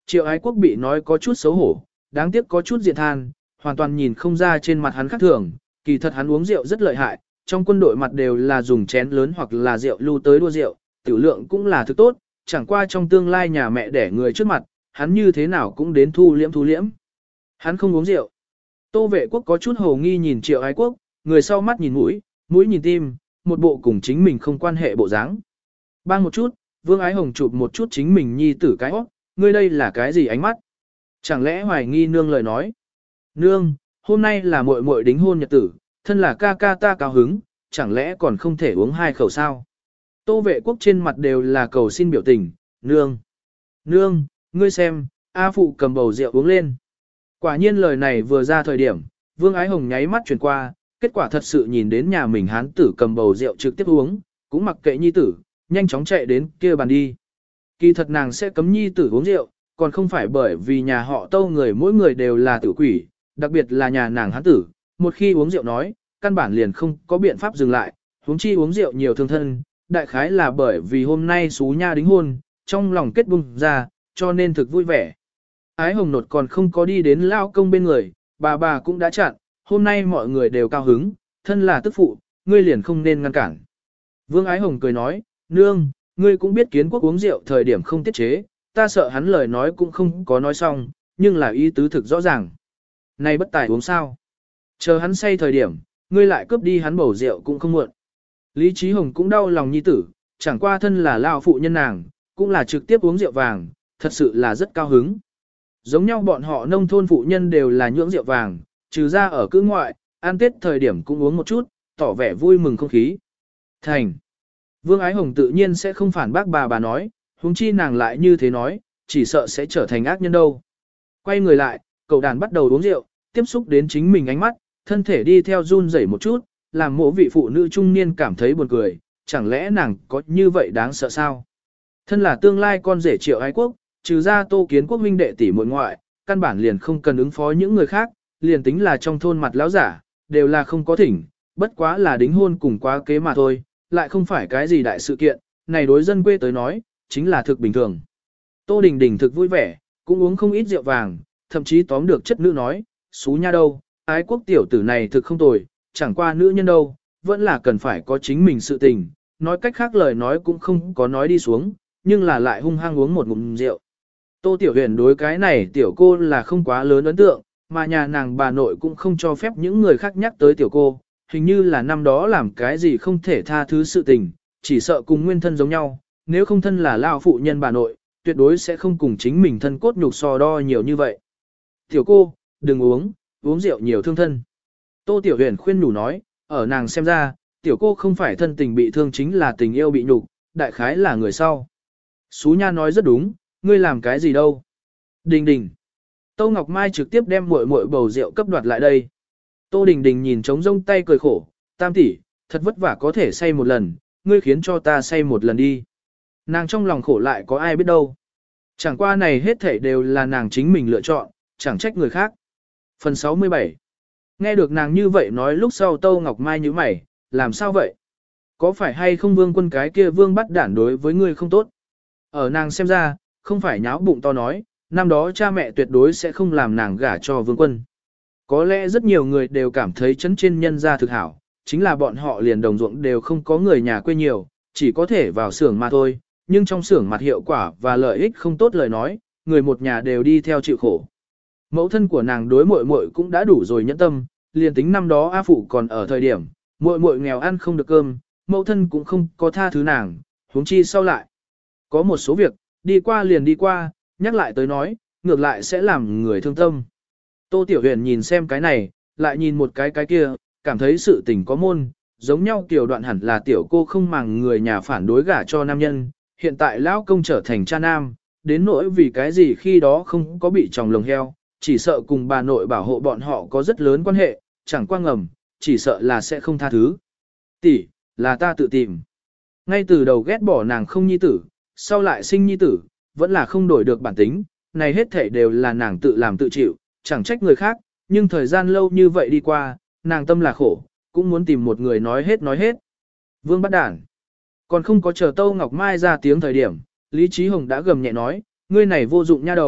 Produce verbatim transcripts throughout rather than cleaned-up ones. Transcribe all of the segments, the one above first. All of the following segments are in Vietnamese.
Triệu Ái Quốc bị nói có chút xấu hổ, đáng tiếc có chút diện than, hoàn toàn nhìn không ra trên mặt hắn khác thường, kỳ thật hắn uống rượu rất lợi hại, trong quân đội mặt đều là dùng chén lớn hoặc là rượu lưu tới đua rượu, tiểu lượng cũng là thứ tốt, chẳng qua trong tương lai nhà mẹ đẻ người trước mặt, hắn như thế nào cũng đến thu liễm thu liễm. Hắn không uống rượu. Tô Vệ Quốc có chút hồ nghi nhìn Triệu Ái Quốc, người sau mắt nhìn mũi, mũi nhìn tim, một bộ cùng chính mình không quan hệ bộ dáng. Bang một chút, Vương Ái Hồng chụp một chút chính mình nhi tử cái óc, ngươi đây là cái gì ánh mắt? Chẳng lẽ hoài nghi nương lời nói? Nương, hôm nay là muội muội đính hôn nhật tử, thân là ca ca ta cao hứng, chẳng lẽ còn không thể uống hai khẩu sao? Tô Vệ Quốc trên mặt đều là cầu xin biểu tình, nương. Nương, ngươi xem, A Phụ cầm bầu rượu uống lên. Quả nhiên lời này vừa ra thời điểm, Vương Ái Hồng nháy mắt chuyển qua, kết quả thật sự nhìn đến nhà mình hán tử cầm bầu rượu trực tiếp uống, cũng mặc kệ nhi tử, nhanh chóng chạy đến kia bàn đi. Kỳ thật nàng sẽ cấm nhi tử uống rượu, còn không phải bởi vì nhà họ Tâu người mỗi người đều là tử quỷ, đặc biệt là nhà nàng hán tử, một khi uống rượu nói, căn bản liền không có biện pháp dừng lại, huống chi uống rượu nhiều thương thân, đại khái là bởi vì hôm nay xú nha đính hôn, trong lòng kết bung ra, cho nên thực vui vẻ. Ái Hồng nột còn không có đi đến lao công bên người, bà bà cũng đã chặn, hôm nay mọi người đều cao hứng, thân là tức phụ, ngươi liền không nên ngăn cản. Vương Ái Hồng cười nói, nương, ngươi cũng biết Kiến Quốc uống rượu thời điểm không tiết chế, ta sợ hắn lời nói cũng không có nói xong, nhưng là ý tứ thực rõ ràng. Này bất tài uống sao? Chờ hắn say thời điểm, ngươi lại cướp đi hắn bầu rượu cũng không muộn. Lý Trí Hồng cũng đau lòng nhi tử, chẳng qua thân là lao phụ nhân nàng, cũng là trực tiếp uống rượu vàng, thật sự là rất cao hứng. Giống nhau bọn họ nông thôn phụ nhân đều là nhưỡng rượu vàng, trừ ra ở cư ngoại, ăn tết thời điểm cũng uống một chút, tỏ vẻ vui mừng không khí. Thành. Vương Ái Hồng tự nhiên sẽ không phản bác bà bà nói, huống chi nàng lại như thế nói, chỉ sợ sẽ trở thành ác nhân đâu. Quay người lại, cậu đàn bắt đầu uống rượu, tiếp xúc đến chính mình ánh mắt, thân thể đi theo run rẩy một chút, làm mỗi vị phụ nữ trung niên cảm thấy buồn cười, chẳng lẽ nàng có như vậy đáng sợ sao? Thân là tương lai con rể Triệu Ái Quốc, trừ ra Tô Kiến Quốc huynh đệ tỷ muội ngoại, căn bản liền không cần ứng phó những người khác, liền tính là trong thôn mặt lão giả, đều là không có thỉnh, bất quá là đính hôn cùng quá kế mà thôi, lại không phải cái gì đại sự kiện, này đối dân quê tới nói, chính là thực bình thường. Tô Đình Đình thực vui vẻ, cũng uống không ít rượu vàng, thậm chí tóm được chất nữ nói, xú nha đâu, Ái Quốc tiểu tử này thực không tồi, chẳng qua nữ nhân đâu, vẫn là cần phải có chính mình sự tình, nói cách khác lời nói cũng không có nói đi xuống, nhưng là lại hung hăng uống một ngụm rượu. Tô Tiểu Huyền đối cái này tiểu cô là không quá lớn ấn tượng, mà nhà nàng bà nội cũng không cho phép những người khác nhắc tới tiểu cô, hình như là năm đó làm cái gì không thể tha thứ sự tình, chỉ sợ cùng nguyên thân giống nhau, nếu không thân là lao phụ nhân bà nội, tuyệt đối sẽ không cùng chính mình thân cốt nhục so đo nhiều như vậy. Tiểu cô, đừng uống, uống rượu nhiều thương thân. Tô Tiểu Huyền khuyên nhủ nói, ở nàng xem ra, tiểu cô không phải thân tình bị thương chính là tình yêu bị nhục, đại khái là người sau. Xú nha nói rất đúng, ngươi làm cái gì đâu? Đình Đình. Tô Ngọc Mai trực tiếp đem muội muội bầu rượu cấp đoạt lại đây. Tô Đình Đình nhìn trống rông tay cười khổ, tam tỷ, thật vất vả có thể say một lần, ngươi khiến cho ta say một lần đi. Nàng trong lòng khổ lại có ai biết đâu. Chẳng qua này hết thảy đều là nàng chính mình lựa chọn, chẳng trách người khác. Phần sáu mươi bảy. Nghe được nàng như vậy nói lúc sau Tô Ngọc Mai nhíu mày, làm sao vậy? Có phải hay không Vương Quân cái kia Vương bắt đản đối với ngươi không tốt? Ở nàng xem ra, không phải nháo bụng to nói, năm đó cha mẹ tuyệt đối sẽ không làm nàng gả cho Vương Quân. Có lẽ rất nhiều người đều cảm thấy chấn trên nhân gia thực hảo, chính là bọn họ liền đồng ruộng đều không có người nhà quê nhiều, chỉ có thể vào xưởng mà thôi, nhưng trong xưởng mặt hiệu quả và lợi ích không tốt lời nói, người một nhà đều đi theo chịu khổ. Mẫu thân của nàng đối muội muội cũng đã đủ rồi nhẫn tâm, liền tính năm đó A phụ còn ở thời điểm, muội muội nghèo ăn không được cơm, mẫu thân cũng không có tha thứ nàng, huống chi sau lại. Có một số việc, đi qua liền đi qua, nhắc lại tới nói, ngược lại sẽ làm người thương tâm. Tô Tiểu Huyền nhìn xem cái này, lại nhìn một cái cái kia, cảm thấy sự tình có môn, giống nhau tiểu đoạn hẳn là tiểu cô không màng người nhà phản đối gả cho nam nhân, hiện tại lão công trở thành cha nam, đến nỗi vì cái gì khi đó không có bị chồng lồng heo, chỉ sợ cùng bà nội bảo hộ bọn họ có rất lớn quan hệ, chẳng qua ngầm, chỉ sợ là sẽ không tha thứ. Tỷ, là ta tự tìm. Ngay từ đầu ghét bỏ nàng không nhi tử, sau lại sinh nhi tử, vẫn là không đổi được bản tính, này hết thể đều là nàng tự làm tự chịu, chẳng trách người khác, nhưng thời gian lâu như vậy đi qua, nàng tâm là khổ, cũng muốn tìm một người nói hết nói hết. Vương bắt đản. Còn không có chờ Tô Ngọc Mai ra tiếng thời điểm, Lý Trí Hồng đã gầm nhẹ nói, ngươi này vô dụng nha đầu,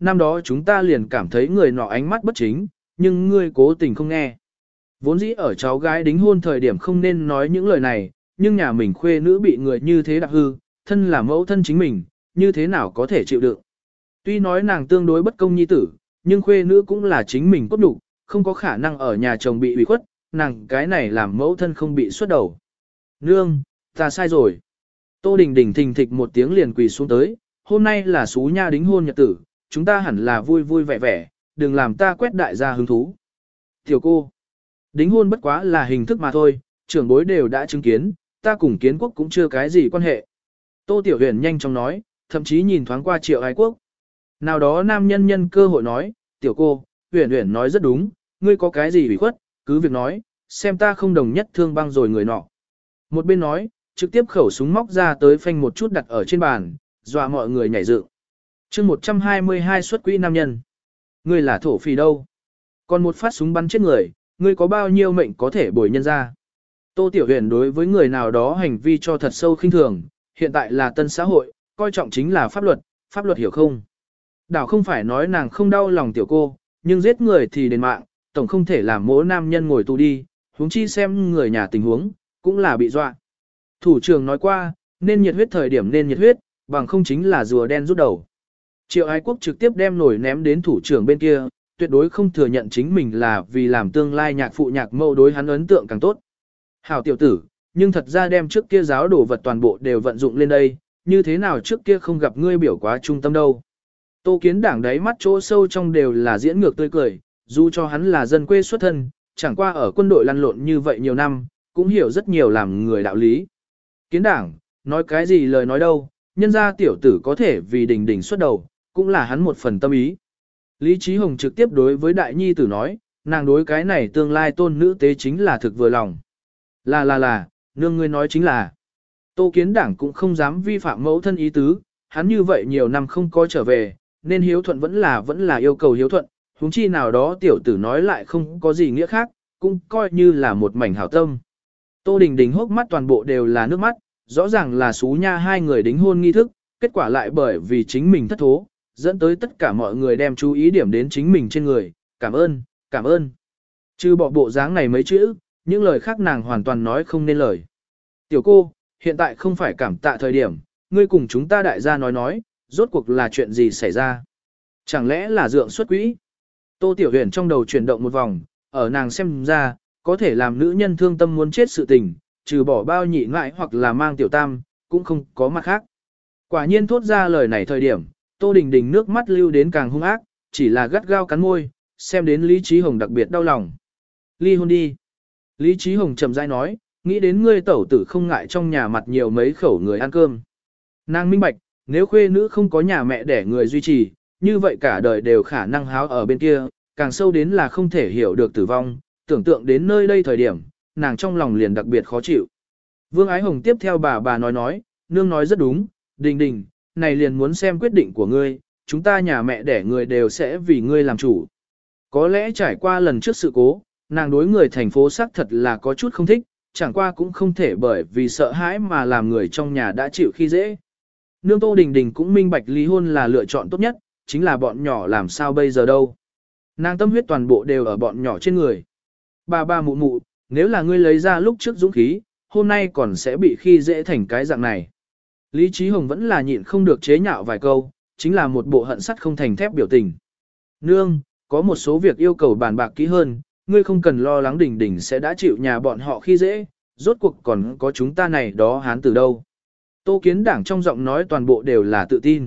năm đó chúng ta liền cảm thấy người nọ ánh mắt bất chính, nhưng ngươi cố tình không nghe. Vốn dĩ ở cháu gái đính hôn thời điểm không nên nói những lời này, nhưng nhà mình khuê nữ bị người như thế đạp hư, thân là mẫu thân chính mình, như thế nào có thể chịu đựng. Tuy nói nàng tương đối bất công nhi tử, nhưng khuê nữ cũng là chính mình cốt đủ, không có khả năng ở nhà chồng bị ủy khuất, nàng cái này làm mẫu thân không bị xuất đầu. Nương, ta sai rồi. Tô Đình Đình thình thịch một tiếng liền quỳ xuống tới, hôm nay là xú nha đính hôn nhật tử, chúng ta hẳn là vui vui vẻ vẻ, đừng làm ta quét đại gia hứng thú. Tiểu cô, đính hôn bất quá là hình thức mà thôi, trưởng bối đều đã chứng kiến, ta cùng kiến quốc cũng chưa cái gì quan hệ. Tô Tiểu Huyền nhanh chóng nói, thậm chí nhìn thoáng qua Triệu Ái Quốc. Nào đó nam nhân nhân cơ hội nói, tiểu cô, Huyền Huyền nói rất đúng, ngươi có cái gì ủy khuất, cứ việc nói, xem ta không đồng nhất thương băng rồi người nọ. Một bên nói, trực tiếp khẩu súng móc ra tới phanh một chút đặt ở trên bàn, dọa mọi người nhảy dựng. chương một trăm hai mươi hai xuất quỹ nam nhân. Ngươi là thổ phỉ đâu? Còn một phát súng bắn chết người, ngươi có bao nhiêu mệnh có thể bồi nhân ra? Tô Tiểu Huyền đối với người nào đó hành vi cho thật sâu khinh thường, hiện tại là tân xã hội, coi trọng chính là pháp luật, pháp luật hiểu không? Đảo không phải nói nàng không đau lòng tiểu cô, nhưng giết người thì đền mạng, tổng không thể làm mỗi nam nhân ngồi tù đi, huống chi xem người nhà tình huống, cũng là bị dọa. Thủ trưởng nói qua, nên nhiệt huyết thời điểm nên nhiệt huyết, bằng không chính là rùa đen rút đầu. Triệu Ái Quốc trực tiếp đem nổi ném đến thủ trưởng bên kia, tuyệt đối không thừa nhận chính mình là vì làm tương lai nhạc phụ nhạc mẫu đối hắn ấn tượng càng tốt. Hảo tiểu tử, nhưng thật ra đem trước kia giáo đồ vật toàn bộ đều vận dụng lên đây, như thế nào trước kia không gặp ngươi biểu quá trung tâm đâu. Tô Kiến Đảng đáy mắt chỗ sâu trong đều là diễn ngược tươi cười, dù cho hắn là dân quê xuất thân, chẳng qua ở quân đội lăn lộn như vậy nhiều năm, cũng hiểu rất nhiều làm người đạo lý. Kiến Đảng, nói cái gì lời nói đâu, nhân ra tiểu tử có thể vì đình đình xuất đầu, cũng là hắn một phần tâm ý. Lý Chí Hồng trực tiếp đối với đại nhi tử nói, nàng đối cái này tương lai tôn nữ tế chính là thực vừa lòng. Là là là, nương ngươi nói chính là. Tô Kiến Đảng cũng không dám vi phạm mẫu thân ý tứ, hắn như vậy nhiều năm không có trở về, nên hiếu thuận vẫn là vẫn là yêu cầu hiếu thuận, huống chi nào đó tiểu tử nói lại không có gì nghĩa khác, cũng coi như là một mảnh hảo tâm. Tô Đình Đình hốc mắt toàn bộ đều là nước mắt, rõ ràng là xú nha hai người đính hôn nghi thức, kết quả lại bởi vì chính mình thất thố, dẫn tới tất cả mọi người đem chú ý điểm đến chính mình trên người, cảm ơn, cảm ơn. Trừ bỏ bộ dáng này mấy chữ, những lời khác nàng hoàn toàn nói không nên lời. Tiểu cô, hiện tại không phải cảm tạ thời điểm, ngươi cùng chúng ta đại gia nói nói, rốt cuộc là chuyện gì xảy ra. Chẳng lẽ là dượng xuất quỹ? Tô Tiểu Huyền trong đầu chuyển động một vòng, ở nàng xem ra, có thể làm nữ nhân thương tâm muốn chết sự tình, trừ bỏ bao nhị ngại hoặc là mang tiểu tam, cũng không có mặt khác. Quả nhiên thốt ra lời này thời điểm, Tô Đình Đình nước mắt lưu đến càng hung ác, chỉ là gắt gao cắn môi, xem đến Lý Chí Hồng đặc biệt đau lòng. Ly hôn đi. Lý Chí Hồng trầm rãi nói, nghĩ đến ngươi tẩu tử không ngại trong nhà mặt nhiều mấy khẩu người ăn cơm. Nàng minh bạch, nếu khuê nữ không có nhà mẹ để người duy trì, như vậy cả đời đều khả năng háo ở bên kia, càng sâu đến là không thể hiểu được tử vong, tưởng tượng đến nơi đây thời điểm, nàng trong lòng liền đặc biệt khó chịu. Vương Ái Hồng tiếp theo bà bà nói nói, nương nói rất đúng, Đình Đình, này liền muốn xem quyết định của ngươi, chúng ta nhà mẹ đẻ người đều sẽ vì ngươi làm chủ. Có lẽ trải qua lần trước sự cố, nàng đối người thành phố xác thật là có chút không thích, chẳng qua cũng không thể bởi vì sợ hãi mà làm người trong nhà đã chịu khi dễ. Nương Tô Đình Đình cũng minh bạch ly hôn là lựa chọn tốt nhất, chính là bọn nhỏ làm sao bây giờ đâu. Nàng tâm huyết toàn bộ đều ở bọn nhỏ trên người. Ba ba mụ mụ, nếu là ngươi lấy ra lúc trước dũng khí, hôm nay còn sẽ bị khi dễ thành cái dạng này. Lý Chí Hồng vẫn là nhịn không được chế nhạo vài câu, chính là một bộ hận sắt không thành thép biểu tình. Nương, có một số việc yêu cầu bàn bạc kỹ hơn, ngươi không cần lo lắng Đình Đình sẽ đã chịu nhà bọn họ khi dễ, rốt cuộc còn có chúng ta này đó hán từ đâu. Tô Kiến Đảng trong giọng nói toàn bộ đều là tự tin.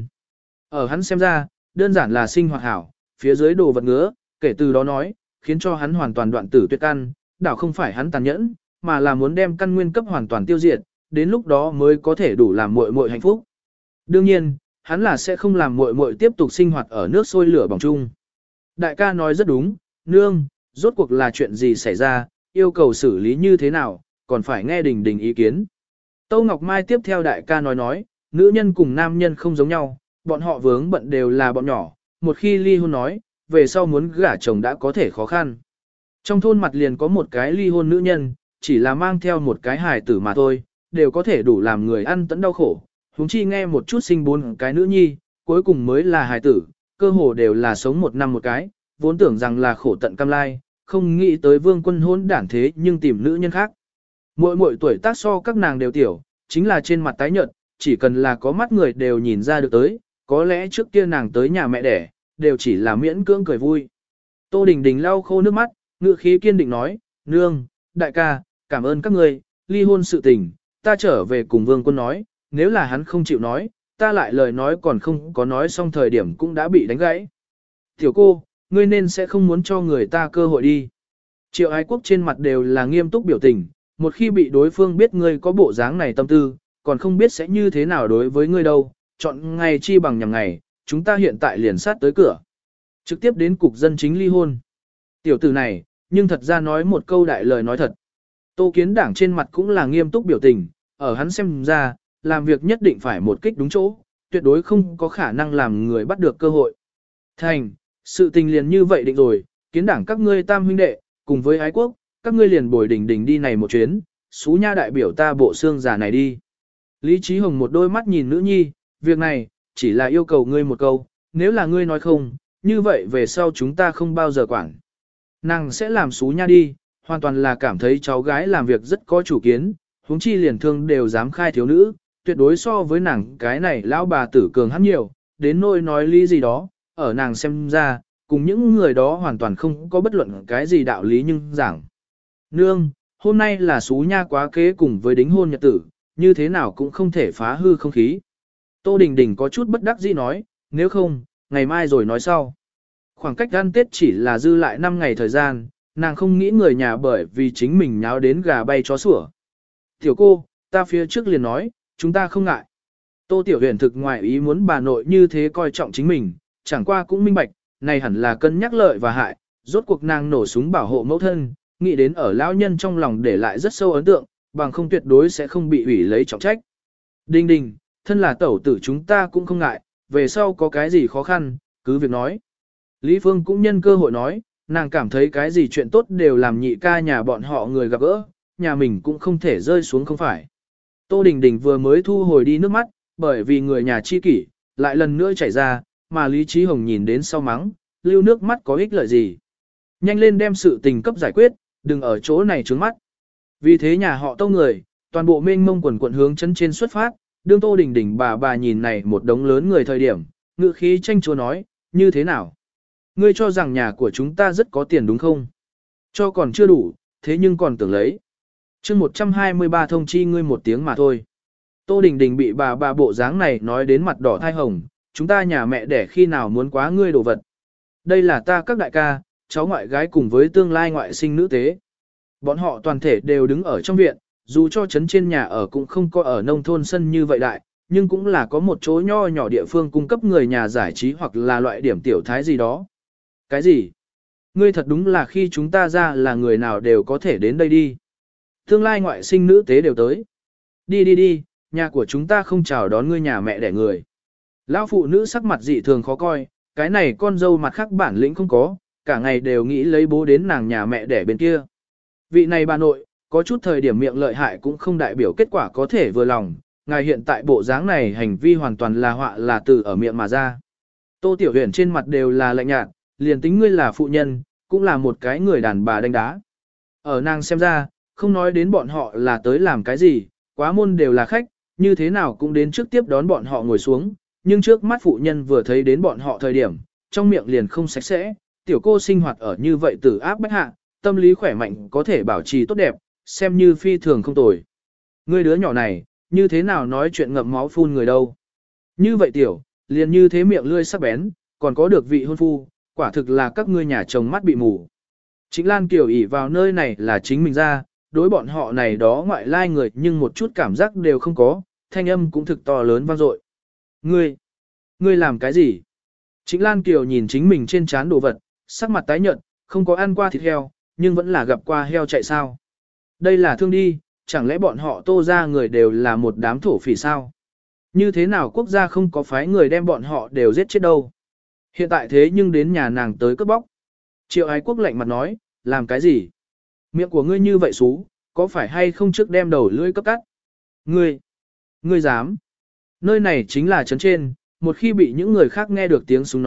Ở hắn xem ra, đơn giản là sinh hoạt hảo, phía dưới đồ vật ngứa, kể từ đó nói, khiến cho hắn hoàn toàn đoạn tử tuyệt căn, đảo không phải hắn tàn nhẫn, mà là muốn đem căn nguyên cấp hoàn toàn tiêu diệt, đến lúc đó mới có thể đủ làm muội muội hạnh phúc. Đương nhiên, hắn là sẽ không làm muội muội tiếp tục sinh hoạt ở nước sôi lửa bỏng chung. Đại ca nói rất đúng, nương, rốt cuộc là chuyện gì xảy ra, yêu cầu xử lý như thế nào, còn phải nghe Đình Đình ý kiến. Tâu Ngọc Mai tiếp theo đại ca nói nói, nữ nhân cùng nam nhân không giống nhau, bọn họ vướng bận đều là bọn nhỏ, một khi ly hôn nói, về sau muốn gả chồng đã có thể khó khăn. Trong thôn mặt liền có một cái ly hôn nữ nhân, chỉ là mang theo một cái hài tử mà thôi, đều có thể đủ làm người ăn tẫn đau khổ, huống chi nghe một chút sinh bốn cái nữ nhi, cuối cùng mới là hài tử, cơ hồ đều là sống một năm một cái, vốn tưởng rằng là khổ tận cam lai, không nghĩ tới vương quân hôn đản thế nhưng tìm nữ nhân khác. Mỗi mỗi tuổi tác so các nàng đều tiểu, chính là trên mặt tái nhợt, chỉ cần là có mắt người đều nhìn ra được tới, có lẽ trước kia nàng tới nhà mẹ đẻ, đều chỉ là miễn cưỡng cười vui. Tô Đình Đình lau khô nước mắt, ngữ khí kiên định nói, nương, đại ca, cảm ơn các người, ly hôn sự tình, ta trở về cùng vương quân nói, nếu là hắn không chịu nói, ta lại lời nói còn không có nói xong thời điểm cũng đã bị đánh gãy. Tiểu cô, ngươi nên sẽ không muốn cho người ta cơ hội đi. Triệu ái quốc trên mặt đều là nghiêm túc biểu tình, một khi bị đối phương biết ngươi có bộ dáng này tâm tư, còn không biết sẽ như thế nào đối với ngươi đâu, chọn ngày chi bằng nhằm ngày, chúng ta hiện tại liền sát tới cửa. Trực tiếp đến cục dân chính ly hôn. Tiểu tử này, nhưng thật ra nói một câu đại lời nói thật. Tô Kiến Đảng trên mặt cũng là nghiêm túc biểu tình, ở hắn xem ra, làm việc nhất định phải một kích đúng chỗ, tuyệt đối không có khả năng làm người bắt được cơ hội. Thành, sự tình liền như vậy định rồi, Kiến Đảng các ngươi tam huynh đệ, cùng với ái quốc, các ngươi liền bồi đỉnh đỉnh đi này một chuyến, xú nha đại biểu ta bộ xương già này đi. Lý Chí Hồng một đôi mắt nhìn nữ nhi, việc này, chỉ là yêu cầu ngươi một câu, nếu là ngươi nói không, như vậy về sau chúng ta không bao giờ quản. Nàng sẽ làm xú nha đi, hoàn toàn là cảm thấy cháu gái làm việc rất có chủ kiến, huống chi liền thương đều dám khai thiếu nữ, tuyệt đối so với nàng cái này lão bà tử cường hắn nhiều, đến nỗi nói lý gì đó, ở nàng xem ra, cùng những người đó hoàn toàn không có bất luận cái gì đạo lý nhưng giảng. Nương, hôm nay là xú nha quá kế cùng với đính hôn nhật tử, như thế nào cũng không thể phá hư không khí. Tô Đình Đình có chút bất đắc dĩ nói, nếu không, ngày mai rồi nói sau. Khoảng cách ăn Tết chỉ là dư lại năm ngày thời gian, nàng không nghĩ người nhà bởi vì chính mình nháo đến gà bay chó sủa. Tiểu cô, ta phía trước liền nói, chúng ta không ngại. Tô Tiểu Huyền thực ngoại ý muốn bà nội như thế coi trọng chính mình, chẳng qua cũng minh bạch, này hẳn là cân nhắc lợi và hại, rốt cuộc nàng nổ súng bảo hộ mẫu thân, nghĩ đến ở lão nhân trong lòng để lại rất sâu ấn tượng, bằng không tuyệt đối sẽ không bị ủy lấy trọng trách. Đình Đình, thân là tẩu tử chúng ta cũng không ngại, về sau có cái gì khó khăn, cứ việc nói. Lý Phương cũng nhân cơ hội nói, nàng cảm thấy cái gì chuyện tốt đều làm nhị ca nhà bọn họ người gặp gỡ, nhà mình cũng không thể rơi xuống không phải. Tô Đình Đình vừa mới thu hồi đi nước mắt, bởi vì người nhà chi kỷ, lại lần nữa chảy ra, mà Lý Trí Hồng nhìn đến sau mắng, lưu nước mắt có ích lợi gì. Nhanh lên đem sự tình cấp giải quyết, đừng ở chỗ này trướng mắt. Vì thế nhà họ Tô người, toàn bộ mênh mông quần quận hướng chân trên xuất phát, đương Tô Đình Đình bà bà nhìn này một đống lớn người thời điểm, ngự khí tranh chúa nói, như thế nào? Ngươi cho rằng nhà của chúng ta rất có tiền đúng không? Cho còn chưa đủ, thế nhưng còn tưởng lấy. chương một trăm hai mươi ba thông chi ngươi một tiếng mà thôi. Tô Đình Đình bị bà bà bộ dáng này nói đến mặt đỏ thai hồng, chúng ta nhà mẹ đẻ khi nào muốn quá ngươi đồ vật. Đây là ta các đại ca, cháu ngoại gái cùng với tương lai ngoại sinh nữ tế. Bọn họ toàn thể đều đứng ở trong viện, dù cho trấn trên nhà ở cũng không có ở nông thôn sân như vậy đại, nhưng cũng là có một chỗ nho nhỏ địa phương cung cấp người nhà giải trí hoặc là loại điểm tiểu thái gì đó. Cái gì? Ngươi thật đúng là khi chúng ta ra là người nào đều có thể đến đây đi. Tương lai ngoại sinh nữ tế đều tới. Đi đi đi, nhà của chúng ta không chào đón ngươi nhà mẹ đẻ người. Lão phụ nữ sắc mặt dị thường khó coi, cái này con dâu mặt khác bản lĩnh không có, cả ngày đều nghĩ lấy bố đến nàng nhà mẹ đẻ bên kia. Vị này bà nội, có chút thời điểm miệng lợi hại cũng không đại biểu kết quả có thể vừa lòng, ngài hiện tại bộ dáng này hành vi hoàn toàn là họa là từ ở miệng mà ra. Tô Tiểu Huyền trên mặt đều là lạnh nhạt, liền tính ngươi là phụ nhân, cũng là một cái người đàn bà đánh đá. Ở nàng xem ra, không nói đến bọn họ là tới làm cái gì, quá môn đều là khách, như thế nào cũng đến trước tiếp đón bọn họ ngồi xuống, nhưng trước mắt phụ nhân vừa thấy đến bọn họ thời điểm, trong miệng liền không sạch sẽ, tiểu cô sinh hoạt ở như vậy tử áp bách hạ, tâm lý khỏe mạnh có thể bảo trì tốt đẹp, xem như phi thường không tồi. Ngươi đứa nhỏ này, như thế nào nói chuyện ngậm máu phun người đâu. Như vậy tiểu, liền như thế miệng lươi sắc bén, còn có được vị hôn phu, quả thực là các ngươi nhà chồng mắt bị mù. Trịnh Lan Kiều ỷ vào nơi này là chính mình ra, đối bọn họ này đó ngoại lai người nhưng một chút cảm giác đều không có, thanh âm cũng thực to lớn vang dội. Ngươi, ngươi làm cái gì? Trịnh Lan Kiều nhìn chính mình trên trán đồ vật, sắc mặt tái nhợt, không có ăn qua thịt heo, nhưng vẫn là gặp qua heo chạy sao. Đây là thương đi, chẳng lẽ bọn họ Tô ra người đều là một đám thổ phỉ sao? Như thế nào quốc gia không có phái người đem bọn họ đều giết chết đâu? Hiện tại thế nhưng đến nhà nàng tới cướp bóc. Triệu Ái Quốc lạnh mặt nói, làm cái gì? Miệng của ngươi như vậy xú, có phải hay không trước đem đầu lưỡi cấp cắt? Ngươi, ngươi dám? Nơi này chính là trấn trên, một khi bị những người khác nghe được tiếng súng nói,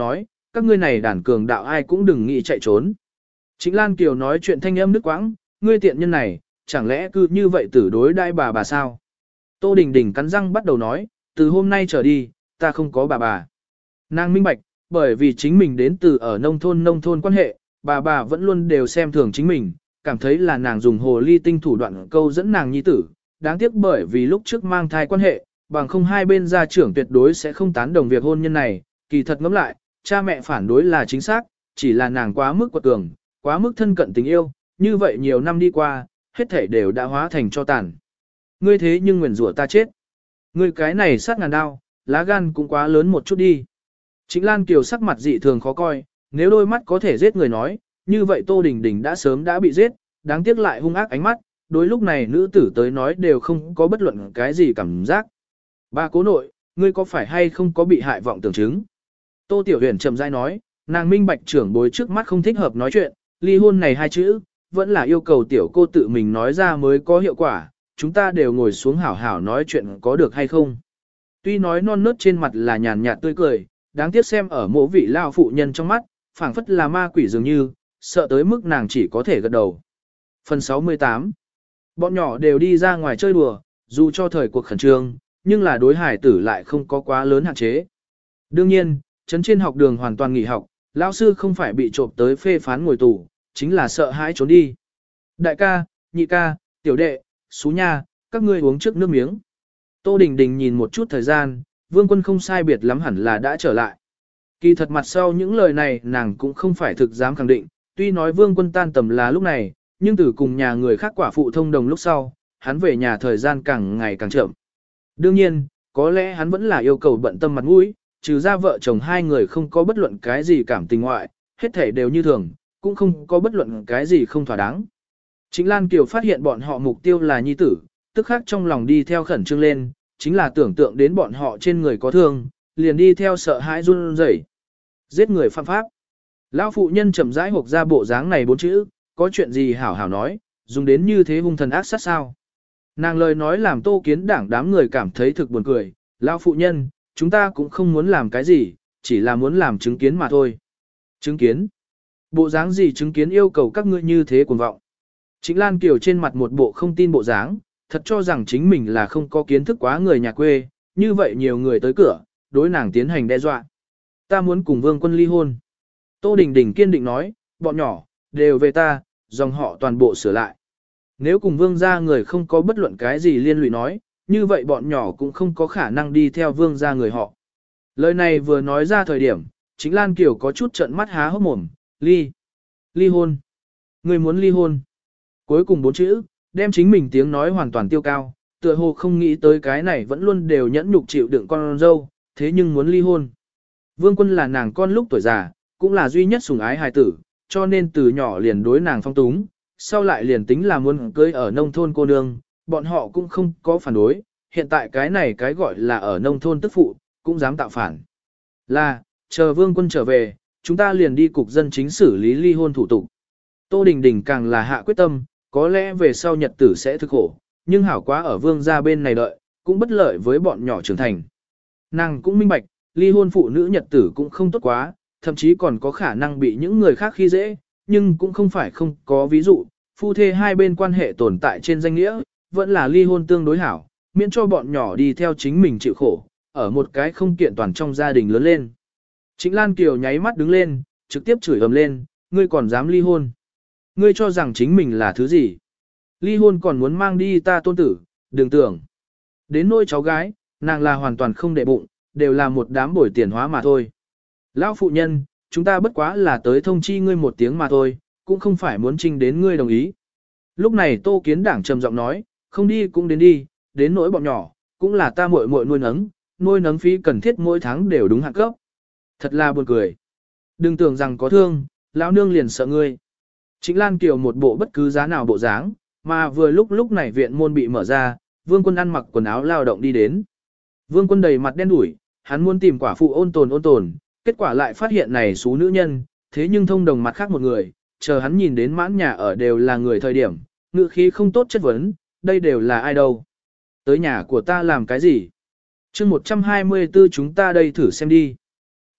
các ngươi này đàn cường đạo ai cũng đừng nghĩ chạy trốn. Trịnh Lan Kiều nói chuyện thanh âm nước quãng, ngươi tiện nhân này, chẳng lẽ cứ như vậy tử đối đai bà bà sao? Tô Đình Đình cắn răng bắt đầu nói, từ hôm nay trở đi, ta không có bà bà. Nàng minh bạch, bởi vì chính mình đến từ ở nông thôn nông thôn quan hệ, bà bà vẫn luôn đều xem thường chính mình, cảm thấy là nàng dùng hồ ly tinh thủ đoạn câu dẫn nàng nhi tử. Đáng tiếc bởi vì lúc trước mang thai quan hệ, bằng không hai bên gia trưởng tuyệt đối sẽ không tán đồng việc hôn nhân này, kỳ thật ngẫm lại, cha mẹ phản đối là chính xác, chỉ là nàng quá mức quật cường, quá mức thân cận tình yêu, như vậy nhiều năm đi qua, hết thể đều đã hóa thành cho tàn. Ngươi thế nhưng nguyền rủa ta chết. Ngươi cái này sát ngàn đao, lá gan cũng quá lớn một chút đi. Trịnh Lan Kiều sắc mặt dị thường khó coi, nếu đôi mắt có thể giết người nói, như vậy Tô Đình Đình đã sớm đã bị giết, đáng tiếc lại hung ác ánh mắt, đối lúc này nữ tử tới nói đều không có bất luận cái gì cảm giác. Ba cố nội, ngươi có phải hay không có bị hại vọng tưởng chứng? Tô Tiểu Huyền chậm rãi nói, nàng minh bạch trưởng bối trước mắt không thích hợp nói chuyện, ly hôn này hai chữ, vẫn là yêu cầu tiểu cô tự mình nói ra mới có hiệu quả, chúng ta đều ngồi xuống hảo hảo nói chuyện có được hay không. Tuy nói non nớt trên mặt là nhàn nhạt tươi cười, đáng tiếc xem ở mỗi vị lao phụ nhân trong mắt, phảng phất là ma quỷ dường như, sợ tới mức nàng chỉ có thể gật đầu. Phần sáu mươi tám. Bọn nhỏ đều đi ra ngoài chơi đùa, dù cho thời cuộc khẩn trương, nhưng là đối hải tử lại không có quá lớn hạn chế. Đương nhiên, trấn trên học đường hoàn toàn nghỉ học, lão sư không phải bị trộm tới phê phán ngồi tù, chính là sợ hãi trốn đi. Đại ca, nhị ca, tiểu đệ, xú nha, các ngươi uống trước nước miếng. Tô Đình Đình nhìn một chút thời gian, Vương Quân không sai biệt lắm hẳn là đã trở lại. Kỳ thật mặt sau những lời này nàng cũng không phải thực dám khẳng định, tuy nói Vương Quân tan tầm là lúc này, nhưng từ cùng nhà người khác quả phụ thông đồng lúc sau, hắn về nhà thời gian càng ngày càng chậm. Đương nhiên, có lẽ hắn vẫn là yêu cầu bận tâm mặt mũi, trừ ra vợ chồng hai người không có bất luận cái gì cảm tình ngoại, hết thể đều như thường, cũng không có bất luận cái gì không thỏa đáng. Trịnh Lan Kiều phát hiện bọn họ mục tiêu là nhi tử, tức khắc trong lòng đi theo khẩn trương lên, chính là tưởng tượng đến bọn họ trên người có thương, liền đi theo sợ hãi run rẩy. Giết người phạm pháp. Lão phụ nhân chậm rãi hộc ra bộ dáng này bốn chữ, có chuyện gì hảo hảo nói, dùng đến như thế hung thần ác sát sao. Nàng lời nói làm Tô Kiến Đảng đám người cảm thấy thực buồn cười, lão phụ nhân, chúng ta cũng không muốn làm cái gì, chỉ là muốn làm chứng kiến mà thôi. Chứng kiến? Bộ dáng gì chứng kiến yêu cầu các ngươi như thế cuồng vọng? Trịnh Lan Kiều trên mặt một bộ không tin bộ dáng, thật cho rằng chính mình là không có kiến thức quá người nhà quê, như vậy nhiều người tới cửa, đối nàng tiến hành đe dọa. Ta muốn cùng Vương Quân ly hôn. Tô Đình Đình kiên định nói, bọn nhỏ, đều về ta, dòng họ toàn bộ sửa lại. Nếu cùng Vương gia người không có bất luận cái gì liên lụy nói, như vậy bọn nhỏ cũng không có khả năng đi theo Vương gia người họ. Lời này vừa nói ra thời điểm, chính Lan Kiều có chút trợn mắt há hốc mồm, ly, ly hôn. Người muốn ly hôn. Cuối cùng bốn chữ, đem chính mình tiếng nói hoàn toàn tiêu cao, tựa hồ không nghĩ tới cái này vẫn luôn đều nhẫn nhục chịu đựng con dâu, thế nhưng muốn ly hôn. Vương Quân là nàng con lúc tuổi già, cũng là duy nhất sủng ái hài tử, cho nên từ nhỏ liền đối nàng phong túng, sau lại liền tính là muốn cưới ở nông thôn cô nương, bọn họ cũng không có phản đối, hiện tại cái này cái gọi là ở nông thôn tức phụ, cũng dám tạo phản. Là, chờ Vương Quân trở về, chúng ta liền đi cục dân chính xử lý ly hôn thủ tục. Tô Đình Đình càng là hạ quyết tâm, có lẽ về sau nhật tử sẽ thực khổ, nhưng hảo quá ở Vương gia bên này đợi, cũng bất lợi với bọn nhỏ trưởng thành. Nàng cũng minh bạch, ly hôn phụ nữ nhật tử cũng không tốt quá, thậm chí còn có khả năng bị những người khác khi dễ, nhưng cũng không phải không có ví dụ, phu thê hai bên quan hệ tồn tại trên danh nghĩa, vẫn là ly hôn tương đối hảo, miễn cho bọn nhỏ đi theo chính mình chịu khổ, ở một cái không kiện toàn trong gia đình lớn lên. Trịnh Lan Kiều nháy mắt đứng lên, trực tiếp chửi ầm lên, ngươi còn dám ly hôn. Ngươi cho rằng chính mình là thứ gì? Ly hôn còn muốn mang đi ta tôn tử, đừng tưởng. Đến nỗi cháu gái, nàng là hoàn toàn không để bụng, đều là một đám bồi tiền hóa mà thôi. Lão phụ nhân, chúng ta bất quá là tới thông chi ngươi một tiếng mà thôi, cũng không phải muốn trình đến ngươi đồng ý. Lúc này Tô Kiến Đảng trầm giọng nói, không đi cũng đến đi, đến nỗi bọn nhỏ, cũng là ta muội muội nuôi nấng, nuôi nấng phí cần thiết mỗi tháng đều đúng hạn cấp. Thật là buồn cười. Đừng tưởng rằng có thương, lão nương liền sợ ngươi. Trịnh Lan Kiều một bộ bất cứ giá nào bộ dáng, mà vừa lúc lúc này viện môn bị mở ra, Vương Quân ăn mặc quần áo lao động đi đến. Vương Quân đầy mặt đen đủi, hắn muốn tìm quả phụ ôn tồn ôn tồn, kết quả lại phát hiện này số nữ nhân, thế nhưng thông đồng mặt khác một người, chờ hắn nhìn đến mãn nhà ở đều là người thời điểm, ngữ khí không tốt chất vấn, đây đều là ai đâu. Tới nhà của ta làm cái gì? chương một trăm hai mươi tư chúng ta đây thử xem đi.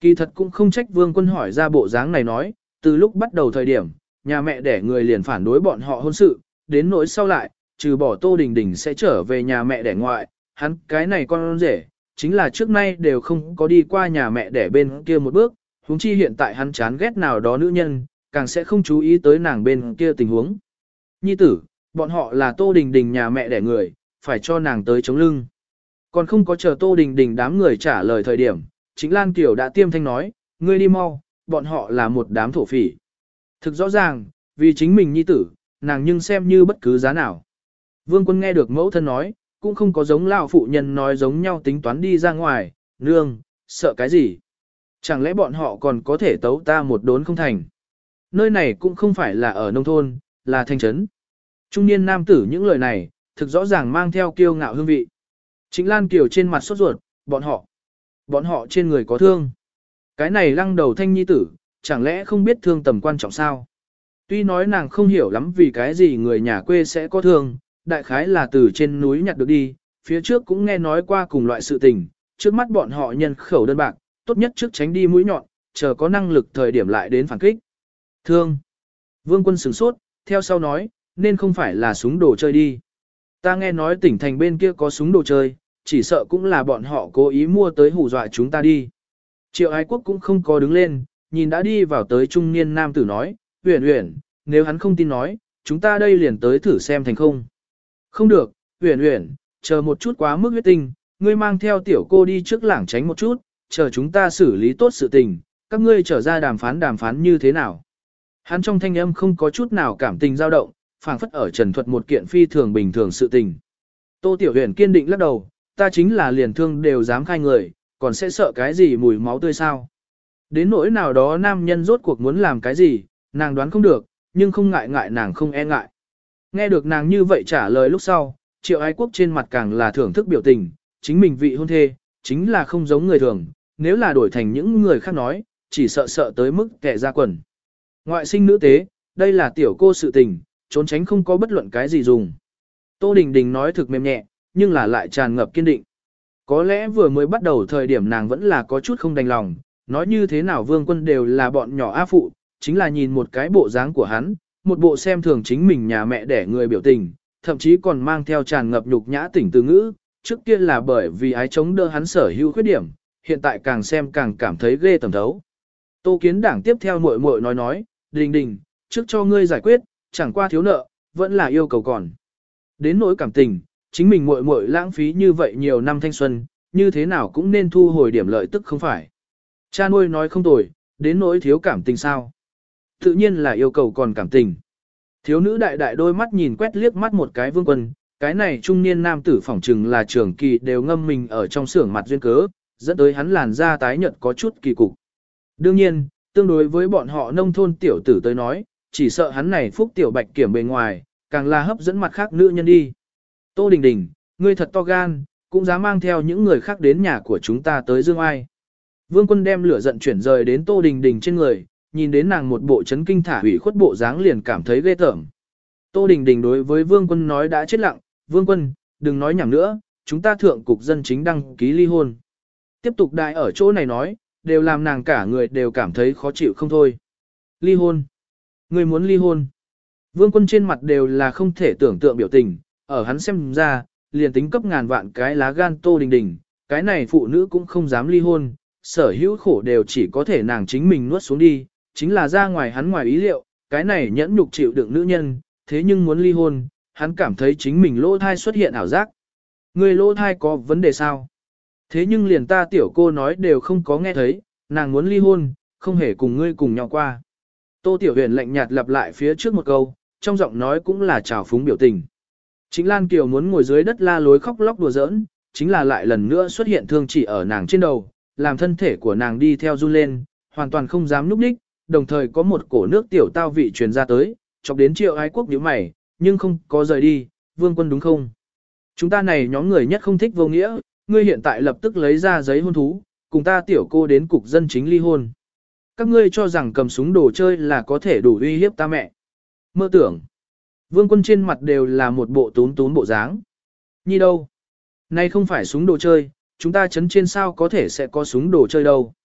Kỳ thật cũng không trách Vương Quân hỏi ra bộ dáng này nói, từ lúc bắt đầu thời điểm, nhà mẹ đẻ người liền phản đối bọn họ hôn sự, đến nỗi sau lại, trừ bỏ Tô Đình Đình sẽ trở về nhà mẹ đẻ ngoại, hắn cái này con rể, chính là trước nay đều không có đi qua nhà mẹ đẻ bên kia một bước, huống chi hiện tại hắn chán ghét nào đó nữ nhân, càng sẽ không chú ý tới nàng bên kia tình huống. Nhi tử, bọn họ là Tô Đình Đình nhà mẹ đẻ người, phải cho nàng tới chống lưng. Còn không có chờ Tô Đình Đình đám người trả lời thời điểm, chính Lan Kiều đã tiêm thanh nói, ngươi đi mau, bọn họ là một đám thổ phỉ. Thực rõ ràng, vì chính mình nhi tử, nàng nhưng xem như bất cứ giá nào. Vương Quân nghe được mẫu thân nói, cũng không có giống lão phụ nhân nói giống nhau tính toán đi ra ngoài, nương, sợ cái gì? Chẳng lẽ bọn họ còn có thể tấu ta một đốn không thành? Nơi này cũng không phải là ở nông thôn, là thành trấn. Trung niên nam tử những lời này, thực rõ ràng mang theo kiêu ngạo hương vị. Trịnh Lan Kiều trên mặt sốt ruột, bọn họ, bọn họ trên người có thương. Cái này lăng đầu thanh nhi tử, chẳng lẽ không biết thương tầm quan trọng sao? Tuy nói nàng không hiểu lắm vì cái gì người nhà quê sẽ có thương, đại khái là từ trên núi nhặt được đi, phía trước cũng nghe nói qua cùng loại sự tình, trước mắt bọn họ nhân khẩu đơn bạc, tốt nhất trước tránh đi mũi nhọn, chờ có năng lực thời điểm lại đến phản kích. Thương. Vương Quân sửng sốt, theo sau nói, nên không phải là súng đồ chơi đi. Ta nghe nói tỉnh thành bên kia có súng đồ chơi, chỉ sợ cũng là bọn họ cố ý mua tới hù dọa chúng ta đi. Triệu Ái Quốc cũng không có đứng lên, nhìn đã đi vào tới trung niên nam tử nói, Uyển Uyển, nếu hắn không tin nói, chúng ta đây liền tới thử xem thành không. Không được, Uyển Uyển, chờ một chút quá mức huyết tinh, ngươi mang theo tiểu cô đi trước lảng tránh một chút, chờ chúng ta xử lý tốt sự tình, các ngươi trở ra đàm phán đàm phán như thế nào. Hắn trong thanh âm không có chút nào cảm tình dao động, phảng phất ở trần thuật một kiện phi thường bình thường sự tình. Tô Tiểu Huyền kiên định lắc đầu, ta chính là liền thương đều dám khai người, còn sẽ sợ cái gì mùi máu tươi sao. Đến nỗi nào đó nam nhân rốt cuộc muốn làm cái gì, nàng đoán không được, nhưng không ngại ngại nàng không e ngại. Nghe được nàng như vậy trả lời lúc sau, Triệu Ái Quốc trên mặt càng là thưởng thức biểu tình, chính mình vị hôn thê, chính là không giống người thường, nếu là đổi thành những người khác nói, chỉ sợ sợ tới mức kẻ ra quần. Ngoại sinh nữ tế, đây là tiểu cô sự tình, trốn tránh không có bất luận cái gì dùng. Tô Đình Đình nói thực mềm nhẹ, nhưng là lại tràn ngập kiên định. Có lẽ vừa mới bắt đầu thời điểm nàng vẫn là có chút không đành lòng, nói như thế nào Vương Quân đều là bọn nhỏ A phụ, chính là nhìn một cái bộ dáng của hắn, một bộ xem thường chính mình nhà mẹ đẻ người biểu tình, thậm chí còn mang theo tràn ngập nhục nhã tỉnh từ ngữ, trước kia là bởi vì ái chống đỡ hắn sở hữu khuyết điểm, hiện tại càng xem càng cảm thấy ghê tầm thấu. Tô Kiến Đảng tiếp theo muội muội nói nói, Đình Đình, trước cho ngươi giải quyết, chẳng qua thiếu nợ, vẫn là yêu cầu còn. Đến nỗi cảm tình, chính mình muội muội lãng phí như vậy nhiều năm thanh xuân, như thế nào cũng nên thu hồi điểm lợi tức không phải. Cha nuôi nói không tồi, đến nỗi thiếu cảm tình sao? Tự nhiên là yêu cầu còn cảm tình. Thiếu nữ đại đại đôi mắt nhìn quét liếc mắt một cái Vương Quân, cái này trung niên nam tử phỏng trừng là trưởng kỳ đều ngâm mình ở trong xưởng mặt duyên cớ, dẫn tới hắn làn da tái nhợt có chút kỳ cục. Đương nhiên, tương đối với bọn họ nông thôn tiểu tử tới nói, chỉ sợ hắn này phúc tiểu bạch kiểm bề ngoài, càng là hấp dẫn mặt khác nữ nhân đi. Tô Đình Đình, ngươi thật to gan, cũng dám mang theo những người khác đến nhà của chúng ta tới dương ai. Vương Quân đem lửa giận chuyển rời đến Tô Đình Đình trên người, nhìn đến nàng một bộ chấn kinh thả hủy khuất bộ dáng liền cảm thấy ghê tởm. Tô Đình Đình đối với Vương Quân nói đã chết lặng, Vương Quân, đừng nói nhảm nữa, chúng ta thượng cục dân chính đăng ký ly hôn. Tiếp tục đại ở chỗ này nói, đều làm nàng cả người đều cảm thấy khó chịu không thôi. Ly hôn. Người muốn ly hôn. Vương Quân trên mặt đều là không thể tưởng tượng biểu tình, ở hắn xem ra, liền tính cấp ngàn vạn cái lá gan Tô Đình Đình, cái này phụ nữ cũng không dám ly hôn, sở hữu khổ đều chỉ có thể nàng chính mình nuốt xuống đi, chính là ra ngoài hắn ngoài ý liệu, cái này nhẫn nhục chịu đựng nữ nhân, thế nhưng muốn ly hôn, hắn cảm thấy chính mình lỗ thai xuất hiện ảo giác. Người lỗ thai có vấn đề sao? Thế nhưng liền ta tiểu cô nói đều không có nghe thấy, nàng muốn ly hôn, không hề cùng ngươi cùng nhau qua. Tô Tiểu Huyền lạnh nhạt lặp lại phía trước một câu, trong giọng nói cũng là trào phúng biểu tình. Chính Lan Kiều muốn ngồi dưới đất la lối khóc lóc đùa giỡn, chính là lại lần nữa xuất hiện thương chỉ ở nàng trên đầu, làm thân thể của nàng đi theo run lên, hoàn toàn không dám núp đích, đồng thời có một cổ nước tiểu tao vị truyền ra tới, chọc đến Triệu Ái Quốc nhíu mày, nhưng không có rời đi, Vương Quân đúng không? Chúng ta này nhóm người nhất không thích vô nghĩa, ngươi hiện tại lập tức lấy ra giấy hôn thú, cùng ta tiểu cô đến cục dân chính ly hôn. Các ngươi cho rằng cầm súng đồ chơi là có thể đủ uy hiếp ta mẹ. Mơ tưởng. Vương Quân trên mặt đều là một bộ tún tún bộ dáng. Nhi đâu? Này không phải súng đồ chơi, chúng ta chấn trên sao có thể sẽ có súng đồ chơi đâu.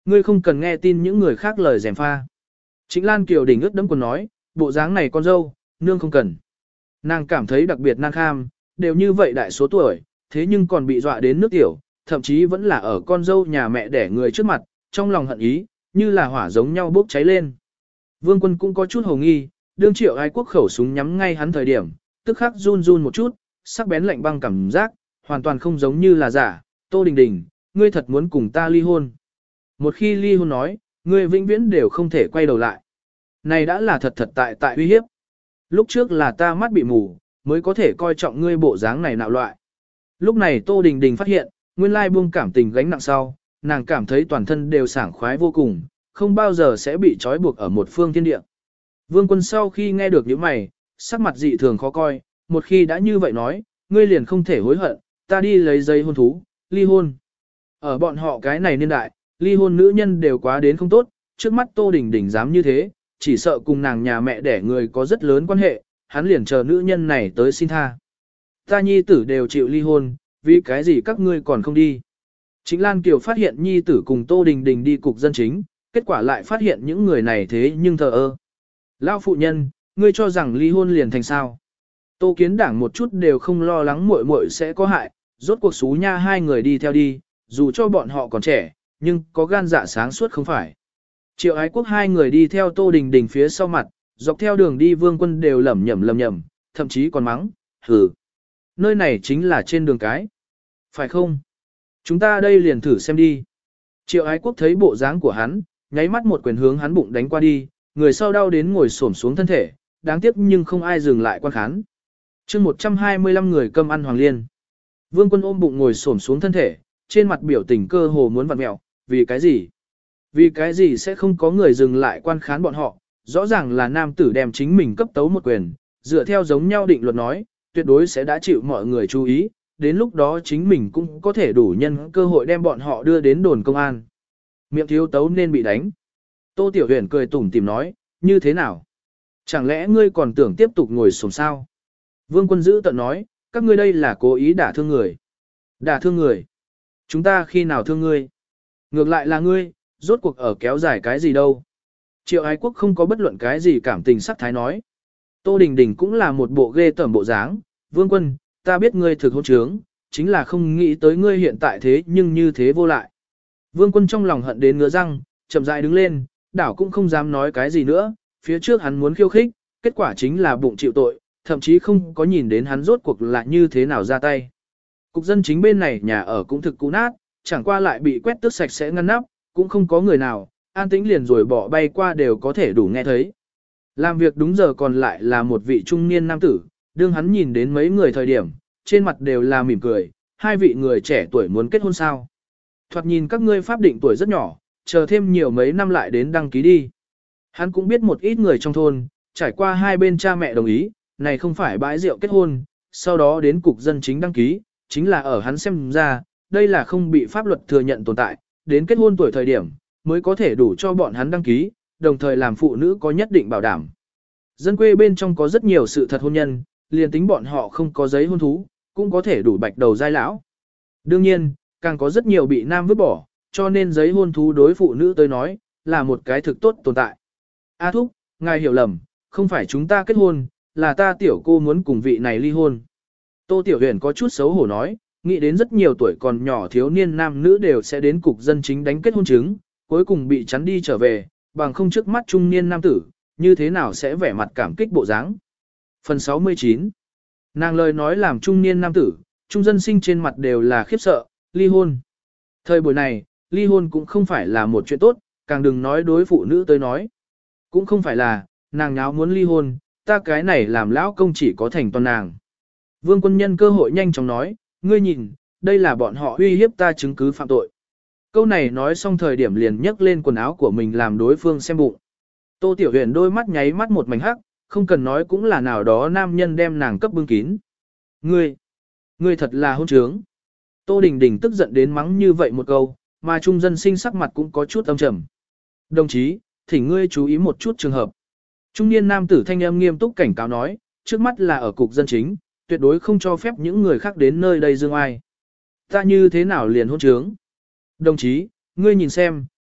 Ngươi không cần nghe tin những người khác lời gièm pha. Trịnh Lan Kiều đỉnh ướt đẫm quần nói, bộ dáng này con dâu, nương không cần. Nàng cảm thấy đặc biệt nan kham, đều như vậy đại số tuổi, thế nhưng còn bị dọa đến nước tiểu, thậm chí vẫn là ở con dâu nhà mẹ đẻ người trước mặt, trong lòng hận ý, như là hỏa giống nhau bốc cháy lên. Vương Quân cũng có chút hồ nghi, đương Triệu Ái Quốc khẩu súng nhắm ngay hắn thời điểm, tức khắc run run một chút, sắc bén lạnh băng cảm giác, hoàn toàn không giống như là giả. Tô Đình Đình, ngươi thật muốn cùng ta ly hôn. Một khi ly hôn nói, ngươi vĩnh viễn đều không thể quay đầu lại. Này đã là thật thật tại tại uy hiếp. Lúc trước là ta mắt bị mù, mới có thể coi trọng ngươi bộ dáng này nạo loại. Lúc này Tô Đình Đình phát hiện, nguyên lai buông cảm tình gánh nặng sau, nàng cảm thấy toàn thân đều sảng khoái vô cùng, không bao giờ sẽ bị trói buộc ở một phương thiên địa. Vương Quân sau khi nghe được những mày, sắc mặt dị thường khó coi, một khi đã như vậy nói, ngươi liền không thể hối hận, ta đi lấy giấy hôn thú, ly hôn. Ở bọn họ cái này niên đại, ly hôn nữ nhân đều quá đến không tốt, trước mắt Tô Đình Đình dám như thế, chỉ sợ cùng nàng nhà mẹ đẻ người có rất lớn quan hệ, hắn liền chờ nữ nhân này tới xin tha. Ta nhi tử đều chịu ly hôn, vì cái gì các ngươi còn không đi. Trịnh Lan Kiều phát hiện nhi tử cùng Tô Đình Đình đi cục dân chính, kết quả lại phát hiện những người này thế nhưng thờ ơ. Lão phụ nhân, ngươi cho rằng ly hôn liền thành sao. Tô Kiến Đảng một chút đều không lo lắng muội muội sẽ có hại, rốt cuộc xú nha hai người đi theo đi, dù cho bọn họ còn trẻ, nhưng có gan dạ sáng suốt không phải. Triệu Ái Quốc hai người đi theo Tô Đình Đình phía sau mặt, dọc theo đường đi Vương Quân đều lẩm nhẩm lẩm nhẩm, thậm chí còn mắng, hừ. Nơi này chính là trên đường cái. Phải không? Chúng ta đây liền thử xem đi. Triệu Ái Quốc thấy bộ dáng của hắn, nháy mắt một quyền hướng hắn bụng đánh qua đi, người sau đau đến ngồi xổm xuống thân thể, đáng tiếc nhưng không ai dừng lại quan khán. Chương một trăm hai mươi lăm người cơm ăn Hoàng Liên. Vương Quân ôm bụng ngồi xổm xuống thân thể, trên mặt biểu tình cơ hồ muốn vặn mẹo, vì cái gì? Vì cái gì sẽ không có người dừng lại quan khán bọn họ, rõ ràng là nam tử đem chính mình cấp tấu một quyền, dựa theo giống nhau định luật nói, tuyệt đối sẽ đã chịu mọi người chú ý, đến lúc đó chính mình cũng có thể đủ nhân cơ hội đem bọn họ đưa đến đồn công an. Miệng thiếu tấu nên bị đánh. Tô Tiểu Huyền cười tủm tỉm nói, như thế nào? Chẳng lẽ ngươi còn tưởng tiếp tục ngồi sống sao? Vương Quân giữ tận nói, các ngươi đây là cố ý đả thương người. Đả thương người? Chúng ta khi nào thương ngươi? Ngược lại là ngươi, rốt cuộc ở kéo dài cái gì đâu? Triệu Ái Quốc không có bất luận cái gì cảm tình sắc thái nói. Tô Đình Đình cũng là một bộ ghê tởm bộ dáng. Vương Quân, ta biết ngươi thực hôn trướng, chính là không nghĩ tới ngươi hiện tại thế nhưng như thế vô lại. Vương Quân trong lòng hận đến ngứa răng, chậm rãi đứng lên, đảo cũng không dám nói cái gì nữa, phía trước hắn muốn khiêu khích, kết quả chính là bụng chịu tội, thậm chí không có nhìn đến hắn rốt cuộc là như thế nào ra tay. Cục dân chính bên này nhà ở cũng thực cũ nát, chẳng qua lại bị quét tước sạch sẽ ngăn nắp, cũng không có người nào, an tĩnh liền rồi bỏ bay qua đều có thể đủ nghe thấy. Làm việc đúng giờ còn lại là một vị trung niên nam tử, đương hắn nhìn đến mấy người thời điểm, trên mặt đều là mỉm cười, hai vị người trẻ tuổi muốn kết hôn sao. Thoạt nhìn các ngươi pháp định tuổi rất nhỏ, chờ thêm nhiều mấy năm lại đến đăng ký đi. Hắn cũng biết một ít người trong thôn, trải qua hai bên cha mẹ đồng ý, này không phải bãi rượu kết hôn, sau đó đến cục dân chính đăng ký, chính là ở hắn xem ra, đây là không bị pháp luật thừa nhận tồn tại, đến kết hôn tuổi thời điểm, mới có thể đủ cho bọn hắn đăng ký, đồng thời làm phụ nữ có nhất định bảo đảm. Dân quê bên trong có rất nhiều sự thật hôn nhân, liền tính bọn họ không có giấy hôn thú, cũng có thể đủ bạch đầu giai lão. Đương nhiên, càng có rất nhiều bị nam vứt bỏ, cho nên giấy hôn thú đối phụ nữ tới nói, là một cái thực tốt tồn tại. A thúc, ngài hiểu lầm, không phải chúng ta kết hôn, là ta tiểu cô muốn cùng vị này ly hôn. Tô Tiểu Huyền có chút xấu hổ nói, nghĩ đến rất nhiều tuổi còn nhỏ thiếu niên nam nữ đều sẽ đến cục dân chính đánh kết hôn chứng, cuối cùng bị chắn đi trở về, bằng không trước mắt trung niên nam tử, như thế nào sẽ vẻ mặt cảm kích bộ dáng. Phần sáu mươi chín. Nàng lời nói làm trung niên nam tử, trung dân sinh trên mặt đều là khiếp sợ, ly hôn. Thời buổi này, ly hôn cũng không phải là một chuyện tốt, càng đừng nói đối phụ nữ tới nói. Cũng không phải là, nàng nháo muốn ly hôn, ta cái này làm lão công chỉ có thành toàn nàng. Vương Quân nhân cơ hội nhanh chóng nói, ngươi nhìn, đây là bọn họ uy hiếp ta chứng cứ phạm tội. Câu này nói xong thời điểm liền nhấc lên quần áo của mình làm đối phương xem bụng. Tô Tiểu Huyền đôi mắt nháy mắt một mảnh hắc, không cần nói cũng là nào đó nam nhân đem nàng cấp bưng kín. Ngươi, ngươi thật là hôn trướng. Tô Đình Đình tức giận đến mắng như vậy một câu, mà trung dân sinh sắc mặt cũng có chút âm trầm. Đồng chí, thỉnh ngươi chú ý một chút trường hợp. Trung niên nam tử thanh âm nghiêm túc cảnh cáo nói, trước mắt là ở cục dân chính, tuyệt đối không cho phép những người khác đến nơi đây dương ai. Ta như thế nào liền hôn trướng? Đồng chí, ngươi nhìn xem,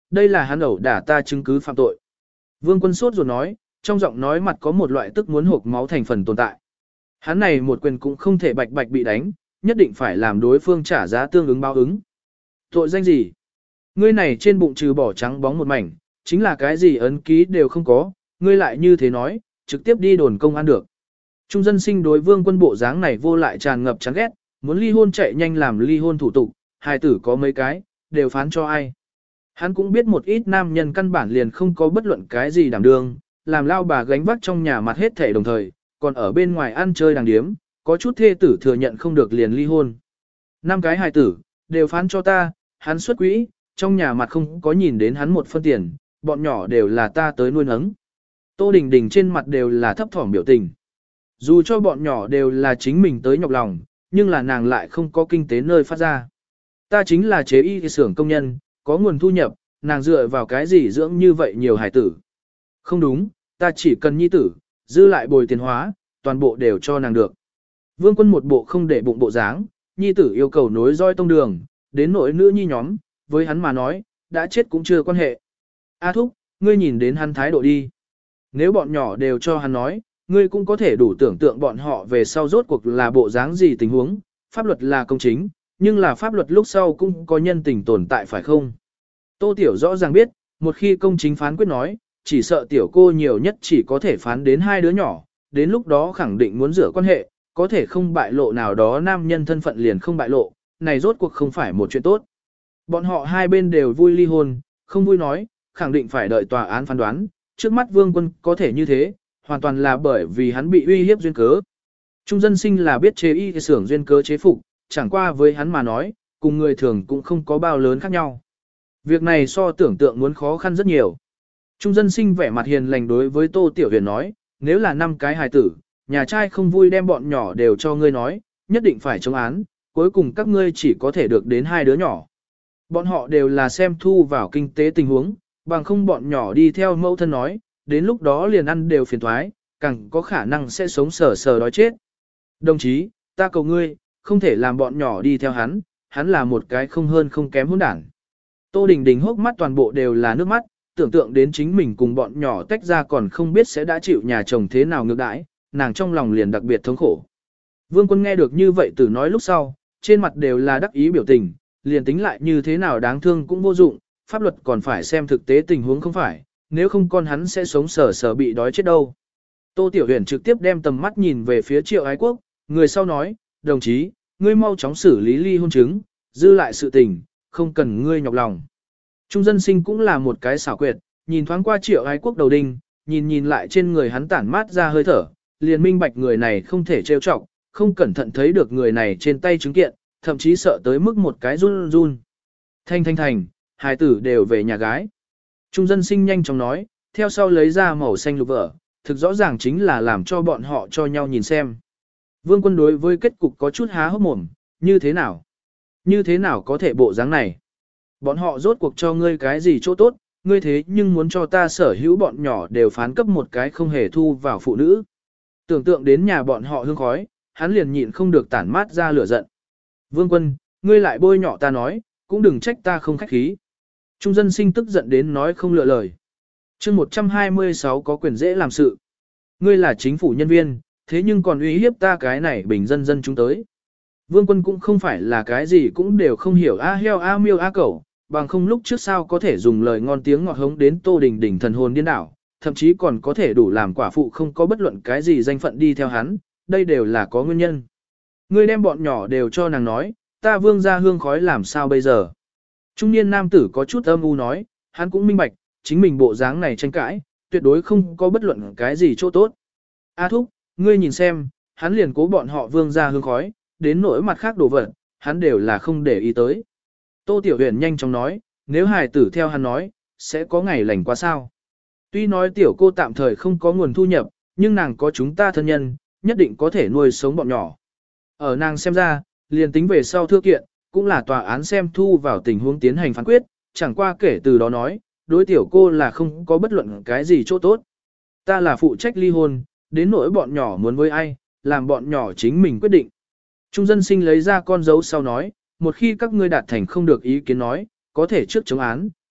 đây là hắn ẩu đả ta chứng cứ phạm tội. Vương Quân sốt ruột nói, trong giọng nói mặt có một loại tức muốn hộc máu thành phần tồn tại. Hắn này một quyền cũng không thể bạch bạch bị đánh, nhất định phải làm đối phương trả giá tương ứng báo ứng. Tội danh gì? Ngươi này trên bụng trừ bỏ trắng bóng một mảnh, chính là cái gì ấn ký đều không có, ngươi lại như thế nói, trực tiếp đi đồn công an được. Trung dân sinh đối Vương Quân bộ dáng này vô lại tràn ngập chán ghét, muốn ly hôn chạy nhanh làm ly hôn thủ tục, hài tử có mấy cái, đều phán cho ai. Hắn cũng biết một ít nam nhân căn bản liền không có bất luận cái gì đảm đương, làm lao bà gánh vác trong nhà mặt hết thể đồng thời, còn ở bên ngoài ăn chơi đàng điếm, có chút thê tử thừa nhận không được liền ly hôn. Năm cái hài tử, đều phán cho ta, hắn xuất quỹ, trong nhà mặt không có nhìn đến hắn một phân tiền, bọn nhỏ đều là ta tới nuôi nấng. Tô Đình Đình trên mặt đều là thấp thỏm biểu tình. Dù cho bọn nhỏ đều là chính mình tới nhọc lòng, nhưng là nàng lại không có kinh tế nơi phát ra. Ta chính là chế y xưởng công nhân, có nguồn thu nhập, nàng dựa vào cái gì dưỡng như vậy nhiều hài tử. Không đúng, ta chỉ cần nhi tử, dư lại bồi tiền hóa, toàn bộ đều cho nàng được. Vương Quân một bộ không để bụng bộ dáng, nhi tử yêu cầu nối roi tông đường, đến nỗi nữ nhi nhóm, với hắn mà nói, đã chết cũng chưa quan hệ. A Thúc, ngươi nhìn đến hắn thái độ đi. Nếu bọn nhỏ đều cho hắn nói, ngươi cũng có thể đủ tưởng tượng bọn họ về sau rốt cuộc là bộ dáng gì tình huống, pháp luật là công chính, nhưng là pháp luật lúc sau cũng có nhân tình tồn tại phải không? Tô Tiểu rõ ràng biết, một khi công chính phán quyết nói, chỉ sợ tiểu cô nhiều nhất chỉ có thể phán đến hai đứa nhỏ, đến lúc đó khẳng định muốn rửa quan hệ, có thể không bại lộ nào đó nam nhân thân phận liền không bại lộ, này rốt cuộc không phải một chuyện tốt. Bọn họ hai bên đều vui ly hôn, không vui nói, khẳng định phải đợi tòa án phán đoán, trước mắt Vương Quân có thể như thế, hoàn toàn là bởi vì hắn bị uy hiếp duyên cớ. Trung dân sinh là biết chế y xưởng duyên cớ chế phục, chẳng qua với hắn mà nói, cùng người thường cũng không có bao lớn khác nhau. Việc này so tưởng tượng muốn khó khăn rất nhiều. Trung dân sinh vẻ mặt hiền lành đối với Tô Tiểu Huyền nói, nếu là năm cái hài tử, nhà trai không vui đem bọn nhỏ đều cho ngươi nói, nhất định phải chống án, cuối cùng các ngươi chỉ có thể được đến hai đứa nhỏ. Bọn họ đều là xem thu vào kinh tế tình huống, bằng không bọn nhỏ đi theo mẫu thân nói, đến lúc đó liền ăn đều phiền thoái, càng có khả năng sẽ sống sờ sờ đói chết. Đồng chí, ta cầu ngươi, không thể làm bọn nhỏ đi theo hắn, hắn là một cái không hơn không kém hỗn đản. Tô Đình Đình hốc mắt toàn bộ đều là nước mắt, tưởng tượng đến chính mình cùng bọn nhỏ tách ra còn không biết sẽ đã chịu nhà chồng thế nào ngược đãi, nàng trong lòng liền đặc biệt thống khổ. Vương Quân nghe được như vậy từ nói lúc sau, trên mặt đều là đắc ý biểu tình, liền tính lại như thế nào đáng thương cũng vô dụng, pháp luật còn phải xem thực tế tình huống không phải, nếu không con hắn sẽ sống sờ sờ bị đói chết đâu. Tô Tiểu Huyền trực tiếp đem tầm mắt nhìn về phía Triệu Ái Quốc, người sau nói, đồng chí, ngươi mau chóng xử lý ly hôn chứng, dư lại sự tình, không cần ngươi nhọc lòng. Trung dân sinh cũng là một cái xảo quyệt, nhìn thoáng qua Triệu Ái Quốc đầu đinh, nhìn nhìn lại trên người hắn tản mát ra hơi thở, liền minh bạch người này không thể trêu chọc, không cẩn thận thấy được người này trên tay chứng kiện, thậm chí sợ tới mức một cái run run. Thanh thanh thành, hài tử đều về nhà gái. Trung dân sinh nhanh chóng nói, theo sau lấy ra màu xanh lục vở, thực rõ ràng chính là làm cho bọn họ cho nhau nhìn xem. Vương Quân đối với kết cục có chút há hốc mồm, như thế nào? Như thế nào có thể bộ dáng này? Bọn họ rốt cuộc cho ngươi cái gì chỗ tốt, ngươi thế nhưng muốn cho ta sở hữu bọn nhỏ đều phán cấp một cái không hề thu vào phụ nữ. Tưởng tượng đến nhà bọn họ hương khói, hắn liền nhịn không được tản mát ra lửa giận. Vương Quân, ngươi lại bôi nhọ ta nói, cũng đừng trách ta không khách khí. Trung dân sinh tức giận đến nói không lựa lời. chương một trăm hai mươi sáu có quyền dễ làm sự. Ngươi là chính phủ nhân viên, thế nhưng còn uy hiếp ta cái này bình dân dân chúng tới. Vương Quân cũng không phải là cái gì cũng đều không hiểu a heo a miêu a cẩu, bằng không lúc trước sao có thể dùng lời ngon tiếng ngọt hống đến Tô Đình Đình thần hồn điên đảo, thậm chí còn có thể đủ làm quả phụ không có bất luận cái gì danh phận đi theo hắn, đây đều là có nguyên nhân. Ngươi đem bọn nhỏ đều cho nàng nói, ta vương ra hương khói làm sao bây giờ. Trung niên nam tử có chút âm u nói, hắn cũng minh bạch, chính mình bộ dáng này tranh cãi, tuyệt đối không có bất luận cái gì chỗ tốt. A Thúc, ngươi nhìn xem, hắn liền cố bọn họ vương ra hương khói, đến nỗi mặt khác đồ vật, hắn đều là không để ý tới. Tô Tiểu Huyền nhanh chóng nói, nếu hài tử theo hắn nói, sẽ có ngày lành quá sao. Tuy nói tiểu cô tạm thời không có nguồn thu nhập, nhưng nàng có chúng ta thân nhân, nhất định có thể nuôi sống bọn nhỏ. Ở nàng xem ra, liền tính về sau thưa kiện, cũng là tòa án xem thu vào tình huống tiến hành phán quyết, chẳng qua kể từ đó nói, đối tiểu cô là không có bất luận cái gì chỗ tốt. Ta là phụ trách ly hôn, đến nỗi bọn nhỏ muốn với ai, làm bọn nhỏ chính mình quyết định. Trung dân sinh lấy ra con dấu sau nói, một khi các ngươi đạt thành không được ý kiến nói, có thể trước chống án,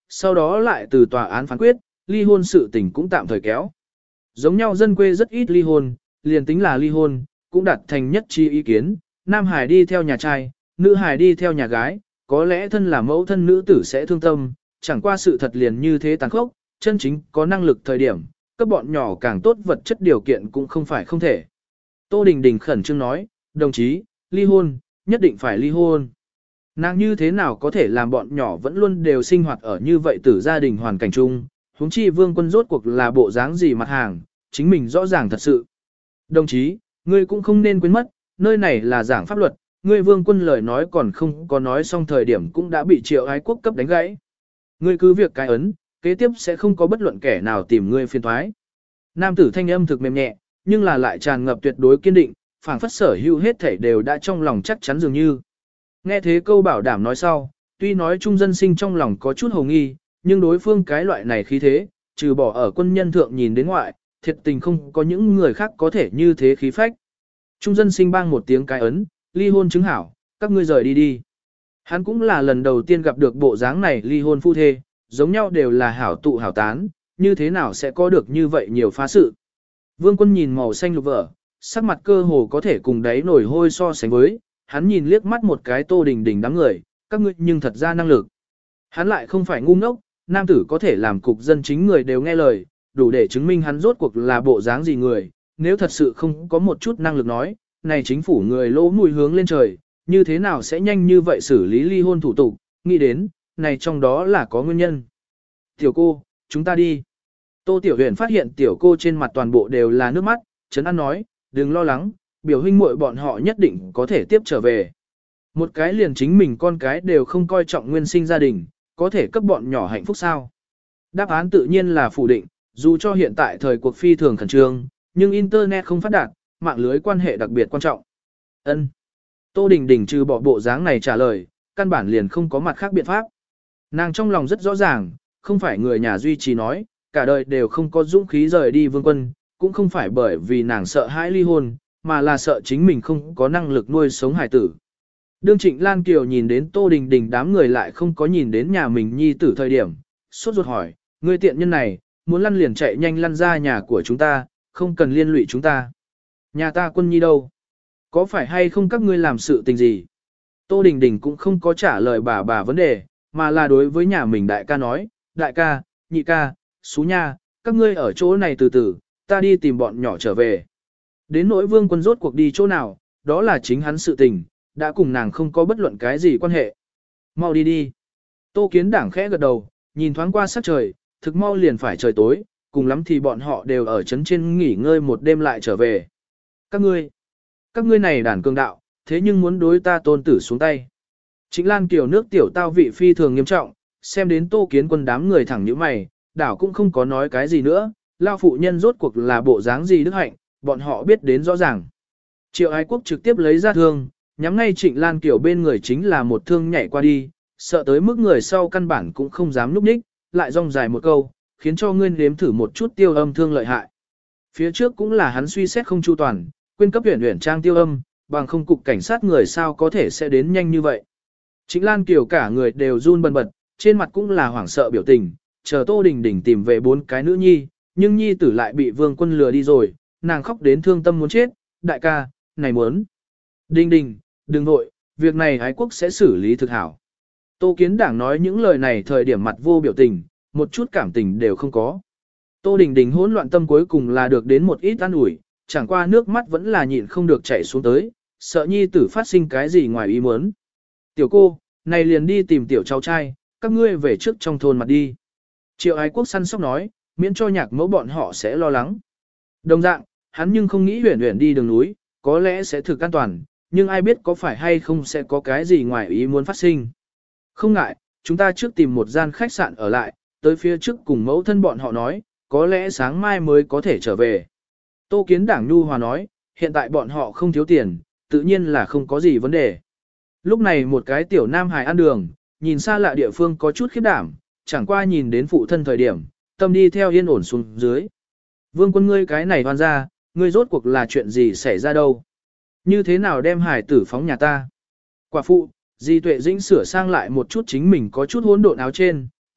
sau đó lại từ tòa án phán quyết, ly hôn sự tình cũng tạm thời kéo. Giống nhau dân quê rất ít ly hôn, liền tính là ly hôn, cũng đạt thành nhất trí ý kiến, nam hải đi theo nhà trai, nữ hải đi theo nhà gái, có lẽ thân là mẫu thân nữ tử sẽ thương tâm, chẳng qua sự thật liền như thế tàn khốc, chân chính có năng lực thời điểm, các bọn nhỏ càng tốt vật chất điều kiện cũng không phải không thể. Tô Đình Đình khẩn trương nói, đồng chí, ly hôn, nhất định phải ly hôn. Nàng như thế nào có thể làm bọn nhỏ vẫn luôn đều sinh hoạt ở như vậy từ gia đình hoàn cảnh chung, huống chi Vương Quân rốt cuộc là bộ dáng gì mặt hàng, chính mình rõ ràng thật sự. Đồng chí, ngươi cũng không nên quên mất, nơi này là giảng pháp luật, ngươi Vương Quân lời nói còn không có nói xong thời điểm cũng đã bị Triệu Ái Quốc cấp đánh gãy. Ngươi cứ việc cái ấn, kế tiếp sẽ không có bất luận kẻ nào tìm ngươi phiền toái. Nam tử thanh âm thực mềm nhẹ, nhưng là lại tràn ngập tuyệt đối kiên định, phảng phất sở hữu hết thảy đều đã trong lòng chắc chắn dường như. Nghe thế câu bảo đảm nói sau, tuy nói trung dân sinh trong lòng có chút hồ nghi, nhưng đối phương cái loại này khí thế, trừ bỏ ở quân nhân thượng nhìn đến ngoại, thiệt tình không có những người khác có thể như thế khí phách. Trung dân sinh bang một tiếng cái ấn, ly hôn chứng hảo, các ngươi rời đi đi. Hắn cũng là lần đầu tiên gặp được bộ dáng này ly hôn phu thê, giống nhau đều là hảo tụ hảo tán, như thế nào sẽ có được như vậy nhiều phá sự. Vương Quân nhìn màu xanh lục vở, sắc mặt cơ hồ có thể cùng đáy nổi hôi so sánh với, hắn nhìn liếc mắt một cái Tô Đình Đình đám người, các ngươi nhưng thật ra năng lực. Hắn lại không phải ngu ngốc, nam tử có thể làm cục dân chính người đều nghe lời, đủ để chứng minh hắn rốt cuộc là bộ dáng gì người, nếu thật sự không có một chút năng lực nói, này chính phủ người lỗ mùi hướng lên trời, như thế nào sẽ nhanh như vậy xử lý ly hôn thủ tục, nghĩ đến, này trong đó là có nguyên nhân. Tiểu cô, chúng ta đi. Tô Tiểu Huyền phát hiện tiểu cô trên mặt toàn bộ đều là nước mắt, Trấn An nói, đừng lo lắng, biểu huynh muội bọn họ nhất định có thể tiếp trở về. Một cái liền chính mình con cái đều không coi trọng nguyên sinh gia đình, có thể cấp bọn nhỏ hạnh phúc sao? Đáp án tự nhiên là phủ định, dù cho hiện tại thời cuộc phi thường khẩn trương, nhưng Internet không phát đạt, mạng lưới quan hệ đặc biệt quan trọng. Ân. Tô Đình Đình trừ bỏ bộ dáng này trả lời, căn bản liền không có mặt khác biện pháp. Nàng trong lòng rất rõ ràng, không phải người nhà duy trì nói, cả đời đều không có dũng khí rời đi Vương Quân, cũng không phải bởi vì nàng sợ hãi ly hôn, mà là sợ chính mình không có năng lực nuôi sống hài tử. Đương Trịnh Lan Kiều nhìn đến Tô Đình Đình đám người lại không có nhìn đến nhà mình nhi tử thời điểm, sốt ruột hỏi, ngươi tiện nhân này, muốn lăn liền chạy nhanh lăn ra nhà của chúng ta, không cần liên lụy chúng ta. Nhà ta Quân nhi đâu? Có phải hay không các ngươi làm sự tình gì? Tô Đình Đình cũng không có trả lời bà bà vấn đề, mà là đối với nhà mình đại ca nói, đại ca, nhị ca, xú nha, các ngươi ở chỗ này từ từ, ta đi tìm bọn nhỏ trở về. Đến nỗi Vương Quân rốt cuộc đi chỗ nào, đó là chính hắn sự tình, đã cùng nàng không có bất luận cái gì quan hệ. Mau đi đi. Tô Kiến Đảng khẽ gật đầu, nhìn thoáng qua sắc trời, thực mau liền phải trời tối, cùng lắm thì bọn họ đều ở trấn trên nghỉ ngơi một đêm lại trở về. Các ngươi, các ngươi này đàn cường đạo, thế nhưng muốn đối ta tôn tử xuống tay. Trịnh Lan Kiều nước tiểu tao vị phi thường nghiêm trọng, xem đến Tô Kiến Quân đám người thẳng như mày, đảo cũng không có nói cái gì nữa, lao phụ nhân rốt cuộc là bộ dáng gì đức hạnh, bọn họ biết đến rõ ràng. Triệu Ái Quốc trực tiếp lấy ra thương, nhắm ngay Trịnh Lan Kiều bên người chính là một thương nhảy qua đi, sợ tới mức người sau căn bản cũng không dám núp ních, lại rong dài một câu, khiến cho ngươi nếm thử một chút tiêu âm thương lợi hại. Phía trước cũng là hắn suy xét không chu toàn, quên cấp huyền huyền trang tiêu âm, bằng không cục cảnh sát người sao có thể sẽ đến nhanh như vậy. Trịnh Lan Kiều cả người đều run bần bật, trên mặt cũng là hoảng sợ biểu tình, chờ Tô Đình Đình tìm về bốn cái nữ nhi, nhưng nhi tử lại bị Vương Quân lừa đi rồi, nàng khóc đến thương tâm muốn chết, đại ca, này muốn. Đình Đình, đừng nội, việc này Ái Quốc sẽ xử lý thực hảo. Tô Kiến Đảng nói những lời này thời điểm mặt vô biểu tình, một chút cảm tình đều không có. Tô Đình Đình hỗn loạn tâm cuối cùng là được đến một ít an ủi, chẳng qua nước mắt vẫn là nhịn không được chảy xuống tới, sợ nhi tử phát sinh cái gì ngoài ý muốn. Tiểu cô, này liền đi tìm tiểu cháu trai, các ngươi về trước trong thôn mặt đi. Triệu Ái Quốc săn sóc nói, miễn cho nhạc mẫu bọn họ sẽ lo lắng. Đồng dạng, hắn nhưng không nghĩ huyền huyền đi đường núi, có lẽ sẽ thực an toàn, nhưng ai biết có phải hay không sẽ có cái gì ngoài ý muốn phát sinh. Không ngại, chúng ta trước tìm một gian khách sạn ở lại, tới phía trước cùng mẫu thân bọn họ nói, có lẽ sáng mai mới có thể trở về. Tô Kiến Đảng nhu hòa nói, hiện tại bọn họ không thiếu tiền, tự nhiên là không có gì vấn đề. Lúc này một cái tiểu nam hài ăn đường, nhìn xa lạ địa phương có chút khiếp đảm, chẳng qua nhìn đến phụ thân thời điểm, tâm đi theo yên ổn xuống dưới. Vương Quân ngươi cái này hoan ra, ngươi rốt cuộc là chuyện gì xảy ra đâu? Như thế nào đem hải tử phóng nhà ta? Quả phụ, Di Tuệ Dĩnh sửa sang lại một chút chính mình có chút hỗn độn áo trên,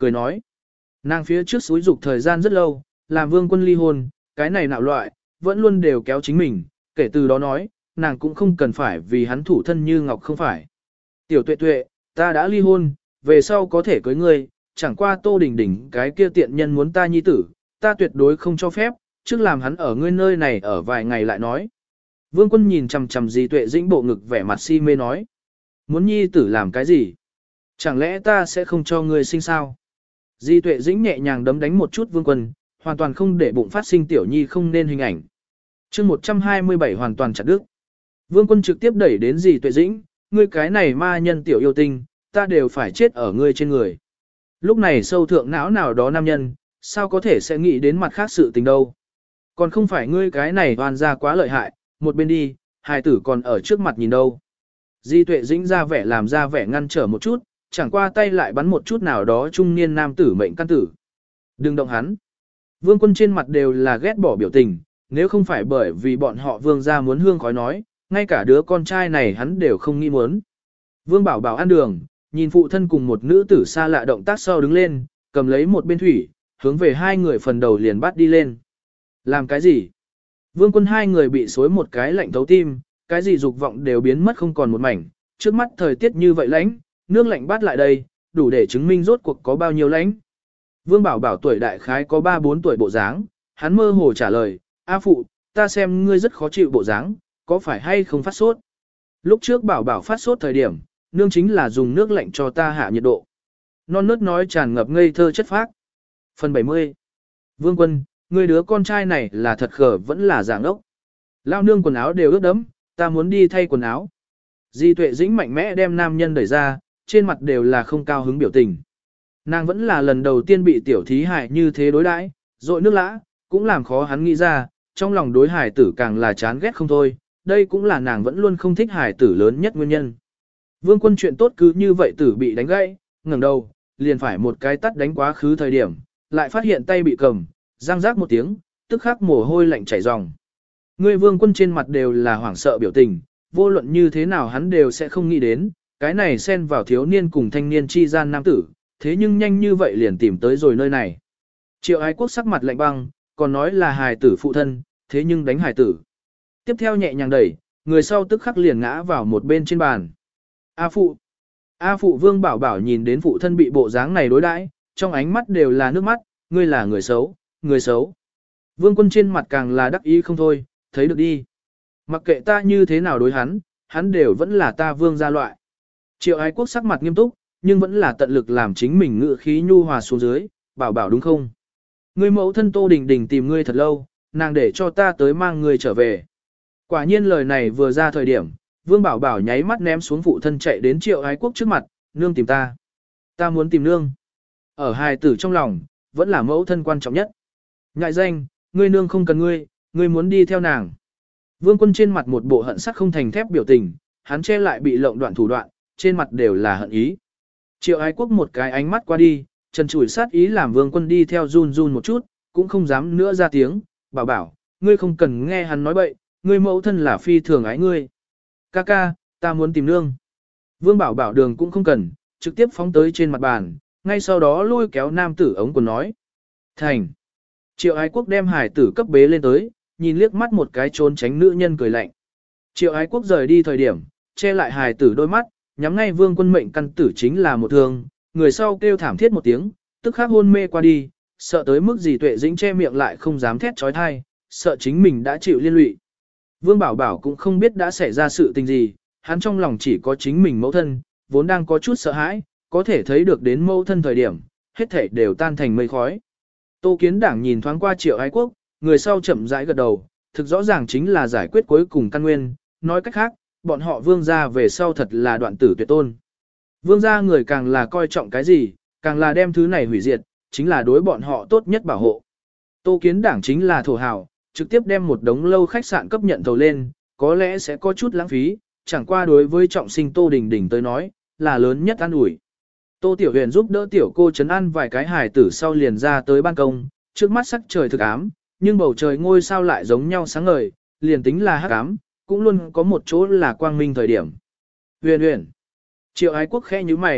cười nói. Nàng phía trước xúi dục thời gian rất lâu, làm Vương Quân ly hôn, cái này nạo loại, vẫn luôn đều kéo chính mình, kể từ đó nói, nàng cũng không cần phải vì hắn thủ thân như ngọc không phải. Tiểu Tuệ Tuệ, ta đã ly hôn, về sau có thể cưới ngươi, chẳng qua Tô Đình Đình cái kia tiện nhân muốn ta nhi tử, ta tuyệt đối không cho phép, trước làm hắn ở ngươi nơi này ở vài ngày lại nói. Vương Quân nhìn chằm chằm Di Tuệ Dĩnh bộ ngực vẻ mặt si mê nói. Muốn nhi tử làm cái gì? Chẳng lẽ ta sẽ không cho ngươi sinh sao? Di Tuệ Dĩnh nhẹ nhàng đấm đánh một chút Vương Quân, hoàn toàn không để bụng phát sinh tiểu nhi không nên hình ảnh. chương một trăm hai mươi bảy hoàn toàn chặt đứt. Vương Quân trực tiếp đẩy đến Di Tuệ Dĩnh, ngươi cái này ma nhân tiểu yêu tinh, ta đều phải chết ở ngươi trên người. Lúc này sâu thượng não nào đó nam nhân, sao có thể sẽ nghĩ đến mặt khác sự tình đâu. Còn không phải ngươi cái này hoàn ra quá lợi hại, một bên đi, hài tử còn ở trước mặt nhìn đâu. Di Tuệ Dĩnh ra vẻ làm ra vẻ ngăn trở một chút, chẳng qua tay lại bắn một chút nào đó trung niên nam tử mệnh căn tử. Đừng động hắn. Vương Quân trên mặt đều là ghét bỏ biểu tình, nếu không phải bởi vì bọn họ vương gia muốn hương khói nói, ngay cả đứa con trai này hắn đều không nghĩ muốn. Vương Bảo Bảo ăn đường, nhìn phụ thân cùng một nữ tử xa lạ động tác sau đứng lên, cầm lấy một bên thủy, hướng về hai người phần đầu liền bắt đi lên. Làm cái gì? Vương Quân hai người bị xối một cái lạnh thấu tim, cái gì dục vọng đều biến mất không còn một mảnh, trước mắt thời tiết như vậy lạnh, nước lạnh bắt lại đây, đủ để chứng minh rốt cuộc có bao nhiêu lạnh. Vương Bảo Bảo tuổi đại khái có ba bốn tuổi bộ dáng, hắn mơ hồ trả lời, A phụ, ta xem ngươi rất khó chịu bộ dáng, có phải hay không phát sốt? Lúc trước Bảo Bảo phát sốt thời điểm, nương chính là dùng nước lạnh cho ta hạ nhiệt độ. Non nớt nói tràn ngập ngây thơ chất phác. Phần bảy mươi. Vương Quân, ngươi đứa con trai này là thật khờ vẫn là dạng ốc. Lao nương quần áo đều ướt đẫm, ta muốn đi thay quần áo. Di Tuệ Dĩnh mạnh mẽ đem nam nhân đẩy ra, trên mặt đều là không cao hứng biểu tình. Nàng vẫn là lần đầu tiên bị tiểu thí hại như thế đối đãi, rội nước lã, cũng làm khó hắn nghĩ ra, trong lòng đối hải tử càng là chán ghét không thôi, đây cũng là nàng vẫn luôn không thích hải tử lớn nhất nguyên nhân. Vương Quân chuyện tốt cứ như vậy tử bị đánh gãy, ngẩng đầu, liền phải một cái tắt đánh quá khứ thời điểm, lại phát hiện tay bị cầm, răng rác một tiếng, tức khắc mồ hôi lạnh chảy ròng. Người Vương Quân trên mặt đều là hoảng sợ biểu tình, vô luận như thế nào hắn đều sẽ không nghĩ đến, cái này xen vào thiếu niên cùng thanh niên chi gian nam tử, thế nhưng nhanh như vậy liền tìm tới rồi nơi này. Triệu Ái Quốc sắc mặt lạnh băng, còn nói là hài tử phụ thân, thế nhưng đánh hài tử. Tiếp theo nhẹ nhàng đẩy, người sau tức khắc liền ngã vào một bên trên bàn. A phụ. A phụ Vương Bảo Bảo nhìn đến phụ thân bị bộ dáng này đối đãi, trong ánh mắt đều là nước mắt, ngươi là người xấu, người xấu. Vương Quân trên mặt càng là đắc ý không thôi, thấy được đi. Mặc kệ ta như thế nào đối hắn, hắn đều vẫn là ta Vương gia loại. Triệu Ái Quốc sắc mặt nghiêm túc, nhưng vẫn là tận lực làm chính mình ngự khí nhu hòa xuống dưới, Bảo Bảo đúng không? Ngươi mẫu thân Tô Đình Đình tìm ngươi thật lâu, nàng để cho ta tới mang ngươi trở về. Quả nhiên lời này vừa ra thời điểm, Vương Bảo Bảo nháy mắt ném xuống phụ thân chạy đến Triệu Ái Quốc trước mặt, nương tìm ta. Ta muốn tìm nương. Ở hài tử trong lòng, vẫn là mẫu thân quan trọng nhất. Ngại danh, ngươi nương không cần ngươi, ngươi muốn đi theo nàng. Vương Quân trên mặt một bộ hận sắc không thành thép biểu tình, hắn che lại bị lộng đoạn thủ đoạn, trên mặt đều là hận ý. Triệu Ái Quốc một cái ánh mắt qua đi, trần chủi sát ý làm Vương Quân đi theo run run một chút, cũng không dám nữa ra tiếng, bảo bảo, ngươi không cần nghe hắn nói bậy, ngươi mẫu thân là phi thường ái ngươi. Ca ca, ta muốn tìm nương. Vương Bảo Bảo đường cũng không cần, trực tiếp phóng tới trên mặt bàn, ngay sau đó lôi kéo nam tử ống quần nói. Thành. Triệu Ái Quốc đem hải tử cấp bế lên tới, nhìn liếc mắt một cái trốn tránh nữ nhân cười lạnh. Triệu Ái Quốc rời đi thời điểm, che lại hải tử đôi mắt, nhắm ngay Vương Quân mệnh căn tử chính là một thương, người sau kêu thảm thiết một tiếng, tức khắc hôn mê qua đi, sợ tới mức gì Tuệ Dĩnh che miệng lại không dám thét trói thai, sợ chính mình đã chịu liên lụy. Vương Bảo Bảo cũng không biết đã xảy ra sự tình gì, hắn trong lòng chỉ có chính mình mẫu thân, vốn đang có chút sợ hãi, có thể thấy được đến mẫu thân thời điểm, hết thảy đều tan thành mây khói. Tô Kiến Đảng nhìn thoáng qua Triệu Ái Quốc, người sau chậm rãi gật đầu, thực rõ ràng chính là giải quyết cuối cùng căn nguyên, nói cách khác, bọn họ Vương gia về sau thật là đoạn tử tuyệt tôn. Vương gia người càng là coi trọng cái gì, càng là đem thứ này hủy diệt, chính là đối bọn họ tốt nhất bảo hộ. Tô Kiến Đảng chính là thổ hào, trực tiếp đem một đống lâu khách sạn cấp nhận thầu lên, có lẽ sẽ có chút lãng phí, chẳng qua đối với trọng sinh Tô Đình Đình tới nói, là lớn nhất an ủi. Tô Tiểu Huyền giúp đỡ tiểu cô trấn an vài cái hài tử sau liền ra tới ban công, trước mắt sắc trời thực ám, nhưng bầu trời ngôi sao lại giống nhau sáng ngời, liền tính là hắc ám, cũng luôn có một chỗ là quang minh thời điểm. Huyền Huyền. Triệu Ái Quốc khẽ như mày,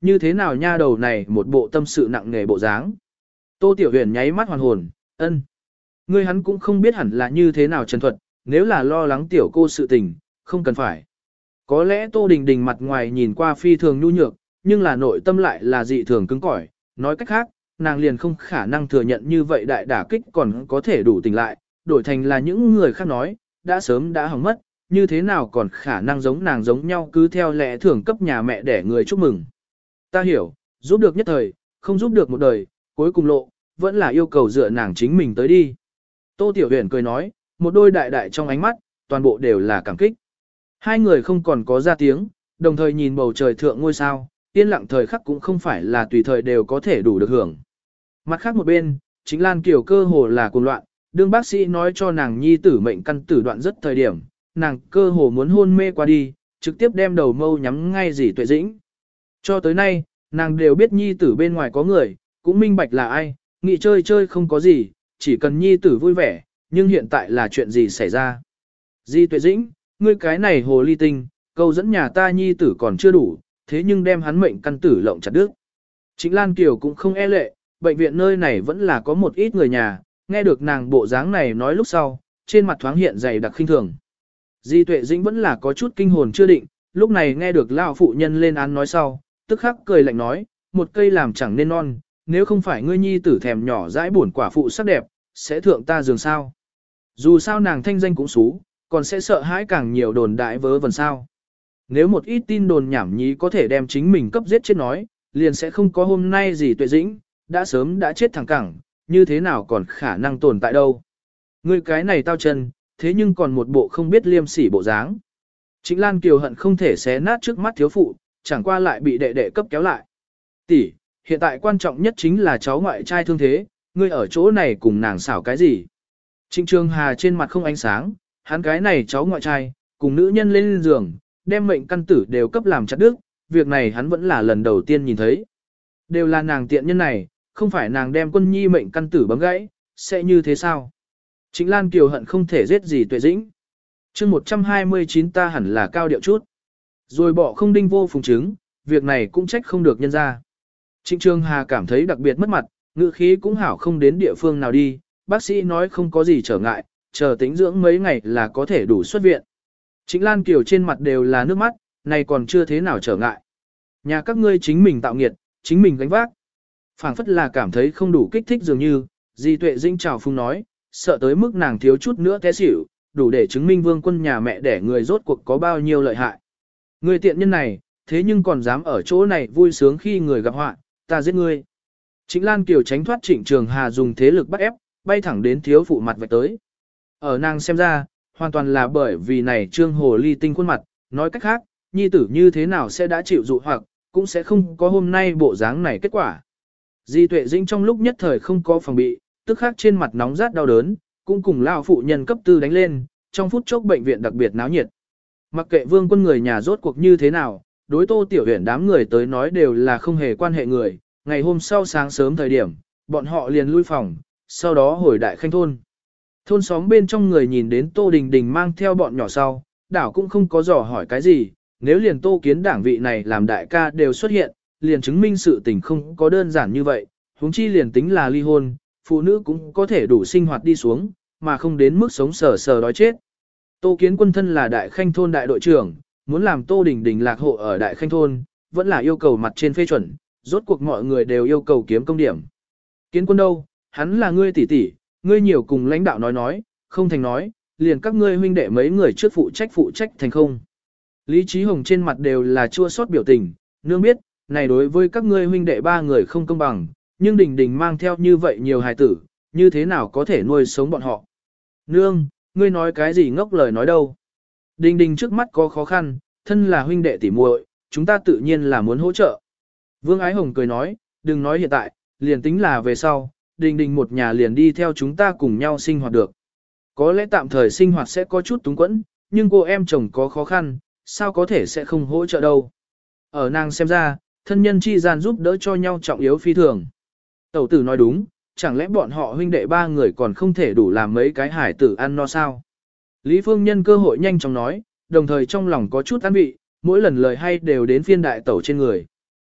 như thế nào nha đầu này một bộ tâm sự nặng nề bộ dáng. Tô Tiểu Huyền nháy mắt hoàn hồn, ân. Ngươi hắn cũng không biết hẳn là như thế nào trần thuật, nếu là lo lắng tiểu cô sự tình, không cần phải. Có lẽ Tô Đình Đình mặt ngoài nhìn qua phi thường nhu nhược, nhưng là nội tâm lại là dị thường cứng cỏi. Nói cách khác, nàng liền không khả năng thừa nhận như vậy đại đả kích còn có thể đủ tỉnh lại, đổi thành là những người khác nói, đã sớm đã hỏng mất, như thế nào còn khả năng giống nàng giống nhau cứ theo lẽ thường cấp nhà mẹ để người chúc mừng. Ta hiểu, giúp được nhất thời, không giúp được một đời, cuối cùng lộ, vẫn là yêu cầu dựa nàng chính mình tới đi. Tô Tiểu Huyền cười nói, một đôi đại đại trong ánh mắt, toàn bộ đều là cảm kích. Hai người không còn có ra tiếng, đồng thời nhìn bầu trời thượng ngôi sao, yên lặng thời khắc cũng không phải là tùy thời đều có thể đủ được hưởng. Mặt khác một bên, chính Lan Kiều cơ hồ là cuồng loạn, đương bác sĩ nói cho nàng nhi tử mệnh căn tử đoạn rất thời điểm, nàng cơ hồ muốn hôn mê qua đi, trực tiếp đem đầu mâu nhắm ngay dì Tuệ Dĩnh. Cho tới nay, nàng đều biết nhi tử bên ngoài có người, cũng minh bạch là ai, nghĩ chơi chơi không có gì, chỉ cần nhi tử vui vẻ, nhưng hiện tại là chuyện gì xảy ra. Di Tuệ Dĩnh, ngươi cái này hồ ly tinh, câu dẫn nhà ta nhi tử còn chưa đủ, thế nhưng đem hắn mệnh căn tử lộng chặt đứt. Chính Lan Kiều cũng không e lệ, bệnh viện nơi này vẫn là có một ít người nhà, nghe được nàng bộ dáng này nói lúc sau, trên mặt thoáng hiện dày đặc khinh thường. Di Tuệ Dĩnh vẫn là có chút kinh hồn chưa định, lúc này nghe được lão phụ nhân lên án nói sau, tức khắc cười lạnh nói, một cây làm chẳng nên non, nếu không phải ngươi nhi tử thèm nhỏ dãi buồn quả phụ sắc đẹp, sẽ thượng ta giường sao. Dù sao nàng thanh danh cũng xú, còn sẽ sợ hãi càng nhiều đồn đại vớ vẩn sao. Nếu một ít tin đồn nhảm nhí có thể đem chính mình cấp giết chết nói, liền sẽ không có hôm nay gì Tuệ Dĩnh, đã sớm đã chết thẳng cẳng, như thế nào còn khả năng tồn tại đâu. Ngươi cái này tao chân, thế nhưng còn một bộ không biết liêm sỉ bộ dáng. Trịnh Lan Kiều hận không thể xé nát trước mắt thiếu phụ, chẳng qua lại bị đệ đệ cấp kéo lại. Tỷ, hiện tại quan trọng nhất chính là cháu ngoại trai thương thế, ngươi ở chỗ này cùng nàng xảo cái gì? Trịnh Trường Hà trên mặt không ánh sáng, hắn cái này cháu ngoại trai, cùng nữ nhân lên giường, đem mệnh căn tử đều cấp làm chặt đứt, việc này hắn vẫn là lần đầu tiên nhìn thấy. Đều là nàng tiện nhân này, không phải nàng đem Quân Nhi mệnh căn tử bấm gãy, sẽ như thế sao? Trịnh Lan Kiều hận không thể giết gì Tuệ Dĩnh. chương một trăm hai mươi chín ta hẳn là cao điệu chút. Rồi bỏ không đinh vô phùng chứng, việc này cũng trách không được nhân ra. Trịnh Trường Hà cảm thấy đặc biệt mất mặt, ngữ khí cũng hảo không đến địa phương nào đi, bác sĩ nói không có gì trở ngại, chờ tĩnh dưỡng mấy ngày là có thể đủ xuất viện. Trịnh Lan Kiều trên mặt đều là nước mắt, này còn chưa thế nào trở ngại. Nhà các ngươi chính mình tạo nghiệt, chính mình gánh vác. Phảng phất là cảm thấy không đủ kích thích dường như, Di Tuệ Dĩnh chào phung nói, sợ tới mức nàng thiếu chút nữa té xỉu, đủ để chứng minh Vương Quân nhà mẹ đẻ người rốt cuộc có bao nhiêu lợi hại. Người tiện nhân này, thế nhưng còn dám ở chỗ này vui sướng khi người gặp họa, ta giết ngươi. Trịnh Lan Kiều tránh thoát Trịnh Trường Hà dùng thế lực bắt ép, bay thẳng đến thiếu phụ mặt vạch tới. Ở nàng xem ra, hoàn toàn là bởi vì này trương hồ ly tinh khuôn mặt, nói cách khác, nhi tử như thế nào sẽ đã chịu dụ hoặc, cũng sẽ không có hôm nay bộ dáng này kết quả. Di Tuệ Dĩnh trong lúc nhất thời không có phòng bị, tức khắc trên mặt nóng rát đau đớn, cũng cùng lao phụ nhân cấp tư đánh lên, trong phút chốc bệnh viện đặc biệt náo nhiệt. Mặc kệ Vương Quân người nhà rốt cuộc như thế nào, đối Tô Tiểu Huyền đám người tới nói đều là không hề quan hệ người, ngày hôm sau sáng sớm thời điểm, bọn họ liền lui phòng, sau đó hồi Đại Khanh thôn. Thôn xóm bên trong người nhìn đến Tô Đình Đình mang theo bọn nhỏ sau, đảo cũng không có dò hỏi cái gì, nếu liền Tô Kiến đảng vị này làm đại ca đều xuất hiện, liền chứng minh sự tình không có đơn giản như vậy, huống chi liền tính là ly hôn, phụ nữ cũng có thể đủ sinh hoạt đi xuống, mà không đến mức sống sờ sờ đói chết. Tô Kiến Quân thân là Đại Khanh thôn đại đội trưởng, muốn làm Tô Đình Đình lạc hộ ở Đại Khanh thôn, vẫn là yêu cầu mặt trên phê chuẩn, rốt cuộc mọi người đều yêu cầu kiếm công điểm. Kiến Quân đâu, hắn là ngươi tỷ tỷ, ngươi nhiều cùng lãnh đạo nói nói, không thành nói, liền các ngươi huynh đệ mấy người trước phụ trách phụ trách thành không. Lý Chí Hồng trên mặt đều là chua xót biểu tình, nương biết, này đối với các ngươi huynh đệ ba người không công bằng, nhưng Đình Đình mang theo như vậy nhiều hài tử, như thế nào có thể nuôi sống bọn họ. Nương, ngươi nói cái gì ngốc lời nói đâu. Đình Đình trước mắt có khó khăn, thân là huynh đệ tỉ muội, chúng ta tự nhiên là muốn hỗ trợ. Vương Ái Hồng cười nói, đừng nói hiện tại, liền tính là về sau, Đình Đình một nhà liền đi theo chúng ta cùng nhau sinh hoạt được. Có lẽ tạm thời sinh hoạt sẽ có chút túng quẫn, nhưng cô em chồng có khó khăn, sao có thể sẽ không hỗ trợ đâu. Ở nàng xem ra, thân nhân chi gian giúp đỡ cho nhau trọng yếu phi thường. Tẩu tử nói đúng, chẳng lẽ bọn họ huynh đệ ba người còn không thể đủ làm mấy cái hải tử ăn no sao? Lý Phương nhân cơ hội nhanh chóng nói, đồng thời trong lòng có chút an vị, mỗi lần lời hay đều đến phiên đại tẩu trên người.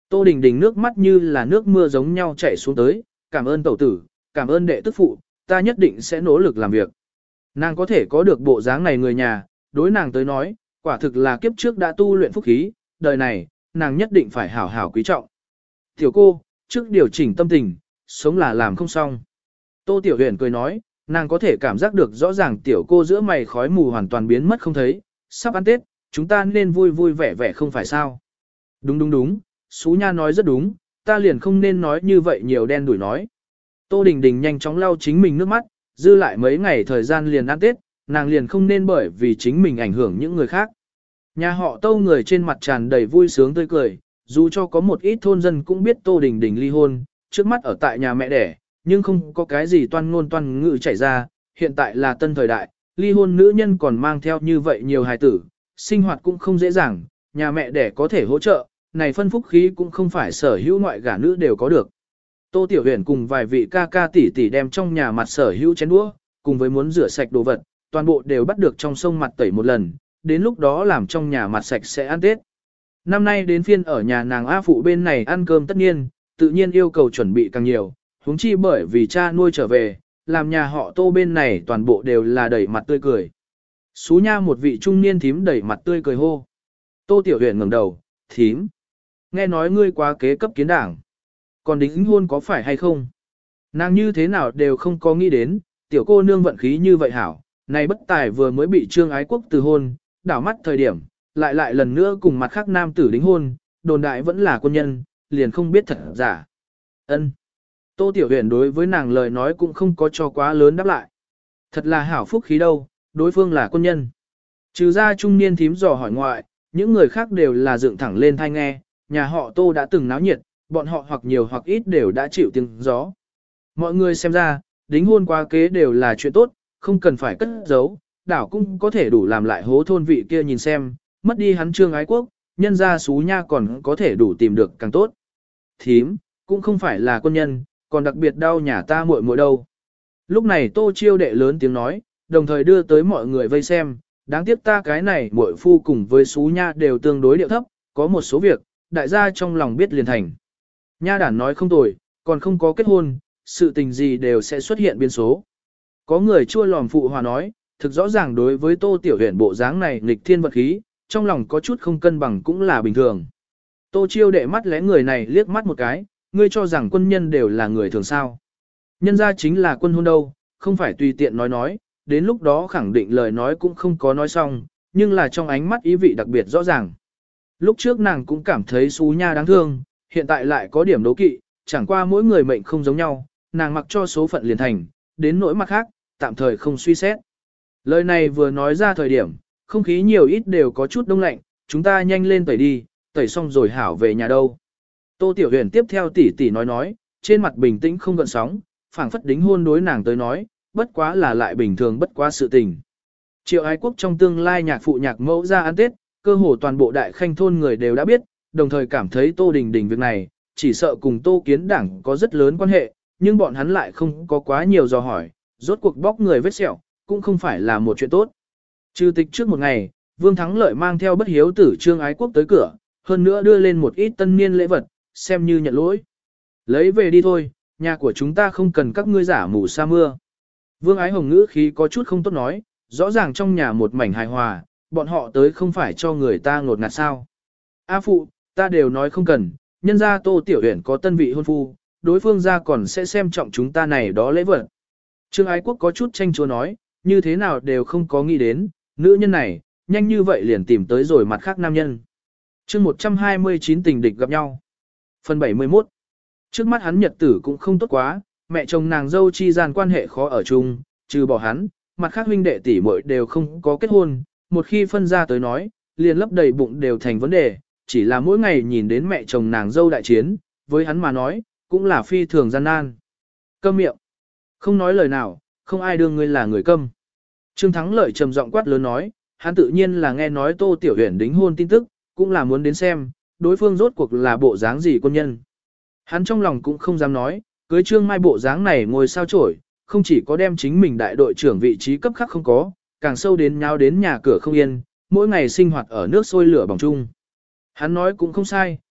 Tô Đình Đình nước mắt như là nước mưa giống nhau chảy xuống tới, cảm ơn tẩu tử, cảm ơn đệ tức phụ, ta nhất định sẽ nỗ lực làm việc. Nàng có thể có được bộ dáng này người nhà, đối nàng tới nói, quả thực là kiếp trước đã tu luyện phúc khí, đời này, nàng nhất định phải hảo hảo quý trọng. Tiểu cô, trước điều chỉnh tâm tình, sống là làm không xong. Tô Tiểu Huyền cười nói, nàng có thể cảm giác được rõ ràng tiểu cô giữa mày khói mù hoàn toàn biến mất không thấy, sắp ăn Tết, chúng ta nên vui vui vẻ vẻ không phải sao. Đúng đúng đúng, Sú Nha nói rất đúng, ta liền không nên nói như vậy nhiều đen đuổi nói. Tô Đình Đình nhanh chóng lau chính mình nước mắt, dư lại mấy ngày thời gian liền ăn Tết, nàng liền không nên bởi vì chính mình ảnh hưởng những người khác. Nhà họ Tô người trên mặt tràn đầy vui sướng tươi cười, dù cho có một ít thôn dân cũng biết Tô Đình Đình ly hôn, trước mắt ở tại nhà mẹ đẻ, nhưng không có cái gì toan ngôn toan ngữ chảy ra, hiện tại là tân thời đại, ly hôn nữ nhân còn mang theo như vậy nhiều hài tử, sinh hoạt cũng không dễ dàng, nhà mẹ đẻ có thể hỗ trợ, này phân phúc khí cũng không phải sở hữu ngoại gả nữ đều có được. Tô Tiểu Huyền cùng vài vị ca ca tỷ tỷ đem trong nhà mặt sở hữu chén đũa, cùng với muốn rửa sạch đồ vật, toàn bộ đều bắt được trong sông mặt tẩy một lần, đến lúc đó làm trong nhà mặt sạch sẽ ăn Tết. Năm nay đến phiên ở nhà nàng A Phụ bên này ăn cơm tất nhiên, tự nhiên yêu cầu chuẩn bị càng nhiều, huống chi bởi vì cha nuôi trở về, làm nhà họ Tô bên này toàn bộ đều là đẩy mặt tươi cười. Sú Nha một vị trung niên thím đẩy mặt tươi cười hô. Tô Tiểu Huyền ngẩng đầu, thím. Nghe nói ngươi quá kế cấp kiến đảng. Còn đính hôn có phải hay không? Nàng như thế nào đều không có nghĩ đến, tiểu cô nương vận khí như vậy hảo, này bất tài vừa mới bị Trương Ái Quốc từ hôn, đảo mắt thời điểm, lại lại lần nữa cùng mặt khác nam tử đính hôn, đồn đại vẫn là quân nhân, liền không biết thật giả. Ân. Tô Tiểu Huyền đối với nàng lời nói cũng không có cho quá lớn đáp lại. Thật là hảo phúc khí đâu, đối phương là quân nhân. Trừ ra trung niên thím dò hỏi ngoại, những người khác đều là dựng thẳng lên thai nghe, nhà họ Tô đã từng náo nhiệt, bọn họ hoặc nhiều hoặc ít đều đã chịu tiếng gió. Mọi người xem ra, đính hôn quá kế đều là chuyện tốt, không cần phải cất giấu, đảo cũng có thể đủ làm lại hố thôn vị kia nhìn xem, mất đi hắn Trương Ái Quốc, nhân ra Sú Nha còn có thể đủ tìm được càng tốt. Thím, cũng không phải là quân nhân, còn đặc biệt đau nhà ta muội muội đâu. Lúc này Tô Chiêu đệ lớn tiếng nói, đồng thời đưa tới mọi người vây xem, đáng tiếc ta cái này muội phu cùng với Sú Nha đều tương đối điệu thấp, có một số việc, đại gia trong lòng biết liền thành. Nha đản nói không tồi, còn không có kết hôn, sự tình gì đều sẽ xuất hiện biến số. Có người chua lòm phụ hòa nói, thực rõ ràng đối với Tô Tiểu Huyền bộ dáng này nghịch thiên vật khí, trong lòng có chút không cân bằng cũng là bình thường. Tô Chiêu đệ mắt lẽ người này liếc mắt một cái, ngươi cho rằng quân nhân đều là người thường sao. Nhân ra chính là quân hôn đâu, không phải tùy tiện nói nói, đến lúc đó khẳng định lời nói cũng không có nói xong, nhưng là trong ánh mắt ý vị đặc biệt rõ ràng. Lúc trước nàng cũng cảm thấy Sú Nha đáng thương, hiện tại lại có điểm đố kỵ, chẳng qua mỗi người mệnh không giống nhau, nàng mặc cho số phận liền thành, đến nỗi mặt khác, tạm thời không suy xét. Lời này vừa nói ra thời điểm, không khí nhiều ít đều có chút đông lạnh, chúng ta nhanh lên tẩy đi, tẩy xong rồi hảo về nhà đâu. Tô Tiểu Huyền tiếp theo tỉ tỉ nói nói, trên mặt bình tĩnh không gợn sóng, phảng phất đính hôn đối nàng tới nói, bất quá là lại bình thường bất quá sự tình. Triệu Ái Quốc trong tương lai nhạc phụ nhạc mẫu ra ăn Tết, cơ hồ toàn bộ đại khanh thôn người đều đã biết, đồng thời cảm thấy Tô Đình Đình việc này, chỉ sợ cùng Tô Kiến Đảng có rất lớn quan hệ, nhưng bọn hắn lại không có quá nhiều dò hỏi, rốt cuộc bóc người vết sẹo, cũng không phải là một chuyện tốt. Trừ tịch trước một ngày, Vương Thắng Lợi mang theo bất hiếu tử Trương Ái Quốc tới cửa, hơn nữa đưa lên một ít tân niên lễ vật, xem như nhận lỗi. Lấy về đi thôi, nhà của chúng ta không cần các ngươi giả mù sa mưa. Vương Ái Hồng ngữ khí có chút không tốt nói, rõ ràng trong nhà một mảnh hài hòa, bọn họ tới không phải cho người ta ngột ngạt sao. A phụ, ta đều nói không cần, nhân ra Tô Tiểu Huyền có tân vị hôn phu, đối phương ra còn sẽ xem trọng chúng ta này đó lễ vật. Trương Ái Quốc có chút tranh chúa nói, như thế nào đều không có nghĩ đến, nữ nhân này, nhanh như vậy liền tìm tới rồi mặt khác nam nhân. chương một trăm hai mươi chín tình địch gặp nhau. Phần bảy mươi mốt. Trước mắt hắn nhật tử cũng không tốt quá, mẹ chồng nàng dâu chi gian quan hệ khó ở chung, trừ bỏ hắn, mặt khác huynh đệ tỷ muội đều không có kết hôn, một khi phân ra tới nói, liền lấp đầy bụng đều thành vấn đề, chỉ là mỗi ngày nhìn đến mẹ chồng nàng dâu đại chiến, với hắn mà nói, cũng là phi thường gian nan. Câm miệng. Không nói lời nào, không ai đương ngươi là người câm. Trương Thắng Lợi trầm giọng quát lớn nói, hắn tự nhiên là nghe nói Tô Tiểu Huyền đính hôn tin tức, cũng là muốn đến xem, đối phương rốt cuộc là bộ dáng gì quân nhân. Hắn trong lòng cũng không dám nói, cưới Trương Mai bộ dáng này ngồi sao chổi, không chỉ có đem chính mình đại đội trưởng vị trí cấp khắc không có, càng sâu đến nháo đến nhà cửa không yên, mỗi ngày sinh hoạt ở nước sôi lửa bỏng chung. Hắn nói cũng không sai,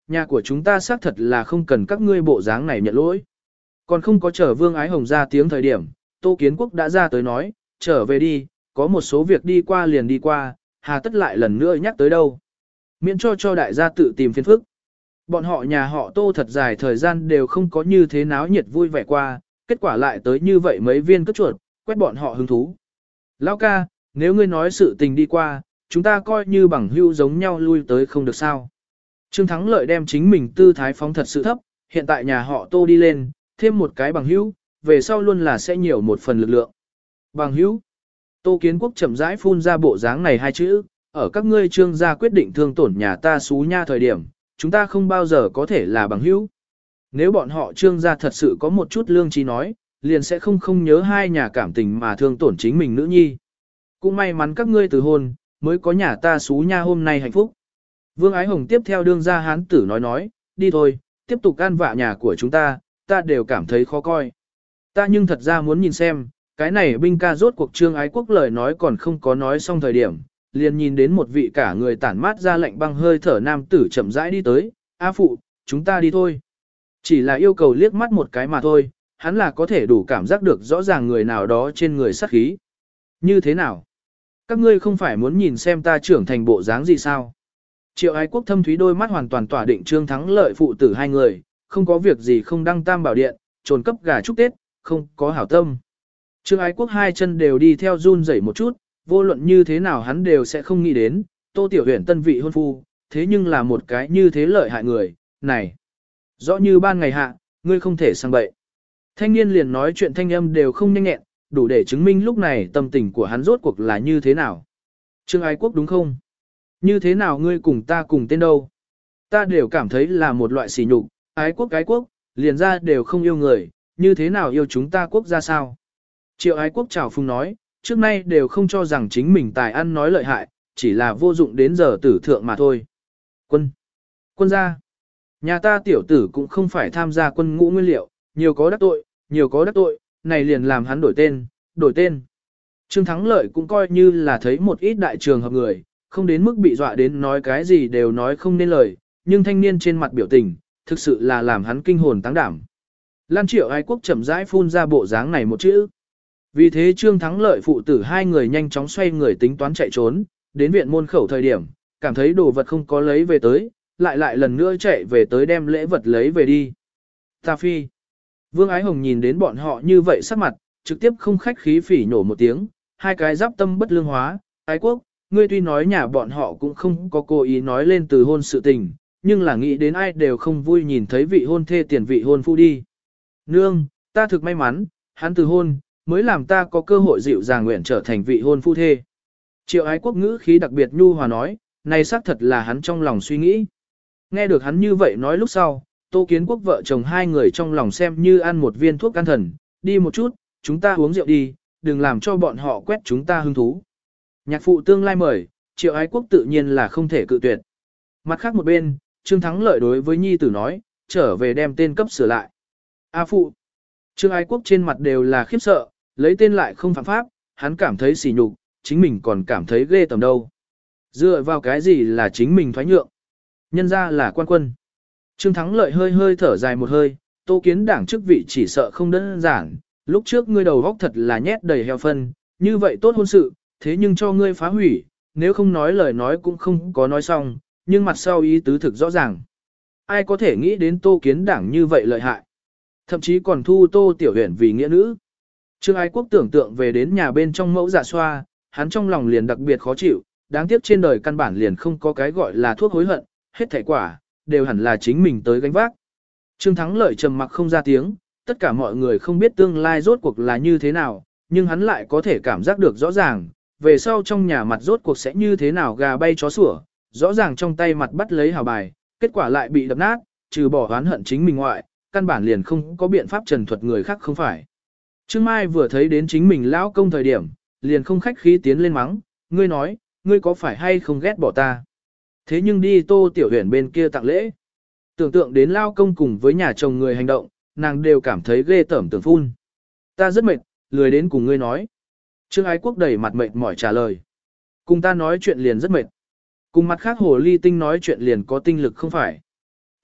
nhà của chúng ta xác thật là không cần các ngươi bộ dáng này nhận lỗi. Còn không có chờ Vương Ái Hồng ra tiếng thời điểm, Tô Kiến Quốc đã ra tới nói, trở về đi, có một số việc đi qua liền đi qua, hà tất lại lần nữa nhắc tới đâu. Miễn cho cho đại gia tự tìm phiền phức. Bọn họ nhà họ Tô thật dài thời gian đều không có như thế náo nhiệt vui vẻ qua, kết quả lại tới như vậy mấy viên cất chuột, quét bọn họ hứng thú. Lão ca, nếu ngươi nói sự tình đi qua, chúng ta coi như bằng hữu giống nhau lui tới không được sao. Trương Thắng Lợi đem chính mình tư thái phóng thật sự thấp, hiện tại nhà họ Tô đi lên, thêm một cái bằng hữu, về sau luôn là sẽ nhiều một phần lực lượng. Bằng hữu. Tô Kiến Quốc chậm rãi phun ra bộ dáng này hai chữ, ở các ngươi trương gia quyết định thương tổn nhà ta xú nha thời điểm, chúng ta không bao giờ có thể là bằng hữu. Nếu bọn họ trương gia thật sự có một chút lương trí nói, liền sẽ không không nhớ hai nhà cảm tình mà thương tổn chính mình nữ nhi. Cũng may mắn các ngươi từ hôn, mới có nhà ta xú nha hôm nay hạnh phúc. Vương Ái Hồng tiếp theo đương gia hán tử nói nói, đi thôi, tiếp tục can vạ nhà của chúng ta, ta đều cảm thấy khó coi. Ta nhưng thật ra muốn nhìn xem, cái này binh ca rốt cuộc Trương Ái Quốc lời nói còn không có nói xong thời điểm, liền nhìn đến một vị cả người tản mát ra lạnh băng hơi thở nam tử chậm rãi đi tới, A phụ, chúng ta đi thôi. Chỉ là yêu cầu liếc mắt một cái mà thôi, hắn là có thể đủ cảm giác được rõ ràng người nào đó trên người sát khí. Như thế nào? Các ngươi không phải muốn nhìn xem ta trưởng thành bộ dáng gì sao? Triệu Ái Quốc thâm thúy đôi mắt hoàn toàn tỏa định Trương Thắng Lợi phụ tử hai người, không có việc gì không đăng tam bảo điện, trồn cấp gà chúc Tết, không có hảo tâm. Trương Ái Quốc hai chân đều đi theo run rẩy một chút, vô luận như thế nào hắn đều sẽ không nghĩ đến, Tô Tiểu Huyền tân vị hôn phu, thế nhưng là một cái như thế lợi hại người, này. Rõ như ban ngày hạ, ngươi không thể sang bậy. Thanh niên liền nói chuyện thanh âm đều không nhanh nhẹn, đủ để chứng minh lúc này tâm tình của hắn rốt cuộc là như thế nào. Trương Ái Quốc đúng không? Như thế nào ngươi cùng ta cùng tên đâu? Ta đều cảm thấy là một loại sỉ nhục, ái quốc ái quốc, liền ra đều không yêu người, như thế nào yêu chúng ta quốc gia sao? Triệu Ái Quốc chào phung nói, trước nay đều không cho rằng chính mình tài ăn nói lợi hại, chỉ là vô dụng đến giờ tử thượng mà thôi. Quân! Quân gia! Nhà ta tiểu tử cũng không phải tham gia quân ngũ nguyên liệu, nhiều có đắc tội, nhiều có đắc tội, này liền làm hắn đổi tên, đổi tên. Trương Thắng Lợi cũng coi như là thấy một ít đại trường hợp người, không đến mức bị dọa đến nói cái gì đều nói không nên lời, nhưng thanh niên trên mặt biểu tình, thực sự là làm hắn kinh hồn táng đảm. Lan Triệu Ái Quốc chậm rãi phun ra bộ dáng này một chữ. Vì thế Trương Thắng Lợi phụ tử hai người nhanh chóng xoay người tính toán chạy trốn, đến viện môn khẩu thời điểm, cảm thấy đồ vật không có lấy về tới, lại lại lần nữa chạy về tới đem lễ vật lấy về đi. Ta phi. Vương Ái Hồng nhìn đến bọn họ như vậy sắc mặt, trực tiếp không khách khí phỉ nhổ một tiếng, hai cái giáp tâm bất lương hóa, Ái Quốc, ngươi tuy nói nhà bọn họ cũng không có cố ý nói lên từ hôn sự tình, nhưng là nghĩ đến ai đều không vui nhìn thấy vị hôn thê tiền vị hôn phu đi. Nương, ta thực may mắn, hắn từ hôn, mới làm ta có cơ hội dịu dàng nguyện trở thành vị hôn phu thê. Triệu Ái Quốc ngữ khí đặc biệt nhu hòa nói, này xác thật là hắn trong lòng suy nghĩ. Nghe được hắn như vậy nói lúc sau, Tô Kiến Quốc vợ chồng hai người trong lòng xem như ăn một viên thuốc can thần, đi một chút, chúng ta uống rượu đi, đừng làm cho bọn họ quét chúng ta hứng thú. Nhạc phụ tương lai mời, Triệu Ái Quốc tự nhiên là không thể cự tuyệt. Mặt khác một bên, Trương Thắng Lợi đối với nhi tử nói, trở về đem tên cấp sửa lại. A phụ. Trương Ái Quốc trên mặt đều là khiếp sợ, lấy tên lại không phạm pháp, hắn cảm thấy sỉ nhục, chính mình còn cảm thấy ghê tầm đâu. Dựa vào cái gì là chính mình thoái nhượng. Nhân ra là quan quân. Trương Thắng Lợi hơi hơi thở dài một hơi, Tô Kiến đảng chức vị chỉ sợ không đơn giản, lúc trước ngươi đầu góc thật là nhét đầy heo phân, như vậy tốt hôn sự, thế nhưng cho ngươi phá hủy, nếu không nói lời nói cũng không có nói xong, nhưng mặt sau ý tứ thực rõ ràng. Ai có thể nghĩ đến Tô Kiến đảng như vậy lợi hại, thậm chí còn thu Tô Tiểu Huyền vì nghĩa nữ. Trương Ái Quốc tưởng tượng về đến nhà bên trong mẫu dạ xoa, hắn trong lòng liền đặc biệt khó chịu, đáng tiếc trên đời căn bản liền không có cái gọi là thuốc hối hận, hết thảy quả, đều hẳn là chính mình tới gánh vác. Trương Thắng Lợi trầm mặc không ra tiếng, tất cả mọi người không biết tương lai rốt cuộc là như thế nào, nhưng hắn lại có thể cảm giác được rõ ràng, về sau trong nhà mặt rốt cuộc sẽ như thế nào gà bay chó sủa, rõ ràng trong tay mặt bắt lấy hào bài, kết quả lại bị đập nát, trừ bỏ oán hận chính mình ngoại, căn bản liền không có biện pháp trần thuật người khác không phải. Trương Mai vừa thấy đến chính mình lão công thời điểm, liền không khách khí tiến lên mắng, ngươi nói, ngươi có phải hay không ghét bỏ ta? Thế nhưng đi Tô Tiểu Huyền bên kia tặng lễ. Tưởng tượng đến lao công cùng với nhà chồng người hành động, nàng đều cảm thấy ghê tởm tưởng phun. Ta rất mệt, lười đến cùng ngươi nói. Trương Ái Quốc đầy mặt mệt mỏi trả lời. Cùng ta nói chuyện liền rất mệt. Cùng mặt khác hồ ly tinh nói chuyện liền có tinh lực không phải.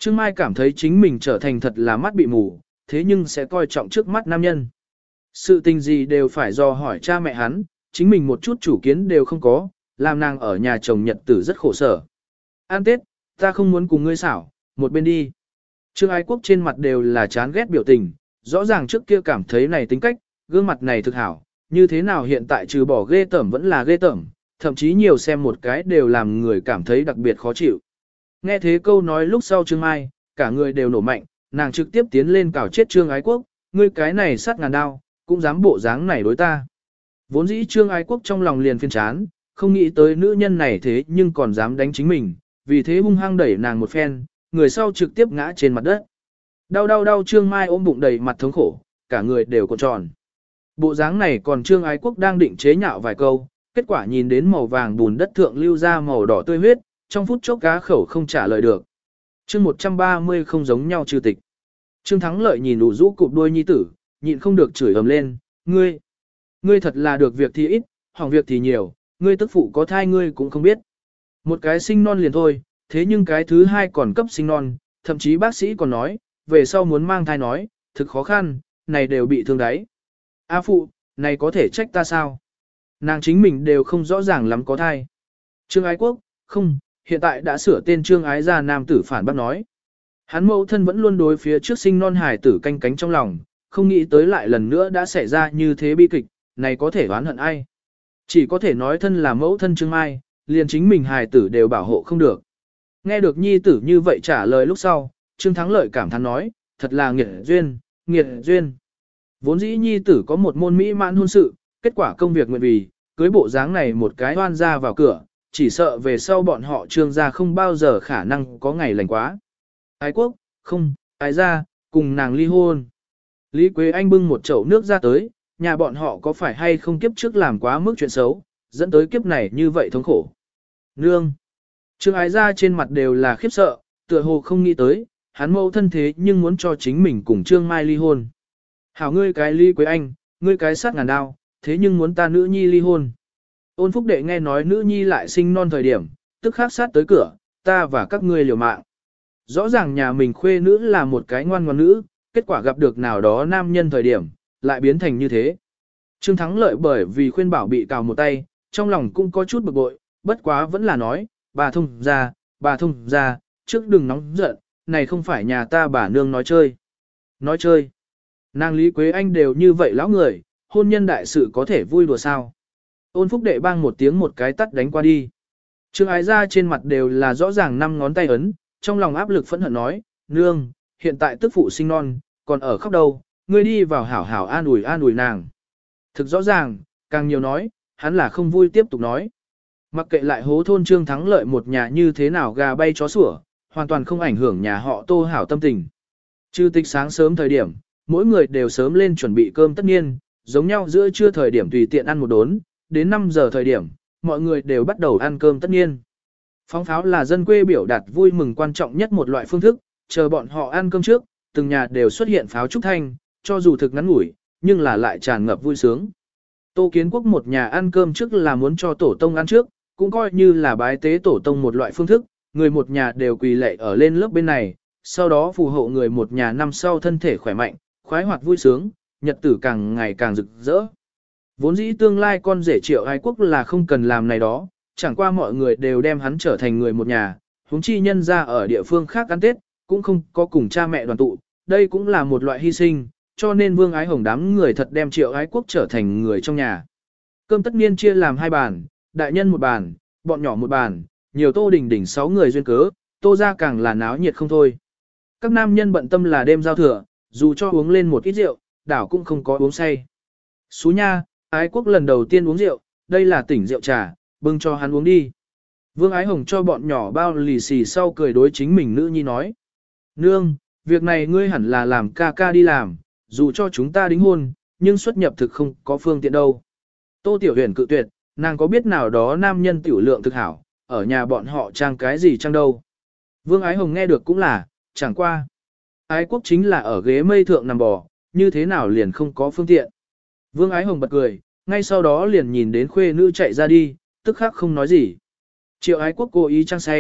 Trương Mai cảm thấy chính mình trở thành thật là mắt bị mù, thế nhưng sẽ coi trọng trước mắt nam nhân. Sự tình gì đều phải do hỏi cha mẹ hắn, chính mình một chút chủ kiến đều không có, làm nàng ở nhà chồng nhật tử rất khổ sở. An Tết, ta không muốn cùng ngươi xảo, một bên đi. Trương Ái Quốc trên mặt đều là chán ghét biểu tình, rõ ràng trước kia cảm thấy này tính cách, gương mặt này thực hảo, như thế nào hiện tại trừ bỏ ghê tởm vẫn là ghê tởm, thậm chí nhiều xem một cái đều làm người cảm thấy đặc biệt khó chịu. Nghe thế câu nói lúc sau Trương Mai, cả người đều nổ mạnh, nàng trực tiếp tiến lên cào chết Trương Ái Quốc, ngươi cái này sát ngàn đao, cũng dám bộ dáng này đối ta. Vốn dĩ Trương Ái Quốc trong lòng liền phiền chán, không nghĩ tới nữ nhân này thế nhưng còn dám đánh chính mình, vì thế hung hăng đẩy nàng một phen, người sau trực tiếp ngã trên mặt đất. Đau đau đau Trương Mai ôm bụng đầy mặt thống khổ, cả người đều cuộn tròn. Bộ dáng này còn Trương Ái Quốc đang định chế nhạo vài câu, kết quả nhìn đến màu vàng bùn đất thượng lưu ra màu đỏ tươi huyết, trong phút chốc cá khẩu không trả lời được. Chương một trăm ba mươi không giống nhau trừ tịch. Trương Thắng Lợi nhìn đủ rũ cụp đuôi nhi tử, nhịn không được chửi ầm lên, ngươi, ngươi thật là được việc thì ít, hỏng việc thì nhiều, ngươi tức phụ có thai ngươi cũng không biết. Một cái sinh non liền thôi, thế nhưng cái thứ hai còn cấp sinh non, thậm chí bác sĩ còn nói, về sau muốn mang thai nói, thực khó khăn, này đều bị thương đáy. A phụ, này có thể trách ta sao? Nàng chính mình đều không rõ ràng lắm có thai. Trương Ái Quốc, không, hiện tại đã sửa tên Trương Ái gia nam tử phản bác nói. Hắn mẫu thân vẫn luôn đối phía trước sinh non hài tử canh cánh trong lòng, không nghĩ tới lại lần nữa đã xảy ra như thế bi kịch, này có thể oán hận ai. Chỉ có thể nói thân là mẫu thân Trương Mai, liền chính mình hài tử đều bảo hộ không được. Nghe được nhi tử như vậy trả lời lúc sau, Trương Thắng Lợi cảm thán nói, thật là nghiệt duyên, nghiệt duyên. Vốn dĩ nhi tử có một môn mỹ mãn hôn sự, kết quả công việc nguyện vì, cưới bộ dáng này một cái hoan ra vào cửa, chỉ sợ về sau bọn họ Trương gia không bao giờ khả năng có ngày lành quá. Ái Quốc, không, ái gia, cùng nàng ly hôn. Lý Quế Anh bưng một chậu nước ra tới, nhà bọn họ có phải hay không kiếp trước làm quá mức chuyện xấu, dẫn tới kiếp này như vậy thống khổ. Nương. Trương Ái gia trên mặt đều là khiếp sợ, tựa hồ không nghĩ tới, hắn mâu thân thế nhưng muốn cho chính mình cùng Trương Mai ly hôn. Hảo ngươi cái Lý Quế Anh, ngươi cái sát ngàn đao, thế nhưng muốn ta nữ nhi ly hôn. Ôn Phúc Đệ nghe nói nữ nhi lại sinh non thời điểm, tức khắc sát tới cửa, ta và các ngươi liều mạng. Rõ ràng nhà mình khuê nữ là một cái ngoan ngoãn nữ, kết quả gặp được nào đó nam nhân thời điểm, lại biến thành như thế. Trương Thắng Lợi bởi vì khuyên bảo bị cào một tay, trong lòng cũng có chút bực bội, bất quá vẫn là nói, bà thông ra, bà thông ra, trước đừng nóng giận, này không phải nhà ta bà nương nói chơi. Nói chơi. Nàng Lý Quế Anh đều như vậy lão người, hôn nhân đại sự có thể vui đùa sao. Ôn Phúc Đệ bang một tiếng một cái tắt đánh qua đi. Trương Ái gia trên mặt đều là rõ ràng năm ngón tay ấn, trong lòng áp lực phẫn hận nói, nương, hiện tại tức phụ sinh non, còn ở khóc đâu, ngươi đi vào hảo hảo an ủi an ủi nàng. Thực rõ ràng, càng nhiều nói, hắn là không vui tiếp tục nói. Mặc kệ lại hố thôn Trương Thắng Lợi một nhà như thế nào gà bay chó sủa, hoàn toàn không ảnh hưởng nhà họ Tô hảo tâm tình. Trừ tịch sáng sớm thời điểm, mỗi người đều sớm lên chuẩn bị cơm tất nhiên, giống nhau giữa trưa thời điểm tùy tiện ăn một đốn, đến năm giờ thời điểm, mọi người đều bắt đầu ăn cơm tất nhiên. Phóng pháo là dân quê biểu đạt vui mừng quan trọng nhất một loại phương thức, chờ bọn họ ăn cơm trước, từng nhà đều xuất hiện pháo trúc thanh, cho dù thực ngắn ngủi, nhưng là lại tràn ngập vui sướng. Tô Kiến Quốc một nhà ăn cơm trước là muốn cho tổ tông ăn trước, cũng coi như là bái tế tổ tông một loại phương thức, người một nhà đều quỳ lạy ở lên lớp bên này, sau đó phù hộ người một nhà năm sau thân thể khỏe mạnh, khoái hoạt vui sướng, nhật tử càng ngày càng rực rỡ. Vốn dĩ tương lai con rể Triệu Ái Quốc là không cần làm này đó, chẳng qua mọi người đều đem hắn trở thành người một nhà, huống chi nhân ra ở địa phương khác ăn Tết, cũng không có cùng cha mẹ đoàn tụ, đây cũng là một loại hy sinh, cho nên Vương Ái Hồng đám người thật đem Triệu Ái Quốc trở thành người trong nhà. Cơm tất niên chia làm hai bàn, đại nhân một bàn, bọn nhỏ một bàn, nhiều Tô Đình Đình sáu người duyên cớ, Tô ra càng là náo nhiệt không thôi. Các nam nhân bận tâm là đêm giao thừa, dù cho uống lên một ít rượu, đảo cũng không có uống say. Xú nha, Ái Quốc lần đầu tiên uống rượu, đây là tỉnh rượu trà, bưng cho hắn uống đi. Vương Ái Hồng cho bọn nhỏ bao lì xì sau cười đối chính mình nữ nhi nói. Nương, việc này ngươi hẳn là làm ca ca đi làm, dù cho chúng ta đính hôn, nhưng xuất nhập thực không có phương tiện đâu. Tô Tiểu Huyền cự tuyệt, nàng có biết nào đó nam nhân tiểu lượng thực hảo, ở nhà bọn họ trang cái gì trang đâu. Vương Ái Hồng nghe được cũng là, chẳng qua. Ái Quốc chính là ở ghế mây thượng nằm bò, như thế nào liền không có phương tiện. Vương Ái Hồng bật cười, ngay sau đó liền nhìn đến khuê nữ chạy ra đi, tức khắc không nói gì. Triệu Ái Quốc cố ý trang say,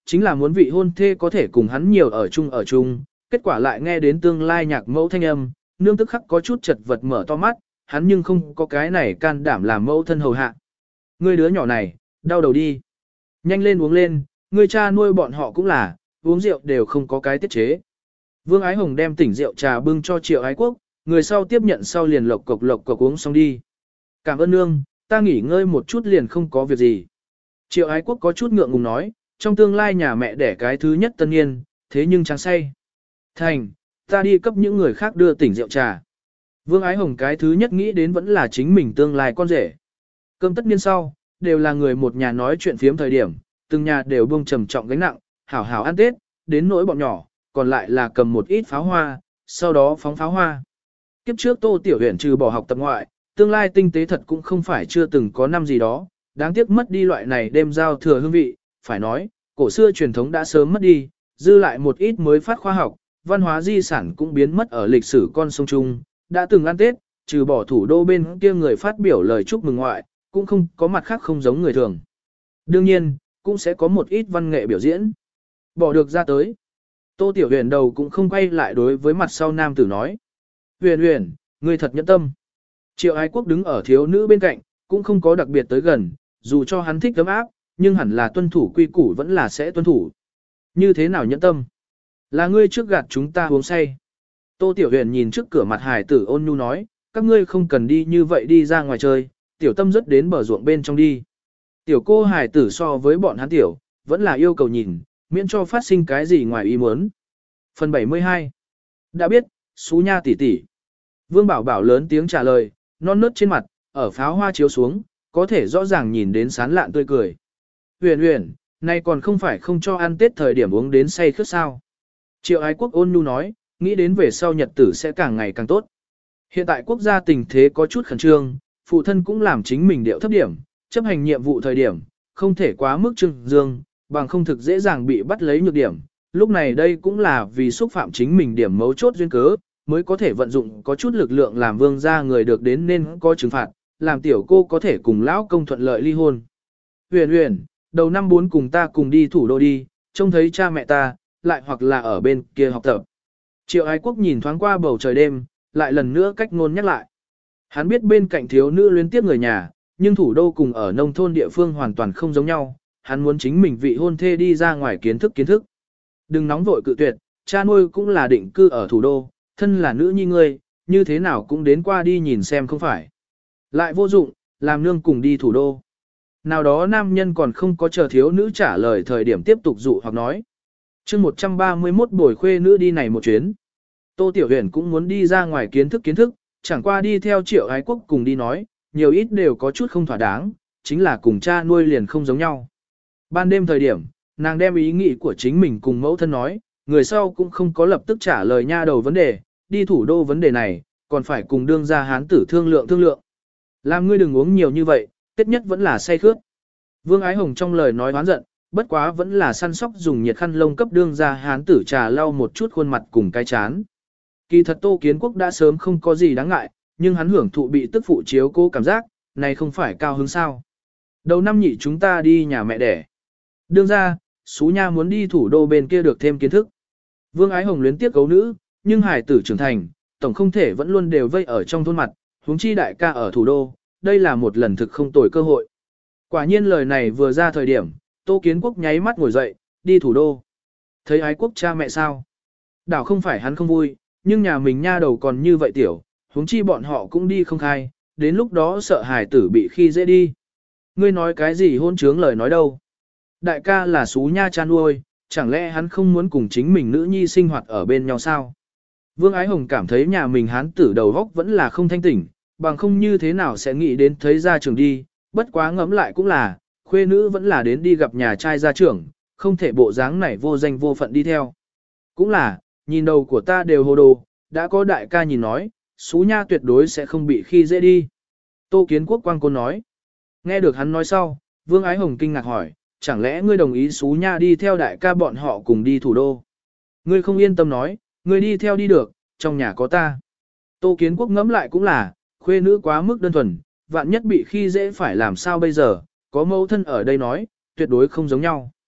chính là muốn vị hôn thê có thể cùng hắn nhiều ở chung ở chung, kết quả lại nghe đến tương lai nhạc mẫu thanh âm, nương tức khắc có chút chật vật mở to mắt, hắn nhưng không có cái này can đảm làm mẫu thân hầu hạ. Ngươi đứa nhỏ này, đau đầu đi. Nhanh lên uống lên, ngươi cha nuôi bọn họ cũng là, uống rượu đều không có cái tiết chế. Vương Ái Hồng đem tỉnh rượu trà bưng cho Triệu Ái Quốc, người sau tiếp nhận sau liền lộc cộc lộc cộc uống xong đi. Cảm ơn nương, ta nghỉ ngơi một chút liền không có việc gì. Triệu Ái Quốc có chút ngượng ngùng nói, trong tương lai nhà mẹ đẻ cái thứ nhất tân niên, thế nhưng trắng say. Thành, ta đi cấp những người khác đưa tỉnh rượu trà. Vương Ái Hồng cái thứ nhất nghĩ đến vẫn là chính mình tương lai con rể. Cơm tất niên sau, đều là người một nhà nói chuyện phiếm thời điểm, từng nhà đều buông trầm trọng gánh nặng, hảo hảo ăn Tết, đến nỗi bọn nhỏ, còn lại là cầm một ít pháo hoa, sau đó phóng pháo hoa. Kiếp trước Tô Tiểu Huyền trừ bỏ học tập ngoại, tương lai tinh tế thật cũng không phải chưa từng có năm gì đó, đáng tiếc mất đi loại này đêm giao thừa hương vị, phải nói, cổ xưa truyền thống đã sớm mất đi, dư lại một ít mới phát khoa học, văn hóa di sản cũng biến mất ở lịch sử con sông Trung, đã từng ăn Tết, trừ bỏ thủ đô bên kia người phát biểu lời chúc mừng ngoại, cũng không có mặt khác không giống người thường. Đương nhiên, cũng sẽ có một ít văn nghệ biểu diễn. Bỏ được ra tới. Tô Tiểu Huyền đầu cũng không quay lại đối với mặt sau nam tử nói. Huyền Huyền, ngươi thật nhẫn tâm. Triệu Ái Quốc đứng ở thiếu nữ bên cạnh, cũng không có đặc biệt tới gần, dù cho hắn thích ấm áp, nhưng hẳn là tuân thủ quy củ vẫn là sẽ tuân thủ. Như thế nào nhẫn tâm? Là ngươi trước gạt chúng ta uống say. Tô Tiểu Huyền nhìn trước cửa mặt hải tử ôn nhu nói, các ngươi không cần đi như vậy đi ra ngoài chơi, tiểu tâm rất đến bờ ruộng bên trong đi. Tiểu cô hải tử so với bọn hắn tiểu, vẫn là yêu cầu nhìn, miễn cho phát sinh cái gì ngoài ý muốn. Phần bảy mươi hai. Đã biết, xú nha tỷ tỷ. Vương Bảo Bảo lớn tiếng trả lời, non nớt trên mặt, ở pháo hoa chiếu xuống, có thể rõ ràng nhìn đến sán lạn tươi cười. Huyền Huyền, nay còn không phải không cho ăn Tết thời điểm uống đến say khướt sao. Triệu Ái Quốc ôn nhu nói, nghĩ đến về sau nhật tử sẽ càng ngày càng tốt. Hiện tại quốc gia tình thế có chút khẩn trương, phụ thân cũng làm chính mình điệu thấp điểm, chấp hành nhiệm vụ thời điểm, không thể quá mức trưng dương, bằng không thực dễ dàng bị bắt lấy nhược điểm. Lúc này đây cũng là vì xúc phạm chính mình điểm mấu chốt duyên cớ, mới có thể vận dụng có chút lực lượng làm vương gia người được đến nên có trừng phạt, làm tiểu cô có thể cùng lão công thuận lợi ly hôn. Huyền Huyền, đầu năm bốn cùng ta cùng đi thủ đô đi, trông thấy cha mẹ ta, lại hoặc là ở bên kia học tập. Triệu Ái Quốc nhìn thoáng qua bầu trời đêm, lại lần nữa cách ngôn nhắc lại. Hắn biết bên cạnh thiếu nữ luyến tiếp người nhà, nhưng thủ đô cùng ở nông thôn địa phương hoàn toàn không giống nhau, hắn muốn chính mình vị hôn thê đi ra ngoài kiến thức kiến thức. Đừng nóng vội cự tuyệt, cha nuôi cũng là định cư ở thủ đô, thân là nữ nhi ngươi, như thế nào cũng đến qua đi nhìn xem không phải. Lại vô dụng, làm nương cùng đi thủ đô. Nào đó nam nhân còn không có chờ thiếu nữ trả lời thời điểm tiếp tục dụ hoặc nói. chương một trăm ba mươi mốt bồi khuê nữ đi này một chuyến. Tô Tiểu Huyền cũng muốn đi ra ngoài kiến thức kiến thức, chẳng qua đi theo Triệu Ái Quốc cùng đi nói, nhiều ít đều có chút không thỏa đáng, chính là cùng cha nuôi liền không giống nhau. Ban đêm thời điểm, nàng đem ý nghĩ của chính mình cùng mẫu thân nói, người sau cũng không có lập tức trả lời nha đầu vấn đề, đi thủ đô vấn đề này, còn phải cùng đương gia hán tử thương lượng thương lượng. Làm ngươi đừng uống nhiều như vậy, tiết nhất vẫn là say khướt. Vương Ái Hồng trong lời nói oán giận, bất quá vẫn là săn sóc dùng nhiệt khăn lông cấp đương gia hán tử trà lau một chút khuôn mặt cùng cái chán. Kỳ thật Tô Kiến Quốc đã sớm không có gì đáng ngại, nhưng hắn hưởng thụ bị tức phụ chiếu cố cảm giác, này không phải cao hứng sao. Đầu năm nhị chúng ta đi nhà mẹ đẻ. Đương ra, Xú Nha muốn đi thủ đô bên kia được thêm kiến thức. Vương Ái Hồng luyến tiếc gấu nữ, nhưng hải tử trưởng thành, tổng không thể vẫn luôn đều vây ở trong thôn mặt, huống chi đại ca ở thủ đô, đây là một lần thực không tồi cơ hội. Quả nhiên lời này vừa ra thời điểm, Tô Kiến Quốc nháy mắt ngồi dậy, đi thủ đô. Thấy Ái Quốc cha mẹ sao? Đảo không phải hắn không vui, nhưng nhà mình nha đầu còn như vậy tiểu, huống chi bọn họ cũng đi không khai, đến lúc đó sợ hài tử bị khi dễ đi. Ngươi nói cái gì hôn trướng lời nói đâu? Đại ca là Xú Nha cha nuôi, chẳng lẽ hắn không muốn cùng chính mình nữ nhi sinh hoạt ở bên nhau sao? Vương Ái Hồng cảm thấy nhà mình hán tử đầu góc vẫn là không thanh tỉnh, bằng không như thế nào sẽ nghĩ đến thấy gia trưởng đi, bất quá ngẫm lại cũng là, khuê nữ vẫn là đến đi gặp nhà trai gia trưởng, không thể bộ dáng này vô danh vô phận đi theo. Cũng là, nhìn đầu của ta đều hồ đồ, đã có đại ca nhìn nói, Xú Nha tuyệt đối sẽ không bị khi dễ đi. Tô Kiến Quốc quang côn nói. Nghe được hắn nói sau, Vương Ái Hồng kinh ngạc hỏi, chẳng lẽ ngươi đồng ý Xú Nha đi theo đại ca bọn họ cùng đi thủ đô? Ngươi không yên tâm nói, ngươi đi theo đi được, trong nhà có ta. Tô Kiến Quốc ngẫm lại cũng là, khuê nữ quá mức đơn thuần, vạn nhất bị khi dễ phải làm sao bây giờ, có mẫu thân ở đây nói, tuyệt đối không giống nhau.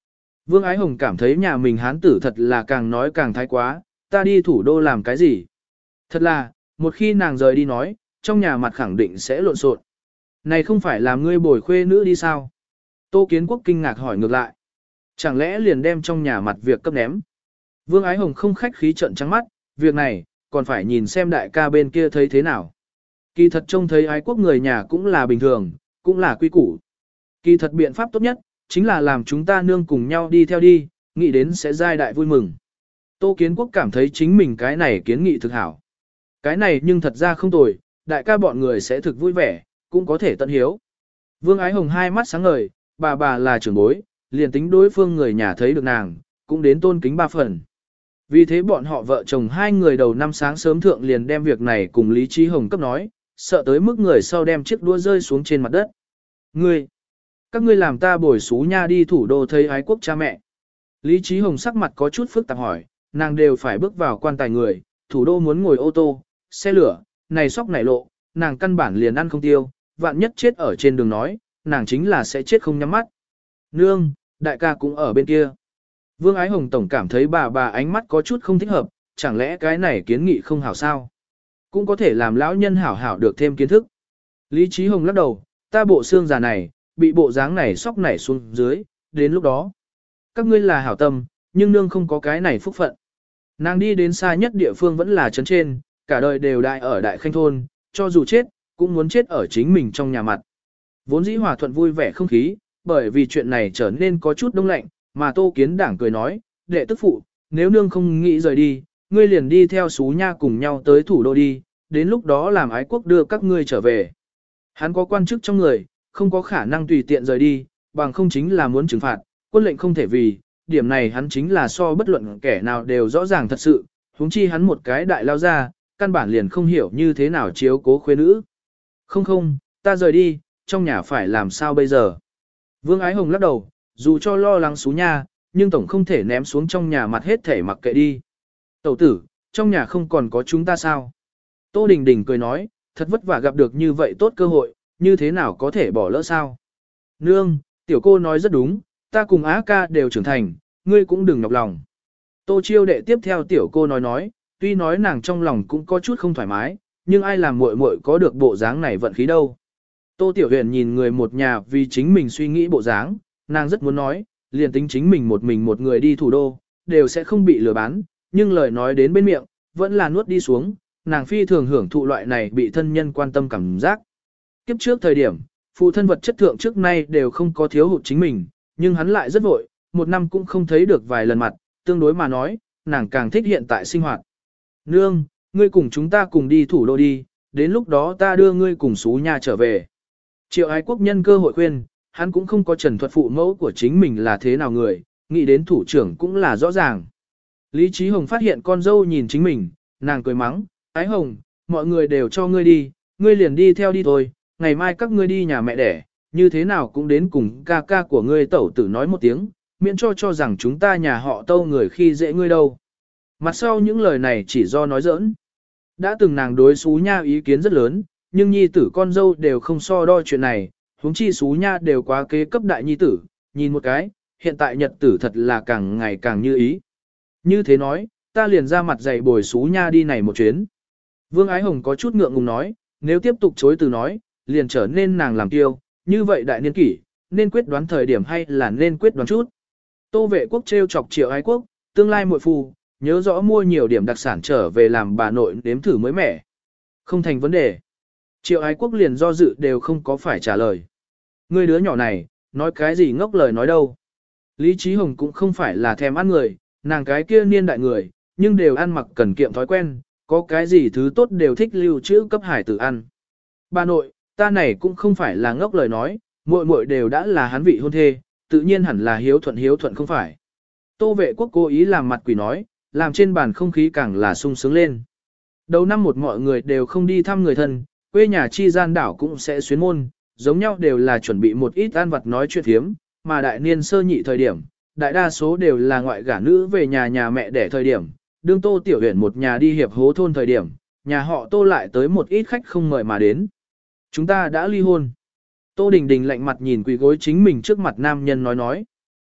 Vương Ái Hồng cảm thấy nhà mình hán tử thật là càng nói càng thái quá, ta đi thủ đô làm cái gì? Thật là, một khi nàng rời đi nói, trong nhà mặt khẳng định sẽ lộn xộn. Này không phải là ngươi bồi khuê nữ đi sao? Tô Kiến Quốc kinh ngạc hỏi ngược lại. Chẳng lẽ liền đem trong nhà mặt việc cấp ném? Vương Ái Hồng không khách khí trợn trắng mắt, việc này, còn phải nhìn xem đại ca bên kia thấy thế nào. Kỳ thật trông thấy ái quốc người nhà cũng là bình thường, cũng là quy củ. Kỳ thật biện pháp tốt nhất, chính là làm chúng ta nương cùng nhau đi theo đi, nghĩ đến sẽ giai đại vui mừng. Tô Kiến Quốc cảm thấy chính mình cái này kiến nghị thực hảo. Cái này nhưng thật ra không tồi, đại ca bọn người sẽ thực vui vẻ, cũng có thể tận hiếu. Vương Ái Hồng hai mắt sáng ngời, bà bà là trưởng bối, liền tính đối phương người nhà thấy được nàng, cũng đến tôn kính ba phần. Vì thế bọn họ vợ chồng hai người đầu năm sáng sớm thượng liền đem việc này cùng Lý Trí Hồng cấp nói, sợ tới mức người sau đem chiếc đũa rơi xuống trên mặt đất. Ngươi, các ngươi làm ta bồi xú nha đi thủ đô thấy ái quốc cha mẹ. Lý Trí Hồng sắc mặt có chút phức tạp hỏi, nàng đều phải bước vào quan tài người, thủ đô muốn ngồi ô tô, xe lửa, này sóc này lộ, nàng căn bản liền ăn không tiêu, vạn nhất chết ở trên đường nói, nàng chính là sẽ chết không nhắm mắt. Nương, đại ca cũng ở bên kia. Vương Ái Hồng tổng cảm thấy bà bà ánh mắt có chút không thích hợp, chẳng lẽ cái này kiến nghị không hảo sao? Cũng có thể làm lão nhân hảo hảo được thêm kiến thức. Lý Trí Hồng lắc đầu, ta bộ xương già này, bị bộ dáng này sóc nảy xuống dưới, đến lúc đó. Các ngươi là hảo tâm, nhưng nương không có cái này phúc phận. Nàng đi đến xa nhất địa phương vẫn là trấn trên, cả đời đều đại ở Đại Khanh Thôn, cho dù chết, cũng muốn chết ở chính mình trong nhà mặt. Vốn dĩ hòa thuận vui vẻ không khí, bởi vì chuyện này trở nên có chút đông lạnh, mà Tô Kiến Đảng cười nói, đệ tức phụ, nếu nương không nghĩ rời đi, ngươi liền đi theo xú nha cùng nhau tới thủ đô đi, đến lúc đó làm ái quốc đưa các ngươi trở về. Hắn có quan chức trong người, không có khả năng tùy tiện rời đi, bằng không chính là muốn trừng phạt, quân lệnh không thể vì, điểm này hắn chính là so bất luận kẻ nào đều rõ ràng thật sự, huống chi hắn một cái đại lao ra, căn bản liền không hiểu như thế nào chiếu cố khuê nữ. Không không, ta rời đi, trong nhà phải làm sao bây giờ? Vương Ái Hồng lắc đầu, dù cho lo lắng xú nha, nhưng tổng không thể ném xuống trong nhà mặt hết thể mặc kệ đi. Tẩu tử, trong nhà không còn có chúng ta sao? Tô Đình Đình cười nói, thật vất vả gặp được như vậy tốt cơ hội, như thế nào có thể bỏ lỡ sao? Nương, tiểu cô nói rất đúng, ta cùng Á ca đều trưởng thành, ngươi cũng đừng nhọc lòng. Tô Chiêu đệ tiếp theo tiểu cô nói nói, tuy nói nàng trong lòng cũng có chút không thoải mái, nhưng ai làm muội muội có được bộ dáng này vận khí đâu. Tô Tiểu Huyền nhìn người một nhà vì chính mình suy nghĩ bộ dáng, nàng rất muốn nói, liền tính chính mình một mình một người đi thủ đô, đều sẽ không bị lừa bán, nhưng lời nói đến bên miệng, vẫn là nuốt đi xuống, nàng phi thường hưởng thụ loại này bị thân nhân quan tâm cảm giác. Kiếp trước thời điểm, phụ thân vật chất thượng trước nay đều không có thiếu hụt chính mình, nhưng hắn lại rất vội, một năm cũng không thấy được vài lần mặt, tương đối mà nói, nàng càng thích hiện tại sinh hoạt. Nương, ngươi cùng chúng ta cùng đi thủ đô đi, đến lúc đó ta đưa ngươi cùng xú nha trở về. Triệu Ái Quốc nhân cơ hội khuyên, hắn cũng không có trần thuật phụ mẫu của chính mình là thế nào người, nghĩ đến thủ trưởng cũng là rõ ràng. Lý Trí Hồng phát hiện con dâu nhìn chính mình, nàng cười mắng, Ái Hồng, mọi người đều cho ngươi đi, ngươi liền đi theo đi thôi, ngày mai các ngươi đi nhà mẹ đẻ, như thế nào cũng đến cùng ca ca của ngươi tẩu tử nói một tiếng, miễn cho cho rằng chúng ta nhà họ tâu người khi dễ ngươi đâu. Mặt sau những lời này chỉ do nói giỡn. Đã từng nàng đối xú nha ý kiến rất lớn, nhưng nhi tử con dâu đều không so đo chuyện này, huống chi xú nha đều quá kế cấp đại nhi tử, nhìn một cái, hiện tại nhật tử thật là càng ngày càng như ý. Như thế nói, ta liền ra mặt dạy bồi xú nha đi này một chuyến. Vương Ái Hồng có chút ngượng ngùng nói, nếu tiếp tục chối từ nói, liền trở nên nàng làm tiêu, như vậy đại niên kỷ, nên quyết đoán thời điểm hay là nên quyết đoán chút. Tô Vệ Quốc trêu chọc Triệu Ái Quốc, tương lai muội phu, nhớ rõ mua nhiều điểm đặc sản trở về làm bà nội nếm thử mới mẻ. Không thành vấn đề. Triệu Ái Quốc liền do dự đều không có phải trả lời. Ngươi đứa nhỏ này, nói cái gì ngốc lời nói đâu. Lý Trí Hồng cũng không phải là thèm ăn người, nàng cái kia niên đại người, nhưng đều ăn mặc cần kiệm thói quen, có cái gì thứ tốt đều thích lưu trữ cấp hải tử ăn. Bà nội, ta này cũng không phải là ngốc lời nói, muội muội đều đã là hắn vị hôn thê, tự nhiên hẳn là hiếu thuận hiếu thuận không phải. Tô Vệ Quốc cố ý làm mặt quỷ nói, làm trên bàn không khí càng là sung sướng lên. Đầu năm một mọi người đều không đi thăm người thân, quê nhà chi gian đảo cũng sẽ xuyến môn, giống nhau đều là chuẩn bị một ít ăn vặt nói chuyện thiếm, mà đại niên sơ nhị thời điểm, đại đa số đều là ngoại gả nữ về nhà nhà mẹ đẻ thời điểm, đương Tô Tiểu Huyền một nhà đi hiệp hố thôn thời điểm, nhà họ Tô lại tới một ít khách không mời mà đến. Chúng ta đã ly hôn. Tô Đình Đình lạnh mặt nhìn quỳ gối chính mình trước mặt nam nhân nói nói.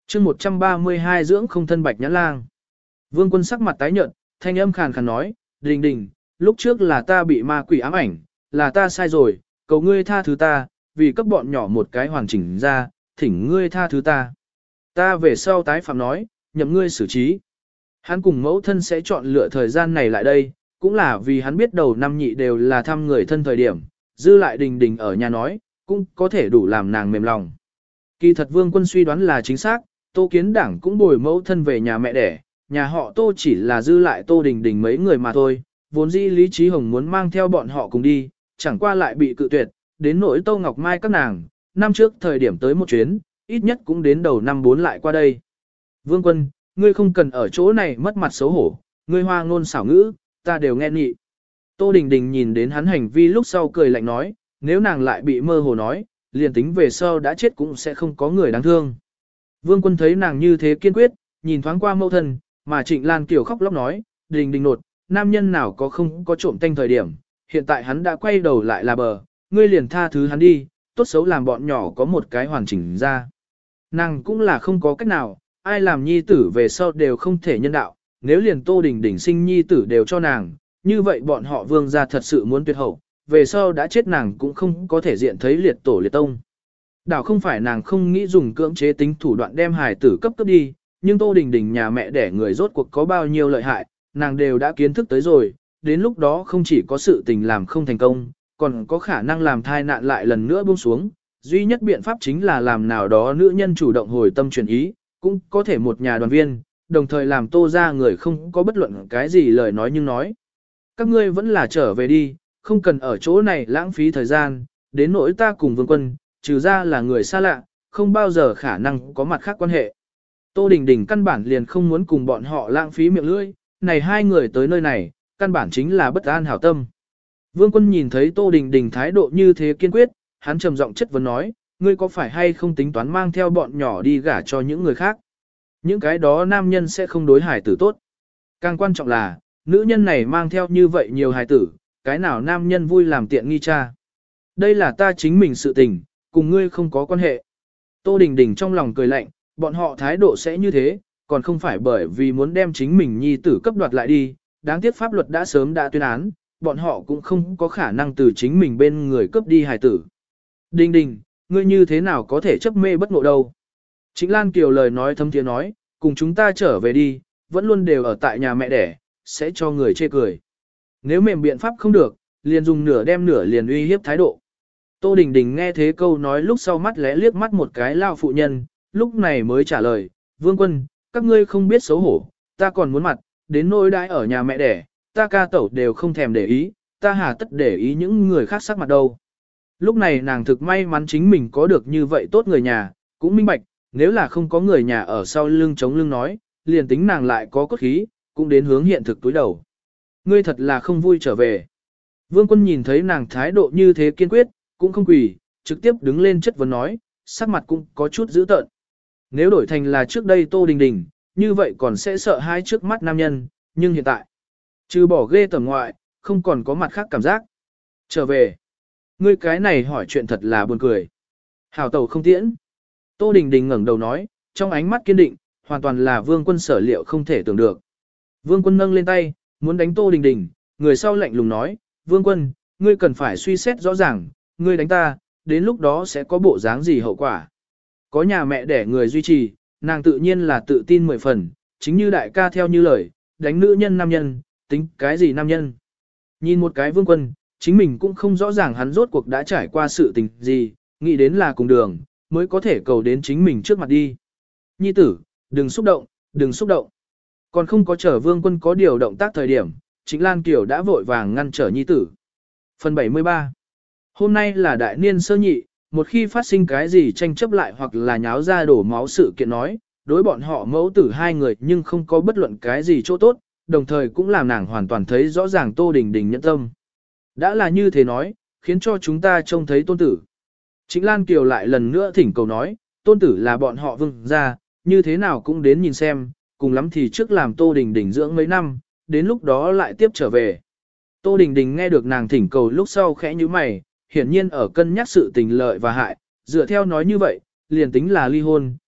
chương một trăm ba mươi hai dưỡng không thân bạch nhãn lang. Vương Quân sắc mặt tái nhợt, thanh âm khàn khàn nói, Đình Đình, lúc trước là ta bị ma quỷ ám ảnh, là ta sai rồi, cầu ngươi tha thứ ta, vì cấp bọn nhỏ một cái hoàn chỉnh ra, thỉnh ngươi tha thứ ta. Ta về sau tái phạm nói, nhậm ngươi xử trí. Hắn cùng mẫu thân sẽ chọn lựa thời gian này lại đây, cũng là vì hắn biết đầu năm nhị đều là thăm người thân thời điểm, dư lại Đình Đình ở nhà nói, cũng có thể đủ làm nàng mềm lòng. Kỳ thật Vương Quân suy đoán là chính xác, Tô Kiến Đảng cũng bồi mẫu thân về nhà mẹ đẻ, nhà họ Tô chỉ là dư lại Tô Đình Đình mấy người mà thôi, vốn dĩ Lý Trí Hồng muốn mang theo bọn họ cùng đi, chẳng qua lại bị cự tuyệt, đến nỗi Tô Ngọc Mai các nàng, năm trước thời điểm tới một chuyến, ít nhất cũng đến đầu năm bốn lại qua đây. Vương Quân, ngươi không cần ở chỗ này mất mặt xấu hổ, ngươi hoa ngôn xảo ngữ, ta đều nghe nghị. Tô Đình Đình nhìn đến hắn hành vi lúc sau cười lạnh nói, nếu nàng lại bị mơ hồ nói, liền tính về sau đã chết cũng sẽ không có người đáng thương. Vương Quân thấy nàng như thế kiên quyết, nhìn thoáng qua mẫu thân, mà Trịnh Lan Kiều khóc lóc nói, Đình Đình nột, nam nhân nào có không có trộm tanh thời điểm, hiện tại hắn đã quay đầu lại là bờ, ngươi liền tha thứ hắn đi, tốt xấu làm bọn nhỏ có một cái hoàn chỉnh ra. Nàng cũng là không có cách nào, ai làm nhi tử về sau đều không thể nhân đạo, nếu liền Tô Đình Đình sinh nhi tử đều cho nàng, như vậy bọn họ Vương gia thật sự muốn tuyệt hậu, về sau đã chết nàng cũng không có thể diện thấy liệt tổ liệt tông. Đảo không phải nàng không nghĩ dùng cưỡng chế tính thủ đoạn đem hài tử cấp cấp đi, nhưng Tô Đình Đình nhà mẹ đẻ người rốt cuộc có bao nhiêu lợi hại, nàng đều đã kiến thức tới rồi, đến lúc đó không chỉ có sự tình làm không thành công, còn có khả năng làm thai nạn lại lần nữa buông xuống. Duy nhất biện pháp chính là làm nào đó nữ nhân chủ động hồi tâm chuyển ý, cũng có thể một nhà đoàn viên, đồng thời làm Tô ra người không có bất luận cái gì lời nói nhưng nói. Các ngươi vẫn là trở về đi, không cần ở chỗ này lãng phí thời gian, đến nỗi ta cùng Vương Quân, trừ ra là người xa lạ, không bao giờ khả năng có mặt khác quan hệ. Tô Đình Đình căn bản liền không muốn cùng bọn họ lãng phí miệng lưỡi, này hai người tới nơi này, căn bản chính là bất an hảo tâm. Vương Quân nhìn thấy Tô Đình Đình thái độ như thế kiên quyết, hắn trầm giọng chất vấn nói, ngươi có phải hay không tính toán mang theo bọn nhỏ đi gả cho những người khác? Những cái đó nam nhân sẽ không đối hải tử tốt. Càng quan trọng là, nữ nhân này mang theo như vậy nhiều hải tử, cái nào nam nhân vui làm tiện nghi cha. Đây là ta chính mình sự tình, cùng ngươi không có quan hệ. Tô Đình Đình trong lòng cười lạnh, bọn họ thái độ sẽ như thế, còn không phải bởi vì muốn đem chính mình nhi tử cấp đoạt lại đi, đáng tiếc pháp luật đã sớm đã tuyên án, bọn họ cũng không có khả năng từ chính mình bên người cướp đi hài tử. Đình Đình, ngươi như thế nào có thể chấp mê bất ngộ đâu? Trịnh Lan Kiều lời nói thâm thiế nói, cùng chúng ta trở về đi, vẫn luôn đều ở tại nhà mẹ đẻ, sẽ cho người chê cười. Nếu mềm biện pháp không được, liền dùng nửa đem nửa liền uy hiếp thái độ. Tô Đình Đình nghe thế câu nói lúc sau mắt lẽ liếc mắt một cái lao phụ nhân, lúc này mới trả lời, Vương Quân, các ngươi không biết xấu hổ, ta còn muốn mặt, đến nỗi đãi ở nhà mẹ đẻ, ta ca tẩu đều không thèm để ý, ta hà tất để ý những người khác sắc mặt đâu. Lúc này nàng thực may mắn chính mình có được như vậy tốt người nhà, cũng minh bạch, nếu là không có người nhà ở sau lưng chống lưng nói, liền tính nàng lại có cốt khí, cũng đến hướng hiện thực túi đầu. Ngươi thật là không vui trở về. Vương Quân nhìn thấy nàng thái độ như thế kiên quyết, cũng không quỳ, trực tiếp đứng lên chất vấn nói, sắc mặt cũng có chút dữ tợn. Nếu đổi thành là trước đây Tô Đình Đình, như vậy còn sẽ sợ hai trước mắt nam nhân, nhưng hiện tại, trừ bỏ ghê tởm ngoại, không còn có mặt khác cảm giác. Trở về. Ngươi cái này hỏi chuyện thật là buồn cười. Hảo tẩu không tiễn. Tô Đình Đình ngẩng đầu nói, trong ánh mắt kiên định, hoàn toàn là Vương Quân sở liệu không thể tưởng được. Vương Quân nâng lên tay, muốn đánh Tô Đình Đình, người sau lạnh lùng nói, Vương Quân, ngươi cần phải suy xét rõ ràng, ngươi đánh ta, đến lúc đó sẽ có bộ dáng gì hậu quả. Có nhà mẹ đẻ người duy trì, nàng tự nhiên là tự tin mười phần, chính như đại ca theo như lời, đánh nữ nhân nam nhân, tính cái gì nam nhân. Nhìn một cái Vương Quân, chính mình cũng không rõ ràng hắn rốt cuộc đã trải qua sự tình gì, nghĩ đến là cùng đường, mới có thể cầu đến chính mình trước mặt đi. Nhi tử, đừng xúc động, đừng xúc động. Còn không có chờ Vương Quân có điều động tác thời điểm, Trịnh Lan Kiều đã vội vàng ngăn trở nhi tử. Phần bảy mươi ba. Hôm nay là đại niên sơ nhị, một khi phát sinh cái gì tranh chấp lại hoặc là nháo ra đổ máu sự kiện nói, đối bọn họ mẫu tử hai người nhưng không có bất luận cái gì chỗ tốt, đồng thời cũng làm nàng hoàn toàn thấy rõ ràng Tô Đình Đình nhẫn tâm. Đã là như thế nói, khiến cho chúng ta trông thấy tôn tử. Trịnh Lan Kiều lại lần nữa thỉnh cầu nói, tôn tử là bọn họ Vương gia, như thế nào cũng đến nhìn xem, cùng lắm thì trước làm Tô Đình Đình dưỡng mấy năm, đến lúc đó lại tiếp trở về. Tô Đình Đình nghe được nàng thỉnh cầu lúc sau khẽ như mày, hiển nhiên ở cân nhắc sự tình lợi và hại, dựa theo nói như vậy, liền tính là ly hôn,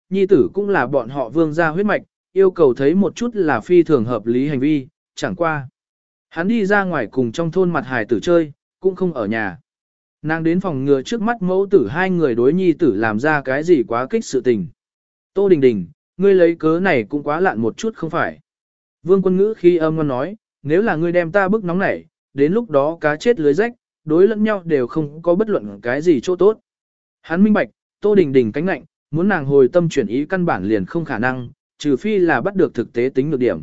nhi tử cũng là bọn họ vương gia huyết mạch, yêu cầu thấy một chút là phi thường hợp lý hành vi, chẳng qua. Hắn đi ra ngoài cùng trong thôn mặt hài tử chơi, cũng không ở nhà. Nàng đến phòng ngừa trước mắt mẫu tử hai người đối nhi tử làm ra cái gì quá kích sự tình. Tô Đình Đình, ngươi lấy cớ này cũng quá lạn một chút không phải. Vương Quân Ngữ khi âm ngon nói, nếu là ngươi đem ta bức nóng nảy, đến lúc đó cá chết lưới rách, đối lẫn nhau đều không có bất luận cái gì chỗ tốt. Hắn minh bạch, Tô Đình Đình cánh lạnh, muốn nàng hồi tâm chuyển ý căn bản liền không khả năng, trừ phi là bắt được thực tế tính được điểm.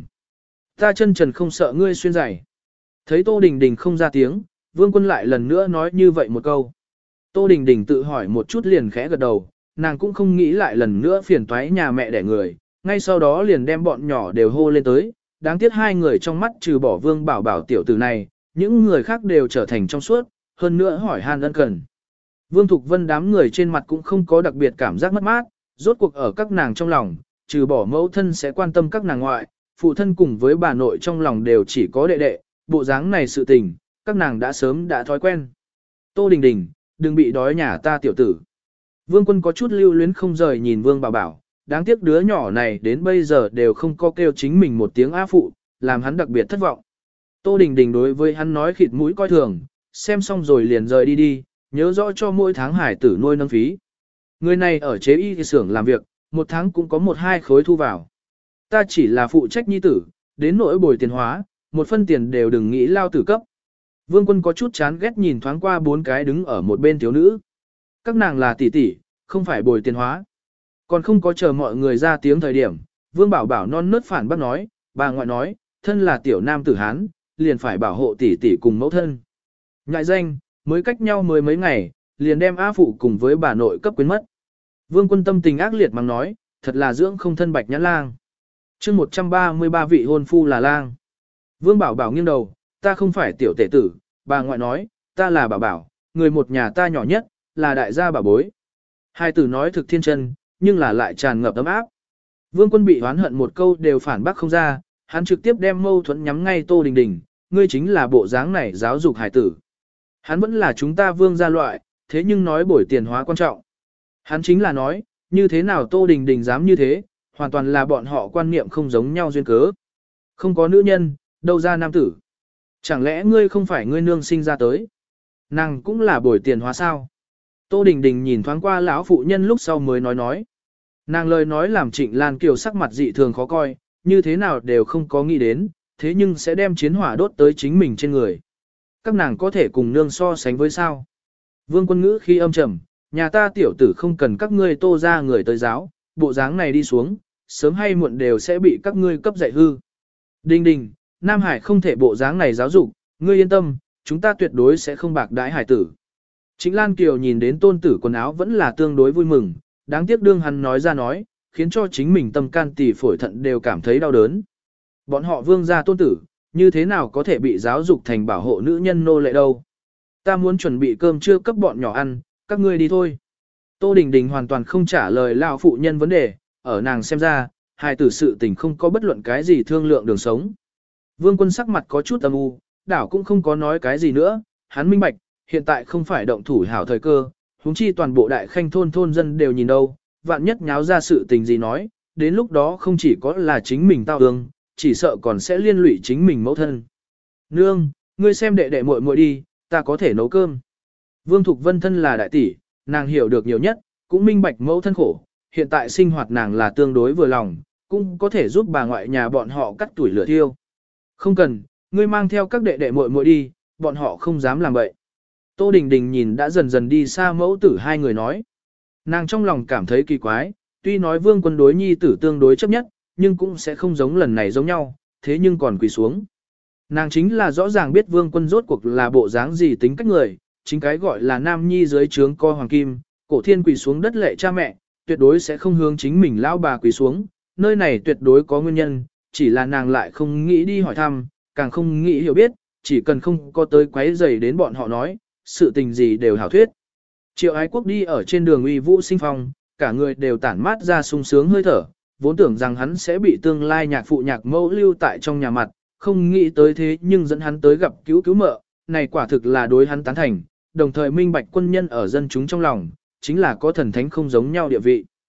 Ta chân trần không sợ ngươi xuyên giày. Thấy Tô Đình Đình không ra tiếng, Vương Quân lại lần nữa nói như vậy một câu. Tô Đình Đình tự hỏi một chút liền khẽ gật đầu, nàng cũng không nghĩ lại lần nữa phiền toái nhà mẹ đẻ người, ngay sau đó liền đem bọn nhỏ đều hô lên tới, đáng tiếc hai người trong mắt trừ bỏ Vương Bảo Bảo tiểu tử này, những người khác đều trở thành trong suốt, hơn nữa hỏi han ân cần. Vương Thục Vân đám người trên mặt cũng không có đặc biệt cảm giác mất mát, rốt cuộc ở các nàng trong lòng, trừ bỏ mẫu thân sẽ quan tâm các nàng ngoại, phụ thân cùng với bà nội trong lòng đều chỉ có đệ đệ, bộ dáng này sự tình, các nàng đã sớm đã thói quen. Tô Đình Đình, đừng bị đói nhà ta tiểu tử. Vương Quân có chút lưu luyến không rời nhìn Vương Bảo Bảo, đáng tiếc đứa nhỏ này đến bây giờ đều không có kêu chính mình một tiếng á phụ, làm hắn đặc biệt thất vọng. Tô Đình Đình đối với hắn nói khịt mũi coi thường, xem xong rồi liền rời đi đi, nhớ rõ cho mỗi tháng hải tử nuôi nâng phí. Người này ở chế y xưởng làm việc, một tháng cũng có một hai khối thu vào. Ta chỉ là phụ trách nhi tử, đến nỗi bồi tiền hóa, một phân tiền đều đừng nghĩ lao tử cấp. Vương Quân có chút chán ghét nhìn thoáng qua bốn cái đứng ở một bên thiếu nữ. Các nàng là tỷ tỷ, không phải bồi tiền hóa. Còn không có chờ mọi người ra tiếng thời điểm, Vương Bảo Bảo non nớt phản bác nói, bà ngoại nói, thân là tiểu nam tử Hán, liền phải bảo hộ tỷ tỷ cùng mẫu thân. Ngại danh, mới cách nhau mười mấy ngày, liền đem A phụ cùng với bà nội cấp quyến mất. Vương Quân tâm tình ác liệt mang nói, thật là dưỡng không thân bạch nhãn lang. chương một trăm ba mươi ba vị hôn phu là lang. Vương Bảo Bảo nghiêng đầu, ta không phải tiểu tể tử, bà ngoại nói, ta là Bảo Bảo, người một nhà ta nhỏ nhất, là đại gia bà bối. Hai tử nói thực thiên chân, nhưng là lại tràn ngập ấm áp. Vương Quân bị oán hận một câu đều phản bác không ra, hắn trực tiếp đem mâu thuẫn nhắm ngay Tô Đình Đình, ngươi chính là bộ dáng này giáo dục hài tử. Hắn vẫn là chúng ta vương gia loại, thế nhưng nói bồi tiền hóa quan trọng. Hắn chính là nói, như thế nào Tô Đình Đình dám như thế, hoàn toàn là bọn họ quan niệm không giống nhau duyên cớ. Không có nữ nhân, đâu ra nam tử. Chẳng lẽ ngươi không phải ngươi nương sinh ra tới? Nàng cũng là bồi tiền hóa sao? Tô Đình Đình nhìn thoáng qua lão phụ nhân lúc sau mới nói nói. Nàng lời nói làm Trịnh Lan Kiều sắc mặt dị thường khó coi, như thế nào đều không có nghĩ đến, thế nhưng sẽ đem chiến hỏa đốt tới chính mình trên người. Các nàng có thể cùng nương so sánh với sao? Vương Quân ngữ khi âm trầm, nhà ta tiểu tử không cần các ngươi Tô ra người tới giáo, bộ dáng này đi xuống, sớm hay muộn đều sẽ bị các ngươi cấp dạy hư. Đình Đình, Nam Hải không thể bộ dáng này giáo dục, ngươi yên tâm, chúng ta tuyệt đối sẽ không bạc đãi hải tử. Trịnh Lan Kiều nhìn đến tôn tử quần áo vẫn là tương đối vui mừng, đáng tiếc đương hắn nói ra nói, khiến cho chính mình tâm can tỳ phổi thận đều cảm thấy đau đớn. Bọn họ vương gia tôn tử, như thế nào có thể bị giáo dục thành bảo hộ nữ nhân nô lệ đâu. Ta muốn chuẩn bị cơm trưa cấp bọn nhỏ ăn, các ngươi đi thôi. Tô Đình Đình hoàn toàn không trả lời lão phụ nhân vấn đề, ở nàng xem ra, hai tử sự tình không có bất luận cái gì thương lượng đường sống. Vương Quân sắc mặt có chút âm u, đảo cũng không có nói cái gì nữa, hắn minh bạch, hiện tại không phải động thủ hảo thời cơ, huống chi toàn bộ đại khanh thôn thôn dân đều nhìn đâu, vạn nhất nháo ra sự tình gì nói, đến lúc đó không chỉ có là chính mình tao ương, chỉ sợ còn sẽ liên lụy chính mình mẫu thân. Nương, ngươi xem đệ đệ muội muội đi, ta có thể nấu cơm. Vương Thục Vân thân là đại tỷ, nàng hiểu được nhiều nhất, cũng minh bạch mẫu thân khổ, hiện tại sinh hoạt nàng là tương đối vừa lòng, cũng có thể giúp bà ngoại nhà bọn họ cắt tuổi lửa thiêu. Không cần, ngươi mang theo các đệ đệ muội muội đi, bọn họ không dám làm vậy. Tô Đình Đình nhìn đã dần dần đi xa mẫu tử hai người nói. Nàng trong lòng cảm thấy kỳ quái, tuy nói Vương Quân đối nhi tử tương đối chấp nhất, nhưng cũng sẽ không giống lần này giống nhau, thế nhưng còn quỳ xuống. Nàng chính là rõ ràng biết Vương Quân rốt cuộc là bộ dáng gì tính cách người, chính cái gọi là nam nhi dưới trướng co hoàng kim, cổ thiên quỳ xuống đất lệ cha mẹ, tuyệt đối sẽ không hướng chính mình lão bà quỳ xuống, nơi này tuyệt đối có nguyên nhân, chỉ là nàng lại không nghĩ đi hỏi thăm, càng không nghĩ hiểu biết, chỉ cần không có tới quấy rầy đến bọn họ nói, sự tình gì đều hảo thuyết. Triệu Ái Quốc đi ở trên đường uy vũ sinh phong, cả người đều tản mát ra sung sướng hơi thở, vốn tưởng rằng hắn sẽ bị tương lai nhạc phụ nhạc mẫu lưu tại trong nhà mặt, không nghĩ tới thế nhưng dẫn hắn tới gặp cứu cứu mợ, này quả thực là đối hắn tán thành, đồng thời minh bạch quân nhân ở dân chúng trong lòng, chính là có thần thánh không giống nhau địa vị.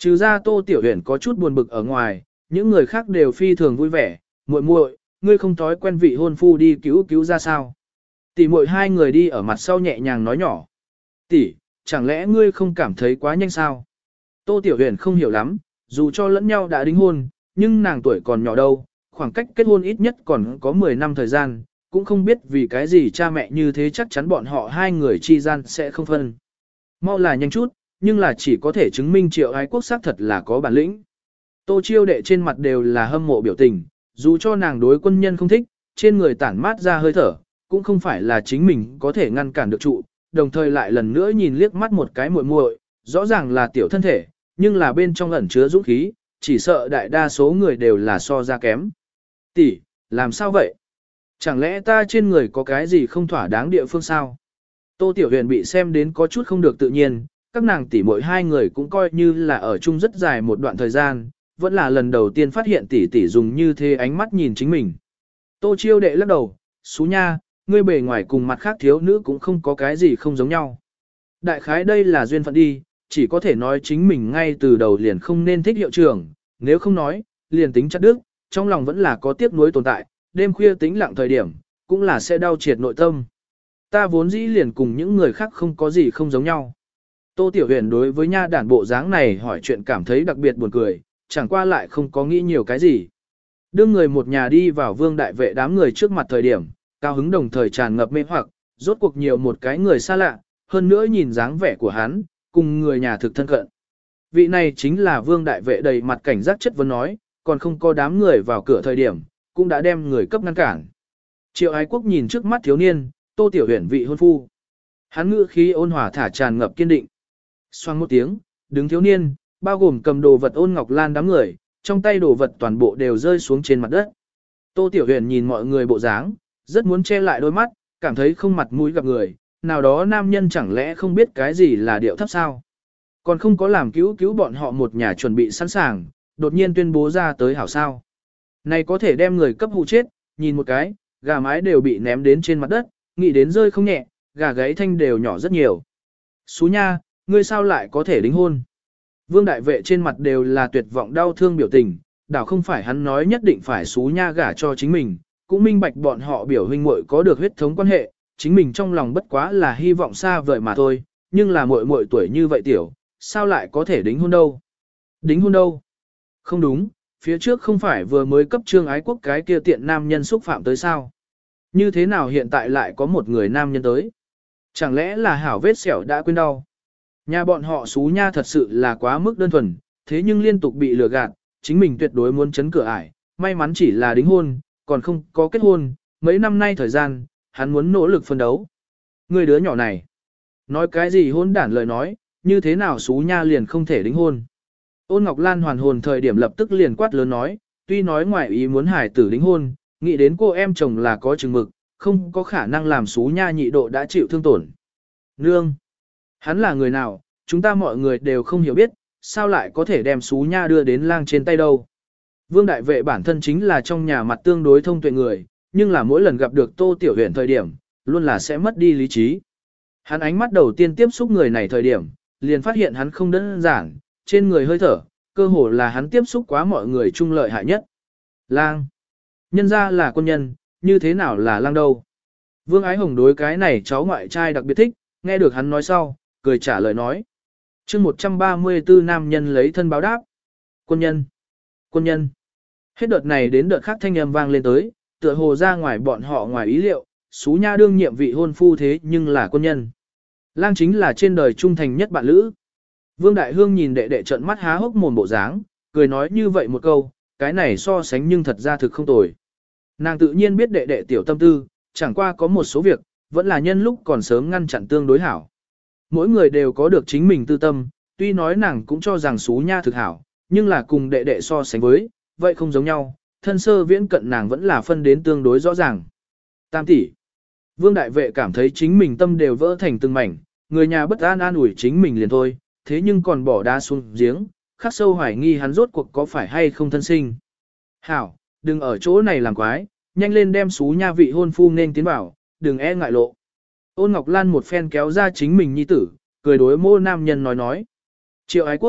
Trừ ra Tô Tiểu Huyền có chút buồn bực ở ngoài, những người khác đều phi thường vui vẻ, muội muội, ngươi không thói quen vị hôn phu đi cứu cứu ra sao? Tỷ muội hai người đi ở mặt sau nhẹ nhàng nói nhỏ. Tỷ, chẳng lẽ ngươi không cảm thấy quá nhanh sao? Tô Tiểu Huyền không hiểu lắm, dù cho lẫn nhau đã đính hôn, nhưng nàng tuổi còn nhỏ đâu, khoảng cách kết hôn ít nhất còn có mười năm thời gian, cũng không biết vì cái gì cha mẹ như thế chắc chắn bọn họ hai người chi gian sẽ không phân. Mau là nhanh chút, nhưng là chỉ có thể chứng minh Triệu Ái Quốc xác thật là có bản lĩnh. Tô Chiêu Đệ trên mặt đều là hâm mộ biểu tình, dù cho nàng đối quân nhân không thích, trên người tản mát ra hơi thở, cũng không phải là chính mình có thể ngăn cản được trụ, đồng thời lại lần nữa nhìn liếc mắt một cái muội muội, rõ ràng là tiểu thân thể, nhưng là bên trong ẩn chứa dũng khí, chỉ sợ đại đa số người đều là so ra kém. Tỷ, làm sao vậy? Chẳng lẽ ta trên người có cái gì không thỏa đáng địa phương sao? Tô Tiểu Huyền bị xem đến có chút không được tự nhiên, các nàng tỷ muội hai người cũng coi như là ở chung rất dài một đoạn thời gian, vẫn là lần đầu tiên phát hiện tỷ tỷ dùng như thế ánh mắt nhìn chính mình. Tô Chiêu Đệ lắc đầu, "Xú nha, ngươi bề ngoài cùng mặt khác thiếu nữ cũng không có cái gì không giống nhau. Đại khái đây là duyên phận đi, chỉ có thể nói chính mình ngay từ đầu liền không nên thích hiệu trưởng, nếu không nói, liền tính chặt đức, trong lòng vẫn là có tiếc nuối tồn tại, đêm khuya tĩnh lặng thời điểm, cũng là sẽ đau triệt nội tâm. Ta vốn dĩ liền cùng những người khác không có gì không giống nhau." Tô Tiểu Huyền đối với nha đản bộ dáng này hỏi chuyện cảm thấy đặc biệt buồn cười, chẳng qua lại không có nghĩ nhiều cái gì. Đương người một nhà đi vào Vương Đại Vệ đám người trước mặt thời điểm, cao hứng đồng thời tràn ngập mê hoặc, rốt cuộc nhiều một cái người xa lạ, hơn nữa nhìn dáng vẻ của hắn, cùng người nhà thực thân cận. Vị này chính là Vương Đại Vệ đầy mặt cảnh giác chất vấn nói, còn không có đám người vào cửa thời điểm, cũng đã đem người cấp ngăn cản. Triệu Ái Quốc nhìn trước mắt thiếu niên, Tô Tiểu Huyền vị hôn phu. Hắn ngữ khí ôn hòa thả tràn ngập kiên định. Xoang một tiếng, đứng thiếu niên, bao gồm cầm đồ vật Ôn Ngọc Lan đám người, trong tay đồ vật toàn bộ đều rơi xuống trên mặt đất. Tô Tiểu Huyền nhìn mọi người bộ dáng, rất muốn che lại đôi mắt, cảm thấy không mặt mũi gặp người, nào đó nam nhân chẳng lẽ không biết cái gì là điệu thấp sao. Còn không có làm cứu cứu bọn họ một nhà chuẩn bị sẵn sàng, đột nhiên tuyên bố ra tới hảo sao. Này có thể đem người cấp hụ chết, nhìn một cái, gà mái đều bị ném đến trên mặt đất, nghĩ đến rơi không nhẹ, gà gáy thanh đều nhỏ rất nhiều. Xú nha, ngươi sao lại có thể đính hôn? Vương Đại Vệ trên mặt đều là tuyệt vọng đau thương biểu tình, đảo không phải hắn nói nhất định phải xú nha gả cho chính mình, cũng minh bạch bọn họ biểu huynh muội có được huyết thống quan hệ, chính mình trong lòng bất quá là hy vọng xa vời mà thôi, nhưng là muội muội tuổi như vậy tiểu, sao lại có thể đính hôn đâu? Đính hôn đâu? Không đúng, phía trước không phải vừa mới cấp Trương Ái Quốc cái kia tiện nam nhân xúc phạm tới sao? Như thế nào hiện tại lại có một người nam nhân tới? Chẳng lẽ là hảo vết sẹo đã quên đau? Nhà bọn họ xú nha thật sự là quá mức đơn thuần, thế nhưng liên tục bị lừa gạt, chính mình tuyệt đối muốn chấn cửa ải, may mắn chỉ là đính hôn, còn không có kết hôn, mấy năm nay thời gian, hắn muốn nỗ lực phân đấu. Người đứa nhỏ này, nói cái gì hôn đản lời nói, như thế nào xú nha liền không thể đính hôn. Ôn Ngọc Lan hoàn hồn thời điểm lập tức liền quát lớn nói, tuy nói ngoại ý muốn hải tử đính hôn, nghĩ đến cô em chồng là có chừng mực, không có khả năng làm xú nha nhị độ đã chịu thương tổn. Nương! Hắn là người nào, chúng ta mọi người đều không hiểu biết, sao lại có thể đem xú nha đưa đến lang trên tay đâu. Vương Đại Vệ bản thân chính là trong nhà mặt tương đối thông tuệ người, nhưng là mỗi lần gặp được Tô Tiểu Huyền thời điểm, luôn là sẽ mất đi lý trí. Hắn ánh mắt đầu tiên tiếp xúc người này thời điểm, liền phát hiện hắn không đơn giản, trên người hơi thở, cơ hồ là hắn tiếp xúc quá mọi người chung lợi hại nhất. Lang. Nhân ra là quân nhân, như thế nào là lang đâu. Vương Ái Hồng đối cái này cháu ngoại trai đặc biệt thích, nghe được hắn nói sau, cười trả lời nói. chương một trăm ba mươi tư nam nhân lấy thân báo đáp. Quân nhân. Quân nhân. Hết đợt này đến đợt khác thanh âm vang lên tới, tựa hồ ra ngoài bọn họ ngoài ý liệu, xú nha đương nhiệm vị hôn phu thế nhưng là quân nhân. Lang chính là trên đời trung thành nhất bạn lữ. Vương Đại Hương nhìn đệ đệ trợn mắt há hốc mồm bộ dáng, cười nói như vậy một câu, cái này so sánh nhưng thật ra thực không tồi. Nàng tự nhiên biết đệ đệ tiểu tâm tư, chẳng qua có một số việc, vẫn là nhân lúc còn sớm ngăn chặn tương đối hảo. Mỗi người đều có được chính mình tư tâm, tuy nói nàng cũng cho rằng xú nha thực hảo, nhưng là cùng đệ đệ so sánh với, vậy không giống nhau, thân sơ viễn cận nàng vẫn là phân đến tương đối rõ ràng. Tam tỷ. Vương Đại Vệ cảm thấy chính mình tâm đều vỡ thành từng mảnh, người nhà bất an an ủi chính mình liền thôi, thế nhưng còn bỏ đá xuống giếng, khắc sâu hoài nghi hắn rốt cuộc có phải hay không thân sinh. Hảo, đừng ở chỗ này làm quái, nhanh lên đem xú nha vị hôn phu nên tiến bảo, đừng e ngại lộ. Ôn Ngọc Lan một phen kéo ra chính mình nhi tử, cười đối mô nam nhân nói nói. Triệu Ái Quốc,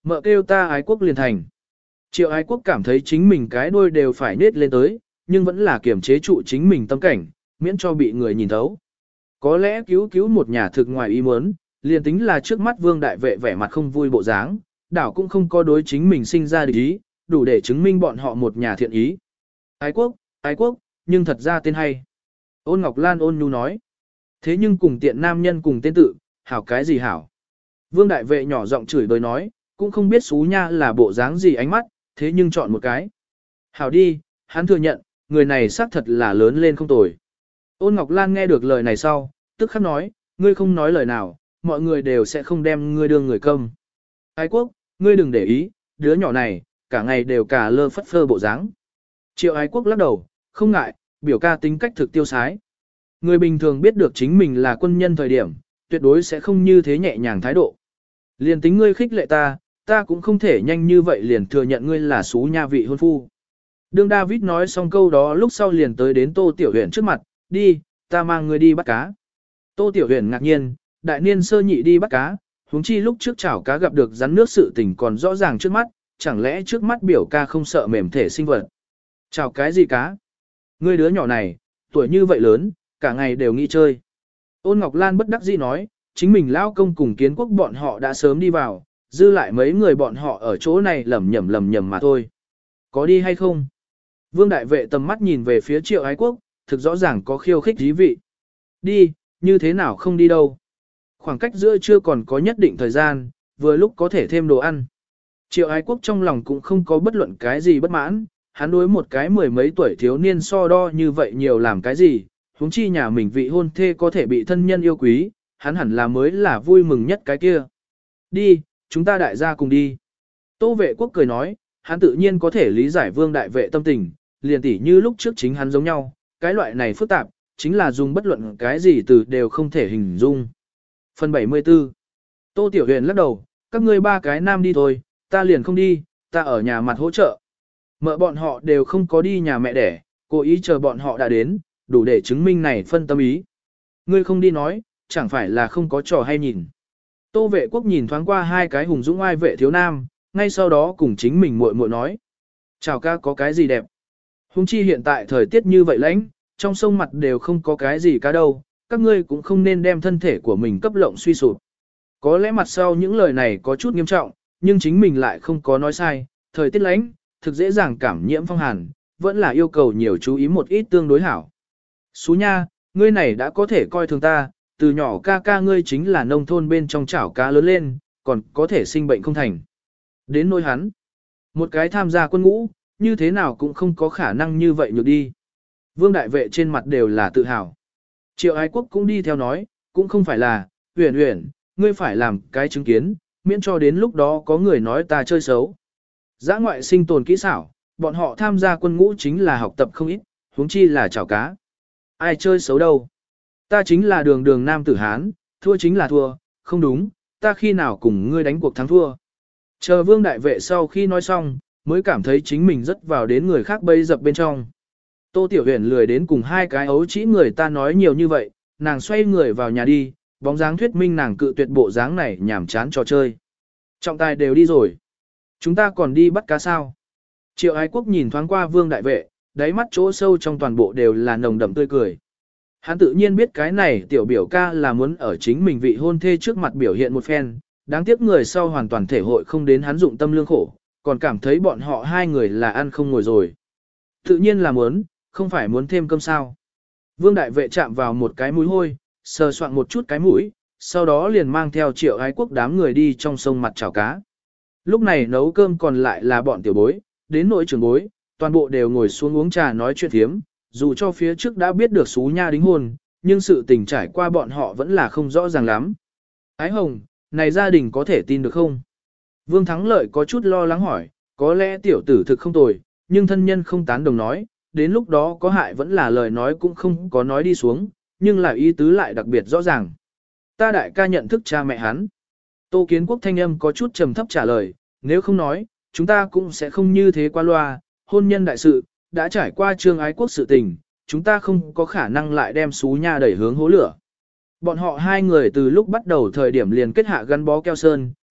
Mợ kêu ta ái quốc liền thành. Triệu ái quốc cảm thấy chính mình cái đuôi đều phải nết lên tới, nhưng vẫn là kiềm chế trụ chính mình tâm cảnh, miễn cho bị người nhìn thấu. Có lẽ cứu cứu một nhà thực ngoài ý muốn, liền tính là trước mắt vương đại vệ vẻ mặt không vui bộ dáng, đảo cũng không có đối chính mình sinh ra địch ý, đủ để chứng minh bọn họ một nhà thiện ý. Ái quốc, ái quốc, nhưng thật ra tên hay. Ôn Ngọc Lan ôn nhu nói. Thế nhưng cùng tiện nam nhân cùng tên tự, hảo cái gì hảo. Vương đại vệ nhỏ giọng chửi bới nói, cũng không biết xú nha là bộ dáng gì ánh mắt, thế nhưng chọn một cái. Hảo đi, hắn thừa nhận, người này xác thật là lớn lên không tồi. Ôn Ngọc Lan nghe được lời này sau, tức khắc nói, ngươi không nói lời nào, mọi người đều sẽ không đem ngươi đương người công. Ái quốc, ngươi đừng để ý, đứa nhỏ này, cả ngày đều cả lơ phất phơ bộ dáng. Triệu ái quốc lắc đầu, không ngại, biểu ca tính cách thực tiêu sái. Người bình thường biết được chính mình là quân nhân thời điểm, tuyệt đối sẽ không như thế nhẹ nhàng thái độ. Liền tính ngươi khích lệ ta, ta cũng không thể nhanh như vậy liền thừa nhận ngươi là xú nha vị hôn phu. Đương David nói xong câu đó lúc sau liền tới đến Tô Tiểu Huyền trước mặt, đi, ta mang ngươi đi bắt cá. Tô Tiểu Huyền ngạc nhiên, đại niên sơ nhị đi bắt cá, huống chi lúc trước chảo cá gặp được rắn nước sự tình còn rõ ràng trước mắt, chẳng lẽ trước mắt biểu ca không sợ mềm thể sinh vật. Chảo cái gì cá? Ngươi đứa nhỏ này, tuổi như vậy lớn, cả ngày đều nghĩ chơi. Ôn Ngọc Lan bất đắc dĩ nói, chính mình lao công cùng kiến quốc bọn họ đã sớm đi vào, dư lại mấy người bọn họ ở chỗ này lầm nhầm lầm nhầm mà thôi. Có đi hay không? Vương đại vệ tầm mắt nhìn về phía Triệu ái quốc, thực rõ ràng có khiêu khích dí vị. Đi, như thế nào không đi đâu. Khoảng cách giữa chưa còn có nhất định thời gian, vừa lúc có thể thêm đồ ăn. Triệu ái quốc trong lòng cũng không có bất luận cái gì bất mãn, hắn đối một cái mười mấy tuổi thiếu niên so đo như vậy nhiều làm cái gì, huống chi nhà mình vị hôn thê có thể bị thân nhân yêu quý, hắn hẳn là mới là vui mừng nhất cái kia. Đi, chúng ta đại gia cùng đi. Tô vệ quốc cười nói, hắn tự nhiên có thể lý giải vương đại vệ tâm tình, liền tỉ như lúc trước chính hắn giống nhau, cái loại này phức tạp, chính là dùng bất luận cái gì từ đều không thể hình dung. Phần bảy mươi tư. Tô Tiểu Huyền lắc đầu, các ngươi ba cái nam đi thôi, ta liền không đi, ta ở nhà mặt hỗ trợ. Mợ bọn họ đều không có đi nhà mẹ đẻ, cố ý chờ bọn họ đã đến, đủ để chứng minh này phân tâm ý. Ngươi không đi nói, chẳng phải là không có trò hay nhìn. Tô vệ quốc nhìn thoáng qua hai cái hùng dũng ai vệ thiếu nam, ngay sau đó cùng chính mình muội muội nói. Chào ca có cái gì đẹp. Hùng chi hiện tại thời tiết như vậy lãnh, trong sông mặt đều không có cái gì cá đâu, các ngươi cũng không nên đem thân thể của mình cấp lộng suy sụp. Có lẽ mặt sau những lời này có chút nghiêm trọng, nhưng chính mình lại không có nói sai, thời tiết lãnh, thực dễ dàng cảm nhiễm phong hàn, vẫn là yêu cầu nhiều chú ý một ít tương đối hảo. Xú nha, ngươi này đã có thể coi thường ta, từ nhỏ ca ca ngươi chính là nông thôn bên trong chảo cá lớn lên, còn có thể sinh bệnh không thành. Đến nỗi hắn, một cái tham gia quân ngũ, như thế nào cũng không có khả năng như vậy nhược đi. Vương đại vệ trên mặt đều là tự hào. Triệu ái quốc cũng đi theo nói, cũng không phải là, Uyển Uyển, ngươi phải làm cái chứng kiến, miễn cho đến lúc đó có người nói ta chơi xấu. Giã ngoại sinh tồn kỹ xảo, bọn họ tham gia quân ngũ chính là học tập không ít, huống chi là chảo cá. Ai chơi xấu đâu? Ta chính là đường đường nam tử Hán, thua chính là thua, không đúng, ta khi nào cùng ngươi đánh cuộc thắng thua. Chờ vương đại vệ sau khi nói xong, mới cảm thấy chính mình rất vào đến người khác bây dập bên trong. Tô Tiểu Huyền lười đến cùng hai cái ấu chỉ người ta nói nhiều như vậy, nàng xoay người vào nhà đi, bóng dáng thuyết minh nàng cự tuyệt bộ dáng này nhảm chán trò chơi. Trọng tài đều đi rồi. Chúng ta còn đi bắt cá sao? Triệu ái quốc nhìn thoáng qua vương đại vệ, đáy mắt chỗ sâu trong toàn bộ đều là nồng đậm tươi cười. Hắn tự nhiên biết cái này tiểu biểu ca là muốn ở chính mình vị hôn thê trước mặt biểu hiện một phen, đáng tiếc người sau hoàn toàn thể hội không đến hắn dụng tâm lương khổ, còn cảm thấy bọn họ hai người là ăn không ngồi rồi. Tự nhiên là muốn, không phải muốn thêm cơm sao. Vương đại vệ chạm vào một cái mũi hôi, sờ soạn một chút cái mũi, sau đó liền mang theo triệu ái quốc đám người đi trong sông mặt chảo cá. Lúc này nấu cơm còn lại là bọn tiểu bối, đến nỗi trưởng bối, toàn bộ đều ngồi xuống uống trà nói chuyện thiếm, dù cho phía trước đã biết được xú nha đính hôn, nhưng sự tình trải qua bọn họ vẫn là không rõ ràng lắm. Ái Hồng, này gia đình có thể tin được không? Vương Thắng Lợi có chút lo lắng hỏi, có lẽ tiểu tử thực không tồi, nhưng thân nhân không tán đồng nói, đến lúc đó có hại vẫn là lời nói cũng không có nói đi xuống, nhưng là ý tứ lại đặc biệt rõ ràng. Ta đại ca nhận thức cha mẹ hắn. Tô Kiến Quốc thanh âm có chút trầm thấp trả lời, nếu không nói, chúng ta cũng sẽ không như thế qua loa, hôn nhân đại sự, đã trải qua trương ái quốc sự tình, chúng ta không có khả năng lại đem xú nha đẩy hướng hố lửa. Bọn họ hai người từ lúc bắt đầu thời điểm liền kết hạ gắn bó keo sơn,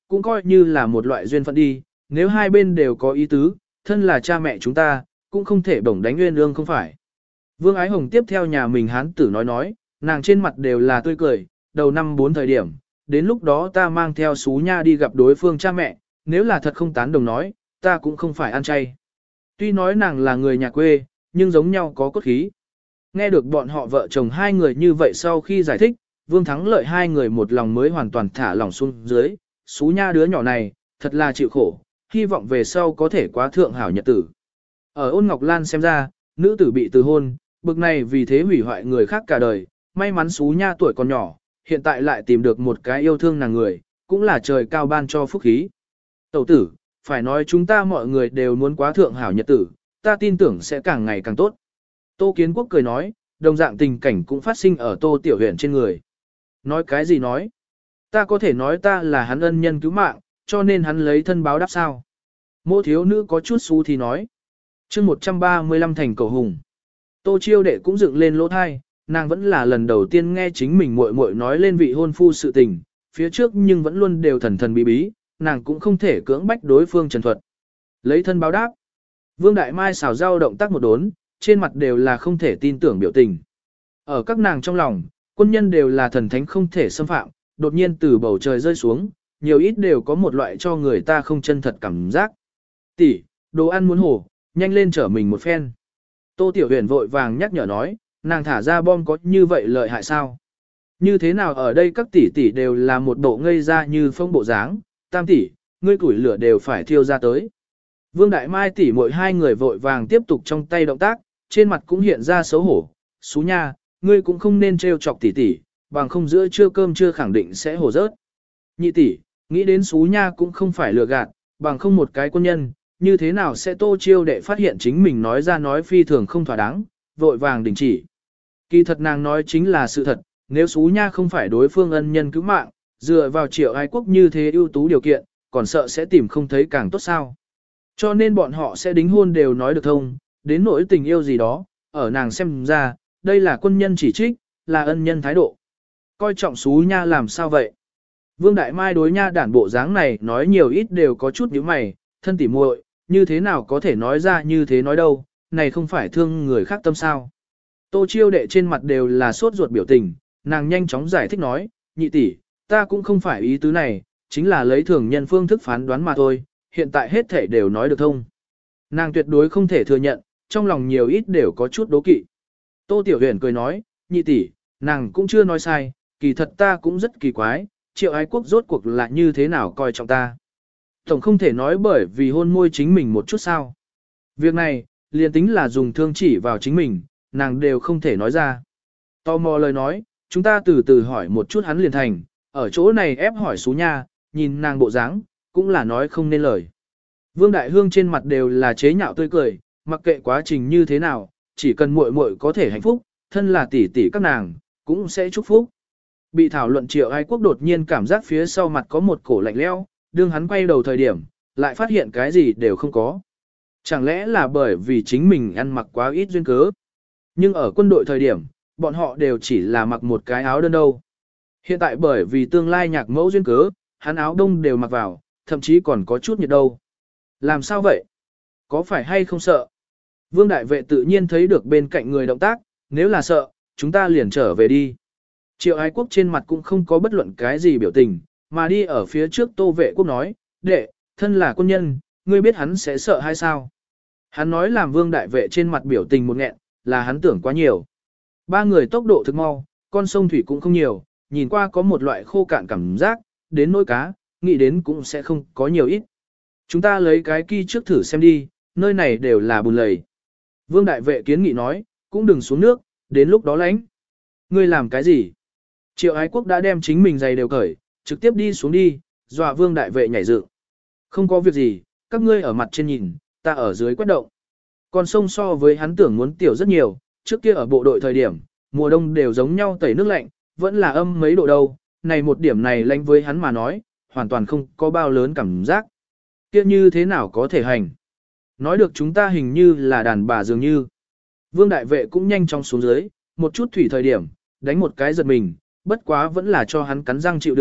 cũng coi như là một loại duyên phận đi, nếu hai bên đều có ý tứ, thân là cha mẹ chúng ta, cũng không thể bổng đánh nguyên ương không phải. Vương Ái Hồng tiếp theo nhà mình hán tử nói nói, nàng trên mặt đều là tươi cười, đầu năm bốn thời điểm, đến lúc đó ta mang theo xú nha đi gặp đối phương cha mẹ, nếu là thật không tán đồng nói, ta cũng không phải ăn chay. Tuy nói nàng là người nhà quê, nhưng giống nhau có cốt khí. Nghe được bọn họ vợ chồng hai người như vậy sau khi giải thích, Vương Thắng Lợi hai người một lòng mới hoàn toàn thả lỏng xuống dưới, xú nha đứa nhỏ này, thật là chịu khổ, hy vọng về sau có thể quá thượng hảo nhật tử. Ở Ôn Ngọc Lan xem ra, nữ tử bị từ hôn, bực này vì thế hủy hoại người khác cả đời, may mắn xú nha tuổi còn nhỏ, hiện tại lại tìm được một cái yêu thương nàng người, cũng là trời cao ban cho phúc khí. Tẩu tử, phải nói chúng ta mọi người đều muốn quá thượng hảo nhật tử, ta tin tưởng sẽ càng ngày càng tốt. Tô Kiến Quốc cười nói, đồng dạng tình cảnh cũng phát sinh ở Tô Tiểu Huyền trên người. Nói cái gì nói? Ta có thể nói ta là hắn ân nhân cứu mạng, cho nên hắn lấy thân báo đáp sao? Mộ thiếu nữ có chút xú thì nói. chương một trăm ba mươi lăm thành cầu hùng. Tô Chiêu Đệ cũng dựng lên lỗ thai, nàng vẫn là lần đầu tiên nghe chính mình muội muội nói lên vị hôn phu sự tình, phía trước nhưng vẫn luôn đều thần thần bí bí, nàng cũng không thể cưỡng bách đối phương trần thuật. Lấy thân báo đáp. Vương Đại Mai xào rau động tác một đốn, trên mặt đều là không thể tin tưởng biểu tình. Ở các nàng trong lòng, quân nhân đều là thần thánh không thể xâm phạm, đột nhiên từ bầu trời rơi xuống, nhiều ít đều có một loại cho người ta không chân thật cảm giác. Tỷ, đồ ăn muốn hổ, nhanh lên chở mình một phen. Tô Tiểu Huyền vội vàng nhắc nhở nói, nàng thả ra bom có như vậy lợi hại sao? Như thế nào ở đây các tỷ tỷ đều là một bộ ngây ra như phong bộ dáng, tam tỷ, ngươi củi lửa đều phải thiêu ra tới. Vương Đại Mai tỷ muội hai người vội vàng tiếp tục trong tay động tác, trên mặt cũng hiện ra xấu hổ, xú nha, ngươi cũng không nên trêu chọc tỷ tỷ, bằng không giữa trưa cơm chưa khẳng định sẽ hổ rớt. Nhị tỷ, nghĩ đến xú nha cũng không phải lừa gạt, bằng không một cái quân nhân, như thế nào sẽ Tô Chiêu Đệ phát hiện chính mình nói ra nói phi thường không thỏa đáng, vội vàng đình chỉ. Kỳ thật nàng nói chính là sự thật, nếu xú nha không phải đối phương ân nhân cứu mạng, dựa vào Triệu Ái Quốc như thế ưu tú điều kiện, còn sợ sẽ tìm không thấy càng tốt sao. Cho nên bọn họ sẽ đính hôn đều nói được thông, đến nỗi tình yêu gì đó, ở nàng xem ra, đây là quân nhân chỉ trích, là ân nhân thái độ. Coi trọng xú nha làm sao vậy? Vương Đại Mai đối nha đản bộ dáng này nói nhiều ít đều có chút nhíu mày, thân tỉ muội, như thế nào có thể nói ra như thế nói đâu, này không phải thương người khác tâm sao. Tô Chiêu Đệ trên mặt đều là sốt ruột biểu tình, nàng nhanh chóng giải thích nói, nhị tỷ, ta cũng không phải ý tứ này, chính là lấy thường nhân phương thức phán đoán mà thôi, hiện tại hết thể đều nói được thông. Nàng tuyệt đối không thể thừa nhận, trong lòng nhiều ít đều có chút đố kỵ. Tô Tiểu Huyền cười nói, nhị tỷ, nàng cũng chưa nói sai, kỳ thật ta cũng rất kỳ quái, Triệu Ái Quốc rốt cuộc là như thế nào coi trọng ta. Tổng không thể nói bởi vì hôn môi chính mình một chút sao. Việc này, liền tính là dùng thương chỉ vào chính mình, nàng đều không thể nói ra. Tò mò lời nói, chúng ta từ từ hỏi một chút hắn liền thành, ở chỗ này ép hỏi xú nha, nhìn nàng bộ dáng, cũng là nói không nên lời. Vương Đại Hương trên mặt đều là chế nhạo tươi cười, mặc kệ quá trình như thế nào, chỉ cần muội muội có thể hạnh phúc, thân là tỷ tỷ các nàng, cũng sẽ chúc phúc. Bị thảo luận Triệu Ái Quốc đột nhiên cảm giác phía sau mặt có một cổ lạnh lẽo, đương hắn quay đầu thời điểm, lại phát hiện cái gì đều không có. Chẳng lẽ là bởi vì chính mình ăn mặc quá ít duyên cớ. Nhưng ở quân đội thời điểm, bọn họ đều chỉ là mặc một cái áo đơn đâu. Hiện tại bởi vì tương lai nhạc mẫu duyên cớ, hắn áo đông đều mặc vào, thậm chí còn có chút nhiệt đâu. Làm sao vậy? Có phải hay không sợ? Vương Đại Vệ tự nhiên thấy được bên cạnh người động tác, nếu là sợ, chúng ta liền trở về đi. Triệu Ái Quốc trên mặt cũng không có bất luận cái gì biểu tình, mà đi ở phía trước Tô Vệ Quốc nói, đệ, thân là quân nhân, ngươi biết hắn sẽ sợ hay sao? Hắn nói làm Vương Đại Vệ trên mặt biểu tình một nghẹn, là hắn tưởng quá nhiều. Ba người tốc độ thực mau, con sông thủy cũng không nhiều, nhìn qua có một loại khô cạn cảm giác, đến nỗi cá, nghĩ đến cũng sẽ không có nhiều ít. Chúng ta lấy cái kia trước thử xem đi, nơi này đều là bùn lầy. Vương Đại Vệ kiến nghị nói, cũng đừng xuống nước, đến lúc đó lánh. Ngươi làm cái gì? Triệu Ái Quốc đã đem chính mình giày đều cởi, trực tiếp đi xuống đi, dọa Vương Đại Vệ nhảy dựng. Không có việc gì, các ngươi ở mặt trên nhìn, ta ở dưới quét động. Con sông so với hắn tưởng muốn tiểu rất nhiều, trước kia ở bộ đội thời điểm, mùa đông đều giống nhau tẩy nước lạnh, vẫn là âm mấy độ đâu, này một điểm này lạnh với hắn mà nói, hoàn toàn không có bao lớn cảm giác. Kia như thế nào có thể hành? Nói được chúng ta hình như là đàn bà dường như. Vương Đại Vệ cũng nhanh chóng xuống dưới, một chút thủy thời điểm, đánh một cái giật mình, bất quá vẫn là cho hắn cắn răng chịu đựng,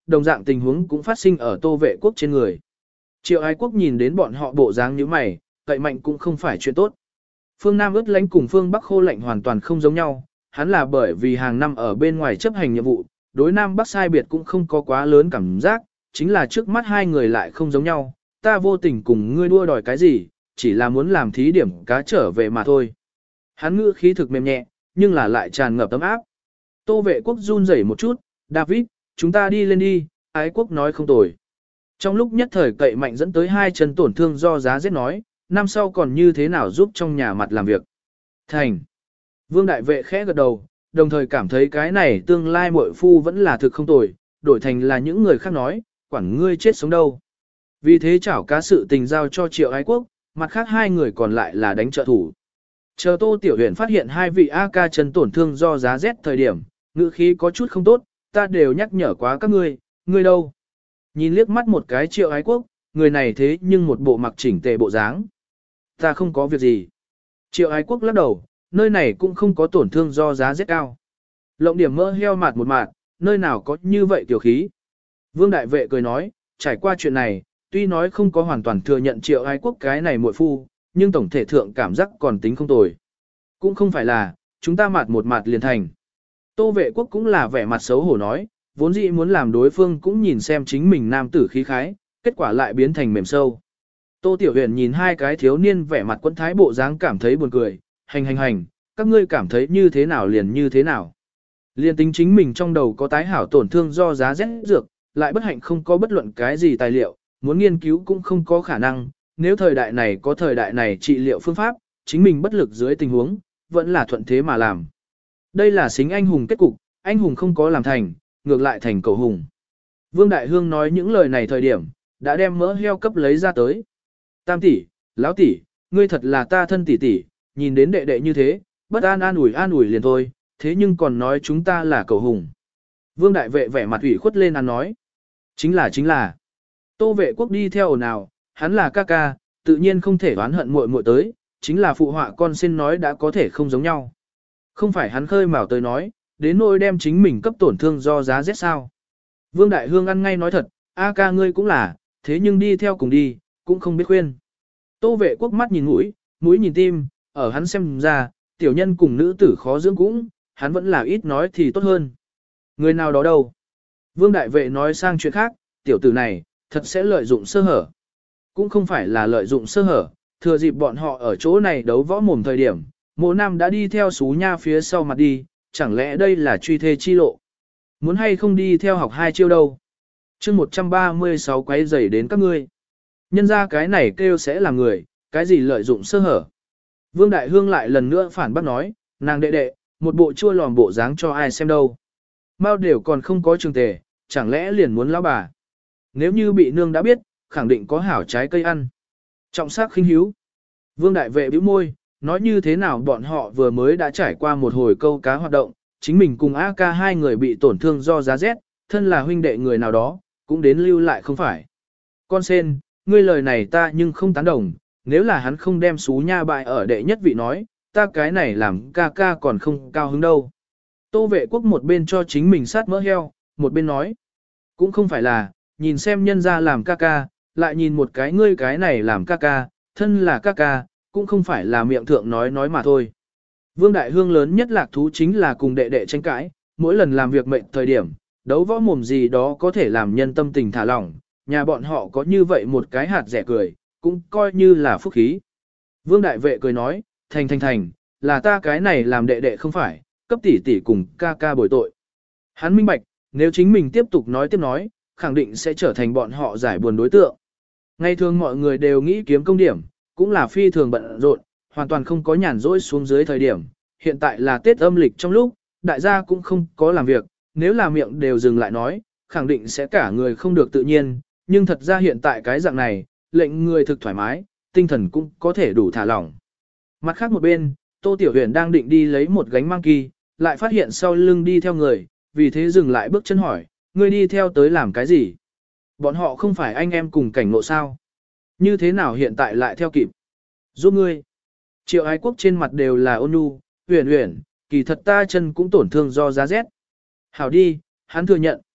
đồng dạng tình huống cũng phát sinh ở Tô Vệ Quốc trên người. Triệu Ái Quốc nhìn đến bọn họ bộ dáng như mày, cậy mạnh cũng không phải chuyện tốt. Phương Nam ướt lánh cùng phương Bắc khô lạnh hoàn toàn không giống nhau, hắn là bởi vì hàng năm ở bên ngoài chấp hành nhiệm vụ, đối Nam Bắc sai biệt cũng không có quá lớn cảm giác, chính là trước mắt hai người lại không giống nhau, ta vô tình cùng ngươi đua đòi cái gì, chỉ là muốn làm thí điểm cá trở về mà thôi. Hắn ngữ khí thực mềm nhẹ, nhưng là lại tràn ngập tấm áp. Tô Vệ Quốc run rẩy một chút, David, chúng ta đi lên đi, Ái Quốc nói không tồi. Trong lúc nhất thời cậy mạnh dẫn tới hai chân tổn thương do giá rét nói, năm sau còn như thế nào giúp trong nhà mặt làm việc. Thành. Vương Đại Vệ khẽ gật đầu, đồng thời cảm thấy cái này tương lai muội phu vẫn là thực không tồi, đổi thành là những người khác nói, quản ngươi chết sống đâu. Vì thế chảo cá sự tình giao cho Triệu Ái Quốc, mặt khác hai người còn lại là đánh trợ thủ. Chờ Tô Tiểu Huyền phát hiện hai vị A ca chân tổn thương do giá rét thời điểm, ngữ khí có chút không tốt, ta đều nhắc nhở quá các ngươi, ngươi đâu. Nhìn liếc mắt một cái Triệu Ái Quốc, người này thế nhưng một bộ mặc chỉnh tề bộ dáng. Ta không có việc gì. Triệu Ái Quốc lắc đầu, nơi này cũng không có tổn thương do giá rét cao. Lộng điểm mỡ heo mạt một mạt, nơi nào có như vậy tiểu khí. Vương Đại Vệ cười nói, trải qua chuyện này, tuy nói không có hoàn toàn thừa nhận Triệu Ái Quốc cái này muội phu, nhưng tổng thể thượng cảm giác còn tính không tồi. Cũng không phải là, chúng ta mạt một mạt liền thành. Tô Vệ Quốc cũng là vẻ mặt xấu hổ nói, vốn dĩ muốn làm đối phương cũng nhìn xem chính mình nam tử khí khái, kết quả lại biến thành mềm sâu. Tô Tiểu Huyền nhìn hai cái thiếu niên vẻ mặt quẫn thái bộ dáng cảm thấy buồn cười, hành hành hành, các ngươi cảm thấy như thế nào liền như thế nào. Liên tính chính mình trong đầu có tái hảo tổn thương do giá rét dược, lại bất hạnh không có bất luận cái gì tài liệu, muốn nghiên cứu cũng không có khả năng, nếu thời đại này có thời đại này trị liệu phương pháp, chính mình bất lực dưới tình huống, vẫn là thuận thế mà làm. Đây là xính anh hùng kết cục, anh hùng không có làm thành, ngược lại thành cầu hùng. Vương Đại Hương nói những lời này thời điểm, đã đem mỡ heo cấp lấy ra tới. Tam tỷ, lão tỷ, ngươi thật là ta thân tỷ tỷ, nhìn đến đệ đệ như thế, bất an an ủi an ủi liền thôi, thế nhưng còn nói chúng ta là cầu hùng. Vương Đại Vệ vẻ mặt ủy khuất lên ăn nói. Chính là chính là. Tô Vệ Quốc đi theo ồn ào, hắn là ca ca, tự nhiên không thể oán hận muội muội tới, chính là phụ họa con xin nói đã có thể không giống nhau. Không phải hắn khơi mào tới nói, đến nỗi đem chính mình cấp tổn thương do giá rét sao. Vương Đại Hương ăn ngay nói thật, A ca ngươi cũng là, thế nhưng đi theo cùng đi, cũng không biết khuyên. Tô Vệ Quốc mắt nhìn mũi, mũi nhìn tim, ở hắn xem ra, tiểu nhân cùng nữ tử khó dưỡng cũng, hắn vẫn là ít nói thì tốt hơn. Người nào đó đâu? Vương Đại Vệ nói sang chuyện khác, tiểu tử này, thật sẽ lợi dụng sơ hở. Cũng không phải là lợi dụng sơ hở, thừa dịp bọn họ ở chỗ này đấu võ mồm thời điểm, Mộ Nam đã đi theo Sú Nha phía sau mặt đi, chẳng lẽ đây là truy thê chi lộ? Muốn hay không đi theo học hai chiêu đâu? chương một trăm ba mươi sáu quấy rầy đến các ngươi. Nhân ra cái này kêu sẽ là người, cái gì lợi dụng sơ hở? Vương Đại Hương lại lần nữa phản bác nói, nàng đệ đệ, một bộ chua lòm bộ dáng cho ai xem đâu. Mao đều còn không có trường tề, chẳng lẽ liền muốn lão bà. Nếu như bị nương đã biết, khẳng định có hảo trái cây ăn. Trọng sắc khinh hiếu. Vương Đại Vệ bĩu môi, nói như thế nào bọn họ vừa mới đã trải qua một hồi câu cá hoạt động, chính mình cùng A ca hai người bị tổn thương do giá rét, thân là huynh đệ người nào đó, cũng đến lưu lại không phải. Con sen, ngươi lời này ta nhưng không tán đồng, nếu là hắn không đem Sú Nha bại ở đệ nhất vị nói, ta cái này làm ca ca còn không cao hứng đâu. Tô Vệ Quốc một bên cho chính mình sát mỡ heo, một bên nói, cũng không phải là, nhìn xem nhân ra làm ca ca, lại nhìn một cái ngươi cái này làm ca ca, thân là ca ca, cũng không phải là miệng thượng nói nói mà thôi. Vương Đại Hương lớn nhất lạc thú chính là cùng đệ đệ tranh cãi, mỗi lần làm việc mệnh thời điểm, đấu võ mồm gì đó có thể làm nhân tâm tình thả lỏng, nhà bọn họ có như vậy một cái hạt rẻ cười, cũng coi như là phúc khí. Vương Đại Vệ cười nói, thành thành thành, là ta cái này làm đệ đệ không phải, cấp tỷ tỷ cùng ca ca bồi tội. Hắn minh bạch, nếu chính mình tiếp tục nói tiếp nói, khẳng định sẽ trở thành bọn họ giải buồn đối tượng. Ngày thường mọi người đều nghĩ kiếm công điểm, cũng là phi thường bận rộn, hoàn toàn không có nhàn rỗi xuống dưới thời điểm. Hiện tại là Tết âm lịch trong lúc, đại gia cũng không có làm việc, nếu là miệng đều dừng lại nói, khẳng định sẽ cả người không được tự nhiên, nhưng thật ra hiện tại cái dạng này, lệnh người thực thoải mái, tinh thần cũng có thể đủ thả lỏng. Mặt khác một bên, Tô Tiểu Huyền đang định đi lấy một gánh mang kỳ, lại phát hiện sau lưng đi theo người, vì thế dừng lại bước chân hỏi, ngươi đi theo tới làm cái gì? Bọn họ không phải anh em cùng cảnh ngộ sao? Như thế nào hiện tại lại theo kịp? Giúp ngươi. Triệu Ái Quốc trên mặt đều là ôn nhu, Huyền Huyền, kỳ thật ta chân cũng tổn thương do giá rét. Hảo đi, hắn thừa nhận,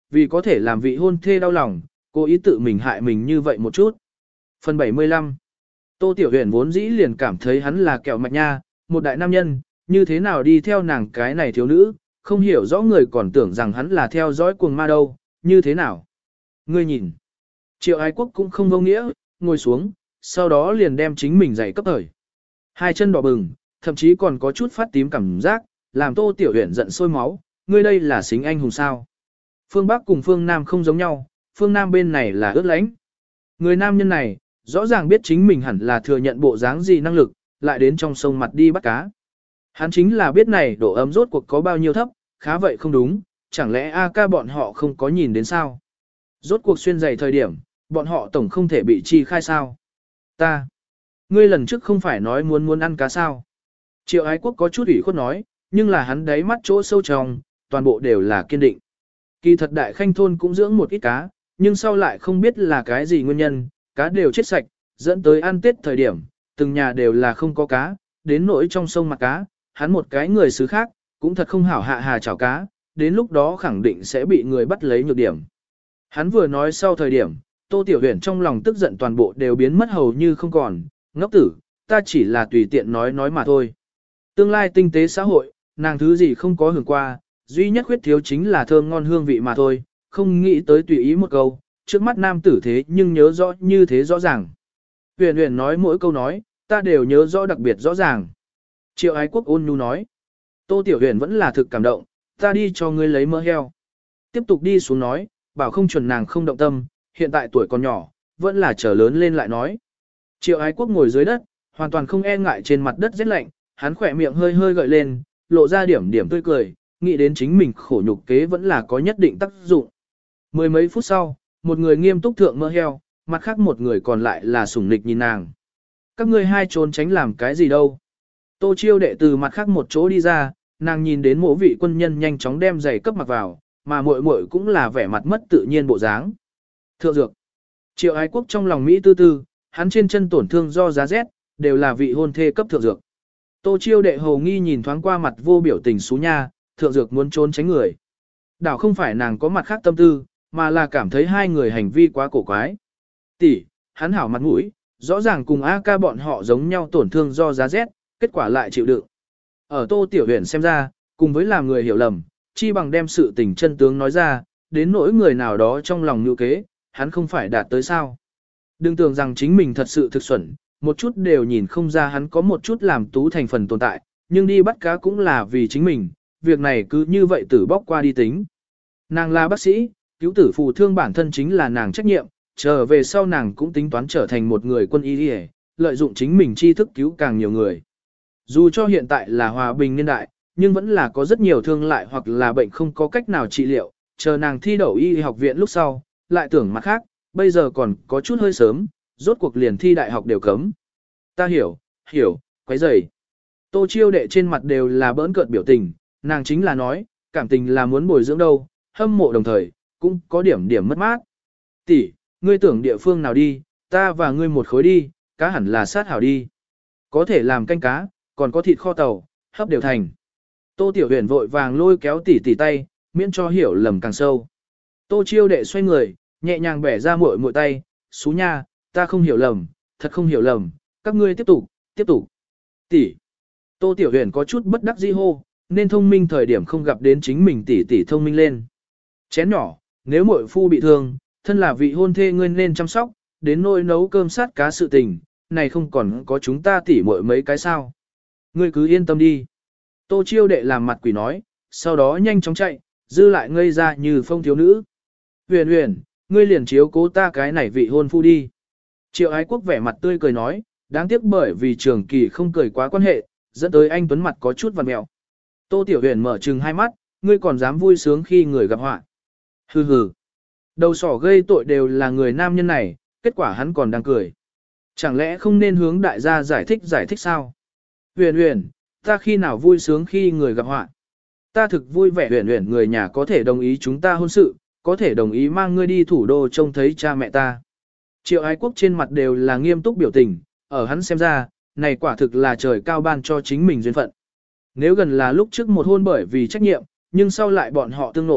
vì có thể làm vị hôn thê đau lòng, cố ý tự mình hại mình như vậy một chút. Phần bảy mươi lăm. Tô Tiểu Huyền vốn dĩ liền cảm thấy hắn là kẹo mạch nha, một đại nam nhân, như thế nào đi theo nàng cái này thiếu nữ, không hiểu rõ người còn tưởng rằng hắn là theo dõi cuồng ma đâu, như thế nào. Ngươi nhìn, Triệu Ái Quốc cũng không vô nghĩa, ngồi xuống, sau đó liền đem chính mình giày cấp thời. Hai chân đỏ bừng, thậm chí còn có chút phát tím cảm giác, làm Tô Tiểu Huyền giận sôi máu, ngươi đây là xính anh hùng sao. Phương Bắc cùng phương Nam không giống nhau, phương Nam bên này là ướt lãnh. Người nam nhân này, rõ ràng biết chính mình hẳn là thừa nhận bộ dáng gì năng lực, lại đến trong sông mặt đi bắt cá. Hắn chính là biết này độ ấm rốt cuộc có bao nhiêu thấp, khá vậy không đúng, chẳng lẽ A ca bọn họ không có nhìn đến sao? Rốt cuộc xuyên dày thời điểm, bọn họ tổng không thể bị chi khai sao? Ta, ngươi lần trước không phải nói muốn muốn ăn cá sao? Triệu Ái Quốc có chút ủy khuất nói, nhưng là hắn đáy mắt chỗ sâu trong, toàn bộ đều là kiên định. Kỳ thật đại khanh thôn cũng dưỡng một ít cá, nhưng sau lại không biết là cái gì nguyên nhân, cá đều chết sạch, dẫn tới ăn Tết thời điểm, từng nhà đều là không có cá, đến nỗi trong sông mặt cá, hắn một cái người xứ khác, cũng thật không hảo hạ hà chảo cá, đến lúc đó khẳng định sẽ bị người bắt lấy nhược điểm. Hắn vừa nói sau thời điểm, Tô Tiểu Huyền trong lòng tức giận toàn bộ đều biến mất hầu như không còn, ngốc tử, ta chỉ là tùy tiện nói nói mà thôi. Tương lai tinh tế xã hội, nàng thứ gì không có hưởng qua, duy nhất khuyết thiếu chính là thơm ngon hương vị mà thôi, không nghĩ tới tùy ý một câu, trước mắt nam tử thế nhưng nhớ rõ như thế rõ ràng. Huyền Huyền nói mỗi câu nói, ta đều nhớ rõ đặc biệt rõ ràng. Triệu Ái Quốc ôn nhu nói. Tô Tiểu Huyền vẫn là thực cảm động, ta đi cho ngươi lấy mỡ heo. Tiếp tục đi xuống nói, bảo không chuẩn nàng không động tâm, hiện tại tuổi còn nhỏ, vẫn là trở lớn lên lại nói. Triệu Ái Quốc ngồi dưới đất, hoàn toàn không e ngại trên mặt đất rét lạnh, hắn khỏe miệng hơi hơi gợi lên, lộ ra điểm điểm tươi cười, nghĩ đến chính mình khổ nhục kế vẫn là có nhất định tác dụng. Mười mấy phút sau, một người nghiêm túc thượng mỡ heo, mặt khác một người còn lại là sủng nịch nhìn nàng. Các ngươi hai trốn tránh làm cái gì đâu? Tô Chiêu đệ từ mặt khác một chỗ đi ra, nàng nhìn đến mỗi vị quân nhân nhanh chóng đem giày cấp mặc vào, mà muội muội cũng là vẻ mặt mất tự nhiên bộ dáng. Thượng dược. Triệu Ái Quốc trong lòng Mỹ tư tư, hắn trên chân tổn thương do giá rét, đều là vị hôn thê cấp thượng dược. Tô Chiêu đệ hầu nghi nhìn thoáng qua mặt vô biểu tình xú nha, thượng dược muốn trốn tránh người. Đảo không phải nàng có mặt khác tâm tư, mà là cảm thấy hai người hành vi quá cổ quái. Tỷ, hắn hảo mặt mũi, rõ ràng cùng A ca bọn họ giống nhau tổn thương do giá rét, kết quả lại chịu đựng. Ở Tô Tiểu Huyền xem ra, cùng với làm người hiểu lầm, chi bằng đem sự tình chân tướng nói ra, đến nỗi người nào đó trong lòng nhu kế, hắn không phải đạt tới sao. Đừng tưởng rằng chính mình thật sự thực xuẩn, một chút đều nhìn không ra hắn có một chút làm tú thành phần tồn tại, nhưng đi bắt cá cũng là vì chính mình, việc này cứ như vậy tử bóc qua đi tính. Nàng là bác sĩ, cứu tử phù thương bản thân chính là nàng trách nhiệm, trở về sau nàng cũng tính toán trở thành một người quân y y, lợi dụng chính mình tri thức cứu càng nhiều người. Dù cho hiện tại là hòa bình niên đại, nhưng vẫn là có rất nhiều thương lại hoặc là bệnh không có cách nào trị liệu, chờ nàng thi đậu y học viện lúc sau, lại tưởng mặt khác, bây giờ còn có chút hơi sớm, rốt cuộc liền thi đại học đều cấm. Ta hiểu, hiểu, quấy rầy. Tô Chiêu đệ trên mặt đều là bỡn cợt biểu tình, nàng chính là nói, cảm tình là muốn bồi dưỡng đâu, hâm mộ đồng thời, cũng có điểm điểm mất mát. Tỷ, ngươi tưởng địa phương nào đi, ta và ngươi một khối đi, cá hẳn là sát hảo đi. Có thể làm canh cá, còn có thịt kho tàu, hấp đều thành. Tô Tiểu Huyền vội vàng lôi kéo tỷ tỷ tay, miễn cho hiểu lầm càng sâu. Tô Chiêu đệ xoay người, nhẹ nhàng bẻ ra muội muội tay, "Xú nha, ta không hiểu lầm, thật không hiểu lầm, các ngươi tiếp tục, tiếp tục." Tỷ. Tô Tiểu Huyền có chút bất đắc dĩ hô, nên thông minh thời điểm không gặp đến chính mình tỷ tỷ thông minh lên. Chén nhỏ, nếu muội phu bị thương, thân là vị hôn thê ngươi nên chăm sóc, đến nỗi nấu cơm sát cá sự tình, này không còn có chúng ta tỷ muội mấy cái sao? Ngươi cứ yên tâm đi. Tô Chiêu đệ làm mặt quỷ nói, sau đó nhanh chóng chạy, dư lại ngây ra như phong thiếu nữ. Huyền Huyền, ngươi liền chiếu cố ta cái này vị hôn phu đi. Triệu Ái Quốc vẻ mặt tươi cười nói, đáng tiếc bởi vì trường kỳ không cười quá quan hệ, dẫn tới anh tuấn mặt có chút vằn mẹo. Tô Tiểu Huyền mở trừng hai mắt, ngươi còn dám vui sướng khi người gặp họa. Hừ hừ. Đầu sỏ gây tội đều là người nam nhân này, kết quả hắn còn đang cười. Chẳng lẽ không nên hướng đại gia giải thích giải thích sao? Huyền Huyền, ta khi nào vui sướng khi người gặp họa? Ta thực vui vẻ Huyền Huyền người nhà có thể đồng ý chúng ta hôn sự, có thể đồng ý mang ngươi đi thủ đô trông thấy cha mẹ ta. Triệu Ái Quốc trên mặt đều là nghiêm túc biểu tình, ở hắn xem ra, này quả thực là trời cao ban cho chính mình duyên phận. Nếu gần là lúc trước một hôn bởi vì trách nhiệm, nhưng sau lại bọn họ tương nộ,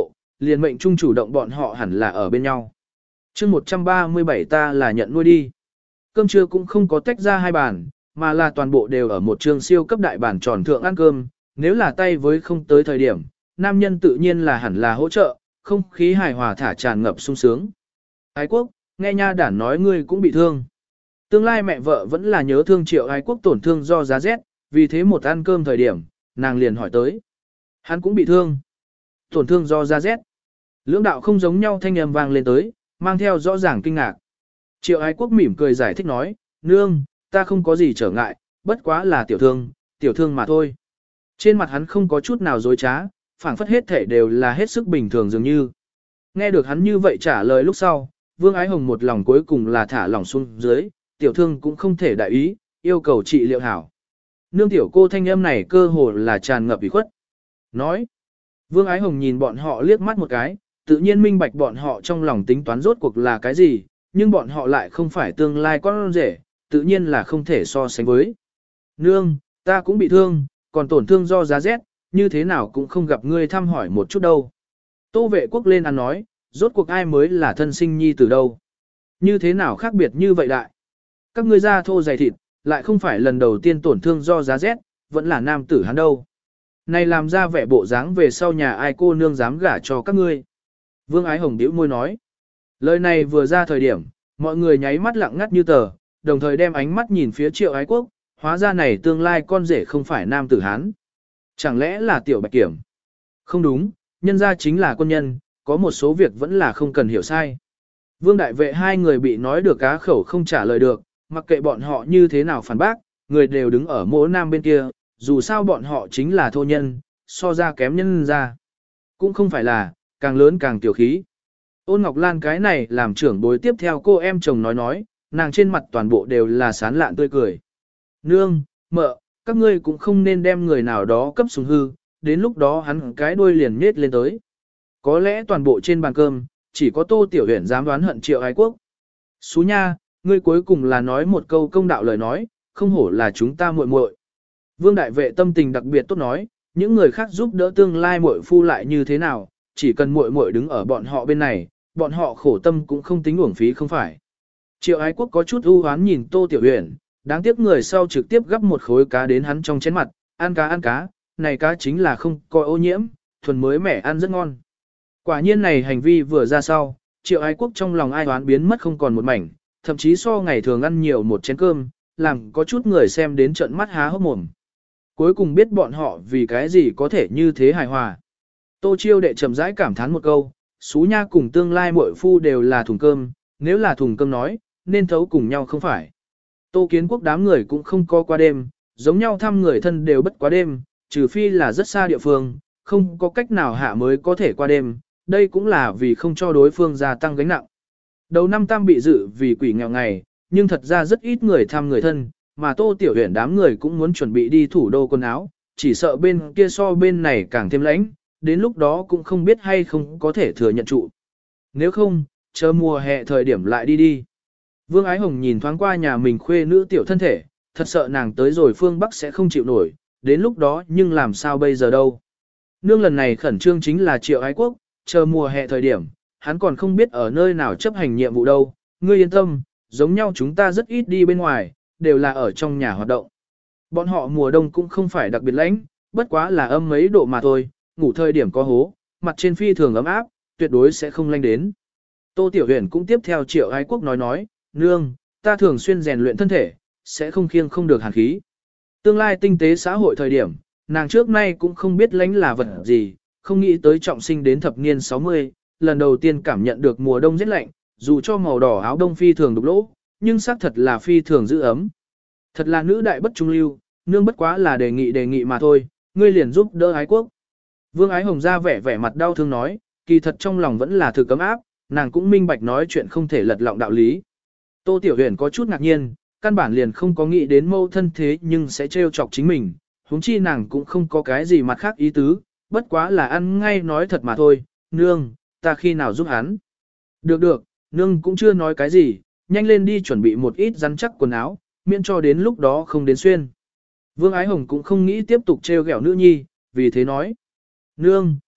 liền mệnh trung chủ động bọn họ hẳn là ở bên nhau. chương một trăm ba mươi bảy ta là nhận nuôi đi. Cơm trưa cũng không có tách ra hai bàn, mà là toàn bộ đều ở một trường siêu cấp đại bàn tròn thượng ăn cơm, nếu là tay với không tới thời điểm, nam nhân tự nhiên là hẳn là hỗ trợ, không khí hài hòa thả tràn ngập sung sướng. Ái quốc, nghe nha đản nói ngươi cũng bị thương. Tương lai mẹ vợ vẫn là nhớ thương Triệu Ái quốc tổn thương do giá rét, vì thế một ăn cơm thời điểm, nàng liền hỏi tới. Hắn cũng bị thương. Tổn thương do giá rét. Lưỡng đạo không giống nhau thanh âm vang lên tới, mang theo rõ ràng kinh ngạc. Triệu Ái quốc mỉm cười giải thích nói, nương, ta không có gì trở ngại, bất quá là tiểu thương, tiểu thương mà thôi. Trên mặt hắn không có chút nào dối trá, phảng phất hết thể đều là hết sức bình thường dường như. Nghe được hắn như vậy trả lời lúc sau, Vương Ái Hồng một lòng cuối cùng là thả lỏng xuống dưới, tiểu thương cũng không thể đại ý, yêu cầu trị liệu hảo. Nương tiểu cô thanh âm này cơ hồ là tràn ngập ủy khuất. Nói, Vương Ái Hồng nhìn bọn họ liếc mắt một cái, tự nhiên minh bạch bọn họ trong lòng tính toán rốt cuộc là cái gì, nhưng bọn họ lại không phải tương lai con rể, tự nhiên là không thể so sánh với. Nương, ta cũng bị thương, còn tổn thương do giá rét, như thế nào cũng không gặp ngươi thăm hỏi một chút đâu. Tô Vệ Quốc lên ăn nói, rốt cuộc ai mới là thân sinh nhi từ đâu. Như thế nào khác biệt như vậy đại. Các ngươi da thô dày thịt, lại không phải lần đầu tiên tổn thương do giá rét, vẫn là nam tử hắn đâu. Này làm ra vẻ bộ dáng về sau nhà ai cô nương dám gả cho các ngươi. Vương Ái Hồng điếu môi nói. Lời này vừa ra thời điểm, mọi người nháy mắt lặng ngắt như tờ, đồng thời đem ánh mắt nhìn phía Triệu Ái quốc, hóa ra này tương lai con rể không phải nam tử hán. Chẳng lẽ là tiểu bạch kiểm? Không đúng, nhân ra chính là quân nhân, có một số việc vẫn là không cần hiểu sai. Vương đại vệ hai người bị nói được cá khẩu không trả lời được, mặc kệ bọn họ như thế nào phản bác, người đều đứng ở mỗi nam bên kia, dù sao bọn họ chính là thô nhân, so ra kém nhân ra. Cũng không phải là, càng lớn càng tiểu khí. Ôn Ngọc Lan cái này làm trưởng bối tiếp theo cô em chồng nói nói, nàng trên mặt toàn bộ đều là sán lạn tươi cười. Nương, mợ, các ngươi cũng không nên đem người nào đó cấp sùng hư, đến lúc đó hắn cái đuôi liền nết lên tới. Có lẽ toàn bộ trên bàn cơm, chỉ có Tô Tiểu Huyền dám đoán hận Triệu Ái quốc. Xú nha, ngươi cuối cùng là nói một câu công đạo lời nói, không hổ là chúng ta muội muội. Vương đại vệ tâm tình đặc biệt tốt nói, những người khác giúp đỡ tương lai muội phu lại như thế nào, chỉ cần muội muội đứng ở bọn họ bên này, bọn họ khổ tâm cũng không tính uổng phí không phải. Triệu Ái quốc có chút ưu hoán nhìn Tô Tiểu Huyền, đáng tiếc người sau trực tiếp gắp một khối cá đến hắn trong chén mặt, ăn cá ăn cá, này cá chính là không có ô nhiễm, thuần mới mẻ ăn rất ngon. Quả nhiên này hành vi vừa ra sau, Triệu Ái quốc trong lòng ai đoán biến mất không còn một mảnh, thậm chí so ngày thường ăn nhiều một chén cơm, làm có chút người xem đến trận mắt há hốc mồm. Cuối cùng biết bọn họ vì cái gì có thể như thế hài hòa. Tô Chiêu đệ chậm rãi cảm thán một câu, xú nha cùng tương lai muội phu đều là thùng cơm, nếu là thùng cơm nói, nên thấu cùng nhau không phải. Tô Kiến Quốc đám người cũng không có qua đêm, giống nhau thăm người thân đều bất quá đêm, trừ phi là rất xa địa phương, không có cách nào hạ mới có thể qua đêm, đây cũng là vì không cho đối phương gia tăng gánh nặng. Đầu năm tam bị dự vì quỷ nghèo ngày, nhưng thật ra rất ít người thăm người thân, mà Tô Tiểu Huyền đám người cũng muốn chuẩn bị đi thủ đô quần áo, chỉ sợ bên kia so bên này càng thêm lãnh, đến lúc đó cũng không biết hay không có thể thừa nhận trụ. Nếu không, chờ mùa hè thời điểm lại đi đi. Vương Ái Hồng nhìn thoáng qua nhà mình khuê nữ tiểu thân thể, thật sợ nàng tới rồi phương Bắc sẽ không chịu nổi, đến lúc đó nhưng làm sao bây giờ đâu. Nương lần này khẩn trương chính là Triệu Ái quốc, chờ mùa hè thời điểm, hắn còn không biết ở nơi nào chấp hành nhiệm vụ đâu, ngươi yên tâm, giống nhau chúng ta rất ít đi bên ngoài, đều là ở trong nhà hoạt động. Bọn họ mùa đông cũng không phải đặc biệt lạnh, bất quá là âm mấy độ mà thôi, ngủ thời điểm có hố, mặt trên phi thường ấm áp, tuyệt đối sẽ không lạnh đến. Tô Tiểu Huyền cũng tiếp theo Triệu Ái quốc nói nói, nương, ta thường xuyên rèn luyện thân thể, sẽ không khiêng không được hàn khí. Tương lai tinh tế xã hội thời điểm, nàng trước nay cũng không biết lãnh là vật gì, không nghĩ tới trọng sinh đến thập niên sáu mươi, lần đầu tiên cảm nhận được mùa đông rất lạnh, dù cho màu đỏ áo đông phi thường đục lỗ, nhưng xác thật là phi thường giữ ấm. Thật là nữ đại bất trung lưu, nương bất quá là đề nghị đề nghị mà thôi, ngươi liền giúp đỡ Ái quốc. Vương Ái Hồng ra vẻ vẻ mặt đau thương nói, kỳ thật trong lòng vẫn là thực cấm áp, nàng cũng minh bạch nói chuyện không thể lật lọng đạo lý. Tô Tiểu Huyền có chút ngạc nhiên, căn bản liền không có nghĩ đến mâu thân thế nhưng sẽ trêu chọc chính mình, huống chi nàng cũng không có cái gì mặt khác ý tứ, bất quá là ăn ngay nói thật mà thôi, nương, ta khi nào giúp hắn. Được được, nương cũng chưa nói cái gì, nhanh lên đi chuẩn bị một ít rắn chắc quần áo, miễn cho đến lúc đó không đến xuyên. Vương Ái Hồng cũng không nghĩ tiếp tục trêu ghẹo nữ nhi, vì thế nói. Nương,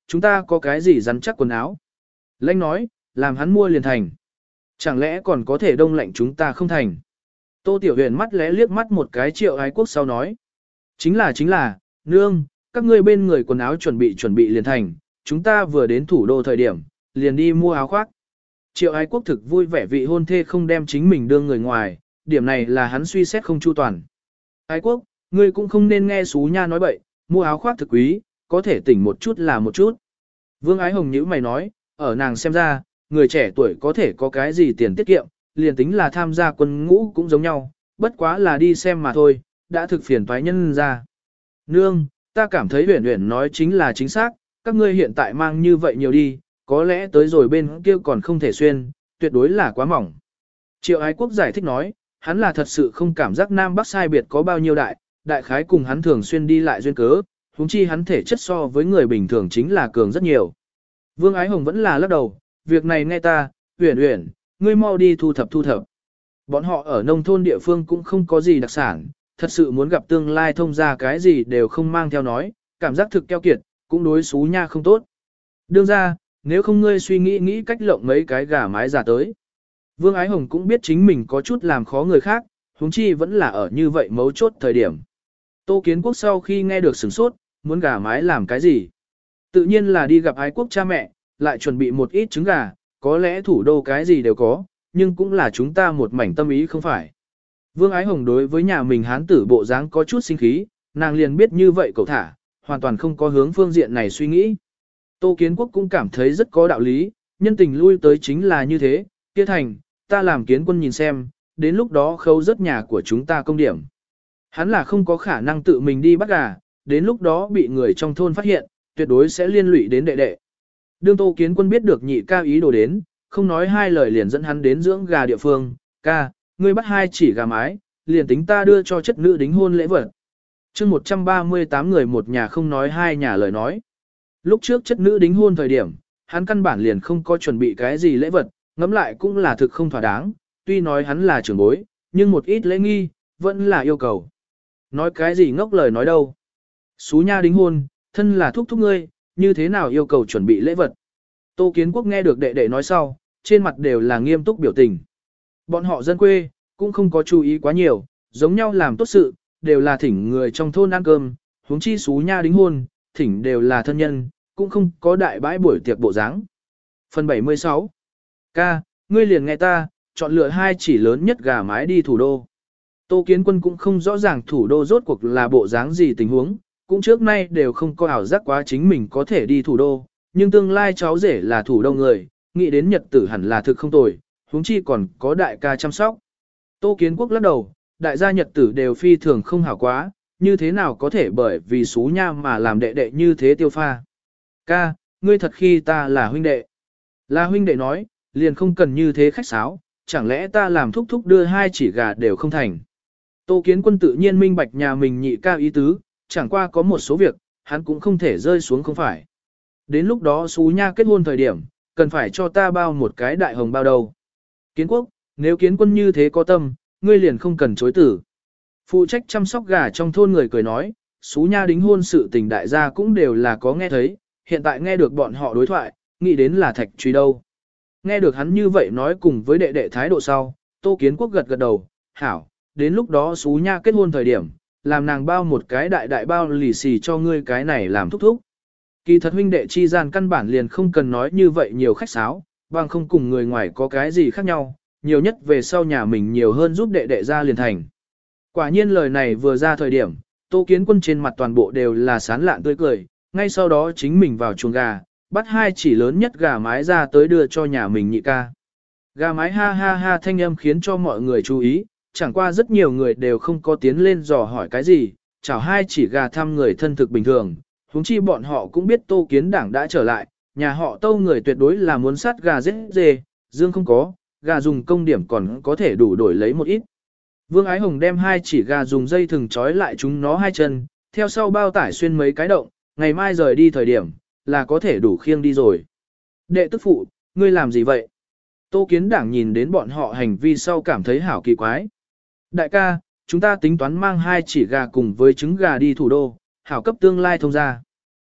chúng ta có cái gì rắn chắc quần áo. Lãnh nói, làm hắn mua liền thành. Chẳng lẽ còn có thể đông lạnh chúng ta không thành. Tô Tiểu Huyền mắt lẽ liếc mắt một cái Triệu Ái Quốc sau nói. Chính là chính là, nương, các ngươi bên người quần áo chuẩn bị chuẩn bị liền thành, chúng ta vừa đến thủ đô thời điểm, liền đi mua áo khoác. Triệu Ái Quốc thực vui vẻ vị hôn thê không đem chính mình đưa người ngoài, điểm này là hắn suy xét không chu toàn. Ái Quốc, ngươi cũng không nên nghe Xú Nha nói bậy, mua áo khoác thực quý, có thể tỉnh một chút là một chút. Vương Ái Hồng nhữ mày nói, ở nàng xem ra, người trẻ tuổi có thể có cái gì tiền tiết kiệm, liền tính là tham gia quân ngũ cũng giống nhau, bất quá là đi xem mà thôi, đã thực phiền toái nhân ra. Nương, ta cảm thấy Uyển Uyển nói chính là chính xác, các ngươi hiện tại mang như vậy nhiều đi, có lẽ tới rồi bên kia còn không thể xuyên, tuyệt đối là quá mỏng. Triệu Ái Quốc giải thích nói, hắn là thật sự không cảm giác Nam Bắc sai biệt có bao nhiêu đại, đại khái cùng hắn thường xuyên đi lại duyên cớ, huống chi hắn thể chất so với người bình thường chính là cường rất nhiều. Vương Ái Hồng vẫn là lắc đầu, việc này nghe ta, Uyển Uyển, ngươi mau đi thu thập thu thập. Bọn họ ở nông thôn địa phương cũng không có gì đặc sản, thật sự muốn gặp tương lai thông ra cái gì đều không mang theo nói, cảm giác thực keo kiệt, cũng đối Xú Nha không tốt. Đương ra, nếu không ngươi suy nghĩ nghĩ cách lộng mấy cái gà mái giả tới. Vương Ái Hồng cũng biết chính mình có chút làm khó người khác, huống chi vẫn là ở như vậy mấu chốt thời điểm. Tô Kiến Quốc sau khi nghe được sửng sốt, muốn gà mái làm cái gì? Tự nhiên là đi gặp Ái Quốc cha mẹ, lại chuẩn bị một ít trứng gà, có lẽ thủ đô cái gì đều có, nhưng cũng là chúng ta một mảnh tâm ý không phải. Vương Ái Hồng đối với nhà mình hán tử bộ dáng có chút sinh khí, nàng liền biết như vậy cậu thả, hoàn toàn không có hướng phương diện này suy nghĩ. Tô Kiến Quốc cũng cảm thấy rất có đạo lý, nhân tình lui tới chính là như thế, kia thành, ta làm kiến quân nhìn xem, đến lúc đó khâu rất nhà của chúng ta công điểm. Hắn là không có khả năng tự mình đi bắt gà, đến lúc đó bị người trong thôn phát hiện, tuyệt đối sẽ liên lụy đến đệ đệ. Đương Tô Kiến Quân biết được nhị ca ý đồ đến, không nói hai lời liền dẫn hắn đến dưỡng gà địa phương, ca, ngươi bắt hai chỉ gà mái, liền tính ta đưa cho chất nữ đính hôn lễ vật. chương một trăm ba mươi tám người một nhà không nói hai nhà lời nói. Lúc trước chất nữ đính hôn thời điểm, hắn căn bản liền không có chuẩn bị cái gì lễ vật, ngẫm lại cũng là thực không thỏa đáng, tuy nói hắn là trưởng bối, nhưng một ít lễ nghi, vẫn là yêu cầu. Nói cái gì ngốc lời nói đâu. Xú Nha đính hôn, thân là thúc thúc ngươi, như thế nào yêu cầu chuẩn bị lễ vật. Tô Kiến Quốc nghe được đệ đệ nói sau, trên mặt đều là nghiêm túc biểu tình. Bọn họ dân quê, cũng không có chú ý quá nhiều, giống nhau làm tốt sự, đều là thỉnh người trong thôn ăn cơm, huống chi Xú Nha đính hôn, thỉnh đều là thân nhân, cũng không có đại bãi buổi tiệc bộ dáng. Phần bảy mươi sáu. Ca, ngươi liền nghe ta, chọn lựa hai chỉ lớn nhất gà mái đi thủ đô. Tô Kiến Quân cũng không rõ ràng thủ đô rốt cuộc là bộ dáng gì tình huống, cũng trước nay đều không có ảo giác quá chính mình có thể đi thủ đô, nhưng tương lai cháu rể là thủ đô người, nghĩ đến nhật tử hẳn là thực không tồi, huống chi còn có đại ca chăm sóc. Tô Kiến Quốc lắc đầu, đại gia nhật tử đều phi thường không hảo quá, như thế nào có thể bởi vì Xú Nha mà làm đệ đệ như thế tiêu pha. Ca, ngươi thật khi ta là huynh đệ. Là huynh đệ nói, liền không cần như thế khách sáo, chẳng lẽ ta làm thúc thúc đưa hai chỉ gà đều không thành. Tô Kiến Quân tự nhiên minh bạch nhà mình nhị ca ý tứ, chẳng qua có một số việc, hắn cũng không thể rơi xuống không phải. Đến lúc đó Xú Nha kết hôn thời điểm, cần phải cho ta bao một cái đại hồng bao đầu. Kiến Quốc, nếu Kiến Quân như thế có tâm, ngươi liền không cần chối tử. Phụ trách chăm sóc gà trong thôn người cười nói, Xú Nha đính hôn sự tình đại gia cũng đều là có nghe thấy, hiện tại nghe được bọn họ đối thoại, nghĩ đến là thạch truy đâu. Nghe được hắn như vậy nói cùng với đệ đệ thái độ sau, Tô Kiến Quốc gật gật đầu, hảo, đến lúc đó Xú Nha kết hôn thời điểm, làm nàng bao một cái đại đại bao lì xì cho ngươi cái này làm thúc thúc. Kỳ thật huynh đệ chi gian căn bản liền không cần nói như vậy nhiều khách sáo, bằng không cùng người ngoài có cái gì khác nhau, nhiều nhất về sau nhà mình nhiều hơn giúp đệ đệ ra liền thành. Quả nhiên lời này vừa ra thời điểm, Tô Kiến Quân trên mặt toàn bộ đều là sán lạn tươi cười, ngay sau đó chính mình vào chuồng gà, bắt hai chỉ lớn nhất gà mái ra tới đưa cho nhà mình nhị ca. Gà mái ha ha ha thanh âm khiến cho mọi người chú ý, chẳng qua rất nhiều người đều không có tiến lên dò hỏi cái gì, chào hai chỉ gà thăm người thân thực bình thường, huống chi bọn họ cũng biết Tô Kiến Đảng đã trở lại, nhà họ Tô người tuyệt đối là muốn sát gà giết dê, dương không có, gà dùng công điểm còn có thể đủ đổi lấy một ít. Vương Ái Hồng đem hai chỉ gà dùng dây thừng trói lại chúng nó hai chân, theo sau bao tải xuyên mấy cái động, ngày mai rời đi thời điểm, là có thể đủ khiêng đi rồi. Đệ tức phụ, ngươi làm gì vậy? Tô Kiến Đảng nhìn đến bọn họ hành vi sau cảm thấy hảo kỳ quái. Đại ca, chúng ta tính toán mang hai chỉ gà cùng với trứng gà đi thủ đô, hảo cấp tương lai thông gia.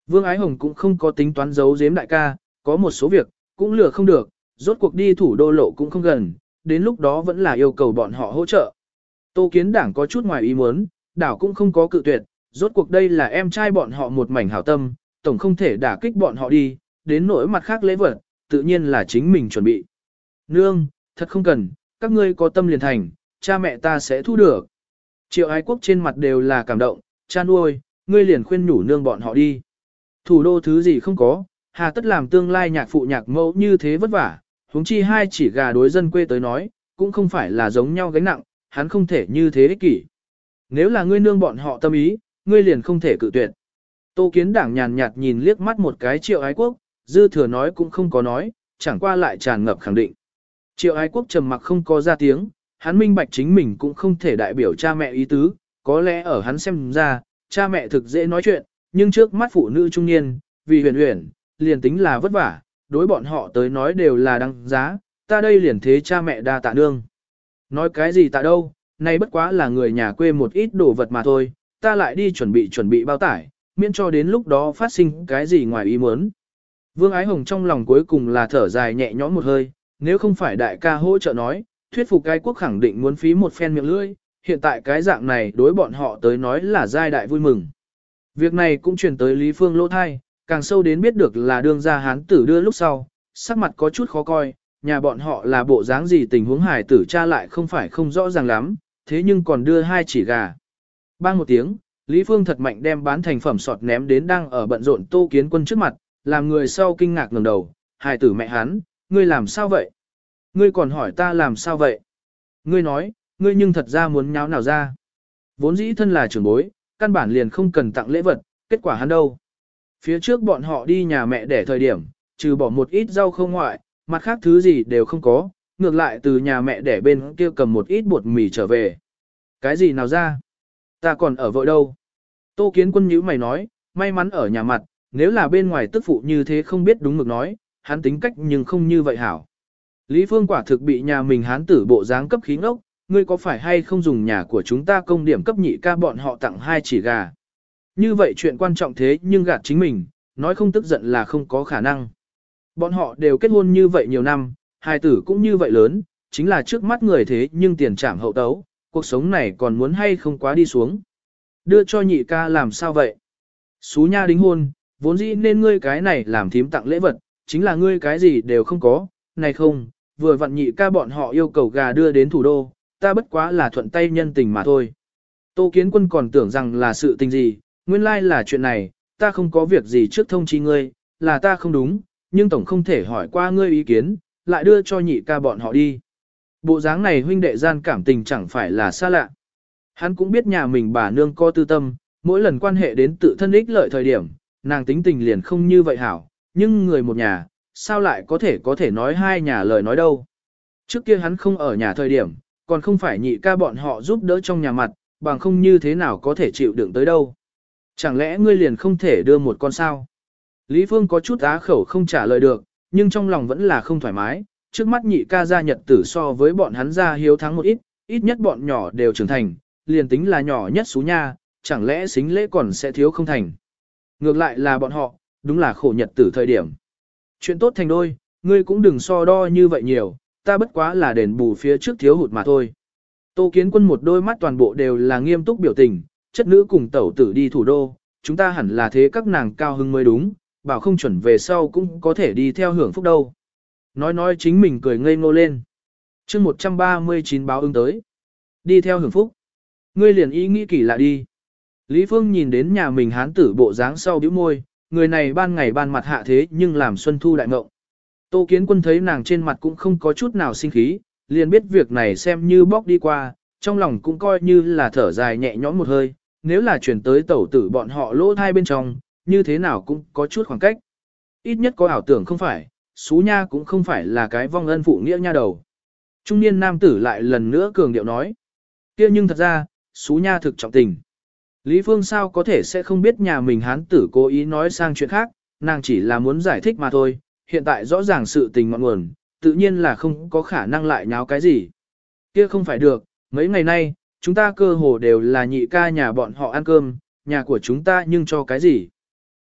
Vương Ái Hồng cũng không có tính toán giấu giếm đại ca, có một số việc, cũng lừa không được, rốt cuộc đi thủ đô lộ cũng không gần, đến lúc đó vẫn là yêu cầu bọn họ hỗ trợ. Tô Kiến Đảng có chút ngoài ý muốn, đảo cũng không có cự tuyệt, rốt cuộc đây là em trai bọn họ một mảnh hảo tâm, tổng không thể đả kích bọn họ đi, đến nỗi mặt khác lễ vật, tự nhiên là chính mình chuẩn bị. Nương, thật không cần, các ngươi có tâm liền thành, cha mẹ ta sẽ thu được. Triệu Ái Quốc trên mặt đều là cảm động, cha nuôi, ngươi liền khuyên nhủ nương bọn họ đi. Thủ đô thứ gì không có, hà tất làm tương lai nhạc phụ nhạc mẫu như thế vất vả, huống chi hai chỉ gà đối dân quê tới nói, cũng không phải là giống nhau gánh nặng, hắn không thể như thế ích kỷ. Nếu là ngươi nương bọn họ tâm ý, ngươi liền không thể cự tuyệt. Tô Kiến Đảng nhàn nhạt nhìn liếc mắt một cái Triệu Ái Quốc, dư thừa nói cũng không có nói, chẳng qua lại tràn ngập khẳng định. Triệu Ái Quốc trầm mặc không có ra tiếng, hắn minh bạch chính mình cũng không thể đại biểu cha mẹ ý tứ, có lẽ ở hắn xem ra, cha mẹ thực dễ nói chuyện, nhưng trước mắt phụ nữ trung niên, vì huyền huyền, liền tính là vất vả, đối bọn họ tới nói đều là đăng giá, ta đây liền thế cha mẹ đa tạ nương. Nói cái gì tạ đâu, nay bất quá là người nhà quê một ít đồ vật mà thôi, ta lại đi chuẩn bị chuẩn bị bao tải, miễn cho đến lúc đó phát sinh cái gì ngoài ý muốn. Vương Ái Hồng trong lòng cuối cùng là thở dài nhẹ nhõm một hơi, nếu không phải đại ca hỗ trợ nói, thuyết phục cái quốc khẳng định muốn phí một phen miệng lưỡi, hiện tại cái dạng này đối bọn họ tới nói là giai đại vui mừng. Việc này cũng truyền tới Lý Phương lỗ thai, càng sâu đến biết được là đương gia hán tử đưa lúc sau, sắc mặt có chút khó coi, nhà bọn họ là bộ dáng gì tình huống hải tử cha lại không phải không rõ ràng lắm, thế nhưng còn đưa hai chỉ gà. Bang một tiếng, Lý Phương thật mạnh đem bán thành phẩm sọt ném đến đang ở bận rộn Tô Kiến Quân trước mặt, làm người sau kinh ngạc ngẩng đầu, hải tử mẹ hắn, ngươi làm sao vậy? Ngươi còn hỏi ta làm sao vậy? Ngươi nói, ngươi nhưng thật ra muốn nháo nào ra? Vốn dĩ thân là trưởng bối, căn bản liền không cần tặng lễ vật, kết quả hắn đâu? Phía trước bọn họ đi nhà mẹ để thời điểm, trừ bỏ một ít rau không ngoại, mặt khác thứ gì đều không có, ngược lại từ nhà mẹ để bên kia cầm một ít bột mì trở về. Cái gì nào ra? Ta còn ở vội đâu? Tô Kiến Quân nhíu mày nói, may mắn ở nhà mặt, nếu là bên ngoài tức phụ như thế không biết đúng mực nói, hắn tính cách nhưng không như vậy hảo. Lý Phương quả thực bị nhà mình hán tử bộ dáng cấp khí ngốc, ngươi có phải hay không dùng nhà của chúng ta công điểm cấp nhị ca bọn họ tặng hai chỉ gà. Như vậy chuyện quan trọng thế nhưng gạt chính mình, nói không tức giận là không có khả năng. Bọn họ đều kết hôn như vậy nhiều năm, hài tử cũng như vậy lớn, chính là trước mắt người thế nhưng tiền trảm hậu tấu, cuộc sống này còn muốn hay không quá đi xuống. Đưa cho nhị ca làm sao vậy? Xú nha đính hôn, vốn dĩ nên ngươi cái này làm thím tặng lễ vật, chính là ngươi cái gì đều không có, này không, vừa vặn nhị ca bọn họ yêu cầu gà đưa đến thủ đô, ta bất quá là thuận tay nhân tình mà thôi. Tô Kiến Quân còn tưởng rằng là sự tình gì, nguyên lai là chuyện này, ta không có việc gì trước thông chi ngươi, là ta không đúng, nhưng tổng không thể hỏi qua ngươi ý kiến, lại đưa cho nhị ca bọn họ đi. Bộ dáng này huynh đệ gian cảm tình chẳng phải là xa lạ. Hắn cũng biết nhà mình bà nương có tư tâm, mỗi lần quan hệ đến tự thân ích lợi thời điểm, nàng tính tình liền không như vậy hảo, nhưng người một nhà, sao lại có thể có thể nói hai nhà lời nói đâu. Trước kia hắn không ở nhà thời điểm, còn không phải nhị ca bọn họ giúp đỡ trong nhà mặt, bằng không như thế nào có thể chịu đựng tới đâu. Chẳng lẽ ngươi liền không thể đưa một con sao? Lý Phương có chút á khẩu không trả lời được, nhưng trong lòng vẫn là không thoải mái, trước mắt nhị ca gia nhật tử so với bọn hắn gia hiếu thắng một ít, ít nhất bọn nhỏ đều trưởng thành, liền tính là nhỏ nhất xú nha, chẳng lẽ xính lễ còn sẽ thiếu không thành. Ngược lại là bọn họ, đúng là khổ nhật tử thời điểm. Chuyện tốt thành đôi, ngươi cũng đừng so đo như vậy nhiều, ta bất quá là đền bù phía trước thiếu hụt mà thôi. Tô Kiến Quân một đôi mắt toàn bộ đều là nghiêm túc biểu tình, chất nữ cùng tẩu tử đi thủ đô, chúng ta hẳn là thế các nàng cao hưng mới đúng, bảo không chuẩn về sau cũng có thể đi theo hưởng phúc đâu. Nói nói chính mình cười ngây ngô lên. chương một trăm ba mươi chín báo ứng tới. Đi theo hưởng phúc. Ngươi liền ý nghĩ kỳ lạ đi. Lý Phương nhìn đến nhà mình hán tử bộ dáng sau bĩu môi, người này ban ngày ban mặt hạ thế nhưng làm xuân thu đại ngộng. Tô Kiến Quân thấy nàng trên mặt cũng không có chút nào sinh khí, liền biết việc này xem như bóc đi qua, trong lòng cũng coi như là thở dài nhẹ nhõm một hơi, nếu là chuyển tới tẩu tử bọn họ lỗ thai bên trong, như thế nào cũng có chút khoảng cách. Ít nhất có ảo tưởng không phải, xú nha cũng không phải là cái vong ân phụ nghĩa nha đầu. Trung niên nam tử lại lần nữa cường điệu nói, kia nhưng thật ra, xú nha thực trọng tình. Lý Phương sao có thể sẽ không biết nhà mình hán tử cố ý nói sang chuyện khác, nàng chỉ là muốn giải thích mà thôi, hiện tại rõ ràng sự tình ngọn nguồn, tự nhiên là không có khả năng lại nháo cái gì. Kia không phải được, mấy ngày nay, chúng ta cơ hồ đều là nhị ca nhà bọn họ ăn cơm, nhà của chúng ta nhưng cho cái gì.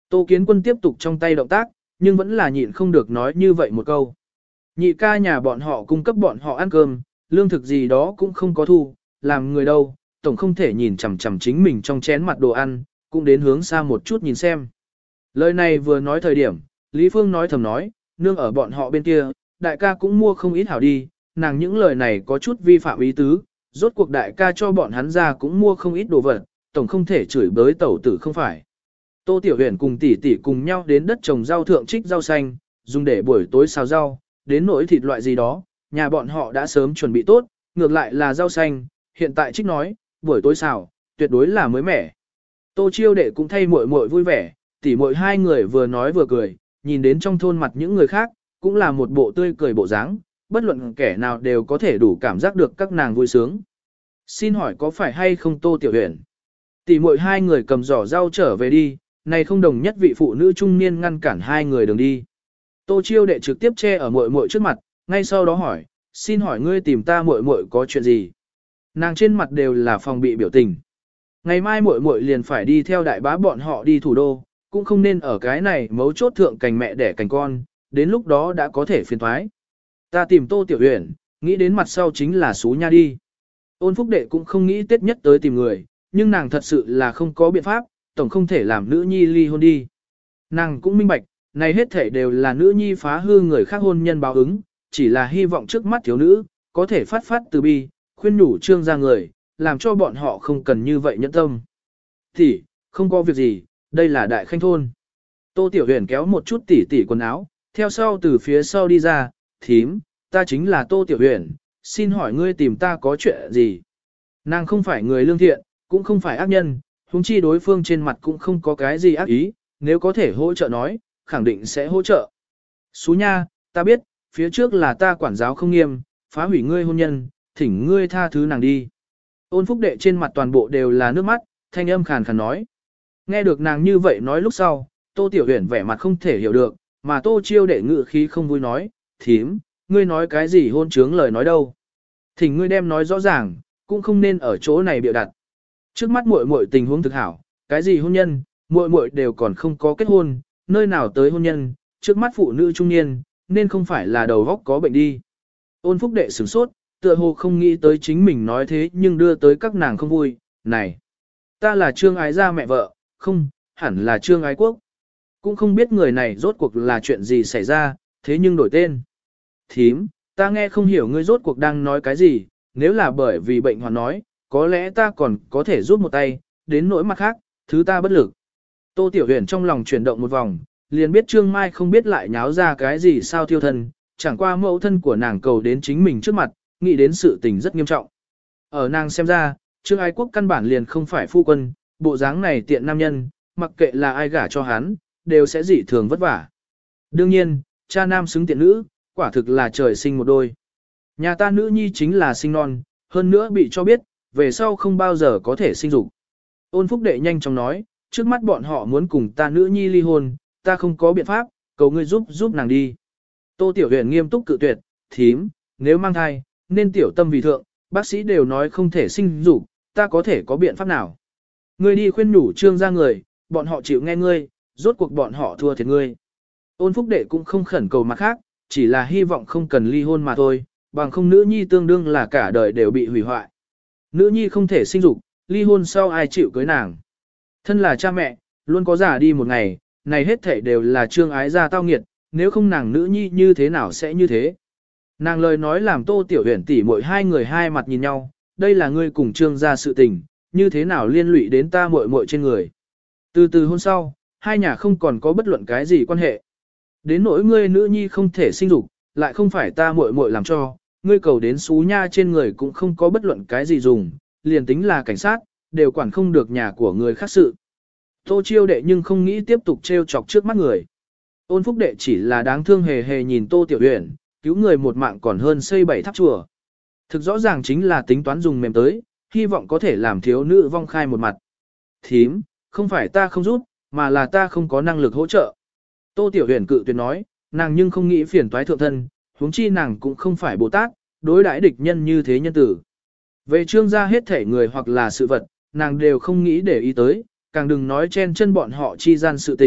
Tô Kiến Quân tiếp tục trong tay động tác, nhưng vẫn là nhịn không được nói như vậy một câu. Nhị ca nhà bọn họ cung cấp bọn họ ăn cơm, lương thực gì đó cũng không có thu, làm người đâu, tổng không thể nhìn chằm chằm chính mình trong chén mặt đồ ăn, cũng đến hướng xa một chút nhìn xem. Lời này vừa nói thời điểm, Lý Phương nói thầm nói, nương ở bọn họ bên kia, đại ca cũng mua không ít hảo đi, nàng những lời này có chút vi phạm ý tứ, rốt cuộc đại ca cho bọn hắn ra cũng mua không ít đồ vật, tổng không thể chửi bới tẩu tử không phải. Tô Tiểu Huyền cùng tỷ tỷ cùng nhau đến đất trồng rau thượng trích rau xanh, dùng để buổi tối xào rau, đến nỗi thịt loại gì đó, nhà bọn họ đã sớm chuẩn bị tốt, ngược lại là rau xanh, hiện tại trích nói, buổi tối xào, tuyệt đối là mới mẻ. Tô Chiêu Đệ cũng thay muội muội vui vẻ, tỷ muội hai người vừa nói vừa cười, nhìn đến trong thôn mặt những người khác, cũng là một bộ tươi cười bộ dáng, bất luận kẻ nào đều có thể đủ cảm giác được các nàng vui sướng. Xin hỏi có phải hay không Tô Tiểu Huyền? Tỷ muội hai người cầm giỏ rau trở về đi, này không đồng nhất vị phụ nữ trung niên ngăn cản hai người đường đi. Tô Chiêu Đệ trực tiếp che ở muội muội trước mặt, ngay sau đó hỏi, xin hỏi ngươi tìm ta muội muội có chuyện gì? Nàng trên mặt đều là phòng bị biểu tình. Ngày mai muội muội liền phải đi theo đại bá bọn họ đi thủ đô, cũng không nên ở cái này mấu chốt thượng cành mẹ đẻ cành con, đến lúc đó đã có thể phiền thoái. Ta tìm Tô Tiểu Huyền, nghĩ đến mặt sau chính là Sú Nha đi. Ôn Phúc Đệ cũng không nghĩ Tết nhất tới tìm người, nhưng nàng thật sự là không có biện pháp, tổng không thể làm nữ nhi ly hôn đi. Nàng cũng minh bạch, này hết thể đều là nữ nhi phá hư người khác hôn nhân báo ứng, chỉ là hy vọng trước mắt thiếu nữ, có thể phát phát từ bi, khuyên nhủ Trương gia người, làm cho bọn họ không cần như vậy nhẫn tâm. Thì, không có việc gì, đây là đại khanh thôn. Tô Tiểu Huyền kéo một chút tỉ tỉ quần áo, theo sau từ phía sau đi ra, thím, ta chính là Tô Tiểu Huyền, xin hỏi ngươi tìm ta có chuyện gì? Nàng không phải người lương thiện, cũng không phải ác nhân, huống chi đối phương trên mặt cũng không có cái gì ác ý, nếu có thể hỗ trợ nói, khẳng định sẽ hỗ trợ. Sú Nha, ta biết, phía trước là ta quản giáo không nghiêm, phá hủy ngươi hôn nhân, thỉnh ngươi tha thứ nàng đi. Ôn Phúc Đệ trên mặt toàn bộ đều là nước mắt, thanh âm khàn khàn nói. Nghe được nàng như vậy nói lúc sau, Tô Tiểu Huyền vẻ mặt không thể hiểu được, mà Tô Chiêu Đệ ngự khí không vui nói, thím, ngươi nói cái gì hôn trướng lời nói đâu. Thỉnh ngươi đem nói rõ ràng, cũng không nên ở chỗ này bịa đặt. Trước mắt muội muội tình huống thực hảo, cái gì hôn nhân, muội muội đều còn không có kết hôn, nơi nào tới hôn nhân, trước mắt phụ nữ trung niên, nên không phải là đầu óc có bệnh đi. Ôn Phúc Đệ sửng sốt, tựa hồ không nghĩ tới chính mình nói thế nhưng đưa tới các nàng không vui, này. Ta là Trương Ái Gia mẹ vợ, không, hẳn là Trương Ái Quốc. Cũng không biết người này rốt cuộc là chuyện gì xảy ra, thế nhưng đổi tên. Thím, ta nghe không hiểu ngươi rốt cuộc đang nói cái gì, nếu là bởi vì bệnh hoàn nói, có lẽ ta còn có thể giúp một tay, đến nỗi mặt khác, thứ ta bất lực. Tô Tiểu Huyền trong lòng chuyển động một vòng, liền biết Trương Mai không biết lại nháo ra cái gì sao thiêu thân, chẳng qua mẫu thân của nàng cầu đến chính mình trước mặt, nghĩ đến sự tình rất nghiêm trọng. Ở nàng xem ra, Trương Ái Quốc căn bản liền không phải phu quân, bộ dáng này tiện nam nhân, mặc kệ là ai gả cho hắn, đều sẽ dị thường vất vả. Đương nhiên, cha nam xứng tiện nữ, quả thực là trời sinh một đôi. Nhà ta nữ nhi chính là sinh non, hơn nữa bị cho biết, về sau không bao giờ có thể sinh dục. Ôn Phúc Đệ nhanh chóng nói, trước mắt bọn họ muốn cùng ta nữ nhi ly hôn, ta không có biện pháp, cầu ngươi giúp giúp nàng đi. Tô Tiểu Huyền nghiêm túc cự tuyệt, thím, nếu mang thai, nên tiểu tâm vì thượng, bác sĩ đều nói không thể sinh dục, ta có thể có biện pháp nào. Ngươi đi khuyên nhủ Trương gia người, bọn họ chịu nghe ngươi, rốt cuộc bọn họ thua thiệt ngươi. Ôn Phúc Đệ cũng không khẩn cầu mặt khác, chỉ là hy vọng không cần ly hôn mà thôi, bằng không nữ nhi tương đương là cả đời đều bị hủy hoại. Nữ nhi không thể sinh dục, ly hôn sau ai chịu cưới nàng. Thân là cha mẹ, luôn có già đi một ngày, này hết thể đều là Trương Ái Gia tao nghiệt, nếu không nàng nữ nhi như thế nào sẽ như thế. Nàng lời nói làm Tô Tiểu Huyền tỷ muội hai người hai mặt nhìn nhau, đây là ngươi cùng Trương gia sự tình, như thế nào liên lụy đến ta muội muội trên người. Từ từ hôn sau, hai nhà không còn có bất luận cái gì quan hệ. Đến nỗi ngươi nữ nhi không thể sinh dục, lại không phải ta muội muội làm cho, ngươi cầu đến Sú Nha trên người cũng không có bất luận cái gì dùng, liền tính là cảnh sát, đều quản không được nhà của người khác sự. Tô Chiêu Đệ nhưng không nghĩ tiếp tục trêu chọc trước mắt người. Ôn Phúc Đệ chỉ là đáng thương hề hề nhìn Tô Tiểu Huyền, cứu người một mạng còn hơn xây bảy tháp chùa. Thực rõ ràng chính là tính toán dùng mềm tới, hy vọng có thể làm thiếu nữ vong khai một mặt. Thím, không phải ta không rút, mà là ta không có năng lực hỗ trợ. Tô Tiểu Huyền cự tuyệt nói, nàng nhưng không nghĩ phiền toái thượng thân, huống chi nàng cũng không phải Bồ Tát, đối đãi địch nhân như thế nhân tử. Về Trương gia hết thể người hoặc là sự vật, nàng đều không nghĩ để ý tới, càng đừng nói chen chân bọn họ chi gian sự tình,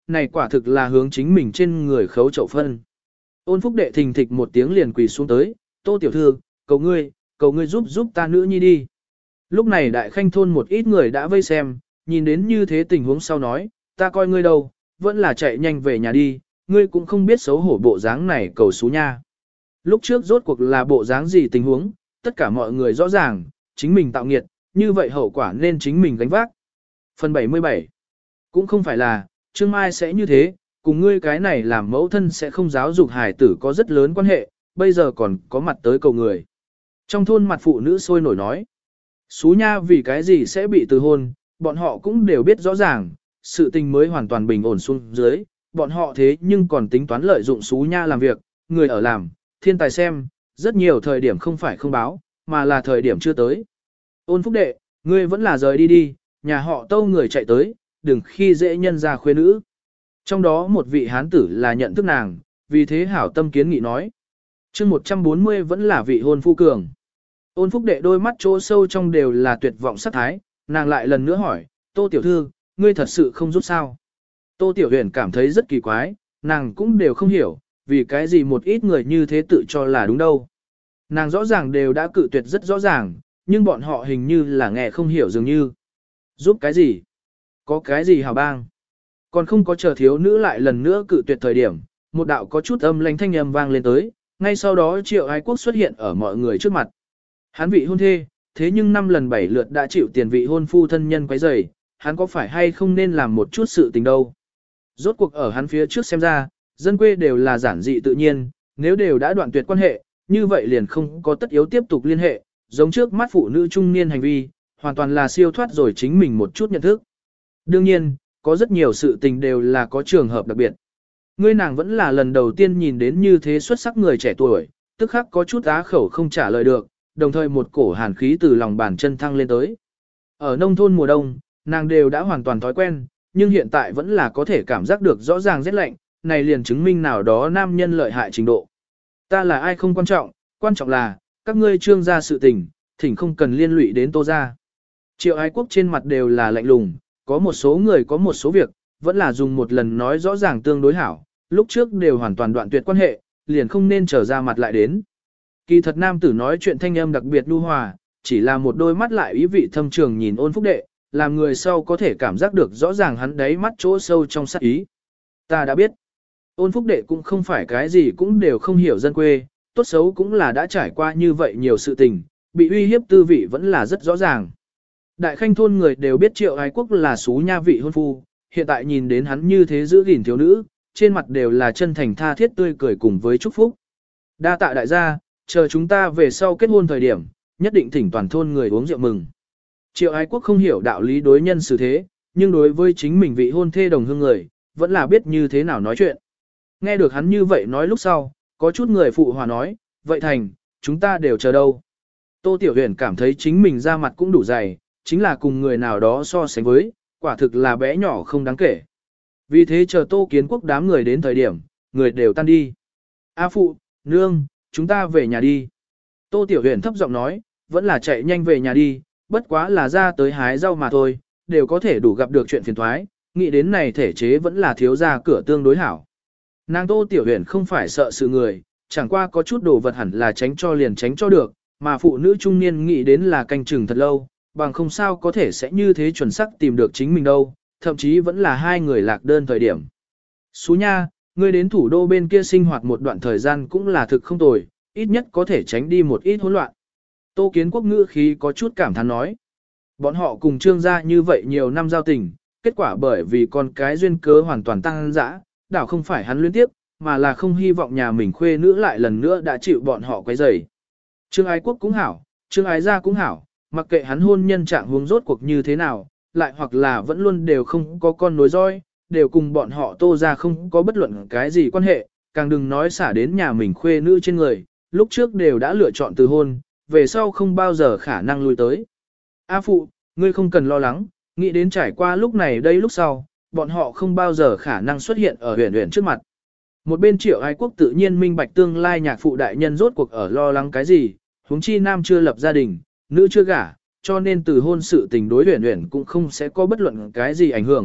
này quả thực là hướng chính mình trên người khấu chậu phân. Ôn Phúc Đệ thình thịch một tiếng liền quỳ xuống tới, Tô tiểu thư, cầu ngươi, cầu ngươi giúp giúp ta nữ nhi đi. Lúc này đại khanh thôn một ít người đã vây xem, nhìn đến như thế tình huống sau nói, ta coi ngươi đâu, vẫn là chạy nhanh về nhà đi, ngươi cũng không biết xấu hổ bộ dáng này cầu xú nha. Lúc trước rốt cuộc là bộ dáng gì tình huống, tất cả mọi người rõ ràng, chính mình tạo nghiệt, như vậy hậu quả nên chính mình gánh vác. Phần bảy mươi bảy cũng không phải là, Trương Mai sẽ như thế, cùng ngươi cái này làm mẫu thân sẽ không giáo dục hài tử có rất lớn quan hệ, bây giờ còn có mặt tới cầu người. Trong thôn mặt phụ nữ sôi nổi nói, xú nha vì cái gì sẽ bị từ hôn, bọn họ cũng đều biết rõ ràng, sự tình mới hoàn toàn bình ổn xuống dưới, bọn họ thế nhưng còn tính toán lợi dụng xú nha làm việc, người ở làm, thiên tài xem, rất nhiều thời điểm không phải không báo, mà là thời điểm chưa tới. Ôn Phúc Đệ, ngươi vẫn là rời đi đi, nhà họ Tâu người chạy tới, đừng khi dễ nhân ra khuê nữ. Trong đó một vị hán tử là nhận thức nàng, vì thế hảo tâm kiến nghị nói. chương một trăm bốn mươi vẫn là vị hôn phu cường. Ôn Phúc Đệ đôi mắt chỗ sâu trong đều là tuyệt vọng sát thái, nàng lại lần nữa hỏi, Tô tiểu thư, ngươi thật sự không giúp sao? Tô Tiểu Huyền cảm thấy rất kỳ quái, nàng cũng đều không hiểu, vì cái gì một ít người như thế tự cho là đúng đâu. Nàng rõ ràng đều đã cự tuyệt rất rõ ràng, nhưng bọn họ hình như là nghe không hiểu dường như. Giúp cái gì? Có cái gì hào bang? Còn không có chờ thiếu nữ lại lần nữa cự tuyệt thời điểm, một đạo có chút âm lãnh thanh âm vang lên tới, ngay sau đó Triệu Ái Quốc xuất hiện ở mọi người trước mặt. Hắn vị hôn thê, thế nhưng năm lần bảy lượt đã chịu tiền vị hôn phu thân nhân quấy rầy, hắn có phải hay không nên làm một chút sự tình đâu. Rốt cuộc ở hắn phía trước xem ra, dân quê đều là giản dị tự nhiên, nếu đều đã đoạn tuyệt quan hệ, như vậy liền không có tất yếu tiếp tục liên hệ, giống trước mắt phụ nữ trung niên hành vi, hoàn toàn là siêu thoát rồi chính mình một chút nhận thức. Đương nhiên, có rất nhiều sự tình đều là có trường hợp đặc biệt. Ngươi nàng vẫn là lần đầu tiên nhìn đến như thế xuất sắc người trẻ tuổi, tức khắc có chút á khẩu không trả lời được, đồng thời một cổ hàn khí từ lòng bàn chân thăng lên tới. Ở nông thôn mùa đông, nàng đều đã hoàn toàn thói quen, nhưng hiện tại vẫn là có thể cảm giác được rõ ràng rét lạnh, này liền chứng minh nào đó nam nhân lợi hại trình độ. Ta là ai không quan trọng, quan trọng là, các ngươi trương gia sự tình, thỉnh không cần liên lụy đến Tô gia. Triệu Ái Quốc trên mặt đều là lạnh lùng, có một số người có một số việc, vẫn là dùng một lần nói rõ ràng tương đối hảo, lúc trước đều hoàn toàn đoạn tuyệt quan hệ, liền không nên trở ra mặt lại đến. Kỳ thật nam tử nói chuyện thanh âm đặc biệt nhu hòa, chỉ là một đôi mắt lại ý vị thâm trường nhìn Ôn Phúc Đệ, làm người sau có thể cảm giác được rõ ràng hắn đáy mắt chỗ sâu trong sát ý. Ta đã biết, Ôn Phúc Đệ cũng không phải cái gì cũng đều không hiểu dân quê, tốt xấu cũng là đã trải qua như vậy nhiều sự tình, bị uy hiếp tư vị vẫn là rất rõ ràng. Đại khanh thôn người đều biết Triệu Ái Quốc là xú nha vị hôn phu, hiện tại nhìn đến hắn như thế giữ gìn thiếu nữ, trên mặt đều là chân thành tha thiết tươi cười cùng với chúc phúc. Đa tạ đại gia, chờ chúng ta về sau kết hôn thời điểm, nhất định thỉnh toàn thôn người uống rượu mừng. Triệu Ái Quốc không hiểu đạo lý đối nhân xử thế, nhưng đối với chính mình vị hôn thê đồng hương người, vẫn là biết như thế nào nói chuyện. Nghe được hắn như vậy nói lúc sau, có chút người phụ hòa nói, vậy thành, chúng ta đều chờ đâu. Tô Tiểu Huyền cảm thấy chính mình ra mặt cũng đủ dày, chính là cùng người nào đó so sánh với, quả thực là bé nhỏ không đáng kể. Vì thế chờ Tô Kiến Quốc đám người đến thời điểm, người đều tan đi. A phụ, nương, chúng ta về nhà đi. Tô Tiểu Huyền thấp giọng nói, vẫn là chạy nhanh về nhà đi, bất quá là ra tới hái rau mà thôi, đều có thể đủ gặp được chuyện phiền thoái, nghĩ đến này thể chế vẫn là thiếu ra cửa tương đối hảo. Nàng Tô Tiểu Huyền không phải sợ sự người, chẳng qua có chút đồ vật hẳn là tránh cho liền tránh cho được, mà phụ nữ trung niên nghĩ đến là canh chừng thật lâu, bằng không sao có thể sẽ như thế chuẩn xác tìm được chính mình đâu, thậm chí vẫn là hai người lạc đơn thời điểm. Xú nha, ngươi đến thủ đô bên kia sinh hoạt một đoạn thời gian cũng là thực không tồi, ít nhất có thể tránh đi một ít hỗn loạn. Tô Kiến Quốc ngữ khí có chút cảm thán nói. Bọn họ cùng trương gia như vậy nhiều năm giao tình, kết quả bởi vì con cái duyên cớ hoàn toàn tăng dã, đảo không phải hắn luyến tiếp, mà là không hy vọng nhà mình khuê nữ lại lần nữa đã chịu bọn họ quấy rầy. Trương Ái Quốc cũng hảo, Trương Ái Gia cũng hảo, mặc kệ hắn hôn nhân trạng huống rốt cuộc như thế nào, lại hoặc là vẫn luôn đều không có con nối dõi, đều cùng bọn họ Tô gia không có bất luận cái gì quan hệ, càng đừng nói xả đến nhà mình khuê nữ trên người, lúc trước đều đã lựa chọn từ hôn, về sau không bao giờ khả năng lui tới. A phụ, ngươi không cần lo lắng, nghĩ đến trải qua lúc này đây lúc sau, bọn họ không bao giờ khả năng xuất hiện ở huyền huyền trước mặt. Một bên Triệu Ái Quốc tự nhiên minh bạch tương lai nhạc phụ đại nhân rốt cuộc ở lo lắng cái gì, huống chi nam chưa lập gia đình, nữ chưa gả, cho nên từ hôn sự tình đối huyền huyền cũng không sẽ có bất luận cái gì ảnh hưởng,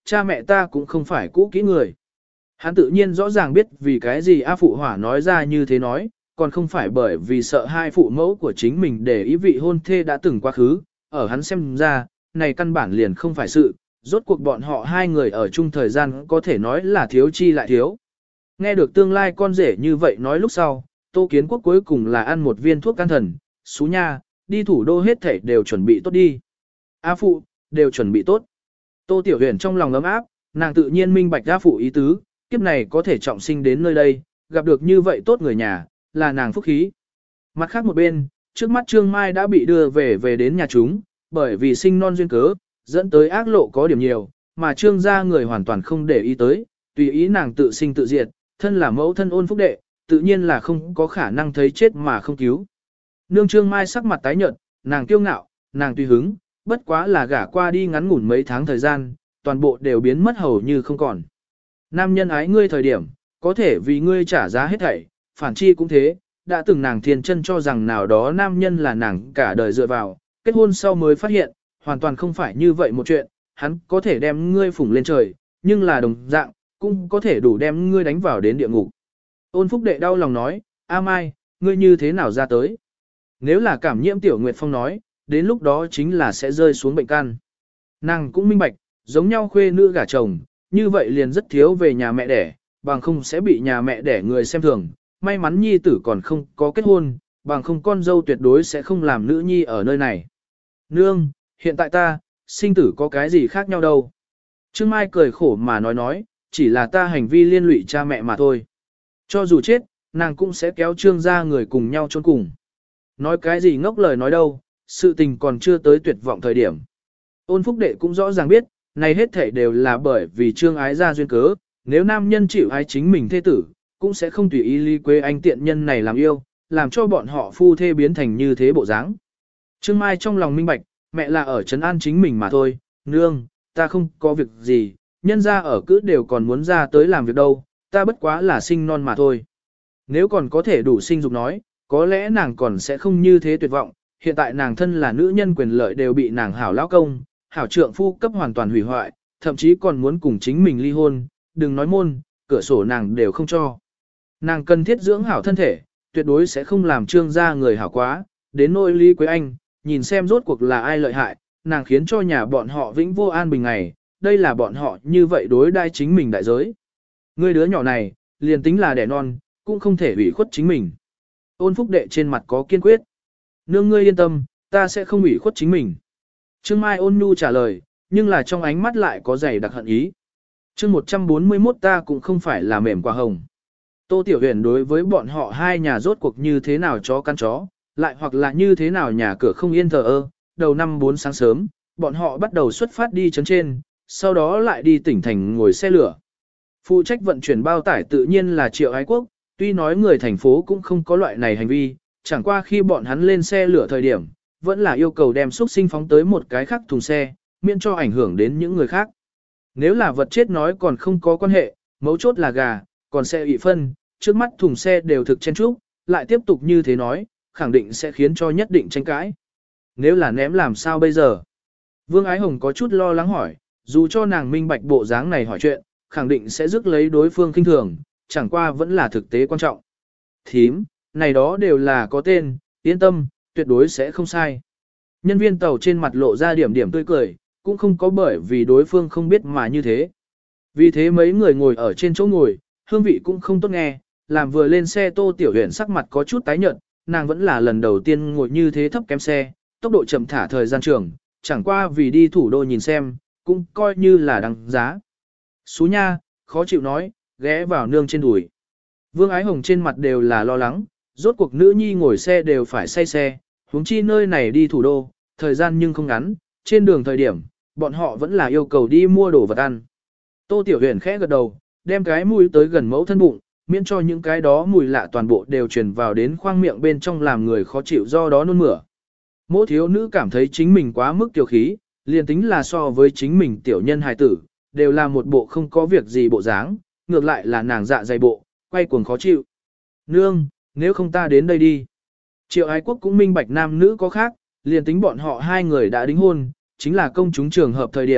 cha mẹ ta cũng không phải cũ kỹ người. Hắn tự nhiên rõ ràng biết vì cái gì A Phụ Hỏa nói ra như thế nói, còn không phải bởi vì sợ hai phụ mẫu của chính mình để ý vị hôn thê đã từng quá khứ, ở hắn xem ra, này căn bản liền không phải sự, rốt cuộc bọn họ hai người ở chung thời gian có thể nói là thiếu chi lại thiếu. Nghe được tương lai con rể như vậy nói lúc sau, Tô Kiến Quốc cuối cùng là ăn một viên thuốc can thần, xú nha, đi thủ đô hết thảy đều chuẩn bị tốt đi. A Phụ, đều chuẩn bị tốt. Tô Tiểu Huyền trong lòng ấm áp, nàng tự nhiên minh bạch A Phụ ý tứ, kiếp này có thể trọng sinh đến nơi đây, gặp được như vậy tốt người nhà, là nàng phúc khí. Mặt khác một bên, trước mắt Trương Mai đã bị đưa về về đến nhà chúng, bởi vì sinh non duyên cớ, dẫn tới ác lộ có điểm nhiều, mà Trương gia người hoàn toàn không để ý tới, tùy ý nàng tự sinh tự diệt, thân là mẫu thân Ôn Phúc Đệ, tự nhiên là không có khả năng thấy chết mà không cứu. Nương Trương Mai sắc mặt tái nhợt, nàng kiêu ngạo, nàng tùy hứng, bất quá là gả qua đi ngắn ngủn mấy tháng thời gian, toàn bộ đều biến mất hầu như không còn. Nam nhân ái ngươi thời điểm, có thể vì ngươi trả giá hết thảy, phản chi cũng thế, đã từng nàng thiên chân cho rằng nào đó nam nhân là nàng cả đời dựa vào, kết hôn sau mới phát hiện, hoàn toàn không phải như vậy một chuyện, hắn có thể đem ngươi phủng lên trời, nhưng là đồng dạng, cũng có thể đủ đem ngươi đánh vào đến địa ngục. Ôn Phúc Đệ đau lòng nói, A Mai, ngươi như thế nào ra tới? Nếu là cảm nhiễm Tiểu Nguyệt Phong nói, đến lúc đó chính là sẽ rơi xuống bệnh căn. Nàng cũng minh bạch, giống nhau khuê nữ gả chồng, như vậy liền rất thiếu về nhà mẹ đẻ, bằng không sẽ bị nhà mẹ đẻ người xem thường. May mắn nhi tử còn không có kết hôn, bằng không con dâu tuyệt đối sẽ không làm nữ nhi ở nơi này. Nương, hiện tại ta, sinh tử có cái gì khác nhau đâu. Trương Mai cười khổ mà nói nói, chỉ là ta hành vi liên lụy cha mẹ mà thôi. Cho dù chết, nàng cũng sẽ kéo Trương gia người cùng nhau chôn cùng. Nói cái gì ngốc lời nói đâu, sự tình còn chưa tới tuyệt vọng thời điểm. Ôn Phúc Đệ cũng rõ ràng biết, này hết thể đều là bởi vì Trương ái ra duyên cớ, nếu nam nhân chịu ái chính mình thê tử, cũng sẽ không tùy ý Lý Quế Anh tiện nhân này làm yêu, làm cho bọn họ phu thê biến thành như thế bộ dáng. Trương Mai trong lòng minh bạch, mẹ là ở trấn an chính mình mà thôi, nương, ta không có việc gì, nhân ra ở cứ đều còn muốn ra tới làm việc đâu, ta bất quá là sinh non mà thôi. Nếu còn có thể đủ sinh dục nói, có lẽ nàng còn sẽ không như thế tuyệt vọng, hiện tại nàng thân là nữ nhân quyền lợi đều bị nàng hảo lão công, hảo trượng phu cấp hoàn toàn hủy hoại, thậm chí còn muốn cùng chính mình ly hôn, đừng nói môn, cửa sổ nàng đều không cho. Nàng cần thiết dưỡng hảo thân thể, tuyệt đối sẽ không làm Trương gia người hảo quá, đến nỗi Lý Quế Anh, nhìn xem rốt cuộc là ai lợi hại, nàng khiến cho nhà bọn họ vĩnh vô an bình ngày, đây là bọn họ như vậy đối đai chính mình đại giới. Người đứa nhỏ này, liền tính là đẻ non, cũng không thể ủy khuất chính mình. Ôn Phúc Đệ trên mặt có kiên quyết. Nương ngươi yên tâm, ta sẽ không ủy khuất chính mình. Trương Mai ôn nhu trả lời, nhưng là trong ánh mắt lại có dày đặc hận ý. Chương một trăm bốn mươi mốt ta cũng không phải là mềm quả hồng. Tô Tiểu Huyền đối với bọn họ hai nhà rốt cuộc như thế nào chó căn chó, lại hoặc là như thế nào nhà cửa không yên thờ ơ, đầu năm bốn sáng sớm, bọn họ bắt đầu xuất phát đi chấn trên, sau đó lại đi tỉnh thành ngồi xe lửa. Phụ trách vận chuyển bao tải tự nhiên là Triệu Ái Quốc, tuy nói người thành phố cũng không có loại này hành vi, chẳng qua khi bọn hắn lên xe lửa thời điểm, vẫn là yêu cầu đem xúc sinh phóng tới một cái khác thùng xe, miễn cho ảnh hưởng đến những người khác. Nếu là vật chết nói còn không có quan hệ, mấu chốt là gà, còn xe ị phân, trước mắt thùng xe đều thực chen trúc, lại tiếp tục như thế nói, khẳng định sẽ khiến cho nhất định tranh cãi. Nếu là ném làm sao bây giờ? Vương Ái Hồng có chút lo lắng hỏi, dù cho nàng minh bạch bộ dáng này hỏi chuyện, khẳng định sẽ rước lấy đối phương kinh thường, chẳng qua vẫn là thực tế quan trọng. Thím, này đó đều là có tên, yên tâm, tuyệt đối sẽ không sai. Nhân viên tàu trên mặt lộ ra điểm điểm tươi cười, cũng không có bởi vì đối phương không biết mà như thế. Vì thế mấy người ngồi ở trên chỗ ngồi, hương vị cũng không tốt nghe, làm vừa lên xe Tô Tiểu Huyền sắc mặt có chút tái nhợt, nàng vẫn là lần đầu tiên ngồi như thế thấp kém xe, tốc độ chậm thả thời gian trường, chẳng qua vì đi thủ đô nhìn xem, cũng coi như là đăng giá. Xú nha, khó chịu nói, ghé vào nương trên đùi. Vương Ái Hồng trên mặt đều là lo lắng, rốt cuộc nữ nhi ngồi xe đều phải say xe, huống chi nơi này đi thủ đô, thời gian nhưng không ngắn, trên đường thời điểm, bọn họ vẫn là yêu cầu đi mua đồ vật ăn. Tô Tiểu Huyền khẽ gật đầu, đem cái mũi tới gần mẫu thân bụng, miễn cho những cái đó mùi lạ toàn bộ đều truyền vào đến khoang miệng bên trong làm người khó chịu do đó nôn mửa. Mỗi thiếu nữ cảm thấy chính mình quá mức tiểu khí, liền tính là so với chính mình tiểu nhân hài tử, đều là một bộ không có việc gì bộ dáng, ngược lại là nàng dạ dày bộ, quay cuồng khó chịu. Nương, nếu không ta đến đây đi. Triệu Ái Quốc cũng minh bạch nam nữ có khác, liền tính bọn họ hai người đã đính hôn, chính là công chúng trường hợp thời điểm,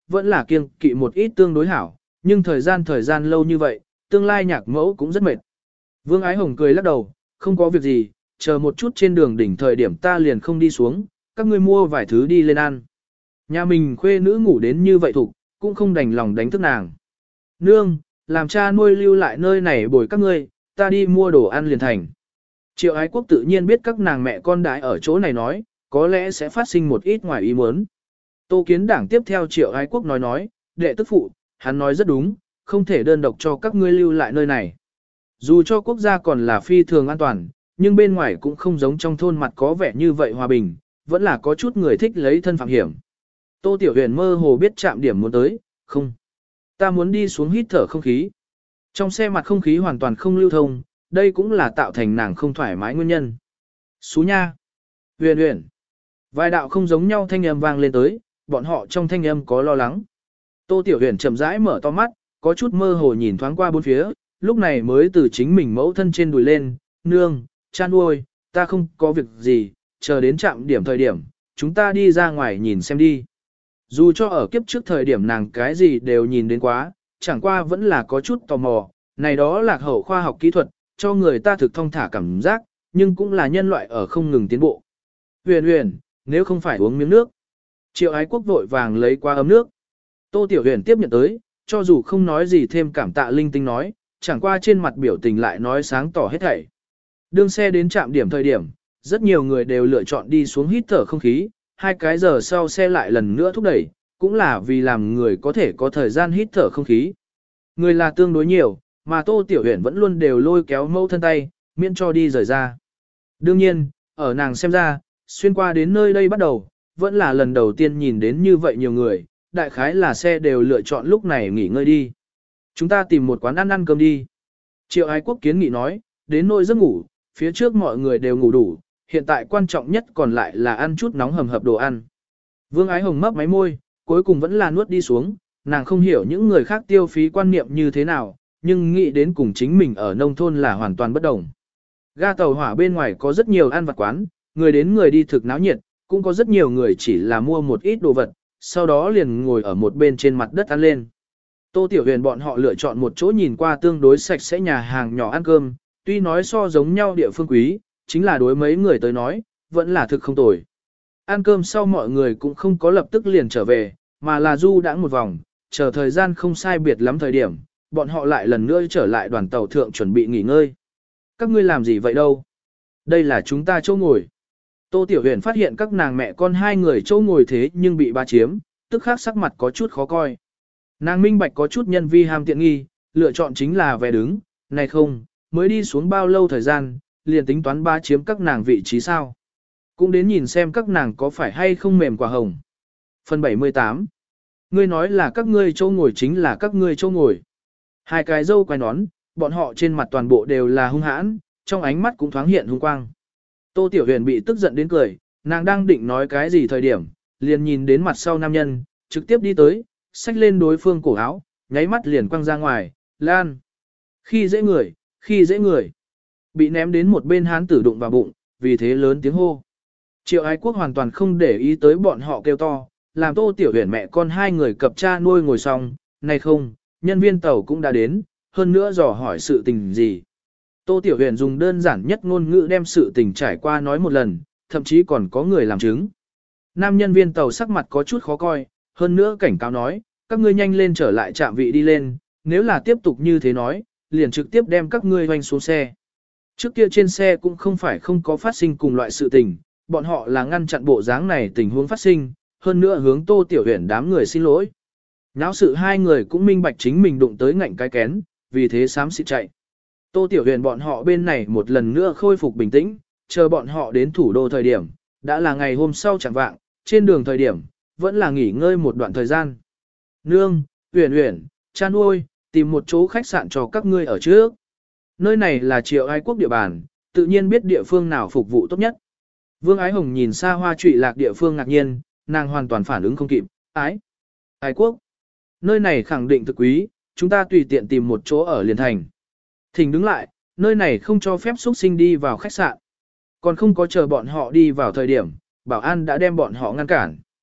vẫn là kiêng kỵ một ít tương đối hảo, nhưng thời gian thời gian lâu như vậy, tương lai nhạc mẫu cũng rất mệt. Vương Ái Hồng cười lắc đầu, không có việc gì, chờ một chút trên đường đỉnh thời điểm ta liền không đi xuống, các ngươi mua vài thứ đi lên ăn. Nhà mình khuê nữ ngủ đến như vậy thục, cũng không đành lòng đánh thức nàng. Nương, làm cha nuôi lưu lại nơi này bồi các ngươi, ta đi mua đồ ăn liền thành. Triệu Ái Quốc tự nhiên biết các nàng mẹ con đãi ở chỗ này nói, có lẽ sẽ phát sinh một ít ngoài ý muốn. Tô Kiến Đảng tiếp theo Triệu Ái Quốc nói nói, đệ tức phụ, hắn nói rất đúng, không thể đơn độc cho các ngươi lưu lại nơi này. Dù cho quốc gia còn là phi thường an toàn, nhưng bên ngoài cũng không giống trong thôn mặt có vẻ như vậy hòa bình, vẫn là có chút người thích lấy thân phạm hiểm. Tô Tiểu Huyền mơ hồ biết chạm điểm muốn tới, không. Ta muốn đi xuống hít thở không khí. Trong xe mặt không khí hoàn toàn không lưu thông, đây cũng là tạo thành nàng không thoải mái nguyên nhân. Xú nha. Huyền huyền. Vài đạo không giống nhau thanh âm vang lên tới, bọn họ trong thanh âm có lo lắng. Tô Tiểu Huyền chậm rãi mở to mắt, có chút mơ hồ nhìn thoáng qua bốn phía, lúc này mới từ chính mình mẫu thân trên đùi lên, nương, cha nuôi, ta không có việc gì, chờ đến trạm điểm thời điểm, chúng ta đi ra ngoài nhìn xem đi. Dù cho ở kiếp trước thời điểm nàng cái gì đều nhìn đến quá, chẳng qua vẫn là có chút tò mò, này đó lạc hậu khoa học kỹ thuật, cho người ta thực thông thả cảm giác, nhưng cũng là nhân loại ở không ngừng tiến bộ. Huyền huyền, nếu không phải uống miếng nước. Triệu Ái Quốc vội vàng lấy qua ấm nước. Tô Tiểu Huyền tiếp nhận tới, cho dù không nói gì thêm cảm tạ linh tinh nói, chẳng qua trên mặt biểu tình lại nói sáng tỏ hết thảy. Đương xe đến trạm điểm thời điểm, rất nhiều người đều lựa chọn đi xuống hít thở không khí, hai cái giờ sau xe lại lần nữa thúc đẩy, cũng là vì làm người có thể có thời gian hít thở không khí. Người là tương đối nhiều, mà Tô Tiểu Huyền vẫn luôn đều lôi kéo mẫu thân tay, miễn cho đi rời ra. Đương nhiên, ở nàng xem ra, xuyên qua đến nơi đây bắt đầu, vẫn là lần đầu tiên nhìn đến như vậy nhiều người, đại khái là xe đều lựa chọn lúc này nghỉ ngơi đi. Chúng ta tìm một quán ăn ăn cơm đi. Triệu Ái Quốc kiến nghị nói, đến nỗi giấc ngủ, phía trước mọi người đều ngủ đủ, hiện tại quan trọng nhất còn lại là ăn chút nóng hầm hập đồ ăn. Vương Ái Hồng mấp máy môi, cuối cùng vẫn là nuốt đi xuống, nàng không hiểu những người khác tiêu phí quan niệm như thế nào, nhưng nghĩ đến cùng chính mình ở nông thôn là hoàn toàn bất đồng. Ga tàu hỏa bên ngoài có rất nhiều ăn vặt quán, người đến người đi thực náo nhiệt, cũng có rất nhiều người chỉ là mua một ít đồ vật, sau đó liền ngồi ở một bên trên mặt đất ăn lên. Tô Tiểu Huyền bọn họ lựa chọn một chỗ nhìn qua tương đối sạch sẽ nhà hàng nhỏ ăn cơm, tuy nói so giống nhau địa phương quý, chính là đối mấy người tới nói, vẫn là thực không tồi. Ăn cơm sau mọi người cũng không có lập tức liền trở về, mà là du đãng một vòng, chờ thời gian không sai biệt lắm thời điểm, bọn họ lại lần nữa trở lại đoàn tàu thượng chuẩn bị nghỉ ngơi. Các ngươi làm gì vậy đâu? Đây là chúng ta chỗ ngồi. Tô Tiểu Huyền phát hiện các nàng mẹ con hai người chỗ ngồi thế nhưng bị ba chiếm, tức khắc sắc mặt có chút khó coi. Nàng minh bạch có chút nhân vi ham tiện nghi, lựa chọn chính là về đứng, này không, mới đi xuống bao lâu thời gian, liền tính toán ba chiếm các nàng vị trí sao. Cũng đến nhìn xem các nàng có phải hay không mềm quả hồng. Phần bảy mươi tám. Ngươi nói là các ngươi châu ngồi chính là các ngươi châu ngồi. Hai cái dâu quay nón, bọn họ trên mặt toàn bộ đều là hung hãn, trong ánh mắt cũng thoáng hiện hung quang. Tô Tiểu Huyền bị tức giận đến cười, nàng đang định nói cái gì thời điểm, liền nhìn đến mặt sau nam nhân, trực tiếp đi tới, xách lên đối phương cổ áo, nháy mắt liền quăng ra ngoài, lan. Khi dễ người, khi dễ người. Bị ném đến một bên hán tử đụng vào bụng, vì thế lớn tiếng hô. Triệu Ái Quốc hoàn toàn không để ý tới bọn họ kêu to, làm Tô Tiểu Huyền mẹ con hai người cập cha nuôi ngồi xong, này không, nhân viên tàu cũng đã đến, hơn nữa dò hỏi sự tình gì. Tô Tiểu Huyền dùng đơn giản nhất ngôn ngữ đem sự tình trải qua nói một lần, thậm chí còn có người làm chứng. Nam nhân viên tàu sắc mặt có chút khó coi, hơn nữa cảnh cáo nói, các ngươi nhanh lên trở lại trạm vị đi lên, nếu là tiếp tục như thế nói, liền trực tiếp đem các ngươi hoành xuống xe. Trước kia trên xe cũng không phải không có phát sinh cùng loại sự tình, bọn họ là ngăn chặn bộ dáng này tình huống phát sinh, hơn nữa hướng Tô Tiểu Huyền đám người xin lỗi. Náo sự hai người cũng minh bạch chính mình đụng tới ngạnh cái kén, vì thế xám xịt chạy. Tô Tiểu Huyền bọn họ bên này một lần nữa khôi phục bình tĩnh, chờ bọn họ đến thủ đô thời điểm, đã là ngày hôm sau chẳng vạng, trên đường thời điểm, vẫn là nghỉ ngơi một đoạn thời gian. Nương, Huyền Huyền, cha nuôi, tìm một chỗ khách sạn cho các ngươi ở trước. Nơi này là Triệu Ái Quốc địa bàn, tự nhiên biết địa phương nào phục vụ tốt nhất. Vương Ái Hồng nhìn xa hoa trụy lạc địa phương ngạc nhiên, nàng hoàn toàn phản ứng không kịp. Ái, Ái Quốc, nơi này khẳng định thực quý, chúng ta tùy tiện tìm một chỗ ở liền thành. Thỉnh đứng lại, nơi này không cho phép xuất sinh đi vào khách sạn. Còn không có chờ bọn họ đi vào thời điểm, bảo an đã đem bọn họ ngăn cản.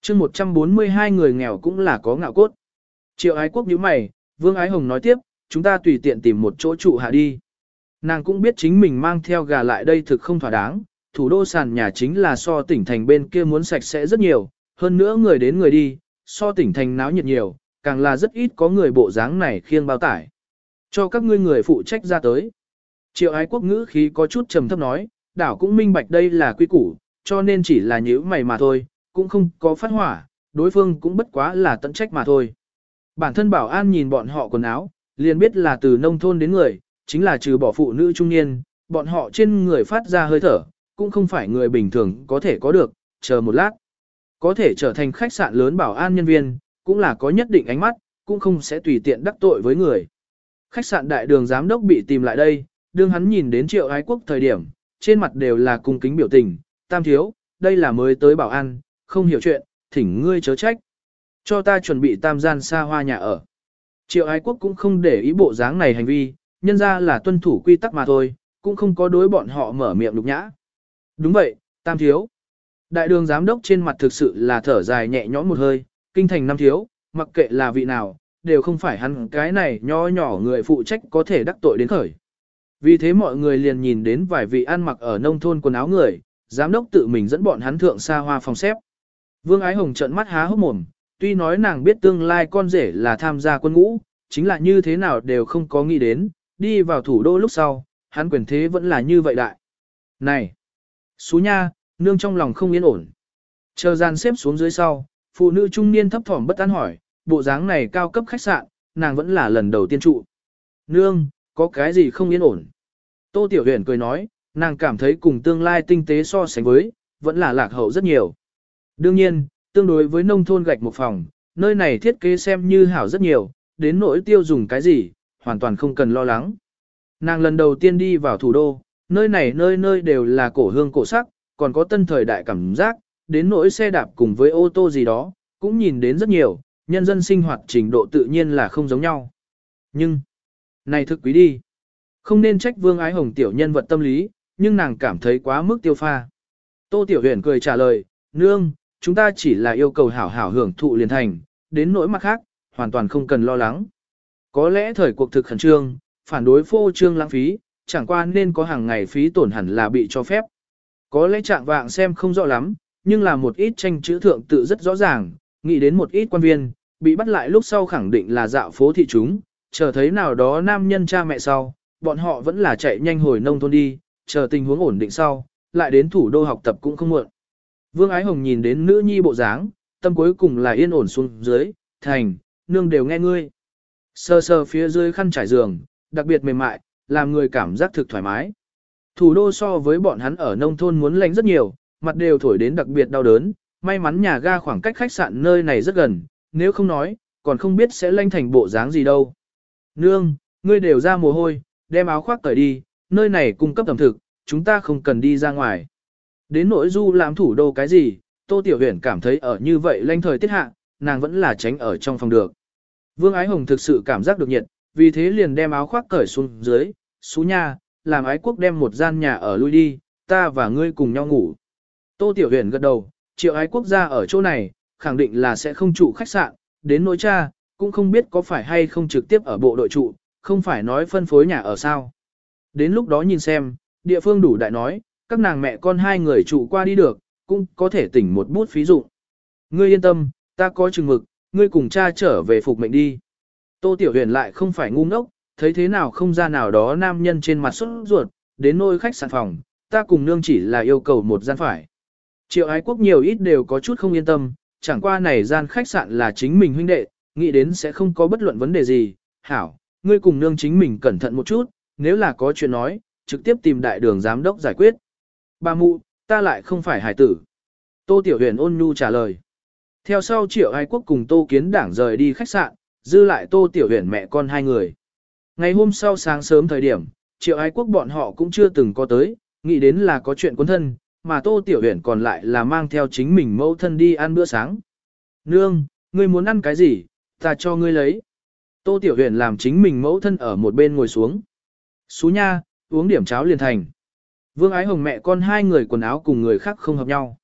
chương một trăm bốn mươi hai người nghèo cũng là có ngạo cốt. Triệu Ái Quốc nhíu mày, Vương Ái Hồng nói tiếp, chúng ta tùy tiện tìm một chỗ trụ hạ đi. Nàng cũng biết chính mình mang theo gà lại đây thực không thỏa đáng, thủ đô sàn nhà chính là so tỉnh thành bên kia muốn sạch sẽ rất nhiều, hơn nữa người đến người đi, so tỉnh thành náo nhiệt nhiều, càng là rất ít có người bộ dáng này khiêng bao tải. Cho các ngươi người phụ trách ra tới. Triệu Ái Quốc ngữ khí có chút trầm thấp nói, đảo cũng minh bạch đây là quy củ, cho nên chỉ là nhíu mày mà thôi, cũng không có phát hỏa, đối phương cũng bất quá là tận trách mà thôi. Bản thân bảo an nhìn bọn họ quần áo, liền biết là từ nông thôn đến người, chính là trừ bỏ phụ nữ trung niên, bọn họ trên người phát ra hơi thở, cũng không phải người bình thường có thể có được, chờ một lát. Có thể trở thành khách sạn lớn bảo an nhân viên, cũng là có nhất định ánh mắt, cũng không sẽ tùy tiện đắc tội với người. Khách sạn đại đường giám đốc bị tìm lại đây, đương hắn nhìn đến Triệu Ái Quốc thời điểm, trên mặt đều là cung kính biểu tình, tam thiếu, đây là mới tới bảo an, không hiểu chuyện, thỉnh ngươi chớ trách. Cho ta chuẩn bị tam gian xa hoa nhà ở. Triệu Ái Quốc cũng không để ý bộ dáng này hành vi, nhân ra là tuân thủ quy tắc mà thôi, cũng không có đối bọn họ mở miệng lục nhã. Đúng vậy, tam thiếu. Đại đường giám đốc trên mặt thực sự là thở dài nhẹ nhõm một hơi, kinh thành năm thiếu, mặc kệ là vị nào, đều không phải hắn cái này nho nhỏ người phụ trách có thể đắc tội đến khởi. Vì thế mọi người liền nhìn đến vài vị ăn mặc ở nông thôn quần áo người, giám đốc tự mình dẫn bọn hắn thượng xa hoa phòng xếp. Vương Ái Hồng trợn mắt há hốc mồm, tuy nói nàng biết tương lai con rể là tham gia quân ngũ, chính là như thế nào đều không có nghĩ đến, đi vào thủ đô lúc sau, hắn quyền thế vẫn là như vậy đại. Này! Xú nha, nương trong lòng không yên ổn. Chờ gian xếp xuống dưới sau, phụ nữ trung niên thấp thỏm bất an hỏi, bộ dáng này cao cấp khách sạn, nàng vẫn là lần đầu tiên trụ. Nương, có cái gì không yên ổn? Tô Tiểu Huyền cười nói, nàng cảm thấy cùng tương lai tinh tế so sánh với, vẫn là lạc hậu rất nhiều. Đương nhiên, tương đối với nông thôn gạch một phòng, nơi này thiết kế xem như hảo rất nhiều, đến nỗi tiêu dùng cái gì, hoàn toàn không cần lo lắng. Nàng lần đầu tiên đi vào thủ đô, nơi này nơi nơi đều là cổ hương cổ sắc, còn có tân thời đại cảm giác, đến nỗi xe đạp cùng với ô tô gì đó, cũng nhìn đến rất nhiều, nhân dân sinh hoạt trình độ tự nhiên là không giống nhau. Nhưng, này thực quý đi, không nên trách Vương Ái Hồng tiểu nhân vật tâm lý, nhưng nàng cảm thấy quá mức tiêu pha. Tô Tiểu Huyền cười trả lời, nương, chúng ta chỉ là yêu cầu hảo hảo hưởng thụ liền thành, đến nỗi mặt khác, hoàn toàn không cần lo lắng. Có lẽ thời cuộc thực khẩn trương, phản đối phô trương lãng phí, chẳng qua nên có hàng ngày phí tổn hẳn là bị cho phép. Có lẽ trạng vạng xem không rõ lắm, nhưng là một ít tranh chữ thượng tự rất rõ ràng, nghĩ đến một ít quan viên, bị bắt lại lúc sau khẳng định là dạo phố thị chúng, chờ thấy nào đó nam nhân cha mẹ sau, bọn họ vẫn là chạy nhanh hồi nông thôn đi, chờ tình huống ổn định sau, lại đến thủ đô học tập cũng không muộn. Vương Ái Hồng nhìn đến nữ nhi bộ dáng, tâm cuối cùng là yên ổn xuống dưới, thành, nương đều nghe ngươi. Sơ sơ phía dưới khăn trải giường, đặc biệt mềm mại, làm người cảm giác thực thoải mái. Thủ đô so với bọn hắn ở nông thôn muốn lạnh rất nhiều, mặt đều thổi đến đặc biệt đau đớn, may mắn nhà ga khoảng cách khách sạn nơi này rất gần, nếu không nói, còn không biết sẽ lanh thành bộ dáng gì đâu. Nương, ngươi đều ra mồ hôi, đem áo khoác cởi đi, nơi này cung cấp ẩm thực, chúng ta không cần đi ra ngoài. Đến nỗi du làm thủ đô cái gì, Tô Tiểu Huyền cảm thấy ở như vậy lanh thời tiết hạ, nàng vẫn là tránh ở trong phòng được. Vương Ái Hồng thực sự cảm giác được nhiệt, vì thế liền đem áo khoác cởi xuống dưới, xú nha, làm Ái Quốc đem một gian nhà ở lui đi, ta và ngươi cùng nhau ngủ. Tô Tiểu Huyền gật đầu, Triệu Ái Quốc ra ở chỗ này, khẳng định là sẽ không trụ khách sạn, đến nỗi cha, cũng không biết có phải hay không trực tiếp ở bộ đội trụ, không phải nói phân phối nhà ở sao. Đến lúc đó nhìn xem, địa phương đủ đại nói, các nàng mẹ con hai người trụ qua đi được, cũng có thể tỉnh một bút phí dụng. Ngươi yên tâm, ta có chừng mực, ngươi cùng cha trở về phục mệnh đi. Tô Tiểu Huyền lại không phải ngu ngốc, thấy thế nào không ra nào đó nam nhân trên mặt sốt ruột, đến nôi khách sạn phòng, ta cùng nương chỉ là yêu cầu một gian phải. Triệu Ái Quốc nhiều ít đều có chút không yên tâm, chẳng qua này gian khách sạn là chính mình huynh đệ, nghĩ đến sẽ không có bất luận vấn đề gì. Hảo, ngươi cùng nương chính mình cẩn thận một chút, nếu là có chuyện nói, trực tiếp tìm đại đường giám đốc giải quyết. Bà mụ, ta lại không phải hải tử. Tô Tiểu Huyền ôn nhu trả lời. Theo sau Triệu Ái Quốc cùng Tô Kiến Đảng rời đi khách sạn, dư lại Tô Tiểu Huyền mẹ con hai người. Ngày hôm sau sáng sớm thời điểm, Triệu Ái Quốc bọn họ cũng chưa từng có tới, nghĩ đến là có chuyện quân thân, mà Tô Tiểu Huyền còn lại là mang theo chính mình mẫu thân đi ăn bữa sáng. Nương, ngươi muốn ăn cái gì, ta cho ngươi lấy. Tô Tiểu Huyền làm chính mình mẫu thân ở một bên ngồi xuống. Xú nha, uống điểm cháo liền thành. Vương Ái Hồng mẹ con hai người quần áo cùng người khác không hợp nhau.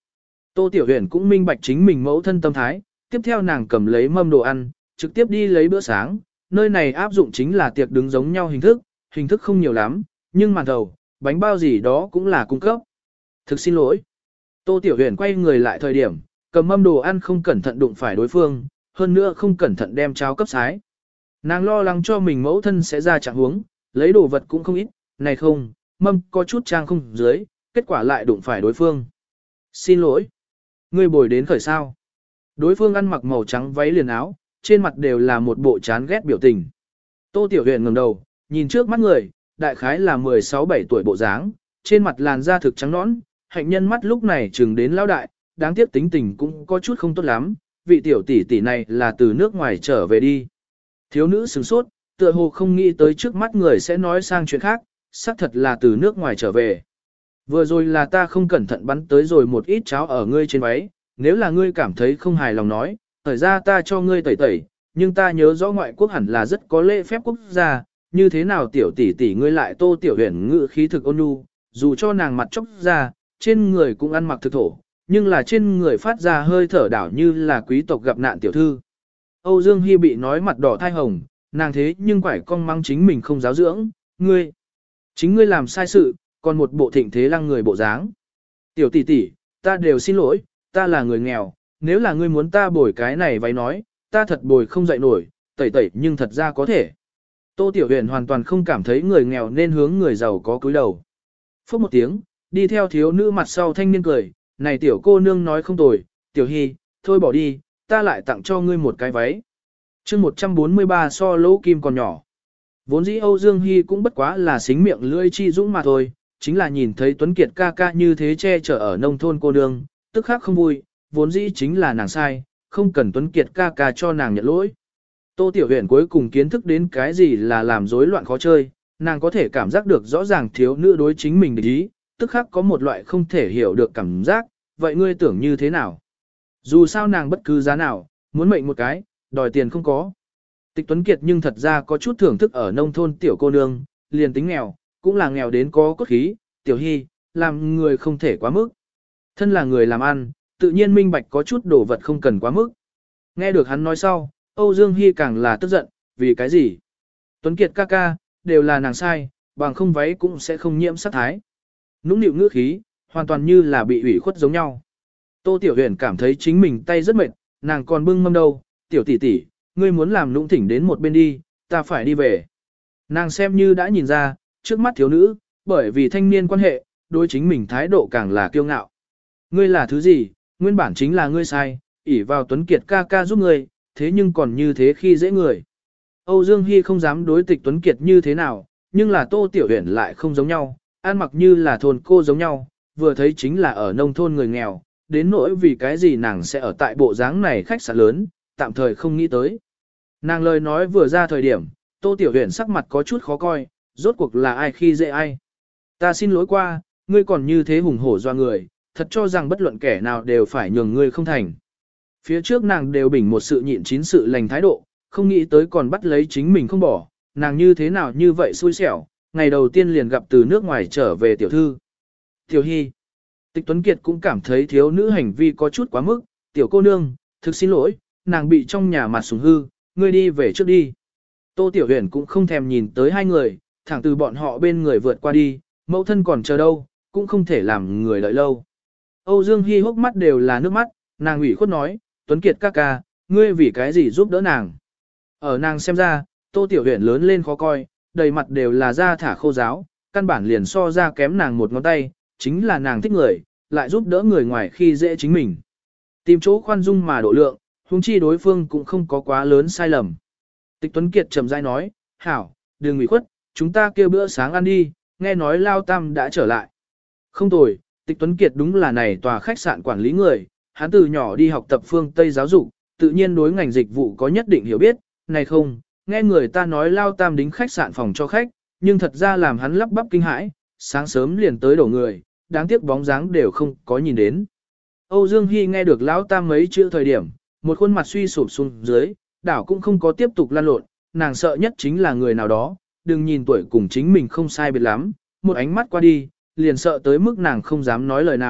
Tô Tiểu Huyền cũng minh bạch chính mình mẫu thân tâm thái, tiếp theo nàng cầm lấy mâm đồ ăn, trực tiếp đi lấy bữa sáng, nơi này áp dụng chính là tiệc đứng giống nhau hình thức, hình thức không nhiều lắm, nhưng màn thầu, bánh bao gì đó cũng là cung cấp. Thực xin lỗi. Tô Tiểu Huyền quay người lại thời điểm, cầm mâm đồ ăn không cẩn thận đụng phải đối phương, hơn nữa không cẩn thận đem cháo cấp sái. Nàng lo lắng cho mình mẫu thân sẽ ra trạng huống, lấy đồ vật cũng không ít, này không, mâm có chút trang không dưới, kết quả lại đụng phải đối phương. Xin lỗi. Ngươi bồi đến khởi sao. Đối phương ăn mặc màu trắng váy liền áo, trên mặt đều là một bộ chán ghét biểu tình. Tô Tiểu Huyền ngẩng đầu, nhìn trước mắt người, đại khái là mười sáu bảy tuổi bộ dáng, trên mặt làn da thực trắng nõn, hạnh nhân mắt lúc này chừng đến lão đại, đáng tiếc tính tình cũng có chút không tốt lắm, vị tiểu tỷ tỷ này là từ nước ngoài trở về đi. Thiếu nữ sửng sốt, tựa hồ không nghĩ tới trước mắt người sẽ nói sang chuyện khác, xác thật là từ nước ngoài trở về. Vừa rồi là ta không cẩn thận bắn tới rồi một ít cháo ở ngươi trên váy, nếu là ngươi cảm thấy không hài lòng nói, thời ra ta cho ngươi tẩy tẩy, nhưng ta nhớ rõ ngoại quốc hẳn là rất có lễ phép quốc gia, như thế nào tiểu tỷ tỷ ngươi lại Tô Tiểu Huyền ngự khí thực ôn nhu, dù cho nàng mặt chốc ra, trên người cũng ăn mặc thực thổ, nhưng là trên người phát ra hơi thở đảo như là quý tộc gặp nạn tiểu thư. Âu Dương Hi bị nói mặt đỏ thai hồng, nàng thế nhưng quải cong mắng chính mình không giáo dưỡng, ngươi, chính ngươi làm sai sự, còn một bộ thịnh thế lăng người bộ dáng. Tiểu tỷ tỷ, ta đều xin lỗi, ta là người nghèo, nếu là ngươi muốn ta bồi cái này váy nói, ta thật bồi không dậy nổi, tẩy tẩy nhưng thật ra có thể. Tô Tiểu Huyền hoàn toàn không cảm thấy người nghèo nên hướng người giàu có cúi đầu. Phút một tiếng, đi theo thiếu nữ mặt sau thanh niên cười, này tiểu cô nương nói không tồi, Tiểu Hy, thôi bỏ đi, ta lại tặng cho ngươi một cái váy. chương một trăm bốn mươi ba so lỗ kim còn nhỏ. Vốn dĩ Âu Dương Hy cũng bất quá là xính miệng lưỡi chi dũng mà thôi, chính là nhìn thấy Tuấn Kiệt ca ca như thế che chở ở nông thôn cô nương, tức khắc không vui, vốn dĩ chính là nàng sai, không cần Tuấn Kiệt ca ca cho nàng nhận lỗi. Tô Tiểu Huyền cuối cùng kiến thức đến cái gì là làm rối loạn khó chơi, nàng có thể cảm giác được rõ ràng thiếu nữ đối chính mình địch ý, tức khắc có một loại không thể hiểu được cảm giác, vậy ngươi tưởng như thế nào? Dù sao nàng bất cứ giá nào, muốn mệnh một cái, đòi tiền không có. Tịch Tuấn Kiệt nhưng thật ra có chút thưởng thức ở nông thôn tiểu cô nương, liền tính nghèo, cũng là nghèo đến có cốt khí, Tiểu Hy, làm người không thể quá mức. Thân là người làm ăn, tự nhiên minh bạch có chút đồ vật không cần quá mức. Nghe được hắn nói sau, Âu Dương Hy càng là tức giận, vì cái gì? Tuấn Kiệt ca ca, đều là nàng sai, bằng không váy cũng sẽ không nhiễm sát thái. Nũng nịu ngữ khí, hoàn toàn như là bị ủy khuất giống nhau. Tô Tiểu Huyền cảm thấy chính mình tay rất mệt, nàng còn bưng mâm đâu, tiểu tỷ tỷ, ngươi muốn làm nũng thỉnh đến một bên đi, ta phải đi về. Nàng xem như đã nhìn ra, trước mắt thiếu nữ, bởi vì thanh niên quan hệ, đối chính mình thái độ càng là kiêu ngạo. Ngươi là thứ gì, nguyên bản chính là ngươi sai, ỷ vào Tuấn Kiệt ca ca giúp ngươi, thế nhưng còn như thế khi dễ người. Âu Dương Hy không dám đối tịch Tuấn Kiệt như thế nào, nhưng là Tô Tiểu Huyền lại không giống nhau, ăn mặc như là thôn cô giống nhau, vừa thấy chính là ở nông thôn người nghèo, đến nỗi vì cái gì nàng sẽ ở tại bộ dáng này khách sạn lớn, tạm thời không nghĩ tới. Nàng lời nói vừa ra thời điểm, Tô Tiểu Huyền sắc mặt có chút khó coi, rốt cuộc là ai khi dễ ai. Ta xin lỗi qua, ngươi còn như thế hùng hổ doa người, thật cho rằng bất luận kẻ nào đều phải nhường ngươi không thành. Phía trước nàng đều bình một sự nhịn chín sự lành thái độ, không nghĩ tới còn bắt lấy chính mình không bỏ, nàng như thế nào như vậy xui xẻo, ngày đầu tiên liền gặp từ nước ngoài trở về tiểu thư. Tiểu Hy, Tịch Tuấn Kiệt cũng cảm thấy thiếu nữ hành vi có chút quá mức, tiểu cô nương, thực xin lỗi, nàng bị trong nhà mặt sủng hư, ngươi đi về trước đi. Tô Tiểu Huyền cũng không thèm nhìn tới hai người, thẳng từ bọn họ bên người vượt qua đi, mẫu thân còn chờ đâu, cũng không thể làm người đợi lâu. Âu Dương Hy hốc mắt đều là nước mắt, nàng ủy khuất nói, Tuấn Kiệt ca ca, ngươi vì cái gì giúp đỡ nàng. Ở nàng xem ra, Tô Tiểu Huyền lớn lên khó coi, đầy mặt đều là da thả khô giáo, căn bản liền so ra kém nàng một ngón tay, chính là nàng thích người, lại giúp đỡ người ngoài khi dễ chính mình. Tìm chỗ khoan dung mà độ lượng, huống chi đối phương cũng không có quá lớn sai lầm. Tịch Tuấn Kiệt trầm rãi nói, hảo, đừng ủy khuất, chúng ta kêu bữa sáng ăn đi, nghe nói Lao Tam đã trở lại. Không tồi, Tịch Tuấn Kiệt đúng là này tòa khách sạn quản lý người, hắn từ nhỏ đi học tập phương Tây giáo dục, tự nhiên đối ngành dịch vụ có nhất định hiểu biết, này không, nghe người ta nói Lao Tam đính khách sạn phòng cho khách, nhưng thật ra làm hắn lắp bắp kinh hãi, sáng sớm liền tới đổ người, đáng tiếc bóng dáng đều không có nhìn đến. Âu Dương Hy nghe được Lão Tam mấy chữ thời điểm, một khuôn mặt suy sụp xuống dưới, đảo cũng không có tiếp tục lan lộn, nàng sợ nhất chính là người nào đó, đừng nhìn tuổi cùng chính mình không sai biệt lắm, một ánh mắt qua đi, liền sợ tới mức nàng không dám nói lời nào,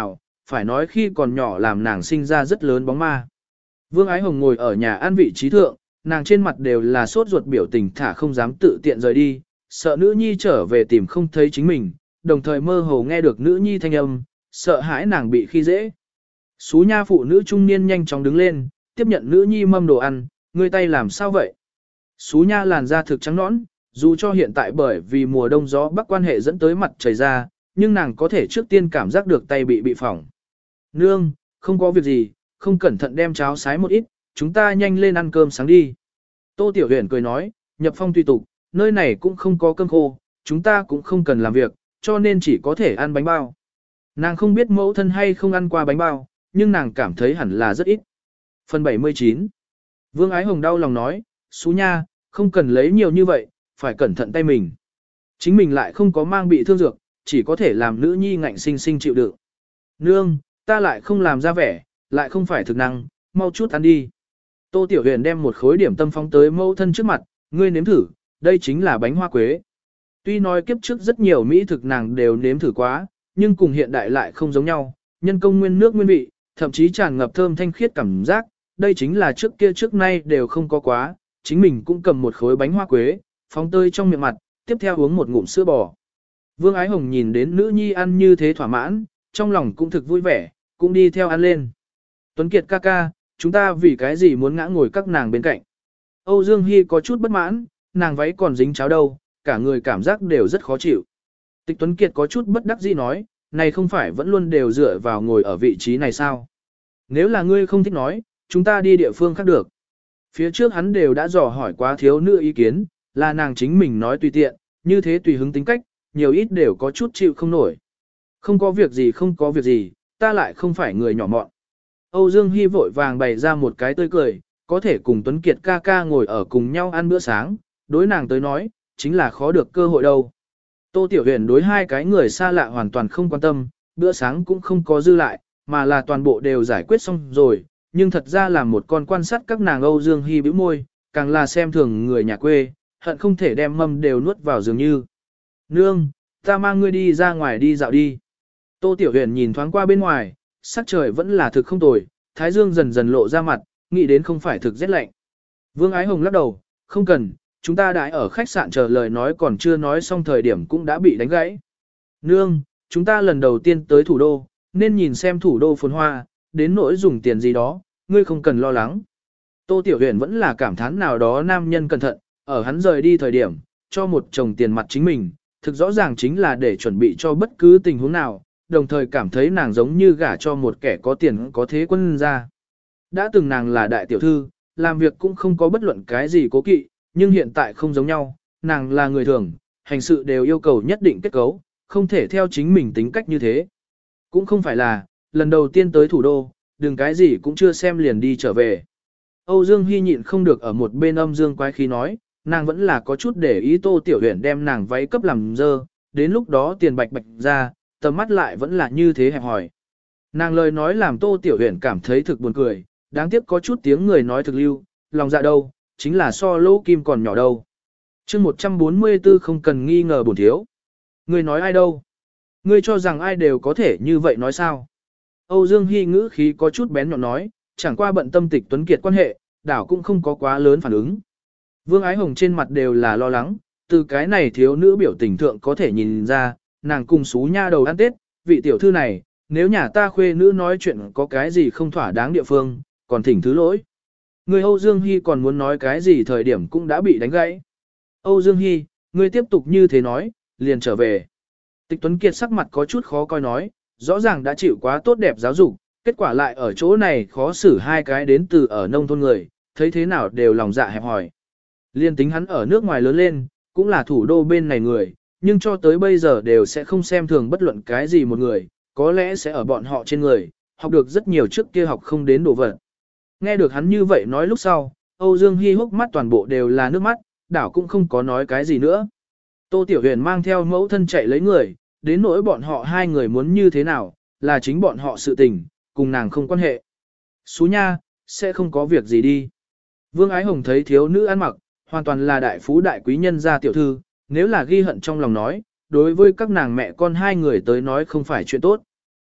phải nói khi còn nhỏ làm nàng sinh ra rất lớn bóng ma. Vương Ái Hồng ngồi ở nhà ăn vị trí thượng, nàng trên mặt đều là sốt ruột biểu tình thả không dám tự tiện rời đi, sợ nữ nhi trở về tìm không thấy chính mình, đồng thời mơ hồ nghe được nữ nhi thanh âm, sợ hãi nàng bị khi dễ. Xú nha phụ nữ trung niên nhanh chóng đứng lên, tiếp nhận nữ nhi mâm đồ ăn, ngươi tay làm sao vậy? Xú nha làn da thực trắng nõn, dù cho hiện tại bởi vì mùa đông gió bắc quan hệ dẫn tới mặt trời ra, nhưng nàng có thể trước tiên cảm giác được tay bị bị phỏng. Nương, không có việc gì, không cẩn thận đem cháo sái một ít, chúng ta nhanh lên ăn cơm sáng đi. Tô Tiểu Huyền cười nói, nhập phong tùy tục, nơi này cũng không có cơm khô, chúng ta cũng không cần làm việc, cho nên chỉ có thể ăn bánh bao. Nàng không biết mẫu thân hay không ăn qua bánh bao, nhưng nàng cảm thấy hẳn là rất ít. Phần bảy mươi chín. Vương Ái Hồng đau lòng nói, Xú nha, không cần lấy nhiều như vậy, phải cẩn thận tay mình. Chính mình lại không có mang bị thương dược, chỉ có thể làm nữ nhi ngạnh sinh sinh chịu đựng. Nương, ta lại không làm ra vẻ, lại không phải thực năng, mau chút ăn đi. Tô Tiểu Huyền đem một khối điểm tâm phóng tới mẫu thân trước mặt, ngươi nếm thử, đây chính là bánh hoa quế. Tuy nói kiếp trước rất nhiều mỹ thực nàng đều nếm thử quá, nhưng cùng hiện đại lại không giống nhau, nhân công nguyên nước nguyên vị, thậm chí tràn ngập thơm thanh khiết cảm giác, đây chính là trước kia trước nay đều không có quá, chính mình cũng cầm một khối bánh hoa quế, phóng tơi trong miệng mặt, tiếp theo uống một ngụm sữa bò. Vương Ái Hồng nhìn đến nữ nhi ăn như thế thỏa mãn, trong lòng cũng thực vui vẻ, cũng đi theo ăn lên. Tuấn Kiệt ca ca, chúng ta vì cái gì muốn ngã ngồi các nàng bên cạnh. Âu Dương Hy có chút bất mãn, nàng váy còn dính cháo đâu, cả người cảm giác đều rất khó chịu. Tịch Tuấn Kiệt có chút bất đắc dĩ nói, này không phải vẫn luôn đều dựa vào ngồi ở vị trí này sao? Nếu là ngươi không thích nói, chúng ta đi địa phương khác được. Phía trước hắn đều đã dò hỏi quá thiếu nữ ý kiến, là nàng chính mình nói tùy tiện, như thế tùy hứng tính cách, nhiều ít đều có chút chịu không nổi. Không có việc gì không có việc gì, ta lại không phải người nhỏ mọn. Âu Dương Hy vội vàng bày ra một cái tươi cười, có thể cùng Tuấn Kiệt ca ca ngồi ở cùng nhau ăn bữa sáng, đối nàng tới nói, chính là khó được cơ hội đâu. Tô Tiểu Huyền đối hai cái người xa lạ hoàn toàn không quan tâm, bữa sáng cũng không có dư lại, mà là toàn bộ đều giải quyết xong rồi, nhưng thật ra là một con quan sát các nàng Âu Dương Hy bĩu môi, càng là xem thường người nhà quê, hận không thể đem mâm đều nuốt vào dường như. Nương, ta mang ngươi đi ra ngoài đi dạo đi. Tô Tiểu Huyền nhìn thoáng qua bên ngoài, sắc trời vẫn là thực không tồi, thái dương dần dần lộ ra mặt, nghĩ đến không phải thực rét lạnh. Vương Ái Hồng lắc đầu, không cần, chúng ta đãi ở khách sạn chờ lời nói còn chưa nói xong thời điểm cũng đã bị đánh gãy. Nương, chúng ta lần đầu tiên tới thủ đô, nên nhìn xem thủ đô phồn hoa, đến nỗi dùng tiền gì đó, ngươi không cần lo lắng. Tô Tiểu Huyền vẫn là cảm thán nào đó nam nhân cẩn thận, ở hắn rời đi thời điểm, cho một chồng tiền mặt chính mình, thực rõ ràng chính là để chuẩn bị cho bất cứ tình huống nào, đồng thời cảm thấy nàng giống như gả cho một kẻ có tiền có thế quân ra. Đã từng nàng là đại tiểu thư, làm việc cũng không có bất luận cái gì cố kỵ, nhưng hiện tại không giống nhau, nàng là người thường, hành sự đều yêu cầu nhất định kết cấu, không thể theo chính mình tính cách như thế. Cũng không phải là, lần đầu tiên tới thủ đô, đừng cái gì cũng chưa xem liền đi trở về. Âu Dương Hy nhịn không được ở một bên âm dương quái khí nói, nàng vẫn là có chút để ý Tô Tiểu Huyền đem nàng váy cấp làm dơ, đến lúc đó tiền bạch bạch ra, tầm mắt lại vẫn là như thế hẹp hỏi. Nàng lời nói làm Tô Tiểu Huyền cảm thấy thực buồn cười, đáng tiếc có chút tiếng người nói thực lưu, lòng dạ đâu, chính là so lỗ kim còn nhỏ đâu. chương một trăm bốn mươi tư không cần nghi ngờ bổn thiếu. Ngươi nói ai đâu? Ngươi cho rằng ai đều có thể như vậy nói sao? Âu Dương Hy ngữ khí có chút bén nhọn nói, chẳng qua bận tâm Tịch Tuấn Kiệt quan hệ, đảo cũng không có quá lớn phản ứng. Vương Ái Hồng trên mặt đều là lo lắng, từ cái này thiếu nữ biểu tình thượng có thể nhìn ra, nàng cùng xú nha đầu ăn Tết, vị tiểu thư này, nếu nhà ta khuê nữ nói chuyện có cái gì không thỏa đáng địa phương, còn thỉnh thứ lỗi. Người Âu Dương Hy còn muốn nói cái gì thời điểm cũng đã bị đánh gãy. Âu Dương Hy, ngươi tiếp tục như thế nói, liền trở về. Tịch Tuấn Kiệt sắc mặt có chút khó coi nói, rõ ràng đã chịu quá tốt đẹp giáo dục, kết quả lại ở chỗ này khó xử hai cái đến từ ở nông thôn người, thấy thế nào đều lòng dạ hẹp hỏi. Liên tính hắn ở nước ngoài lớn lên, cũng là thủ đô bên này người, nhưng cho tới bây giờ đều sẽ không xem thường bất luận cái gì một người, có lẽ sẽ ở bọn họ trên người, học được rất nhiều trước kia học không đến đồ vật. Nghe được hắn như vậy nói lúc sau, Âu Dương Hi hốc mắt toàn bộ đều là nước mắt, đảo cũng không có nói cái gì nữa. Tô Tiểu Huyền mang theo mẫu thân chạy lấy người, đến nỗi bọn họ hai người muốn như thế nào, là chính bọn họ sự tình, cùng nàng không quan hệ. Xú nha, sẽ không có việc gì đi. Vương Ái Hồng thấy thiếu nữ ăn mặc, hoàn toàn là đại phú đại quý nhân gia tiểu thư, nếu là ghi hận trong lòng nói, đối với các nàng mẹ con hai người tới nói không phải chuyện tốt.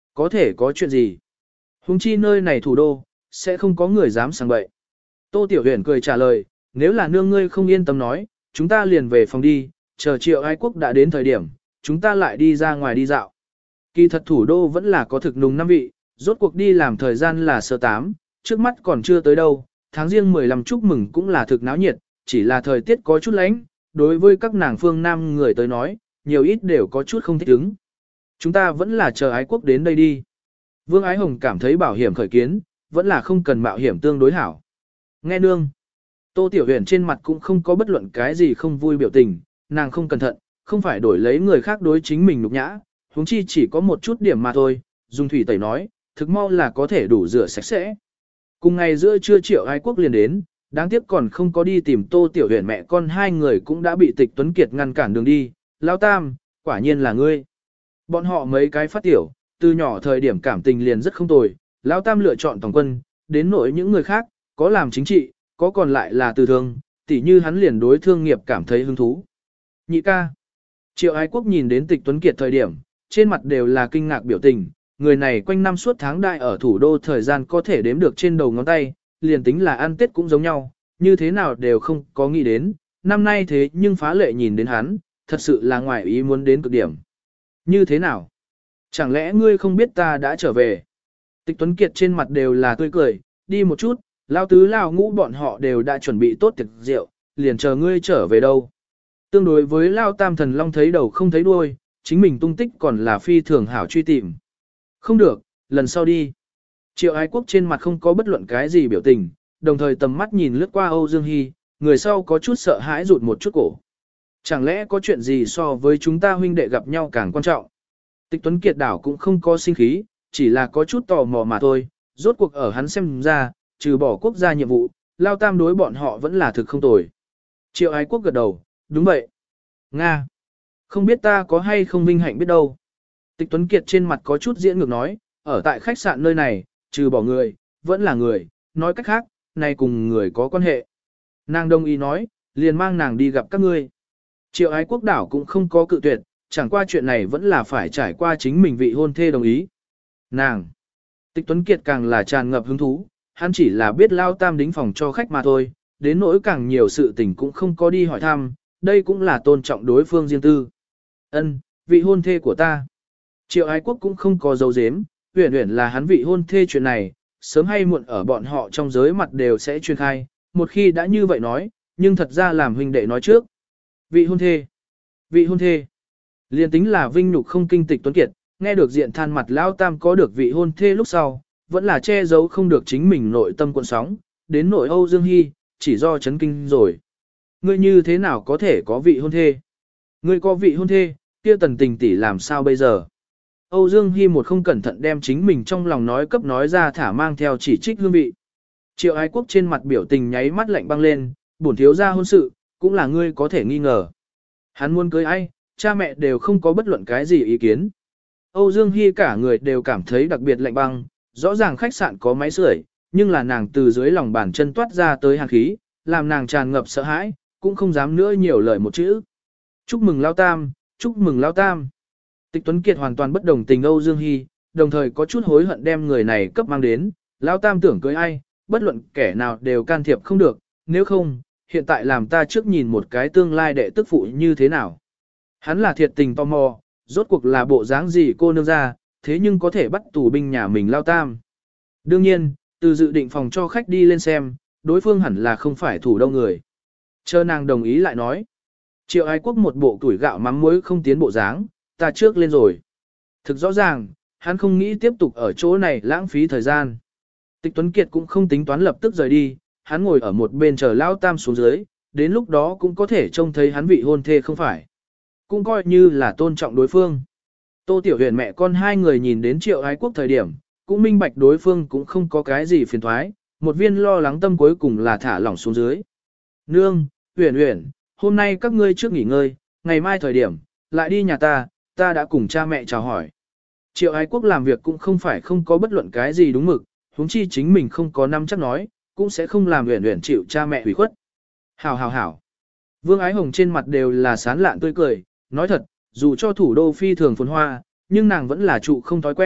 Có thể có chuyện gì? Hùng chi nơi này thủ đô, sẽ không có người dám sang bậy. Tô Tiểu Huyền cười trả lời, nếu là nương ngươi không yên tâm nói, chúng ta liền về phòng đi, chờ Triệu Ái Quốc đã đến thời điểm, chúng ta lại đi ra ngoài đi dạo. Kỳ thật thủ đô vẫn là có thực nùng năm vị, rốt cuộc đi làm thời gian là sơ tám, trước mắt còn chưa tới đâu, tháng riêng mười lăm chúc mừng cũng là thực náo nhiệt, chỉ là thời tiết có chút lạnh, đối với các nàng phương Nam người tới nói, nhiều ít đều có chút không thích ứng. Chúng ta vẫn là chờ Ái Quốc đến đây đi. Vương Ái Hồng cảm thấy bảo hiểm khởi kiến, vẫn là không cần mạo hiểm tương đối hảo. Nghe nương, Tô Tiểu Huyền trên mặt cũng không có bất luận cái gì không vui biểu tình, nàng không cẩn thận, không phải đổi lấy người khác đối chính mình nhục nhã, huống chi chỉ có một chút điểm mà thôi, dùng thủy tẩy nói, thực mau là có thể đủ rửa sạch sẽ. Cùng ngày giữa trưa Triệu Ái Quốc liền đến, đáng tiếc còn không có đi tìm Tô Tiểu Huyền mẹ con hai người cũng đã bị Tịch Tuấn Kiệt ngăn cản đường đi, Lão Tam, quả nhiên là ngươi. Bọn họ mấy cái phát tiểu, từ nhỏ thời điểm cảm tình liền rất không tồi, Lão Tam lựa chọn tổng quân, đến nỗi những người khác, có làm chính trị, có còn lại là từ thương, tỉ như hắn liền đối thương nghiệp cảm thấy hứng thú. Nhị ca. Triệu Ái Quốc nhìn đến Tịch Tuấn Kiệt thời điểm, trên mặt đều là kinh ngạc biểu tình, người này quanh năm suốt tháng đại ở thủ đô thời gian có thể đếm được trên đầu ngón tay, liền tính là ăn Tết cũng giống nhau, như thế nào đều không có nghĩ đến, năm nay thế nhưng phá lệ nhìn đến hắn, thật sự là ngoài ý muốn đến cực điểm. Như thế nào? Chẳng lẽ ngươi không biết ta đã trở về? Tịch Tuấn Kiệt trên mặt đều là tươi cười, đi một chút, lao tứ lao ngũ bọn họ đều đã chuẩn bị tốt tiệc rượu, liền chờ ngươi trở về đâu. Tương đối với lao tam thần long thấy đầu không thấy đuôi, chính mình tung tích còn là phi thường hảo truy tìm. Không được, lần sau đi. Triệu Ái Quốc trên mặt không có bất luận cái gì biểu tình, đồng thời tầm mắt nhìn lướt qua Âu Dương Hy, người sau có chút sợ hãi rụt một chút cổ. Chẳng lẽ có chuyện gì so với chúng ta huynh đệ gặp nhau càng quan trọng? Tịch Tuấn Kiệt đảo cũng không có sinh khí, chỉ là có chút tò mò mà thôi, rốt cuộc ở hắn xem ra, trừ bỏ quốc gia nhiệm vụ, lao tam đối bọn họ vẫn là thực không tồi. Triệu Ái Quốc gật đầu, đúng vậy. Nga. Không biết ta có hay không vinh hạnh biết đâu. Tịch Tuấn Kiệt trên mặt có chút diễn ngược nói, ở tại khách sạn nơi này, trừ bỏ người, vẫn là người, nói cách khác, này cùng người có quan hệ. Nàng đồng ý nói, liền mang nàng đi gặp các ngươi. Triệu Ái Quốc đảo cũng không có cự tuyệt, chẳng qua chuyện này vẫn là phải trải qua chính mình vị hôn thê đồng ý. Nàng. Tịch Tuấn Kiệt càng là tràn ngập hứng thú, hắn chỉ là biết lao tam đính phòng cho khách mà thôi, đến nỗi càng nhiều sự tình cũng không có đi hỏi thăm, đây cũng là tôn trọng đối phương riêng tư. Ân, vị hôn thê của ta. Triệu Ái Quốc cũng không có dấu dếm, Uyển Uyển là hắn vị hôn thê chuyện này, sớm hay muộn ở bọn họ trong giới mặt đều sẽ truyền khai, một khi đã như vậy nói, nhưng thật ra làm huynh đệ nói trước. Vị hôn thê, vị hôn thê. Liên tính là vinh nhục không kinh Tịch Tuấn Kiệt, nghe được diện than mặt lão tam có được vị hôn thê lúc sau, vẫn là che giấu không được chính mình nội tâm cuộn sóng, đến nội Âu Dương Hy, chỉ do chấn kinh rồi. Ngươi như thế nào có thể có vị hôn thê? Ngươi có vị hôn thê, kia Tần Tình tỷ làm sao bây giờ? Âu Dương Hy một không cẩn thận đem chính mình trong lòng nói cấp nói ra thả mang theo chỉ trích hương vị. Triệu Ái Quốc trên mặt biểu tình nháy mắt lạnh băng lên, bổn thiếu gia hôn sự, cũng là ngươi có thể nghi ngờ. Hắn muốn cưới ai, cha mẹ đều không có bất luận cái gì ý kiến. Âu Dương Hy cả người đều cảm thấy đặc biệt lạnh băng, rõ ràng khách sạn có máy sưởi, nhưng là nàng từ dưới lòng bàn chân toát ra tới hàn khí, làm nàng tràn ngập sợ hãi, cũng không dám nữa nhiều lời một chữ. Chúc mừng Lao Tam, chúc mừng Lao Tam. Tịch Tuấn Kiệt hoàn toàn bất đồng tình Âu Dương Hy, đồng thời có chút hối hận đem người này cấp mang đến, Lao Tam tưởng cưới ai, bất luận kẻ nào đều can thiệp không được, nếu không, hiện tại làm ta trước nhìn một cái tương lai đệ tức phụ như thế nào. Hắn là thiệt tình tò mò, rốt cuộc là bộ dáng gì cô nương ra, thế nhưng có thể bắt tù binh nhà mình Lao Tam. Đương nhiên, từ dự định phòng cho khách đi lên xem, đối phương hẳn là không phải thủ đâu người. Chờ nàng đồng ý lại nói. Triệu Ái Quốc một bộ tuổi gạo mắm muối không tiến bộ dáng, ta trước lên rồi. Thực rõ ràng, hắn không nghĩ tiếp tục ở chỗ này lãng phí thời gian. Tịch Tuấn Kiệt cũng không tính toán lập tức rời đi, hắn ngồi ở một bên chờ Lao Tam xuống dưới, đến lúc đó cũng có thể trông thấy hắn vị hôn thê không phải. Cũng coi như là tôn trọng đối phương. Tô Tiểu Huyền mẹ con hai người nhìn đến Triệu Ái Quốc thời điểm, cũng minh bạch đối phương cũng không có cái gì phiền thoái, một viên lo lắng tâm cuối cùng là thả lỏng xuống dưới. Nương, Huyền Huyền, hôm nay các ngươi trước nghỉ ngơi, ngày mai thời điểm, lại đi nhà ta, ta đã cùng cha mẹ chào hỏi. Triệu Ái Quốc làm việc cũng không phải không có bất luận cái gì đúng mực, huống chi chính mình không có năm chắc nói, cũng sẽ không làm Huyền Huyền chịu cha mẹ hủy khuất. Hảo hảo hảo. Vương Ái Hồng trên mặt đều là sán lạn tươi cười, nói thật, dù cho thủ đô phi thường phồn hoa, nhưng nàng vẫn là trụ không thói quen,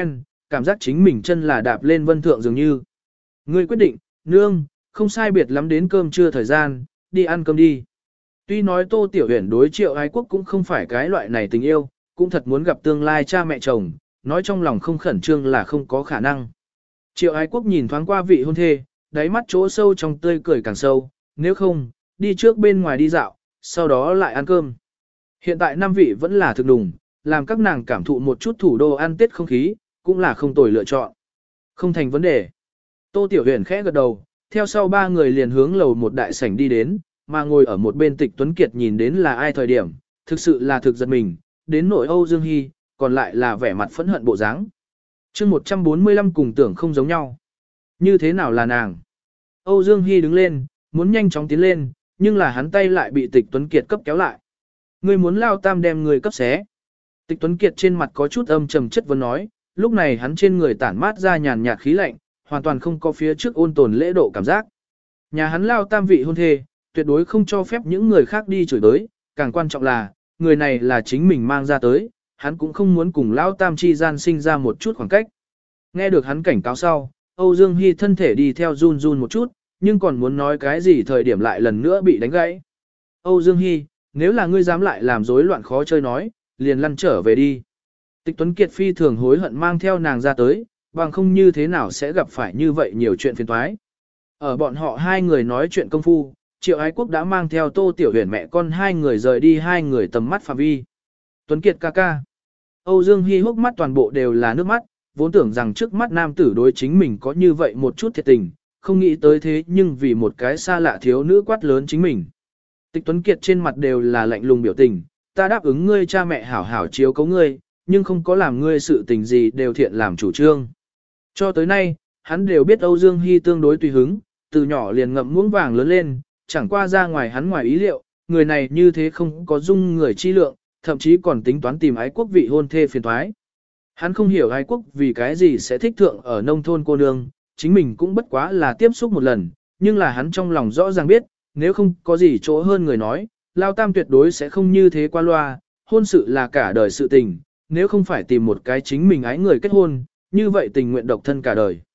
cảm giác chính mình chân là đạp lên vân thượng dường như. Ngươi quyết định, nương, không sai biệt lắm đến cơm trưa thời gian, đi ăn cơm đi. Tuy nói Tô Tiểu Huyền đối Triệu Ái Quốc cũng không phải cái loại này tình yêu, cũng thật muốn gặp tương lai cha mẹ chồng, nói trong lòng không khẩn trương là không có khả năng. Triệu Ái Quốc nhìn thoáng qua vị hôn thê, đáy mắt chỗ sâu trong tươi cười càng sâu, nếu không, đi trước bên ngoài đi dạo, sau đó lại ăn cơm. Hiện tại năm vị vẫn là thực đùng, làm các nàng cảm thụ một chút thủ đô ăn tết không khí, cũng là không tồi lựa chọn. Không thành vấn đề. Tô Tiểu Huyền khẽ gật đầu, theo sau ba người liền hướng lầu một đại sảnh đi đến, mà ngồi ở một bên Tịch Tuấn Kiệt nhìn đến là ai thời điểm, thực sự là thực giật mình, đến nỗi Âu Dương Hy, còn lại là vẻ mặt phẫn hận bộ dáng. chương một trăm bốn mươi lăm cùng tưởng không giống nhau. Như thế nào là nàng? Âu Dương Hy đứng lên, muốn nhanh chóng tiến lên, nhưng là hắn tay lại bị Tịch Tuấn Kiệt cấp kéo lại. Ngươi muốn lao tam đem người cấp xé. Tịch Tuấn Kiệt trên mặt có chút âm trầm chất vấn nói, lúc này hắn trên người tản mát ra nhàn nhạt khí lạnh, hoàn toàn không có phía trước ôn tồn lễ độ cảm giác. Nhà hắn lao tam vị hôn thê, tuyệt đối không cho phép những người khác đi chửi tới, càng quan trọng là, người này là chính mình mang ra tới, hắn cũng không muốn cùng lao tam chi gian sinh ra một chút khoảng cách. Nghe được hắn cảnh cáo sau, Âu Dương Hy thân thể đi theo run run một chút, nhưng còn muốn nói cái gì thời điểm lại lần nữa bị đánh gãy. Âu Dương Hy, nếu là ngươi dám lại làm rối loạn khó chơi nói, liền lăn trở về đi. Tịch Tuấn Kiệt phi thường hối hận mang theo nàng ra tới, bằng không như thế nào sẽ gặp phải như vậy nhiều chuyện phiền toái. Ở bọn họ hai người nói chuyện công phu, Triệu Ái Quốc đã mang theo Tô Tiểu Huyền mẹ con hai người rời đi hai người tầm mắt phạm vi. Tuấn Kiệt ca ca. Âu Dương Hy hốc mắt toàn bộ đều là nước mắt, vốn tưởng rằng trước mắt nam tử đối chính mình có như vậy một chút thiệt tình, không nghĩ tới thế nhưng vì một cái xa lạ thiếu nữ quát lớn chính mình. Tịch Tuấn Kiệt trên mặt đều là lạnh lùng biểu tình, ta đáp ứng ngươi cha mẹ hảo hảo chiếu cấu ngươi, nhưng không có làm ngươi sự tình gì đều thiện làm chủ trương. Cho tới nay, hắn đều biết Âu Dương Hy tương đối tùy hứng, từ nhỏ liền ngậm muỗng vàng lớn lên, chẳng qua ra ngoài hắn ngoài ý liệu, người này như thế không có dung người chi lượng, thậm chí còn tính toán tìm ái quốc vị hôn thê phiền thoái. Hắn không hiểu ái quốc vì cái gì sẽ thích thượng ở nông thôn cô nương, chính mình cũng bất quá là tiếp xúc một lần, nhưng là hắn trong lòng rõ ràng biết, nếu không có gì chỗ hơn người nói, Lao Tam tuyệt đối sẽ không như thế qua loa, hôn sự là cả đời sự tình, nếu không phải tìm một cái chính mình ái người kết hôn, như vậy tình nguyện độc thân cả đời.